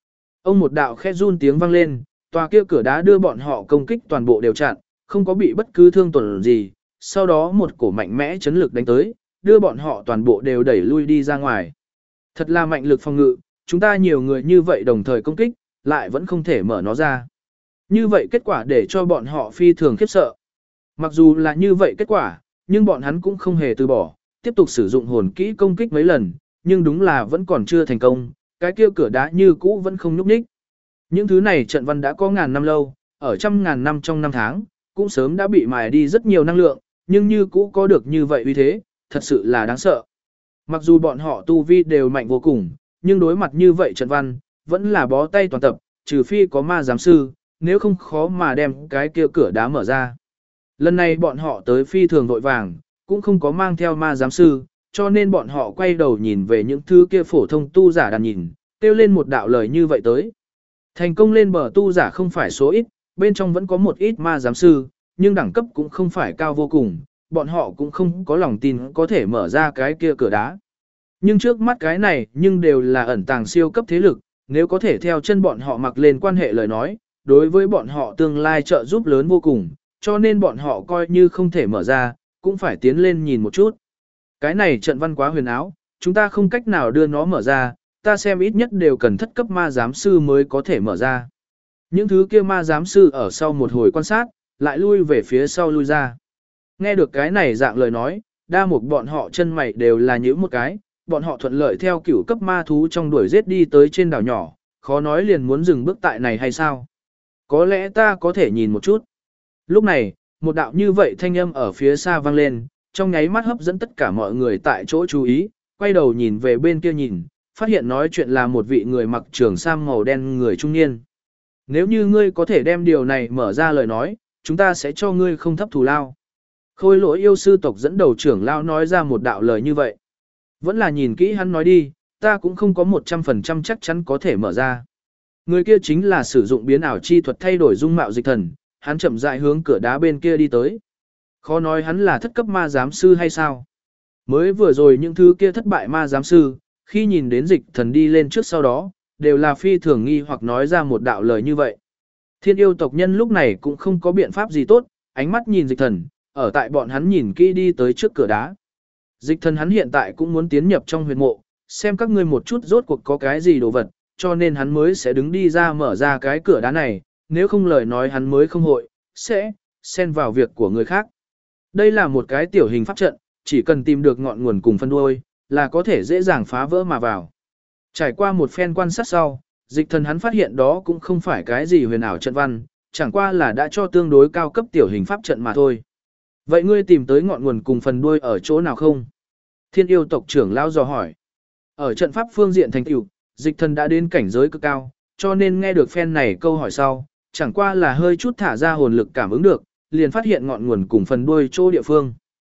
Ông một đạo khẽ run tiếng vang lên, tòa kia cửa đá đưa bọn họ công kích toàn bộ đều chặn, không có bị bất cứ thương tổn gì, sau đó một cổ mạnh mẽ chấn lực đánh tới, đưa bọn họ toàn bộ đều đẩy lui đi ra ngoài. Thật là mạnh lực phòng ngự, chúng ta nhiều người như vậy đồng thời công kích, lại vẫn không thể mở nó ra. Như vậy kết quả để cho bọn họ phi thường khiếp sợ. Mặc dù là như vậy kết quả, nhưng bọn hắn cũng không hề từ bỏ, tiếp tục sử dụng hồn kỹ công kích mấy lần, nhưng đúng là vẫn còn chưa thành công, cái kia cửa đá như cũ vẫn không nhúc nhích. Những thứ này trận văn đã có ngàn năm lâu, ở trăm ngàn năm trong năm tháng, cũng sớm đã bị mài đi rất nhiều năng lượng, nhưng như cũ có được như vậy uy thế, thật sự là đáng sợ. Mặc dù bọn họ tu vi đều mạnh vô cùng, nhưng đối mặt như vậy trận văn, vẫn là bó tay toàn tập, trừ phi có ma giám sư, nếu không khó mà đem cái kia cửa đá mở ra. Lần này bọn họ tới phi thường vội vàng, cũng không có mang theo ma giám sư, cho nên bọn họ quay đầu nhìn về những thứ kia phổ thông tu giả đàn nhìn, kêu lên một đạo lời như vậy tới. Thành công lên bờ tu giả không phải số ít, bên trong vẫn có một ít ma giám sư, nhưng đẳng cấp cũng không phải cao vô cùng, bọn họ cũng không có lòng tin có thể mở ra cái kia cửa đá. Nhưng trước mắt cái này nhưng đều là ẩn tàng siêu cấp thế lực, nếu có thể theo chân bọn họ mặc lên quan hệ lời nói, đối với bọn họ tương lai trợ giúp lớn vô cùng, cho nên bọn họ coi như không thể mở ra, cũng phải tiến lên nhìn một chút. Cái này trận văn quá huyền áo, chúng ta không cách nào đưa nó mở ra, ta xem ít nhất đều cần thất cấp ma giám sư mới có thể mở ra. Những thứ kia ma giám sư ở sau một hồi quan sát, lại lui về phía sau lui ra. Nghe được cái này dạng lời nói, đa mục bọn họ chân mày đều là nhíu một cái, bọn họ thuận lợi theo cửu cấp ma thú trong đuổi giết đi tới trên đảo nhỏ, khó nói liền muốn dừng bước tại này hay sao? Có lẽ ta có thể nhìn một chút. Lúc này, một đạo như vậy thanh âm ở phía xa vang lên, trong nháy mắt hấp dẫn tất cả mọi người tại chỗ chú ý, quay đầu nhìn về bên kia nhìn, phát hiện nói chuyện là một vị người mặc trường sam màu đen người trung niên. Nếu như ngươi có thể đem điều này mở ra lời nói, chúng ta sẽ cho ngươi không thấp thù lao. Khôi lỗi yêu sư tộc dẫn đầu trưởng lao nói ra một đạo lời như vậy. Vẫn là nhìn kỹ hắn nói đi, ta cũng không có 100% chắc chắn có thể mở ra. Người kia chính là sử dụng biến ảo chi thuật thay đổi dung mạo dịch thần, hắn chậm rãi hướng cửa đá bên kia đi tới. Khó nói hắn là thất cấp ma giám sư hay sao? Mới vừa rồi những thứ kia thất bại ma giám sư, khi nhìn đến dịch thần đi lên trước sau đó, đều là phi thường nghi hoặc nói ra một đạo lời như vậy. Thiên yêu tộc nhân lúc này cũng không có biện pháp gì tốt, ánh mắt nhìn dịch thần, ở tại bọn hắn nhìn kỹ đi tới trước cửa đá. Dịch thần hắn hiện tại cũng muốn tiến nhập trong huyệt mộ, xem các ngươi một chút rốt cuộc có cái gì đồ vật, cho nên hắn mới sẽ đứng đi ra mở ra cái cửa đá này, nếu không lời nói hắn mới không hội, sẽ xen vào việc của người khác. Đây là một cái tiểu hình pháp trận, chỉ cần tìm được ngọn nguồn cùng phân đuôi, là có thể dễ dàng phá vỡ mà vào. Trải qua một phen quan sát sau, dịch thần hắn phát hiện đó cũng không phải cái gì huyền ảo trận văn, chẳng qua là đã cho tương đối cao cấp tiểu hình pháp trận mà thôi. Vậy ngươi tìm tới ngọn nguồn cùng phần đuôi ở chỗ nào không? Thiên yêu tộc trưởng lao dò hỏi. Ở trận pháp phương diện thành tựu, dịch thần đã đến cảnh giới cực cao, cho nên nghe được phen này câu hỏi sau, chẳng qua là hơi chút thả ra hồn lực cảm ứng được, liền phát hiện ngọn nguồn cùng phần đuôi chỗ địa phương.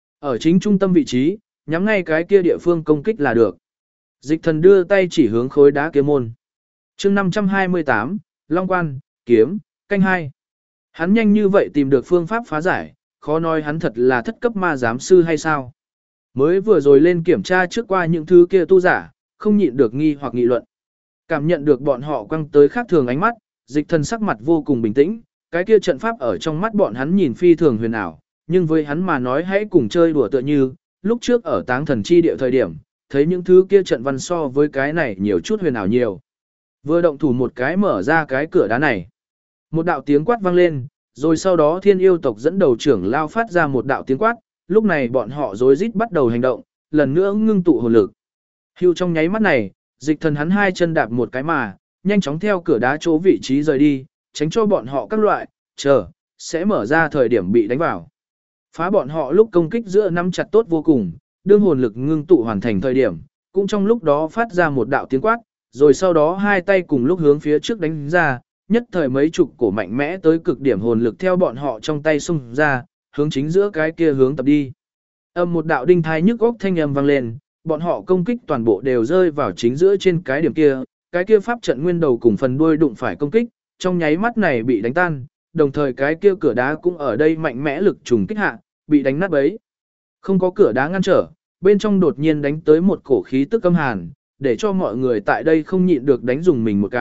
Ở chính trung tâm vị trí, nhắm ngay cái kia địa phương công kích là được. Dịch thần đưa tay chỉ hướng khối đá kia môn. chương 528, Long Quan, Kiếm, canh 2. Hắn nhanh như vậy tìm được phương pháp phá giải, khó nói hắn thật là thất cấp ma giám sư hay sao. Mới vừa rồi lên kiểm tra trước qua những thứ kia tu giả, không nhịn được nghi hoặc nghị luận. Cảm nhận được bọn họ quăng tới khác thường ánh mắt, dịch thần sắc mặt vô cùng bình tĩnh, cái kia trận pháp ở trong mắt bọn hắn nhìn phi thường huyền ảo, nhưng với hắn mà nói hãy cùng chơi đùa tựa như, lúc trước ở táng thần chi địa thời điểm, thấy những thứ kia trận văn so với cái này nhiều chút huyền ảo nhiều. Vừa động thủ một cái mở ra cái cửa đá này. Một đạo tiếng quát vang lên, rồi sau đó thiên yêu tộc dẫn đầu trưởng lao phát ra một đạo tiếng quát, lúc này bọn họ rối rít bắt đầu hành động, lần nữa ngưng tụ hồn lực. Hưu trong nháy mắt này, dịch thần hắn hai chân đạp một cái mà, nhanh chóng theo cửa đá chỗ vị trí rời đi, tránh cho bọn họ các loại, sẽ mở ra thời điểm bị đánh vào. Phá bọn họ lúc công kích giữa nắm chặt tốt vô cùng, đương hồn lực ngưng tụ hoàn thành thời điểm, cũng trong lúc đó phát ra một đạo tiếng quát, rồi sau đó hai tay cùng lúc hướng phía trước đánh ra, nhất thời mấy chục cổ mạnh mẽ tới cực điểm hồn lực theo bọn họ trong tay xung ra, hướng chính giữa cái kia hướng tập đi. Âm một đạo đinh thai nhức óc thanh âm vang lên, bọn họ công kích toàn bộ đều rơi vào chính giữa trên cái điểm kia, cái kia pháp trận nguyên đầu cùng phần đuôi đụng phải công kích, trong nháy mắt này bị đánh tan, đồng thời cái kia cửa đá cũng ở đây mạnh mẽ lực trùng kích hạ, bị đánh nát bấy. Không có cửa đá ngăn trở, bên trong đột nhiên đánh tới một cổ khí tức âm hàn, để cho mọi người tại đây không nhịn được đánh dùng mình một cái,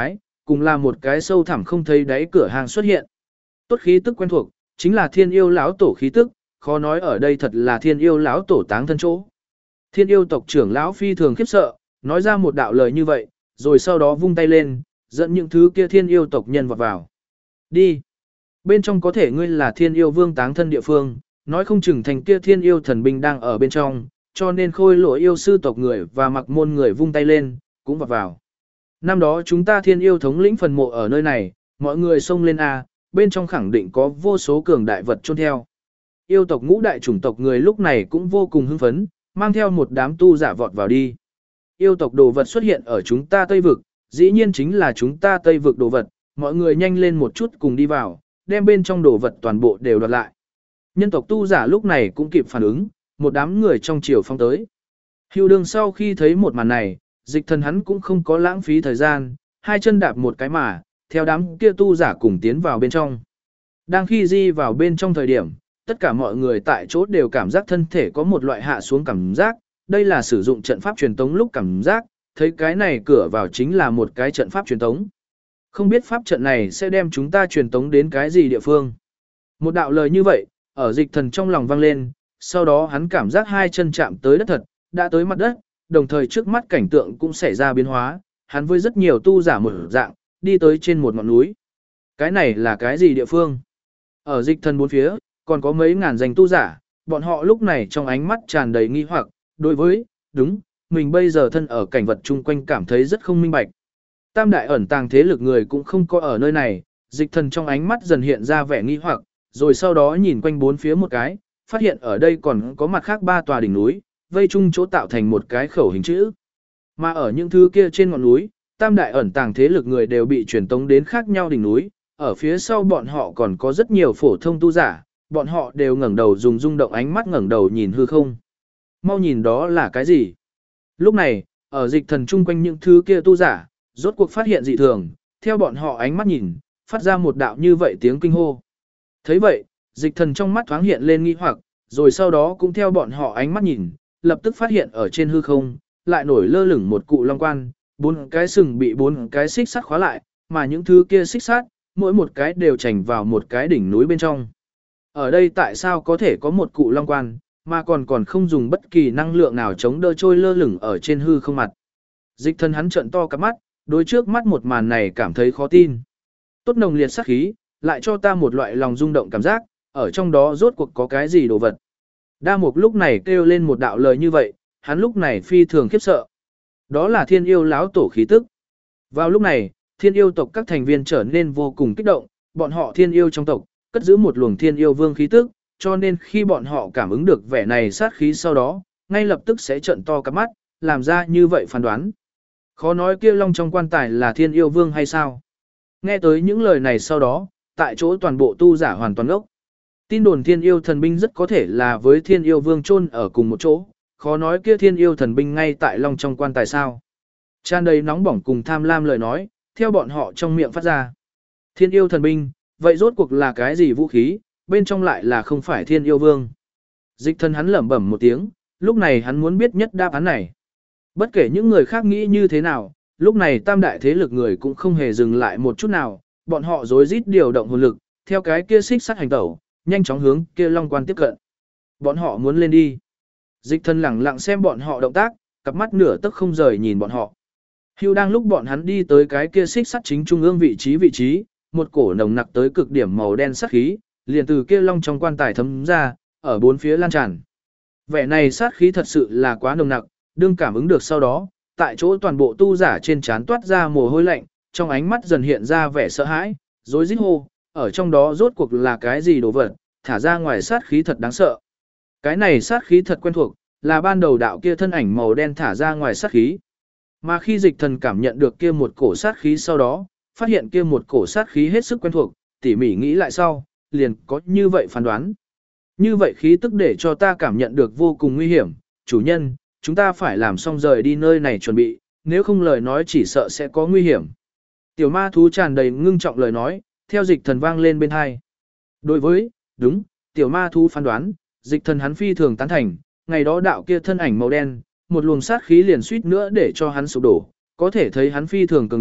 cùng là một cái sâu thẳm không thấy đáy cửa hàng xuất hiện. Tốt khí tức quen thuộc, chính là thiên yêu lão tổ khí tức, khó nói ở đây thật là thiên yêu lão tổ táng thân chỗ. Thiên yêu tộc trưởng lão phi thường khiếp sợ, nói ra một đạo lời như vậy, rồi sau đó vung tay lên, dẫn những thứ kia thiên yêu tộc nhân vào. Đi! Bên trong có thể ngươi là thiên yêu vương táng thân địa phương, nói không chừng thành kia thiên yêu thần binh đang ở bên trong, cho nên khôi lỗi yêu sư tộc người và mặc môn người vung tay lên, cũng vào. Năm đó chúng ta thiên yêu thống lĩnh phần mộ ở nơi này, mọi người xông lên A, bên trong khẳng định có vô số cường đại vật chôn theo. Yêu tộc ngũ đại chủng tộc người lúc này cũng vô cùng hưng phấn, mang theo một đám tu giả vọt vào đi. Yêu tộc đồ vật xuất hiện ở chúng ta Tây Vực, dĩ nhiên chính là chúng ta Tây Vực đồ vật, mọi người nhanh lên một chút cùng đi vào, đem bên trong đồ vật toàn bộ đều đoạt lại. Nhân tộc tu giả lúc này cũng kịp phản ứng, một đám người trong chiều phong tới. Hưu Đường sau khi thấy một màn này, Dịch Thần hắn cũng không có lãng phí thời gian, hai chân đạp một cái mà, theo đám kia tu giả cùng tiến vào bên trong. Đang khi di vào bên trong thời điểm, tất cả mọi người tại chỗ đều cảm giác thân thể có một loại hạ xuống cảm giác, đây là sử dụng trận pháp truyền tống lúc cảm giác, thấy cái này cửa vào chính là một cái trận pháp truyền tống. Không biết pháp trận này sẽ đem chúng ta truyền tống đến cái gì địa phương. Một đạo lời như vậy, ở Dịch Thần trong lòng vang lên, sau đó hắn cảm giác hai chân chạm tới đất thật, đã tới mặt đất, đồng thời trước mắt cảnh tượng cũng xảy ra biến hóa, hắn với rất nhiều tu giả một dạng, đi tới trên một ngọn núi. Cái này là cái gì địa phương? Ở Dịch Thần bốn phía, còn có mấy ngàn danh tu giả, bọn họ lúc này trong ánh mắt tràn đầy nghi hoặc, đối với, đúng, mình bây giờ thân ở cảnh vật chung quanh cảm thấy rất không minh bạch. Tam đại ẩn tàng thế lực người cũng không có ở nơi này, Dịch Thần trong ánh mắt dần hiện ra vẻ nghi hoặc, rồi sau đó nhìn quanh bốn phía một cái, phát hiện ở đây còn có mặt khác ba tòa đỉnh núi, vây chung chỗ tạo thành một cái khẩu hình chữ. Mà ở những thứ kia trên ngọn núi, tam đại ẩn tàng thế lực người đều bị truyền tống đến khác nhau đỉnh núi, ở phía sau bọn họ còn có rất nhiều phổ thông tu giả, bọn họ đều ngẩng đầu dùng rung động ánh mắt ngẩng đầu nhìn hư không. Mau nhìn đó là cái gì? Lúc này, ở Dịch Thần chung quanh những thứ kia tu giả, rốt cuộc phát hiện dị thường, theo bọn họ ánh mắt nhìn, phát ra một đạo như vậy tiếng kinh hô. Thấy vậy, Dịch Thần trong mắt thoáng hiện lên nghi hoặc, rồi sau đó cũng theo bọn họ ánh mắt nhìn, lập tức phát hiện ở trên hư không, lại nổi lơ lửng một cụ long quan, bốn cái sừng bị bốn cái xích sắt khóa lại, mà những thứ kia xích sắt, mỗi một cái đều chành vào một cái đỉnh núi bên trong. Ở đây tại sao có thể có một cụ long quan, mà còn không dùng bất kỳ năng lượng nào chống đỡ trôi lơ lửng ở trên hư không mặt. Dịch Thần hắn trợn to cặp mắt, đối trước mắt một màn này cảm thấy khó tin. Tốt nồng liệt sát khí, lại cho ta một loại lòng rung động cảm giác, ở trong đó rốt cuộc có cái gì đồ vật. Đa Mục lúc này kêu lên một đạo lời như vậy, hắn lúc này phi thường khiếp sợ. Đó là thiên yêu lão tổ khí tức. Vào lúc này, thiên yêu tộc các thành viên trở nên vô cùng kích động, bọn họ thiên yêu trong tộc, cất giữ một luồng thiên yêu vương khí tức, cho nên khi bọn họ cảm ứng được vẻ này sát khí sau đó, ngay lập tức sẽ trợn to cặp mắt, làm ra như vậy phán đoán. Khó nói kia long trong quan tài là thiên yêu vương hay sao? Nghe tới những lời này sau đó, tại chỗ toàn bộ tu giả hoàn toàn ốc. Tin đồn thiên yêu thần binh rất có thể là với thiên yêu vương chôn ở cùng một chỗ, khó nói kia thiên yêu thần binh ngay tại long trong quan tài sao. Tràn đầy nóng bỏng cùng tham lam lời nói, theo bọn họ trong miệng phát ra. Thiên yêu thần binh, vậy rốt cuộc là cái gì vũ khí, bên trong lại là không phải thiên yêu vương. Dịch Thần hắn lẩm bẩm một tiếng, lúc này hắn muốn biết nhất đáp án này. Bất kể những người khác nghĩ như thế nào, lúc này tam đại thế lực người cũng không hề dừng lại một chút nào, bọn họ rối rít điều động hồn lực, theo cái kia xích sắt hành tẩu, nhanh chóng hướng kia long quan tiếp cận. Bọn họ muốn lên đi. Dịch Thần lẳng lặng xem bọn họ động tác, cặp mắt nửa tức không rời nhìn bọn họ. Hưu đang lúc bọn hắn đi tới cái kia xích sắt chính trung ương vị trí, một cổ nồng nặc tới cực điểm màu đen sát khí, liền từ kia long trong quan tài thấm ra, ở bốn phía lan tràn. Vẻ này sát khí thật sự là quá nồng nặc, đương cảm ứng được sau đó, tại chỗ toàn bộ tu giả trên trán toát ra mồ hôi lạnh, trong ánh mắt dần hiện ra vẻ sợ hãi, rối rít hô, ở trong đó rốt cuộc là cái gì đồ vật, thả ra ngoài sát khí thật đáng sợ. Cái này sát khí thật quen thuộc, là ban đầu đạo kia thân ảnh màu đen thả ra ngoài sát khí. Mà khi Dịch Thần cảm nhận được kia một cổ sát khí sau đó, phát hiện kia một cổ sát khí hết sức quen thuộc, tỉ mỉ nghĩ lại sau, liền có như vậy phán đoán. Như vậy khí tức để cho ta cảm nhận được vô cùng nguy hiểm, chủ nhân, chúng ta phải làm xong rời đi nơi này chuẩn bị, nếu không lời nói chỉ sợ sẽ có nguy hiểm. Tiểu ma thú tràn đầy ngưng trọng lời nói, theo Dịch Thần vang lên bên hai. Đối với, đúng, tiểu ma thú phán đoán, Dịch Thần hắn phi thường tán thành, ngày đó đạo kia thân ảnh màu đen, một luồng sát khí liền suýt nữa để cho hắn sụp đổ, có thể thấy hắn phi thường cường đại,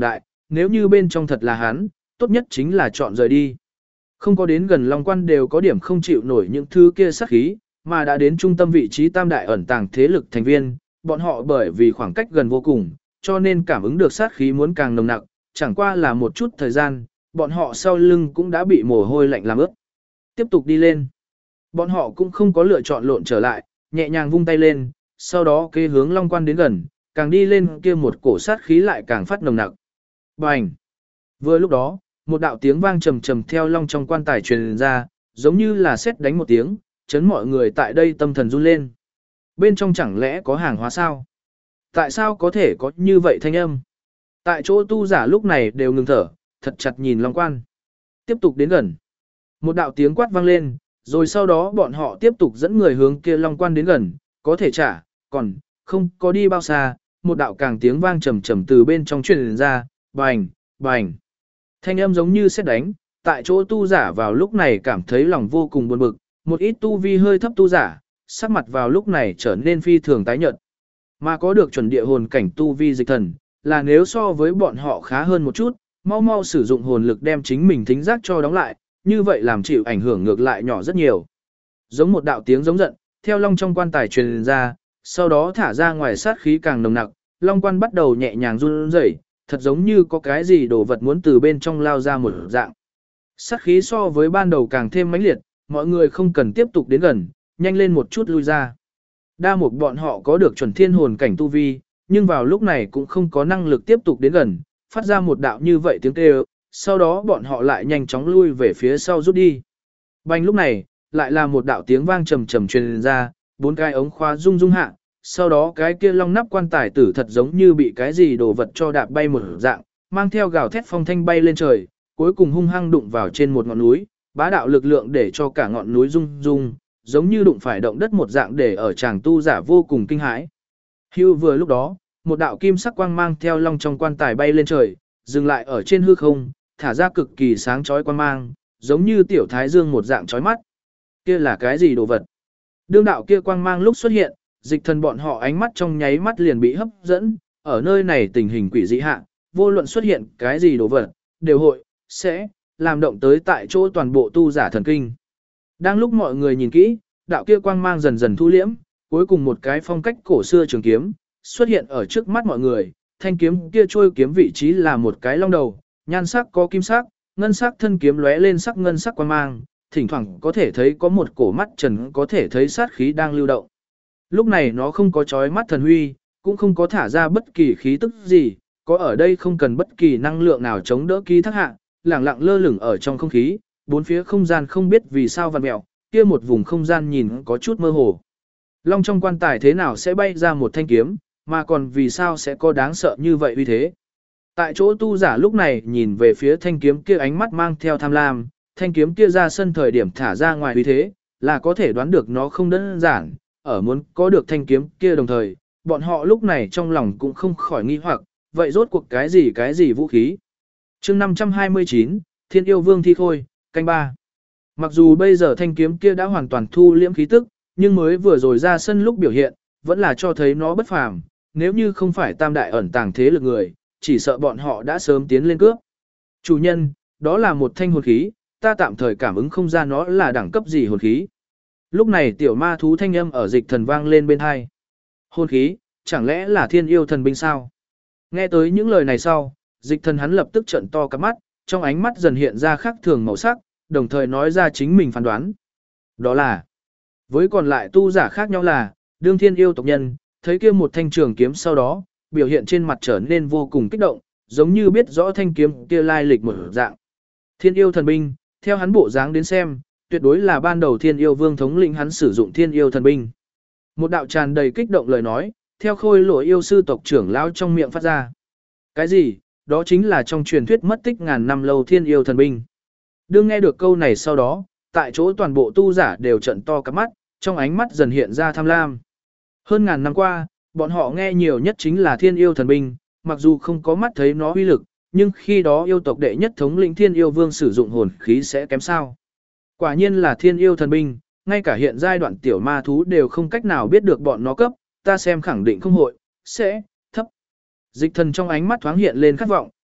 nếu như bên trong thật là hắn, tốt nhất chính là chọn rời đi. Không có đến gần Long Quan đều có điểm không chịu nổi những thứ kia sát khí, mà đã đến trung tâm vị trí tam đại ẩn tàng thế lực thành viên, bọn họ bởi vì khoảng cách gần vô cùng, cho nên cảm ứng được sát khí muốn càng nồng nặc, chẳng qua là một chút thời gian, bọn họ sau lưng cũng đã bị mồ hôi lạnh làm ướt. Tiếp tục đi lên. Bọn họ cũng không có lựa chọn lộn trở lại, nhẹ nhàng vung tay lên, sau đó kế hướng Long Quan đến gần, càng đi lên kia một cổ sát khí lại càng phát nồng nặc. Bành! Vừa lúc đó, một đạo tiếng vang trầm trầm theo long trong quan tài truyền ra, giống như là sét đánh một tiếng, chấn mọi người tại đây tâm thần run lên. Bên trong chẳng lẽ có hàng hóa sao? Tại sao có thể có như vậy thanh âm? Tại chỗ tu giả lúc này đều ngừng thở, thật chặt nhìn long quan. Tiếp tục đến gần. Một đạo tiếng quát vang lên, rồi sau đó bọn họ tiếp tục dẫn người hướng kia long quan đến gần, có thể trả, còn không có đi bao xa, một đạo càng tiếng vang trầm trầm từ bên trong truyền ra, bành, bành. Thanh âm giống như sét đánh, tại chỗ tu giả vào lúc này cảm thấy lòng vô cùng buồn bực, một ít tu vi hơi thấp tu giả, sắc mặt vào lúc này trở nên phi thường tái nhợt. Mà có được chuẩn địa hồn cảnh tu vi dịch thần, là nếu so với bọn họ khá hơn một chút, mau mau sử dụng hồn lực đem chính mình thính giác cho đóng lại, như vậy làm chịu ảnh hưởng ngược lại nhỏ rất nhiều. Giống một đạo tiếng giống giận, theo long trong quan tài truyền ra, sau đó thả ra ngoài sát khí càng nồng nặc, long quan bắt đầu nhẹ nhàng run rẩy, thật giống như có cái gì đồ vật muốn từ bên trong lao ra một dạng. Sát khí so với ban đầu càng thêm mãnh liệt, mọi người không cần tiếp tục đến gần, nhanh lên một chút lui ra. Đa mục bọn họ có được chuẩn thiên hồn cảnh tu vi, nhưng vào lúc này cũng không có năng lực tiếp tục đến gần, phát ra một đạo như vậy tiếng kêu, sau đó bọn họ lại nhanh chóng lui về phía sau rút đi. Bành lúc này, lại là một đạo tiếng vang trầm trầm truyền ra, bốn cái ống khóa rung rung hạ, sau đó cái kia long nắp quan tài tử thật giống như bị cái gì đồ vật cho đạp bay một dạng, mang theo gào thét phong thanh bay lên trời, cuối cùng hung hăng đụng vào trên một ngọn núi, bá đạo lực lượng để cho cả ngọn núi rung rung, giống như đụng phải động đất một dạng để ở chàng tu giả vô cùng kinh hãi. Hưu vừa lúc đó, một đạo kim sắc quang mang theo long trong quan tài bay lên trời, dừng lại ở trên hư không, thả ra cực kỳ sáng chói quang mang, giống như tiểu thái dương một dạng chói mắt. Kia là cái gì đồ vật? Đương đạo kia quang mang lúc xuất hiện, dịch thần bọn họ ánh mắt trong nháy mắt liền bị hấp dẫn, ở nơi này tình hình quỷ dị hạ, vô luận xuất hiện cái gì đồ vật, đều hội, sẽ, làm động tới tại chỗ toàn bộ tu giả thần kinh. Đang lúc mọi người nhìn kỹ, đạo kia quang mang dần dần thu liễm, cuối cùng một cái phong cách cổ xưa trường kiếm, xuất hiện ở trước mắt mọi người, thanh kiếm kia trôi kiếm vị trí là một cái long đầu, nhan sắc có kim sắc, ngân sắc thân kiếm lóe lên sắc ngân sắc quang mang, thỉnh thoảng có thể thấy có một cổ mắt trần có thể thấy sát khí đang lưu động. Lúc này nó không có chói mắt thần huy, cũng không có thả ra bất kỳ khí tức gì, có ở đây không cần bất kỳ năng lượng nào chống đỡ ký thác hạ, lẳng lặng lơ lửng ở trong không khí, bốn phía không gian không biết vì sao vặn mèo, kia một vùng không gian nhìn có chút mơ hồ. Long trong quan tài thế nào sẽ bay ra một thanh kiếm, mà còn vì sao sẽ có đáng sợ như vậy uy thế. Tại chỗ tu giả lúc này nhìn về phía thanh kiếm kia ánh mắt mang theo tham lam, thanh kiếm kia ra sân thời điểm thả ra ngoài uy thế, là có thể đoán được nó không đơn giản, ở muốn có được thanh kiếm kia đồng thời, bọn họ lúc này trong lòng cũng không khỏi nghi hoặc, vậy rốt cuộc cái gì vũ khí. chương 529, Thiên Yêu Vương Thi Khôi, canh 3. Mặc dù bây giờ thanh kiếm kia đã hoàn toàn thu liễm khí tức, nhưng mới vừa rồi ra sân lúc biểu hiện, vẫn là cho thấy nó bất phàm, nếu như không phải tam đại ẩn tàng thế lực người, chỉ sợ bọn họ đã sớm tiến lên cướp. Chủ nhân, đó là một thanh hồn khí, ta tạm thời cảm ứng không ra nó là đẳng cấp gì hồn khí. Lúc này tiểu ma thú thanh âm ở dịch thần vang lên bên hai. Hồn khí, chẳng lẽ là thiên yêu thần binh sao? Nghe tới những lời này sau, dịch thần hắn lập tức trợn to cặp mắt, trong ánh mắt dần hiện ra khác thường màu sắc, đồng thời nói ra chính mình phán đoán. Đó là, với còn lại tu giả khác nhau là, đương thiên yêu tộc nhân, thấy kia một thanh trường kiếm sau đó, biểu hiện trên mặt trở nên vô cùng kích động, giống như biết rõ thanh kiếm kia lai lịch một dạng. Thiên yêu thần binh, theo hắn bộ dáng đến xem, tuyệt đối là ban đầu thiên yêu vương thống lĩnh hắn sử dụng thiên yêu thần binh. Một đạo tràn đầy kích động lời nói, theo khôi lỗi yêu sư tộc trưởng lão trong miệng phát ra. Cái gì? Đó chính là trong truyền thuyết mất tích ngàn năm lâu thiên yêu thần binh. Đương nghe được câu này sau đó, tại chỗ toàn bộ tu giả đều trận to cả mắt, trong ánh mắt dần hiện ra tham lam. Hơn ngàn năm qua, bọn họ nghe nhiều nhất chính là thiên yêu thần binh, mặc dù không có mắt thấy nó uy lực, nhưng khi đó yêu tộc đệ nhất thống lĩnh thiên yêu vương sử dụng hồn khí sẽ kém sao. Quả nhiên là thiên yêu thần binh, ngay cả hiện giai đoạn tiểu ma thú đều không cách nào biết được bọn nó cấp, ta xem khẳng định không hội, sẽ, thấp. Dịch thần trong ánh mắt thoáng hiện lên khát vọng,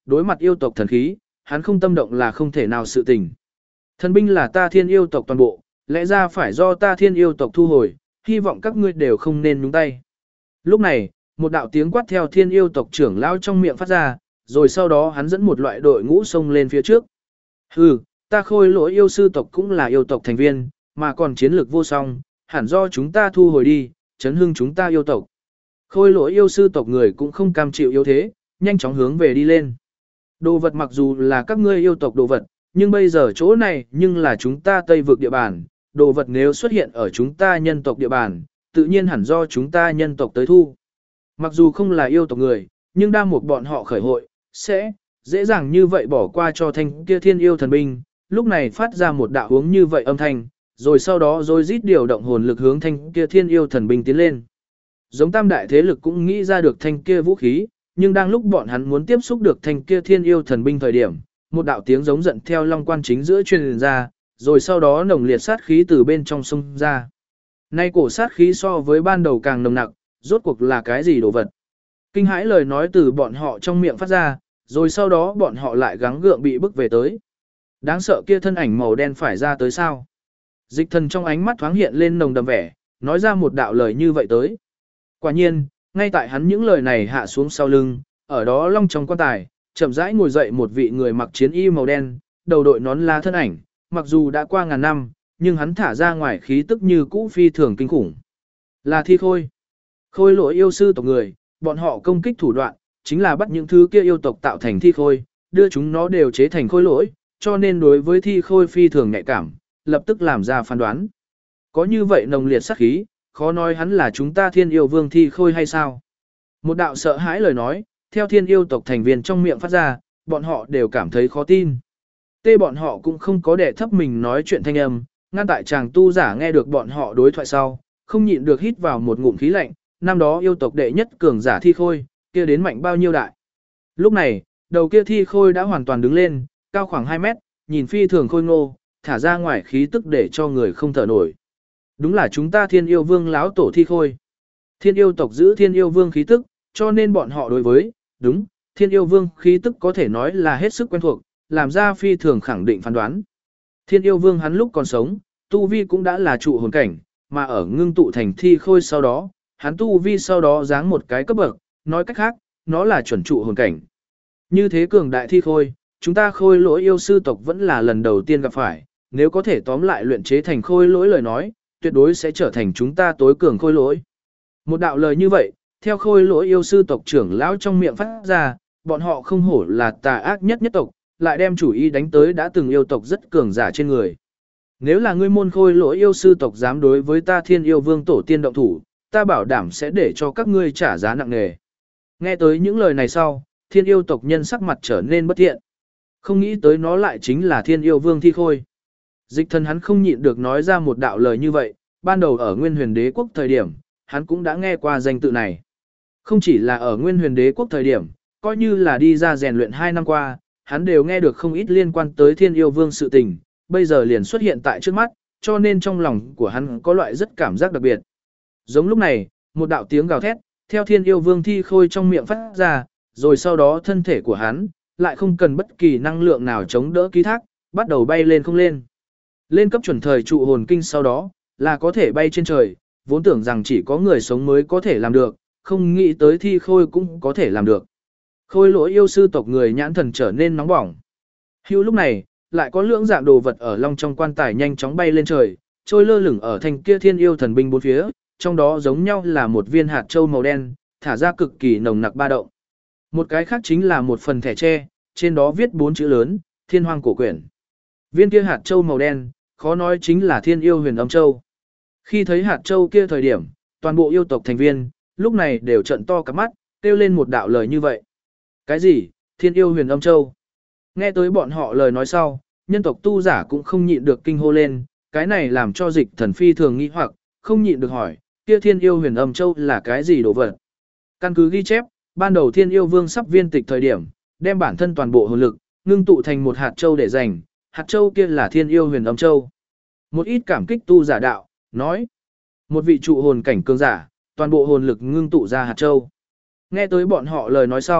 đối mặt yêu tộc thần khí, hắn không tâm động là không thể nào sự tình. Thần binh là ta thiên yêu tộc toàn bộ, lẽ ra phải do ta thiên yêu tộc thu hồi, hy vọng các ngươi đều không nên nhúng tay. Lúc này, một đạo tiếng quát theo thiên yêu tộc trưởng lão trong miệng phát ra, rồi sau đó hắn dẫn một loại đội ngũ xông lên phía trước. Hừ, ta Khôi Lỗi yêu sư tộc cũng là yêu tộc thành viên, mà còn chiến lược vô song, hẳn do chúng ta thu hồi đi, chấn hưng chúng ta yêu tộc. Khôi Lỗi yêu sư tộc người cũng không cam chịu yếu thế, nhanh chóng hướng về đi lên. Đồ vật mặc dù là các ngươi yêu tộc đồ vật, nhưng bây giờ chỗ này nhưng là chúng ta Tây vực địa bàn, đồ vật nếu xuất hiện ở chúng ta nhân tộc địa bàn, tự nhiên hẳn do chúng ta nhân tộc tới thu. Mặc dù không là yêu tộc người, nhưng đa một bọn họ khởi hội, sẽ dễ dàng như vậy bỏ qua cho thanh kia thiên yêu thần binh, lúc này phát ra một đạo hướng như vậy âm thanh, rồi sau đó rồi rít điều động hồn lực hướng thanh kia thiên yêu thần binh tiến lên. Giống tam đại thế lực cũng nghĩ ra được thanh kia vũ khí, nhưng đang lúc bọn hắn muốn tiếp xúc được thanh kia thiên yêu thần binh thời điểm, một đạo tiếng giống giận theo long quan chính giữa truyền ra, rồi sau đó nồng liệt sát khí từ bên trong sông ra. Nay cổ sát khí so với ban đầu càng nồng nặc, rốt cuộc là cái gì đồ vật? Kinh hãi lời nói từ bọn họ trong miệng phát ra, rồi sau đó bọn họ lại gắng gượng bị bức về tới. Đáng sợ kia thân ảnh màu đen phải ra tới sao? Dịch thần trong ánh mắt thoáng hiện lên nồng đậm vẻ, nói ra một đạo lời như vậy tới. Quả nhiên, ngay tại hắn những lời này hạ xuống sau lưng, ở đó long trong quan tài, chậm rãi ngồi dậy một vị người mặc chiến y màu đen, đầu đội nón lá thân ảnh, mặc dù đã qua ngàn năm, nhưng hắn thả ra ngoài khí tức như cũ phi thường kinh khủng. Là Thi Khôi. Khôi Lỗi yêu sư tộc người, bọn họ công kích thủ đoạn, chính là bắt những thứ kia yêu tộc tạo thành thi khôi, đưa chúng nó đều chế thành khôi lỗi, cho nên đối với thi khôi phi thường nhạy cảm, lập tức làm ra phán đoán. Có như vậy nồng liệt sát khí, khó nói hắn là chúng ta thiên yêu vương thi khôi hay sao? Một đạo sợ hãi lời nói, theo thiên yêu tộc thành viên trong miệng phát ra, bọn họ đều cảm thấy khó tin. Tê bọn họ cũng không có để thấp mình nói chuyện thanh âm, ngăn tại chàng tu giả nghe được bọn họ đối thoại sau, không nhịn được hít vào một ngụm khí lạnh, năm đó yêu tộc đệ nhất cường giả thi khôi, kia đến mạnh bao nhiêu đại. Lúc này, đầu kia thi khôi đã hoàn toàn đứng lên, cao khoảng 2 mét, nhìn phi thường khôi ngô, thả ra ngoài khí tức để cho người không thở nổi. Đúng là chúng ta thiên yêu vương láo tổ thi khôi. Thiên yêu tộc giữ thiên yêu vương khí tức, cho nên bọn họ đối với, đúng, thiên yêu vương khí tức có thể nói là hết sức quen thuộc, làm ra phi thường khẳng định phán đoán. Thiên yêu vương hắn lúc còn sống, tu vi cũng đã là trụ hồn cảnh, mà ở ngưng tụ thành thi khôi sau đó, hắn tu vi sau đó giáng một cái cấp bậc, nói cách khác, nó là chuẩn trụ hồn cảnh. Như thế cường đại thi khôi, chúng ta Khôi Lỗi yêu sư tộc vẫn là lần đầu tiên gặp phải, nếu có thể tóm lại luyện chế thành khôi lỗi lời nói, tuyệt đối sẽ trở thành chúng ta tối cường khôi lỗi. Một đạo lời như vậy, theo Khôi Lỗi yêu sư tộc trưởng lão trong miệng phát ra, bọn họ không hổ là tà ác nhất nhất tộc, lại đem chủ ý đánh tới đã từng yêu tộc rất cường giả trên người. Nếu là ngươi môn Khôi Lỗi yêu sư tộc dám đối với ta Thiên Yêu Vương tổ tiên động thủ, ta bảo đảm sẽ để cho các ngươi trả giá nặng nề. Nghe tới những lời này sau, Thiên Yêu tộc nhân sắc mặt trở nên bất thiện. Không nghĩ tới nó lại chính là Thiên Yêu Vương Thi Khôi. Dịch thần hắn không nhịn được nói ra một đạo lời như vậy, ban đầu ở Nguyên Huyền Đế quốc thời điểm, hắn cũng đã nghe qua danh tự này. Không chỉ là ở Nguyên Huyền Đế quốc thời điểm, coi như là đi ra rèn luyện 2 năm qua, hắn đều nghe được không ít liên quan tới Thiên Yêu Vương sự tình, bây giờ liền xuất hiện tại trước mắt, cho nên trong lòng của hắn có loại rất cảm giác đặc biệt. Giống lúc này, một đạo tiếng gào thét, theo Thiên Yêu Vương Thi Khôi trong miệng phát ra, rồi sau đó thân thể của hắn, lại không cần bất kỳ năng lượng nào chống đỡ ký thác, bắt đầu bay lên không lên. Lên cấp chuẩn thời trụ hồn kinh sau đó, là có thể bay trên trời, vốn tưởng rằng chỉ có người sống mới có thể làm được, không nghĩ tới Thi Khôi cũng có thể làm được. Khôi Lỗi yêu sư tộc người nhãn thần trở nên nóng bỏng. Hưu lúc này, lại có lưỡng dạng đồ vật ở long trong quan tài nhanh chóng bay lên trời, trôi lơ lửng ở thành kia Thiên Yêu thần binh bốn phía, trong đó giống nhau là một viên hạt châu màu đen, thả ra cực kỳ nồng nặc ba động. Một cái khác chính là một phần thẻ tre, trên đó viết 4 chữ lớn, Thiên Hoang cổ quyển. Viên kia hạt châu màu đen, khó nói chính là Thiên Yêu Huyền Âm Châu. Khi thấy hạt châu kia thời điểm, toàn bộ yêu tộc thành viên, lúc này đều trợn to cả mắt, kêu lên một đạo lời như vậy. Cái gì? Thiên Yêu Huyền Âm Châu? Nghe tới bọn họ lời nói sau, nhân tộc tu giả cũng không nhịn được kinh hô lên, cái này làm cho dịch thần phi thường nghi hoặc, không nhịn được hỏi, kia Thiên Yêu Huyền Âm Châu là cái gì đồ vật? Căn cứ ghi chép, ban đầu Thiên Yêu Vương sắp viên tịch thời điểm, đem bản thân toàn bộ hồn lực, ngưng tụ thành một hạt châu để dành, hạt châu kia là Thiên Yêu Huyền Âm Châu. Một ít cảm kích tu giả đạo, nói, một vị trụ hồn cảnh cường giả, toàn bộ hồn lực ngưng tụ ra hạt châu. Nghe tới bọn họ lời nói sau,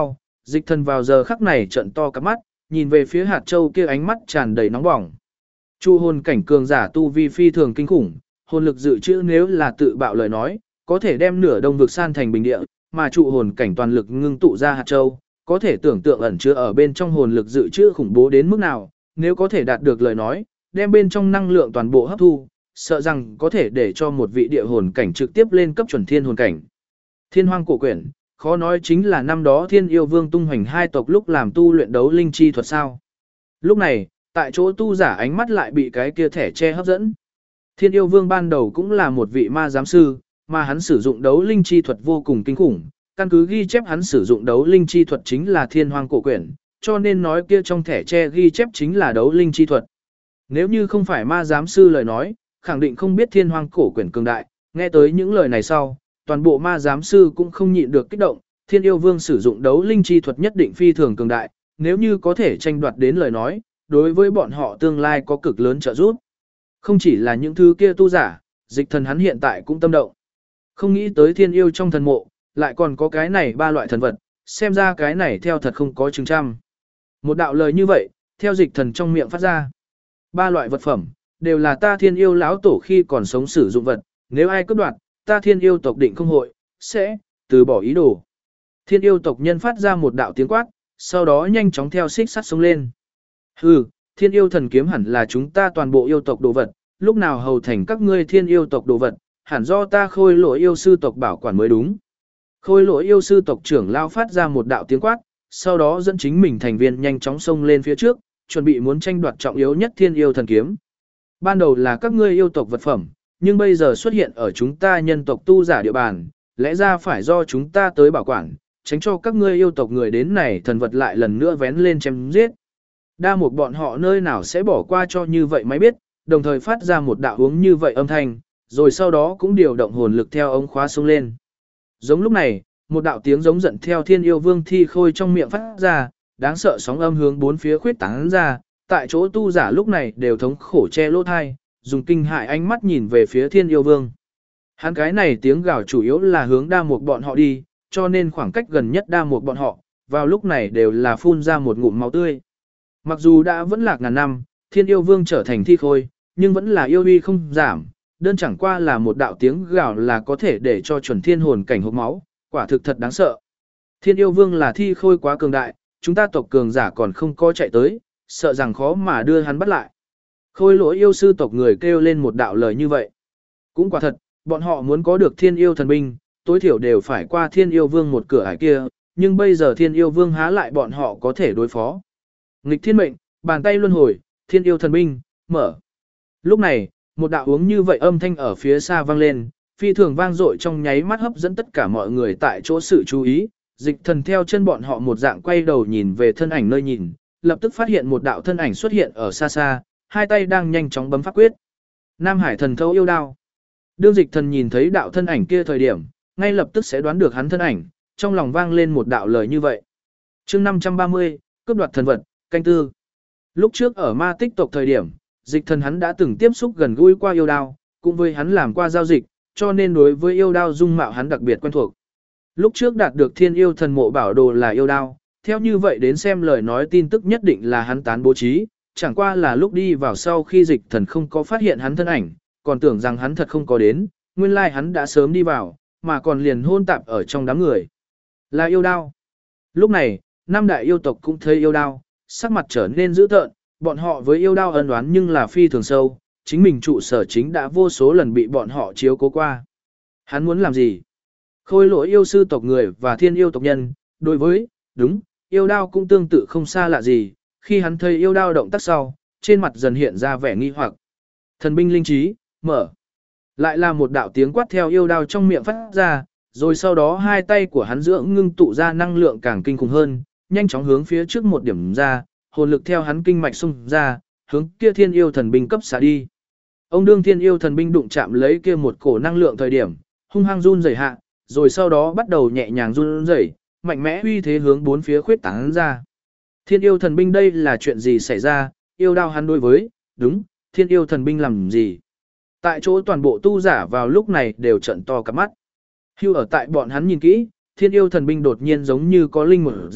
Dịch thần vào giờ khắc này trợn to cả mắt, nhìn về phía hạt châu kia ánh mắt tràn đầy nóng bỏng. Trụ hồn cảnh cường giả tu vi phi thường kinh khủng, hồn lực dự trữ nếu là tự bạo lời nói, có thể đem nửa đông vực san thành bình địa, mà trụ hồn cảnh toàn lực ngưng tụ ra hạt châu, có thể tưởng tượng ẩn chứa ở bên trong hồn lực dự trữ khủng bố đến mức nào, nếu có thể đạt được lời nói, đem bên trong năng lượng toàn bộ hấp thu, sợ rằng có thể để cho một vị địa hồn cảnh trực tiếp lên cấp chuẩn thiên hồn cảnh. Thiên hoang cổ quyển, khó nói chính là năm đó Thiên Yêu Vương tung hoành hai tộc lúc làm tu luyện đấu linh chi thuật sao. Lúc này, tại chỗ tu giả ánh mắt lại bị cái kia thẻ che hấp dẫn. Thiên Yêu Vương ban đầu cũng là một vị ma giám sư, mà hắn sử dụng đấu linh chi thuật vô cùng kinh khủng, căn cứ ghi chép hắn sử dụng đấu linh chi thuật chính là Thiên Hoang cổ quyển, cho nên nói kia trong thẻ che ghi chép chính là đấu linh chi thuật. Nếu như không phải ma giám sư lời nói, khẳng định không biết Thiên Hoang cổ quyển cường đại, nghe tới những lời này sau, toàn bộ ma giám sư cũng không nhịn được kích động, Thiên Yêu Vương sử dụng đấu linh chi thuật nhất định phi thường cường đại, nếu như có thể tranh đoạt đến lời nói, đối với bọn họ tương lai có cực lớn trợ giúp. Không chỉ là những thứ kia tu giả, dịch thần hắn hiện tại cũng tâm động. Không nghĩ tới thiên yêu trong thần mộ, lại còn có cái này ba loại thần vật, xem ra cái này theo thật không có chứng trăm. Một đạo lời như vậy, theo dịch thần trong miệng phát ra. Ba loại vật phẩm, đều là ta thiên yêu lão tổ khi còn sống sử dụng vật, nếu ai cướp đoạt, ta thiên yêu tộc định không hội, sẽ từ bỏ ý đồ. Thiên yêu tộc nhân phát ra một đạo tiếng quát, sau đó nhanh chóng theo xích sắt sống lên. Hừ, thiên yêu thần kiếm hẳn là chúng ta toàn bộ yêu tộc đồ vật, lúc nào hầu thành các ngươi thiên yêu tộc đồ vật, hẳn do ta khôi lỗi yêu sư tộc bảo quản mới đúng. Khôi lỗi yêu sư tộc trưởng lao phát ra một đạo tiếng quát, sau đó dẫn chính mình thành viên nhanh chóng xông lên phía trước, chuẩn bị muốn tranh đoạt trọng yếu nhất thiên yêu thần kiếm. Ban đầu là các ngươi yêu tộc vật phẩm, nhưng bây giờ xuất hiện ở chúng ta nhân tộc tu giả địa bàn, lẽ ra phải do chúng ta tới bảo quản, tránh cho các ngươi yêu tộc người đến này thần vật lại lần nữa vén lên chém giết. Đa một bọn họ nơi nào sẽ bỏ qua cho như vậy mới biết, đồng thời phát ra một đạo uống như vậy âm thanh, rồi sau đó cũng điều động hồn lực theo ống khóa xông lên. Giống lúc này, một đạo tiếng giống giận theo thiên yêu vương thi khôi trong miệng phát ra, đáng sợ sóng âm hướng bốn phía khuyết tán ra, tại chỗ tu giả lúc này đều thống khổ che lỗ thai, dùng kinh hại ánh mắt nhìn về phía thiên yêu vương. Hắn cái này tiếng gào chủ yếu là hướng đa một bọn họ đi, cho nên khoảng cách gần nhất đa một bọn họ, vào lúc này đều là phun ra một ngụm máu tươi. Mặc dù đã vẫn lạc ngàn năm, thiên yêu vương trở thành thi khôi, nhưng vẫn là yêu uy không giảm, đơn chẳng qua là một đạo tiếng gào là có thể để cho chuẩn thiên hồn cảnh hộc máu, quả thực thật đáng sợ. Thiên yêu vương là thi khôi quá cường đại, chúng ta tộc cường giả còn không có chạy tới, sợ rằng khó mà đưa hắn bắt lại. Khôi lỗi yêu sư tộc người kêu lên một đạo lời như vậy. Cũng quả thật, bọn họ muốn có được thiên yêu thần binh, tối thiểu đều phải qua thiên yêu vương một cửa ải kia, nhưng bây giờ thiên yêu vương há lại bọn họ có thể đối phó. Nghịch thiên mệnh, bàn tay luân hồi, thiên yêu thần binh, mở. Lúc này, một đạo uống như vậy âm thanh ở phía xa vang lên, phi thường vang dội trong nháy mắt hấp dẫn tất cả mọi người tại chỗ sự chú ý, dịch thần theo chân bọn họ một dạng quay đầu nhìn về thân ảnh nơi nhìn, lập tức phát hiện một đạo thân ảnh xuất hiện ở xa xa, hai tay đang nhanh chóng bấm pháp quyết. Nam Hải thần thâu yêu đao. Đương dịch thần nhìn thấy đạo thân ảnh kia thời điểm, ngay lập tức sẽ đoán được hắn thân ảnh, trong lòng vang lên một đạo lời như vậy. Chương 530, cướp đoạt thần vật, canh tư. Lúc trước ở ma tích tộc thời điểm, dịch thần hắn đã từng tiếp xúc gần gũi qua yêu đao, cũng với hắn làm qua giao dịch, cho nên đối với yêu đao dung mạo hắn đặc biệt quen thuộc. Lúc trước đạt được thiên yêu thần mộ bảo đồ là yêu đao, theo như vậy đến xem lời nói tin tức nhất định là hắn tán bố trí, chẳng qua là lúc đi vào sau khi dịch thần không có phát hiện hắn thân ảnh, còn tưởng rằng hắn thật không có đến, nguyên lai hắn đã sớm đi vào, mà còn liền hôn tạp ở trong đám người. Là yêu đao. Lúc này, năm đại yêu tộc cũng thấy yêu đao, sắc mặt trở nên dữ tợn, bọn họ với yêu đao ân oán nhưng là phi thường sâu, chính mình trụ sở chính đã vô số lần bị bọn họ chiếu cố qua. Hắn muốn làm gì? Khôi lỗi yêu sư tộc người và thiên yêu tộc nhân, đối với, đúng, yêu đao cũng tương tự không xa lạ gì, khi hắn thấy yêu đao động tác sau, trên mặt dần hiện ra vẻ nghi hoặc. Thần binh linh trí, mở. Lại là một đạo tiếng quát theo yêu đao trong miệng phát ra, rồi sau đó hai tay của hắn dưỡng ngưng tụ ra năng lượng càng kinh khủng hơn, nhanh chóng hướng phía trước một điểm ra, hồn lực theo hắn kinh mạch xung ra, hướng kia thiên yêu thần binh cấp xả đi. Ông đương thiên yêu thần binh đụng chạm lấy kia một cổ năng lượng thời điểm, hung hăng run rẩy hạ, rồi sau đó bắt đầu nhẹ nhàng run rẩy, mạnh mẽ uy thế hướng bốn phía khuyết tán ra. Thiên yêu thần binh đây là chuyện gì xảy ra, yêu đao hắn đối với, đúng, thiên yêu thần binh làm gì? Tại chỗ toàn bộ tu giả vào lúc này đều trợn to cả mắt. Hưu ở tại bọn hắn nhìn kỹ, thiên yêu thần binh đột nhiên giống như có linh một dạng,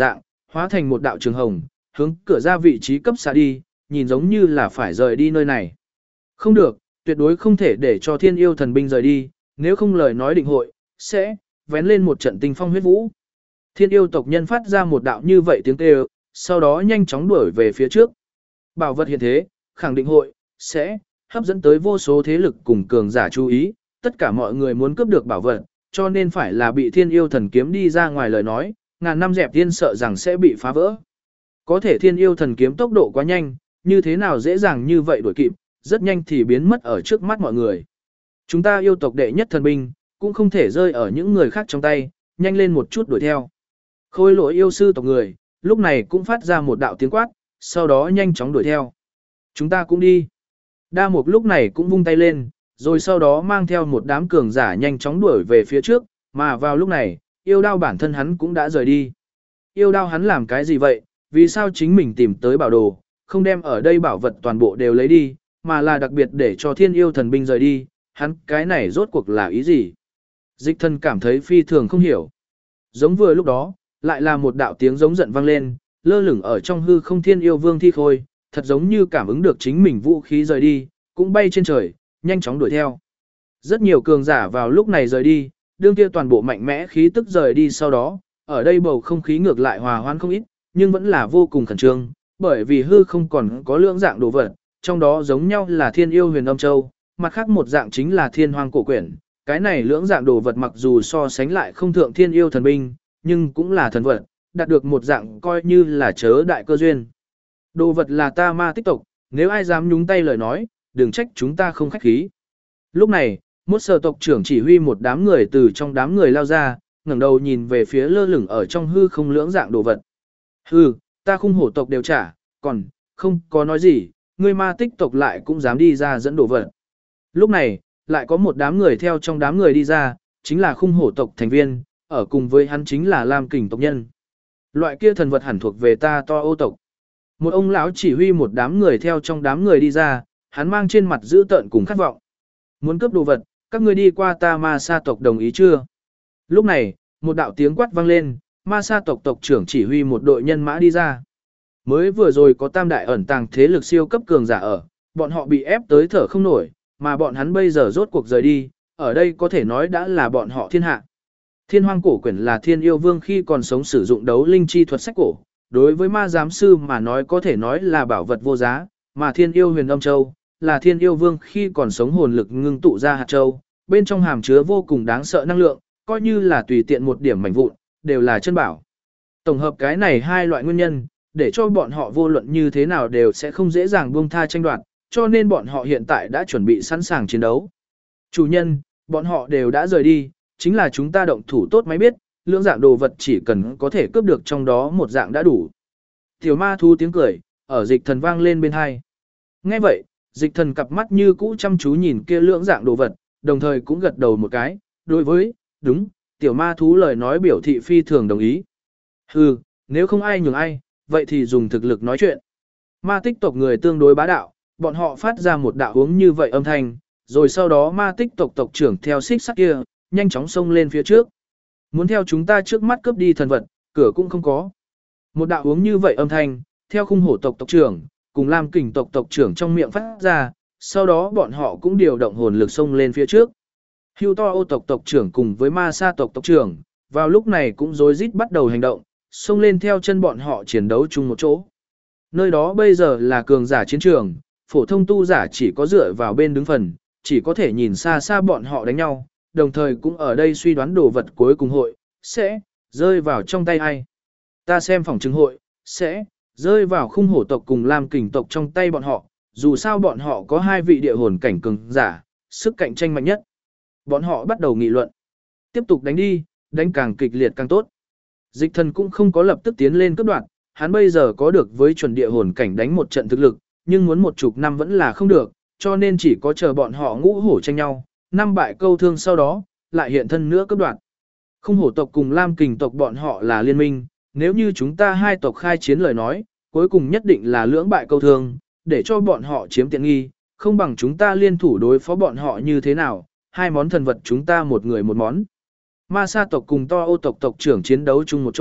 hóa thành một đạo trường hồng, hướng cửa ra vị trí cấp xạ đi, nhìn giống như là phải rời đi nơi này. Không được, tuyệt đối không thể để cho thiên yêu thần binh rời đi, nếu không lời nói định hội, sẽ vén lên một trận tinh phong huyết vũ. Thiên yêu tộc nhân phát ra một đạo như vậy tiếng kêu, sau đó nhanh chóng đuổi về phía trước. Bảo vật hiện thế, khẳng định hội, sẽ hấp dẫn tới vô số thế lực cùng cường giả chú ý, tất cả mọi người muốn cướp được bảo vật, cho nên phải là bị thiên yêu thần kiếm đi ra ngoài lời nói, ngàn năm dẹp tiên sợ rằng sẽ bị phá vỡ. Có thể thiên yêu thần kiếm tốc độ quá nhanh, như thế nào dễ dàng như vậy đuổi kịp, rất nhanh thì biến mất ở trước mắt mọi người. Chúng ta yêu tộc đệ nhất thần binh, cũng không thể rơi ở những người khác trong tay, nhanh lên một chút đuổi theo. Khôi lỗi yêu sư tộc người, lúc này cũng phát ra một đạo tiếng quát, sau đó nhanh chóng đuổi theo. Chúng ta cũng đi. Đa Mục lúc này cũng vung tay lên, rồi sau đó mang theo một đám cường giả nhanh chóng đuổi về phía trước, mà vào lúc này, yêu đao bản thân hắn cũng đã rời đi. Yêu đao hắn làm cái gì vậy, vì sao chính mình tìm tới bảo đồ, không đem ở đây bảo vật toàn bộ đều lấy đi, mà là đặc biệt để cho thiên yêu thần binh rời đi, hắn cái này rốt cuộc là ý gì? Dịch thần cảm thấy phi thường không hiểu. Giống vừa lúc đó, lại là một đạo tiếng giống giận vang lên, lơ lửng ở trong hư không thiên yêu vương thi khôi, thật giống như cảm ứng được chính mình vũ khí rời đi, cũng bay trên trời, nhanh chóng đuổi theo. Rất nhiều cường giả vào lúc này rời đi, đương kia toàn bộ mạnh mẽ khí tức rời đi sau đó, ở đây bầu không khí ngược lại hòa hoãn không ít, nhưng vẫn là vô cùng khẩn trương, bởi vì hư không còn có lượng dạng đồ vật, trong đó giống nhau là thiên yêu huyền âm châu, mặt khác một dạng chính là thiên hoang cổ quyển. Cái này lưỡng dạng đồ vật mặc dù so sánh lại không thượng thiên yêu thần binh, nhưng cũng là thần vật, đạt được một dạng coi như là chớ đại cơ duyên. Đồ vật là ta ma tích tộc, nếu ai dám nhúng tay lời nói, đừng trách chúng ta không khách khí. Lúc này, một sở tộc trưởng chỉ huy một đám người từ trong đám người lao ra, ngẩng đầu nhìn về phía lơ lửng ở trong hư không lưỡng dạng đồ vật. Hừ, ta khung hổ tộc đều trả, còn, không có nói gì, ngươi ma tích tộc lại cũng dám đi ra dẫn đồ vật. Lúc này, lại có một đám người theo trong đám người đi ra, chính là khung hổ tộc thành viên, ở cùng với hắn chính là Lam Kình tộc nhân. Loại kia thần vật hẳn thuộc về ta To Ô tộc. Một ông lão chỉ huy một đám người theo trong đám người đi ra, hắn mang trên mặt dữ tợn cùng khát vọng. Muốn cướp đồ vật, các ngươi đi qua ta ma sa tộc đồng ý chưa? Lúc này, một đạo tiếng quát vang lên, ma sa tộc tộc trưởng chỉ huy một đội nhân mã đi ra. Mới vừa rồi có tam đại ẩn tàng thế lực siêu cấp cường giả ở, bọn họ bị ép tới thở không nổi, mà bọn hắn bây giờ rốt cuộc rời đi, ở đây có thể nói đã là bọn họ thiên hạ. Thiên hoang cổ quyển là thiên yêu vương khi còn sống sử dụng đấu linh chi thuật sách cổ, đối với ma giám sư mà nói có thể nói là bảo vật vô giá, mà thiên yêu huyền âm châu, là thiên yêu vương khi còn sống hồn lực ngưng tụ ra hạt châu, bên trong hàm chứa vô cùng đáng sợ năng lượng, coi như là tùy tiện một điểm mảnh vụn, đều là chân bảo. Tổng hợp cái này hai loại nguyên nhân, để cho bọn họ vô luận như thế nào đều sẽ không dễ dàng buông tha tranh đoạt, cho nên bọn họ hiện tại đã chuẩn bị sẵn sàng chiến đấu. Chủ nhân, bọn họ đều đã rời đi, chính là chúng ta động thủ tốt máy biết, lưỡng dạng đồ vật chỉ cần có thể cướp được trong đó một dạng đã đủ. Tiểu ma thu tiếng cười, ở dịch thần vang lên bên hai. Nghe vậy, dịch thần cặp mắt như cũ chăm chú nhìn kia lưỡng dạng đồ vật, đồng thời cũng gật đầu một cái, đối với, đúng, tiểu ma thú lời nói biểu thị phi thường đồng ý. Hừ, nếu không ai nhường ai, vậy thì dùng thực lực nói chuyện. Ma tích tộc người tương đối bá đạo, bọn họ phát ra một đạo hướng như vậy âm thanh, rồi sau đó ma tích tộc tộc trưởng theo xích sắt kia, nhanh chóng xông lên phía trước. Muốn theo chúng ta trước mắt cướp đi thần vật, cửa cũng không có. Một đạo hướng như vậy âm thanh, theo khung hổ tộc tộc trưởng, cùng Lam Kình tộc tộc trưởng trong miệng phát ra, sau đó bọn họ cũng điều động hồn lực xông lên phía trước. Hưu To Ô tộc tộc trưởng cùng với Ma Sa tộc tộc trưởng, vào lúc này cũng rối rít bắt đầu hành động, xông lên theo chân bọn họ chiến đấu chung một chỗ. Nơi đó bây giờ là cường giả chiến trường, phổ thông tu giả chỉ có dựa vào bên đứng phần, chỉ có thể nhìn xa xa bọn họ đánh nhau, đồng thời cũng ở đây suy đoán đồ vật cuối cùng hội, sẽ rơi vào trong tay ai. Ta xem phòng chứng hội, sẽ rơi vào khung hổ tộc cùng Lam Kình tộc trong tay bọn họ, dù sao bọn họ có hai vị địa hồn cảnh cường giả, sức cạnh tranh mạnh nhất. Bọn họ bắt đầu nghị luận. Tiếp tục đánh đi, đánh càng kịch liệt càng tốt. Dịch thần cũng không có lập tức tiến lên cấp đoạn, hắn bây giờ có được với chuẩn địa hồn cảnh đánh một trận thực lực, nhưng muốn một chục năm vẫn là không được, cho nên chỉ có chờ bọn họ ngũ hổ tranh nhau, năm bại câu thương sau đó, lại hiện thân nữa cấp đoạn. Khung hổ tộc cùng Lam Kình tộc bọn họ là liên minh, nếu như chúng ta hai tộc khai chiến lời nói, cuối cùng nhất định là lưỡng bại câu thương, để cho bọn họ chiếm tiện nghi, không bằng chúng ta liên thủ đối phó bọn họ như thế nào, hai món thần vật chúng ta một người một món. Ma Sa tộc cùng To Ô tộc tộc trưởng chiến đấu chung một chỗ,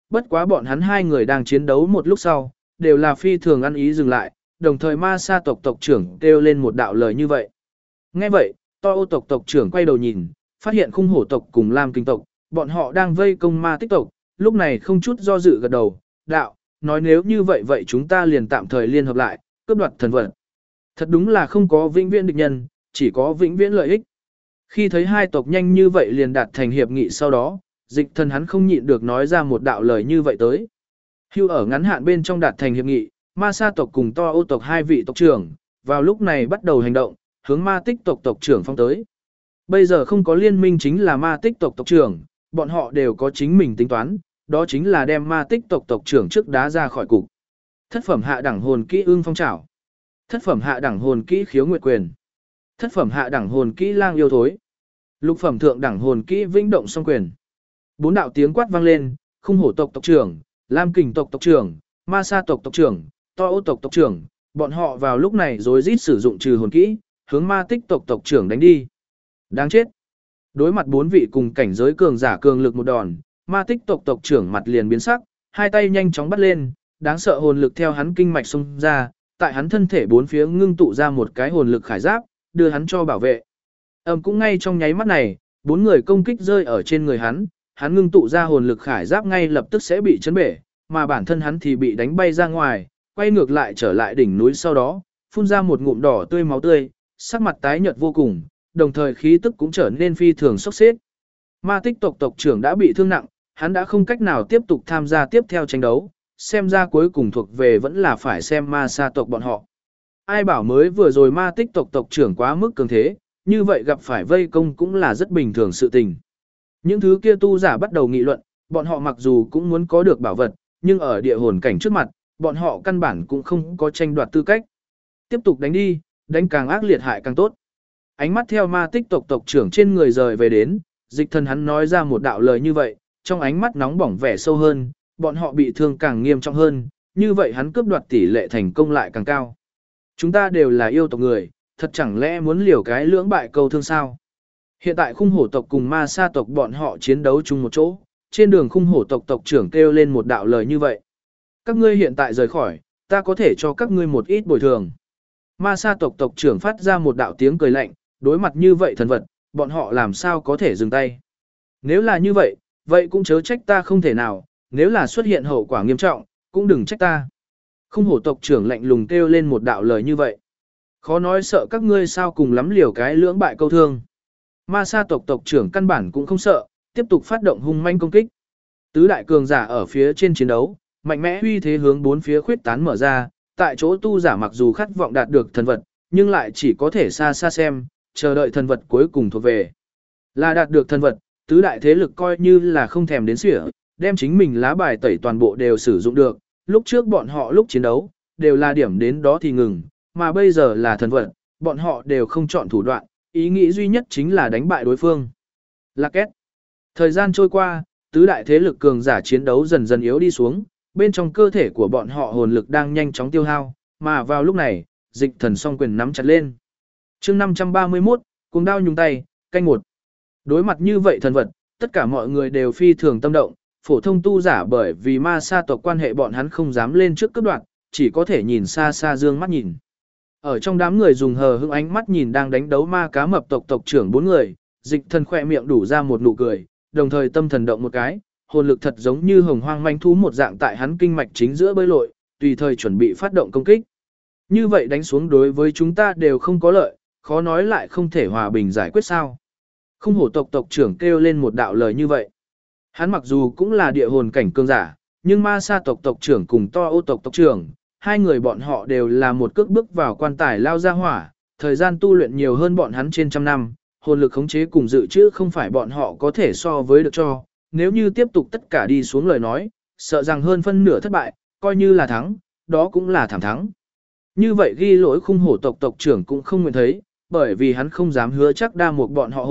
bất quá bọn hắn hai người đang chiến đấu một lúc sau, đều là phi thường ăn ý dừng lại, đồng thời ma sa tộc tộc trưởng kêu lên một đạo lời như vậy. Nghe vậy, To Ô tộc tộc trưởng quay đầu nhìn, phát hiện khung hổ tộc cùng Lam Kinh tộc, bọn họ đang vây công ma tích tộc, lúc này không chút do dự gật đầu, đạo, nói nếu như vậy vậy chúng ta liền tạm thời liên hợp lại, cướp đoạt thần vật. Thật đúng là không có vĩnh viễn địch nhân, chỉ có vĩnh viễn lợi ích. Khi thấy hai tộc nhanh như vậy liền đạt thành hiệp nghị sau đó, Dịch Thần hắn không nhịn được nói ra một đạo lời như vậy tới. Hưu ở ngắn hạn bên trong đạt thành hiệp nghị, ma sa tộc cùng To Ô tộc hai vị tộc trưởng, vào lúc này bắt đầu hành động, hướng ma tích tộc tộc trưởng phong tới. Bây giờ không có liên minh chính là ma tích tộc tộc trưởng, bọn họ đều có chính mình tính toán, đó chính là đem ma tích tộc tộc trưởng trước đá ra khỏi cục. Thất phẩm hạ đẳng hồn kỹ ưng phong trảo. Thất phẩm hạ đẳng hồn kỹ khiếu nguyệt quyền. Thất phẩm hạ đẳng hồn kỹ lang yêu thối. Lục phẩm thượng đẳng hồn kỹ vĩnh động song quyền. Bốn đạo tiếng quát vang lên, khung hổ tộc tộc trưởng, Lam Kình tộc tộc trưởng, ma sa tộc tộc trưởng, To Ô tộc tộc trưởng, bọn họ vào lúc này rối rít sử dụng trừ hồn kỹ, hướng ma tích tộc tộc trưởng đánh đi. Đáng chết. Đối mặt bốn vị cùng cảnh giới cường giả cường lực một đòn, ma tích tộc tộc trưởng mặt liền biến sắc, hai tay nhanh chóng bắt lên, đáng sợ hồn lực theo hắn kinh mạch xông ra, tại hắn thân thể bốn phía ngưng tụ ra một cái hồn lực khải giáp, đưa hắn cho bảo vệ. Cũng ngay trong nháy mắt này, bốn người công kích rơi ở trên người hắn ngưng tụ ra hồn lực khải giáp ngay lập tức sẽ bị chấn bể, mà bản thân hắn thì bị đánh bay ra ngoài, quay ngược lại trở lại đỉnh núi sau đó, phun ra một ngụm đỏ tươi máu tươi, sắc mặt tái nhợt vô cùng, đồng thời khí tức cũng trở nên phi thường sốc xếp. Ma tích tộc tộc trưởng đã bị thương nặng, hắn đã không cách nào tiếp tục tham gia tiếp theo tranh đấu, xem ra cuối cùng thuộc về vẫn là phải xem ma sa tộc bọn họ. Ai bảo mới vừa rồi ma tích tộc tộc trưởng quá mức cường thế, như vậy gặp phải vây công cũng là rất bình thường sự tình. Những thứ kia tu giả bắt đầu nghị luận, bọn họ mặc dù cũng muốn có được bảo vật, nhưng ở địa hồn cảnh trước mặt, bọn họ căn bản cũng không có tranh đoạt tư cách. Tiếp tục đánh đi, đánh càng ác liệt hại càng tốt. Ánh mắt theo ma tích tộc tộc trưởng trên người rời về đến, Dịch Thần hắn nói ra một đạo lời như vậy, trong ánh mắt nóng bỏng vẻ sâu hơn, bọn họ bị thương càng nghiêm trọng hơn, như vậy hắn cướp đoạt tỷ lệ thành công lại càng cao. Chúng ta đều là yêu tộc người, thật chẳng lẽ muốn liều cái lưỡng bại câu thương sao? Hiện tại khung hổ tộc cùng ma sa tộc bọn họ chiến đấu chung một chỗ, trên đường khung hổ tộc tộc trưởng kêu lên một đạo lời như vậy. Các ngươi hiện tại rời khỏi, ta có thể cho các ngươi một ít bồi thường. Ma sa tộc tộc trưởng phát ra một đạo tiếng cười lạnh, đối mặt như vậy thần vật, bọn họ làm sao có thể dừng tay. Nếu là như vậy, vậy cũng chớ trách ta không thể nào, nếu là xuất hiện hậu quả nghiêm trọng, cũng đừng trách ta. Khung hổ tộc trưởng lạnh lùng kêu lên một đạo lời như vậy. Khó nói sợ các ngươi sao cùng lắm liều cái lưỡng bại câu thương. Ma sa tộc tộc trưởng căn bản cũng không sợ, tiếp tục phát động hung manh công kích. Tứ đại cường giả ở phía trên chiến đấu, mạnh mẽ uy thế hướng bốn phía khuyết tán mở ra, tại chỗ tu giả mặc dù khát vọng đạt được thần vật, nhưng lại chỉ có thể xa xa xem, chờ đợi thần vật cuối cùng thuộc về. Là đạt được thần vật, tứ đại thế lực coi như là không thèm đến sỉa, đem chính mình lá bài tẩy toàn bộ đều sử dụng được, lúc trước bọn họ lúc chiến đấu, đều là điểm đến đó thì ngừng, mà bây giờ là thần vật, bọn họ đều không chọn thủ đoạn, ý nghĩ duy nhất chính là đánh bại đối phương. Lạc két. Thời gian trôi qua, tứ đại thế lực cường giả chiến đấu dần dần yếu đi xuống, bên trong cơ thể của bọn họ hồn lực đang nhanh chóng tiêu hao, mà vào lúc này, Dịch Thần song quyền nắm chặt lên. Chương 531, cuồng đao nhúng tay, canh một. Đối mặt như vậy thần vật, tất cả mọi người đều phi thường tâm động, phổ thông tu giả bởi vì ma sa tộc quan hệ bọn hắn không dám lên trước cấp đoạn, chỉ có thể nhìn xa xa dương mắt nhìn. Ở trong đám người dùng hờ hững ánh mắt nhìn đang đánh đấu ma cá mập tộc tộc trưởng bốn người, Dịch Thần khỏe miệng đủ ra một nụ cười, đồng thời tâm thần động một cái, hồn lực thật giống như hồng hoang manh thú một dạng tại hắn kinh mạch chính giữa bơi lội, tùy thời chuẩn bị phát động công kích. Như vậy đánh xuống đối với chúng ta đều không có lợi, khó nói lại không thể hòa bình giải quyết sao. Khung hổ tộc tộc trưởng kêu lên một đạo lời như vậy. Hắn mặc dù cũng là địa hồn cảnh cường giả, nhưng ma sa tộc tộc trưởng cùng To Ô tộc tộc trưởng, hai người bọn họ đều là một cước bước vào quan tài lao ra hỏa, thời gian tu luyện nhiều hơn bọn hắn trên trăm năm, hồn lực khống chế cùng dự trữ không phải bọn họ có thể so với được cho, nếu như tiếp tục tất cả đi xuống lời nói, sợ rằng hơn phân nửa thất bại, coi như là thắng, đó cũng là thảm thắng. Như vậy ghi lỗi khung hổ tộc tộc trưởng cũng không nguyện thấy, bởi vì hắn không dám hứa chắc đa một bọn họ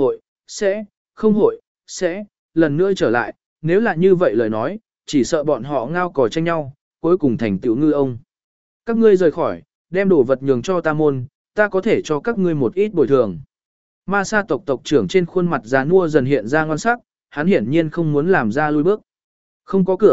sẽ, lần nữa trở lại, nếu là như vậy lời nói, chỉ sợ bọn họ ngao cò tranh nhau, cuối cùng thành tựu ngư ông. Các ngươi rời khỏi, đem đồ vật nhường cho ta môn, ta có thể cho các ngươi một ít bồi thường. Ma sa tộc tộc trưởng trên khuôn mặt già nua dần hiện ra ngon sắc, hắn hiển nhiên không muốn làm ra lui bước. Không có cửa,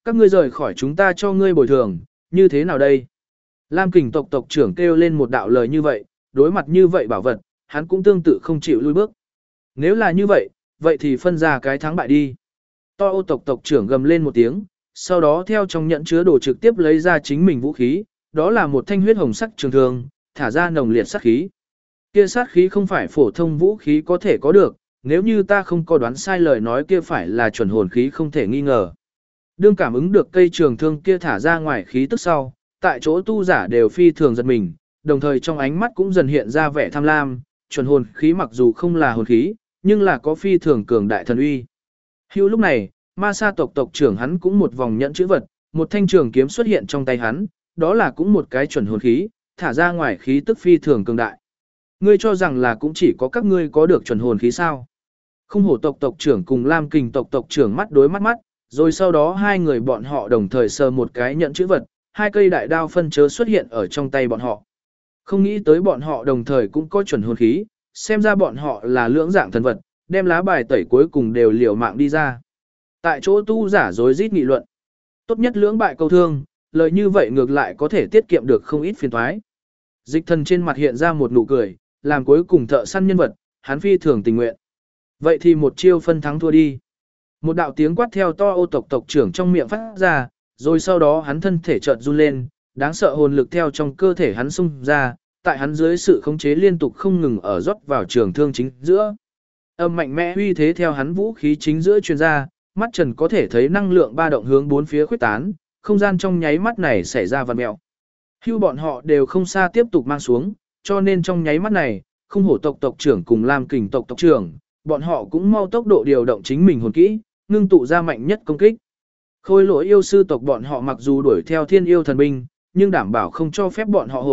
Các ngươi rời khỏi chúng ta cho ngươi bồi thường, như thế nào đây? Lam Kình tộc tộc trưởng kêu lên một đạo lời như vậy, đối mặt như vậy bảo vật, hắn cũng tương tự không chịu lui bước. Nếu là như vậy, vậy thì phân ra cái thắng bại đi. To ô tộc tộc trưởng gầm lên một tiếng, sau đó theo trong nhẫn chứa đồ trực tiếp lấy ra chính mình vũ khí, đó là một thanh huyết hồng sắc trường thương, thả ra nồng liệt sát khí. Kia sát khí không phải phổ thông vũ khí có thể có được, nếu như ta không có đoán sai lời nói kia phải là chuẩn hồn khí không thể nghi ngờ. Đương cảm ứng được cây trường thương kia thả ra ngoài khí tức sau, tại chỗ tu giả đều phi thường giật mình, đồng thời trong ánh mắt cũng dần hiện ra vẻ tham lam, chuẩn hồn khí mặc dù không là hồn khí, nhưng là có phi thường cường đại thần uy. Hưu lúc này, ma sa tộc tộc trưởng hắn cũng một vòng nhẫn chữ vật, một thanh trường kiếm xuất hiện trong tay hắn, đó là cũng một cái chuẩn hồn khí, thả ra ngoài khí tức phi thường cường đại. Ngươi cho rằng là cũng chỉ có các ngươi có được chuẩn hồn khí sao? Không hổ tộc tộc trưởng cùng Lam Kình tộc tộc trưởng mắt đối mắt mắt, rồi sau đó hai người bọn họ đồng thời sờ một cái nhận chữ vật, hai cây đại đao phân chớ xuất hiện ở trong tay bọn họ. Không nghĩ tới bọn họ đồng thời cũng có chuẩn hồn khí, xem ra bọn họ là lưỡng dạng thần vật, đem lá bài tẩy cuối cùng đều liều mạng đi ra. Tại chỗ tu giả rối rít nghị luận. Tốt nhất lưỡng bại câu thương, lời như vậy ngược lại có thể tiết kiệm được không ít phiền toái. Dịch thần trên mặt hiện ra một nụ cười, làm cuối cùng thợ săn nhân vật, hắn phi thường tình nguyện. Vậy thì một chiêu phân thắng thua đi. Một đạo tiếng quát theo to ô tộc tộc trưởng trong miệng phát ra, rồi sau đó hắn thân thể chợt run lên, đáng sợ hồn lực theo trong cơ thể hắn xung ra, tại hắn dưới sự khống chế liên tục không ngừng ở rót vào trường thương chính giữa. Âm mạnh mẽ uy thế theo hắn vũ khí chính giữa truyền ra, mắt trần có thể thấy năng lượng ba động hướng bốn phía khuếch tán, không gian trong nháy mắt này xảy ra vặn mèo. Hưu bọn họ đều không xa tiếp tục mang xuống, cho nên trong nháy mắt này, không hổ tộc tộc trưởng cùng Lam Kình tộc tộc trưởng, bọn họ cũng mau tốc độ điều động chính mình hồn kỹ, ngưng tụ ra mạnh nhất công kích. Khôi lỗi yêu sư tộc bọn họ mặc dù đuổi theo thiên yêu thần binh, nhưng đảm bảo không cho phép bọn họ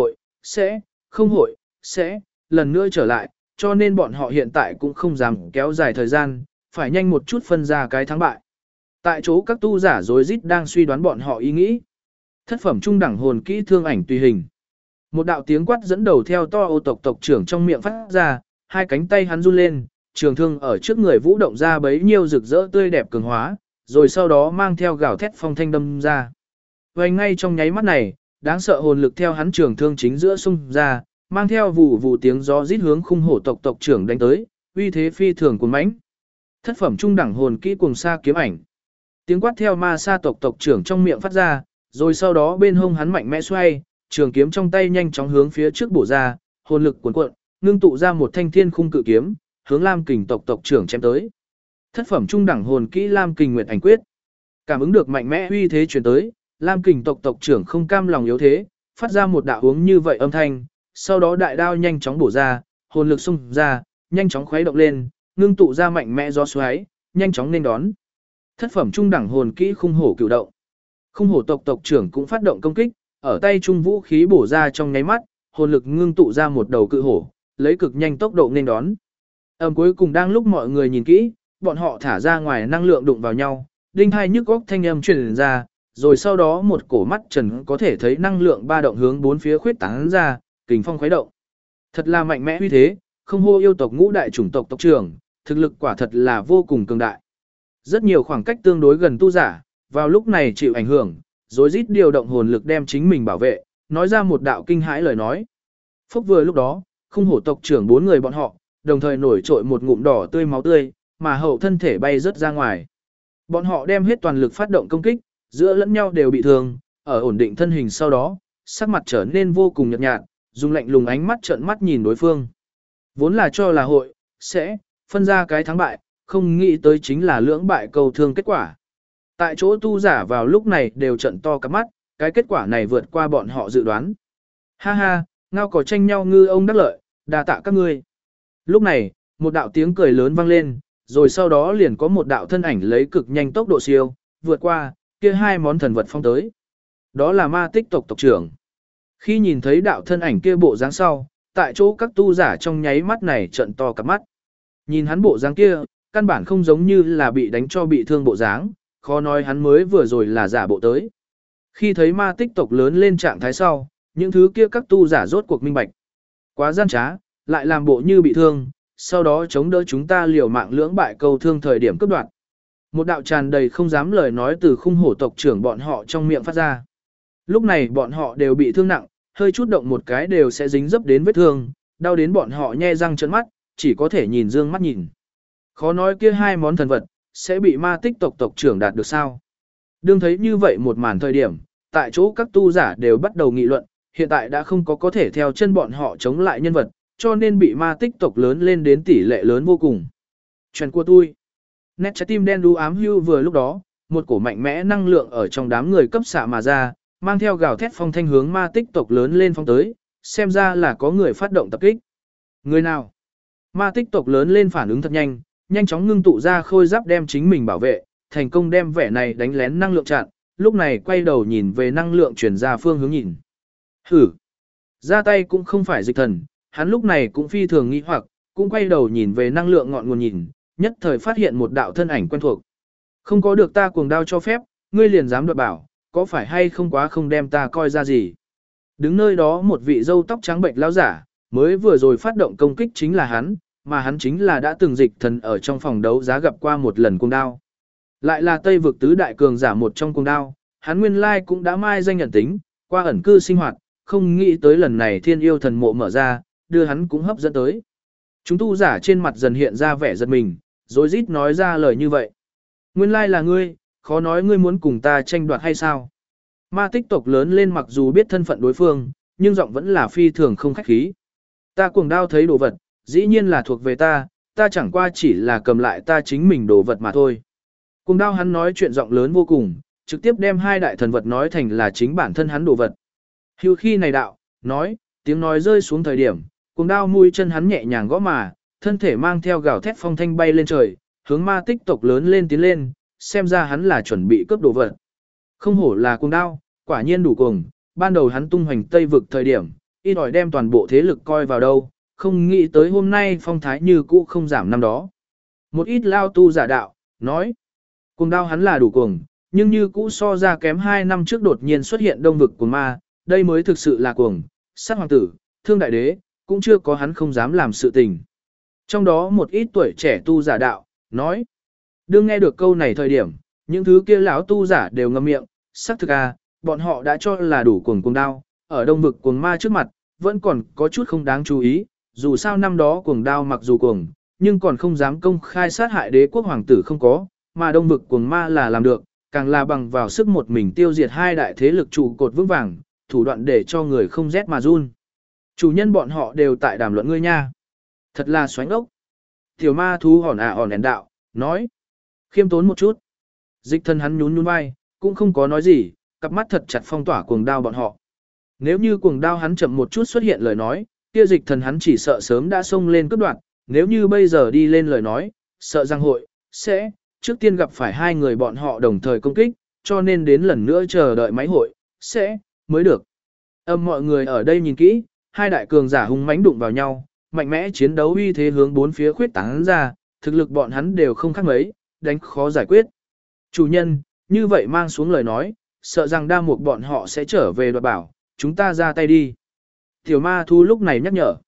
sẽ lần nữa trở lại, cho nên bọn họ hiện tại cũng không dám kéo dài thời gian, phải nhanh một chút phân ra cái thắng bại. Tại chỗ các tu giả rối rít đang suy đoán bọn họ ý nghĩ. Thất phẩm trung đẳng hồn kỹ thương ảnh tùy hình. Một đạo tiếng quát dẫn đầu theo to ô tộc tộc trưởng trong miệng phát ra, hai cánh tay hắn run lên, trường thương ở trước người vũ động ra bấy nhiêu rực rỡ tươi đẹp cường hóa, rồi sau đó mang theo gào thét phong thanh đâm ra. Và ngay trong nháy mắt này, đáng sợ hồn lực theo hắn trường thương chính giữa xung ra, mang theo vụ vụ tiếng gió rít hướng khung hổ tộc tộc trưởng đánh tới, uy thế phi thường cuồng mãnh. Thất phẩm trung đẳng hồn kỹ cuồng sa kiếm ảnh. Tiếng quát theo ma sa tộc tộc trưởng trong miệng phát ra, rồi sau đó bên hông hắn mạnh mẽ xoay, trường kiếm trong tay nhanh chóng hướng phía trước bổ ra, hồn lực cuồn cuộn, ngưng tụ ra một thanh thiên khung cự kiếm, hướng Lam Kình tộc tộc trưởng chém tới. Thất phẩm trung đẳng hồn kỹ Lam Kình Nguyệt Ảnh Quyết. Cảm ứng được mạnh mẽ uy thế truyền tới, Lam Kình tộc tộc trưởng không cam lòng yếu thế, phát ra một đạo hướng như vậy âm thanh, sau đó đại đao nhanh chóng bổ ra, hồn lực xung ra, nhanh chóng khuấy động lên, ngưng tụ ra mạnh mẽ gió xoáy, nhanh chóng nên đón. Thất phẩm trung đẳng hồn kỹ khung hổ cửu động. Khung hổ tộc tộc trưởng cũng phát động công kích, ở tay trung vũ khí bổ ra trong nháy mắt, hồn lực ngưng tụ ra một đầu cự hổ, lấy cực nhanh tốc độ nên đón. Cuối cùng đang lúc mọi người nhìn kỹ, bọn họ thả ra ngoài năng lượng đụng vào nhau, đinh hai nhức góc thanh âm truyền ra, rồi sau đó một cổ mắt trần có thể thấy năng lượng ba động hướng bốn phía khuyết tán ra, kình phong khuấy động. Thật là mạnh mẽ uy thế, không hô yêu tộc ngũ đại chủng tộc tộc trưởng, thực lực quả thật là vô cùng cường đại. Rất nhiều khoảng cách tương đối gần tu giả, vào lúc này chịu ảnh hưởng, rồi rít điều động hồn lực đem chính mình bảo vệ, nói ra một đạo kinh hãi lời nói. Phúc vừa lúc đó, khung hổ tộc trưởng bốn người bọn họ, đồng thời nổi trội một ngụm đỏ tươi máu tươi, mà hậu thân thể bay rớt ra ngoài. Bọn họ đem hết toàn lực phát động công kích, giữa lẫn nhau đều bị thương, ở ổn định thân hình sau đó, sắc mặt trở nên vô cùng nhợt nhạt, dùng lạnh lùng ánh mắt trợn mắt nhìn đối phương. Vốn là cho là hội, sẽ, phân ra cái thắng bại, không nghĩ tới chính là lưỡng bại cầu thương kết quả. Tại chỗ tu giả vào lúc này đều trận to cả mắt, cái kết quả này vượt qua bọn họ dự đoán. Ha ha, ngao cỏ tranh nhau ngư ông đắc lợi, đa tạ các ngươi. Lúc này, một đạo tiếng cười lớn vang lên, rồi sau đó liền có một đạo thân ảnh lấy cực nhanh tốc độ siêu, vượt qua, kia hai món thần vật phong tới. Đó là ma tích tộc tộc trưởng. Khi nhìn thấy đạo thân ảnh kia bộ dáng sau, tại chỗ các tu giả trong nháy mắt này trận to cả mắt. Nhìn hắn bộ dáng kia, căn bản không giống như là bị đánh cho bị thương bộ dáng, khó nói hắn mới vừa rồi là giả bộ tới. Khi thấy ma tích tộc lớn lên trạng thái sau, những thứ kia các tu giả rốt cuộc minh bạch. Quá gian trá, lại làm bộ như bị thương, sau đó chống đỡ chúng ta liều mạng lưỡng bại câu thương thời điểm cướp đoạt. Một đạo tràn đầy không dám lời nói từ khung hổ tộc trưởng bọn họ trong miệng phát ra. Lúc này bọn họ đều bị thương nặng, hơi chút động một cái đều sẽ dính dấp đến vết thương, đau đến bọn họ nhe răng trợn mắt, chỉ có thể nhìn dương mắt nhìn. Khó nói kia hai món thần vật, sẽ bị ma tích tộc tộc trưởng đạt được sao. Đương thấy như vậy một màn thời điểm, tại chỗ các tu giả đều bắt đầu nghị luận, hiện tại đã không có thể theo chân bọn họ chống lại nhân vật, cho nên bị ma tích tộc lớn lên đến tỷ lệ lớn vô cùng. Chuyện của tôi. Nét trái tim đen đu ám hưu vừa lúc đó, một cổ mạnh mẽ năng lượng ở trong đám người cấp xạ mà ra, mang theo gào thét phong thanh hướng ma tích tộc lớn lên phong tới, xem ra là có người phát động tập kích. Người nào? Ma tích tộc lớn lên phản ứng thật nhanh, nhanh chóng ngưng tụ ra khôi giáp đem chính mình bảo vệ, thành công đem vẻ này đánh lén năng lượng chặn, lúc này quay đầu nhìn về năng lượng chuyển ra phương hướng nhìn. Hử! Ra tay cũng không phải dịch thần, hắn lúc này cũng phi thường nghi hoặc, cũng quay đầu nhìn về năng lượng ngọn nguồn nhìn, nhất thời phát hiện một đạo thân ảnh quen thuộc. Không có được ta cuồng đao cho phép, ngươi liền dám đoạt bảo, có phải hay không quá không đem ta coi ra gì. Đứng nơi đó một vị râu tóc trắng bệnh lão giả, mới vừa rồi phát động công kích chính là hắn, mà hắn chính là đã từng dịch thần ở trong phòng đấu giá gặp qua một lần cuồng đao. Lại là Tây vực tứ đại cường giả một trong cuồng đao, hắn nguyên lai cũng đã mai danh nhận tính, qua ẩn cư sinh hoạt, không nghĩ tới lần này thiên yêu thần mộ mở ra, đưa hắn cũng hấp dẫn tới. Chúng tu giả trên mặt dần hiện ra vẻ giật mình, rồi rít nói ra lời như vậy. Nguyên lai là ngươi, khó nói ngươi muốn cùng ta tranh đoạt hay sao? Ma tích tộc lớn lên mặc dù biết thân phận đối phương, nhưng giọng vẫn là phi thường không khách khí. Ta cuồng đao thấy đồ vật, dĩ nhiên là thuộc về ta, ta chẳng qua chỉ là cầm lại ta chính mình đồ vật mà thôi. Cuồng đao hắn nói chuyện giọng lớn vô cùng, trực tiếp đem hai đại thần vật nói thành là chính bản thân hắn đồ vật. Hưu khi này đạo, nói, tiếng nói rơi xuống thời điểm, cuồng đao mũi chân hắn nhẹ nhàng gõ mà, thân thể mang theo gào thét phong thanh bay lên trời, hướng ma tích tộc lớn lên tiến lên, xem ra hắn là chuẩn bị cướp đồ vật. Không hổ là cuồng đao, quả nhiên đủ cuồng, ban đầu hắn tung hoành Tây vực thời điểm, ít ỏi đem toàn bộ thế lực coi vào đâu, không nghĩ tới hôm nay phong thái như cũ không giảm năm đó. Một ít lao tu giả đạo, nói, cuồng đao hắn là đủ cuồng, nhưng như cũ so ra kém 2 năm trước đột nhiên xuất hiện đông vực của ma, đây mới thực sự là cuồng, sát hoàng tử, thương đại đế, cũng chưa có hắn không dám làm sự tình. Trong đó một ít tuổi trẻ tu giả đạo, nói, đương nghe được câu này thời điểm, những thứ kia lão tu giả đều ngậm miệng, xác thực à, bọn họ đã cho là đủ cuồng cuồng đao, ở đông vực cuồng ma trước mặt, vẫn còn có chút không đáng chú ý, dù sao năm đó cuồng đao mặc dù cuồng, nhưng còn không dám công khai sát hại đế quốc hoàng tử không có, mà đông vực cuồng ma là làm được, càng là bằng vào sức một mình tiêu diệt hai đại thế lực trụ cột vững vàng, thủ đoạn để cho người không rét mà run. Chủ nhân bọn họ đều tại đàm luận ngươi nha. Thật là xoánh ốc. Tiểu ma thú hòn đèn đạo, nói. Khiêm tốn một chút. Dịch thân hắn nhún nhún vai, cũng không có nói gì, cặp mắt thật chặt phong tỏa cuồng đao bọn họ. Nếu như cuồng đao hắn chậm một chút xuất hiện lời nói, kia dịch thần hắn chỉ sợ sớm đã xông lên cướp đoạt, nếu như bây giờ đi lên lời nói, sợ rằng hội, sẽ, trước tiên gặp phải hai người bọn họ đồng thời công kích, cho nên đến lần nữa chờ đợi máy hội, sẽ, mới được. Mọi người ở đây nhìn kỹ, hai đại cường giả hung mãnh đụng vào nhau, mạnh mẽ chiến đấu uy thế hướng bốn phía khuyết tán ra, thực lực bọn hắn đều không khác mấy, đánh khó giải quyết. Chủ nhân, như vậy mang xuống lời nói, sợ rằng đa mục bọn họ sẽ trở về đoạt bảo, chúng ta ra tay đi. Tiểu ma thu lúc này nhắc nhở.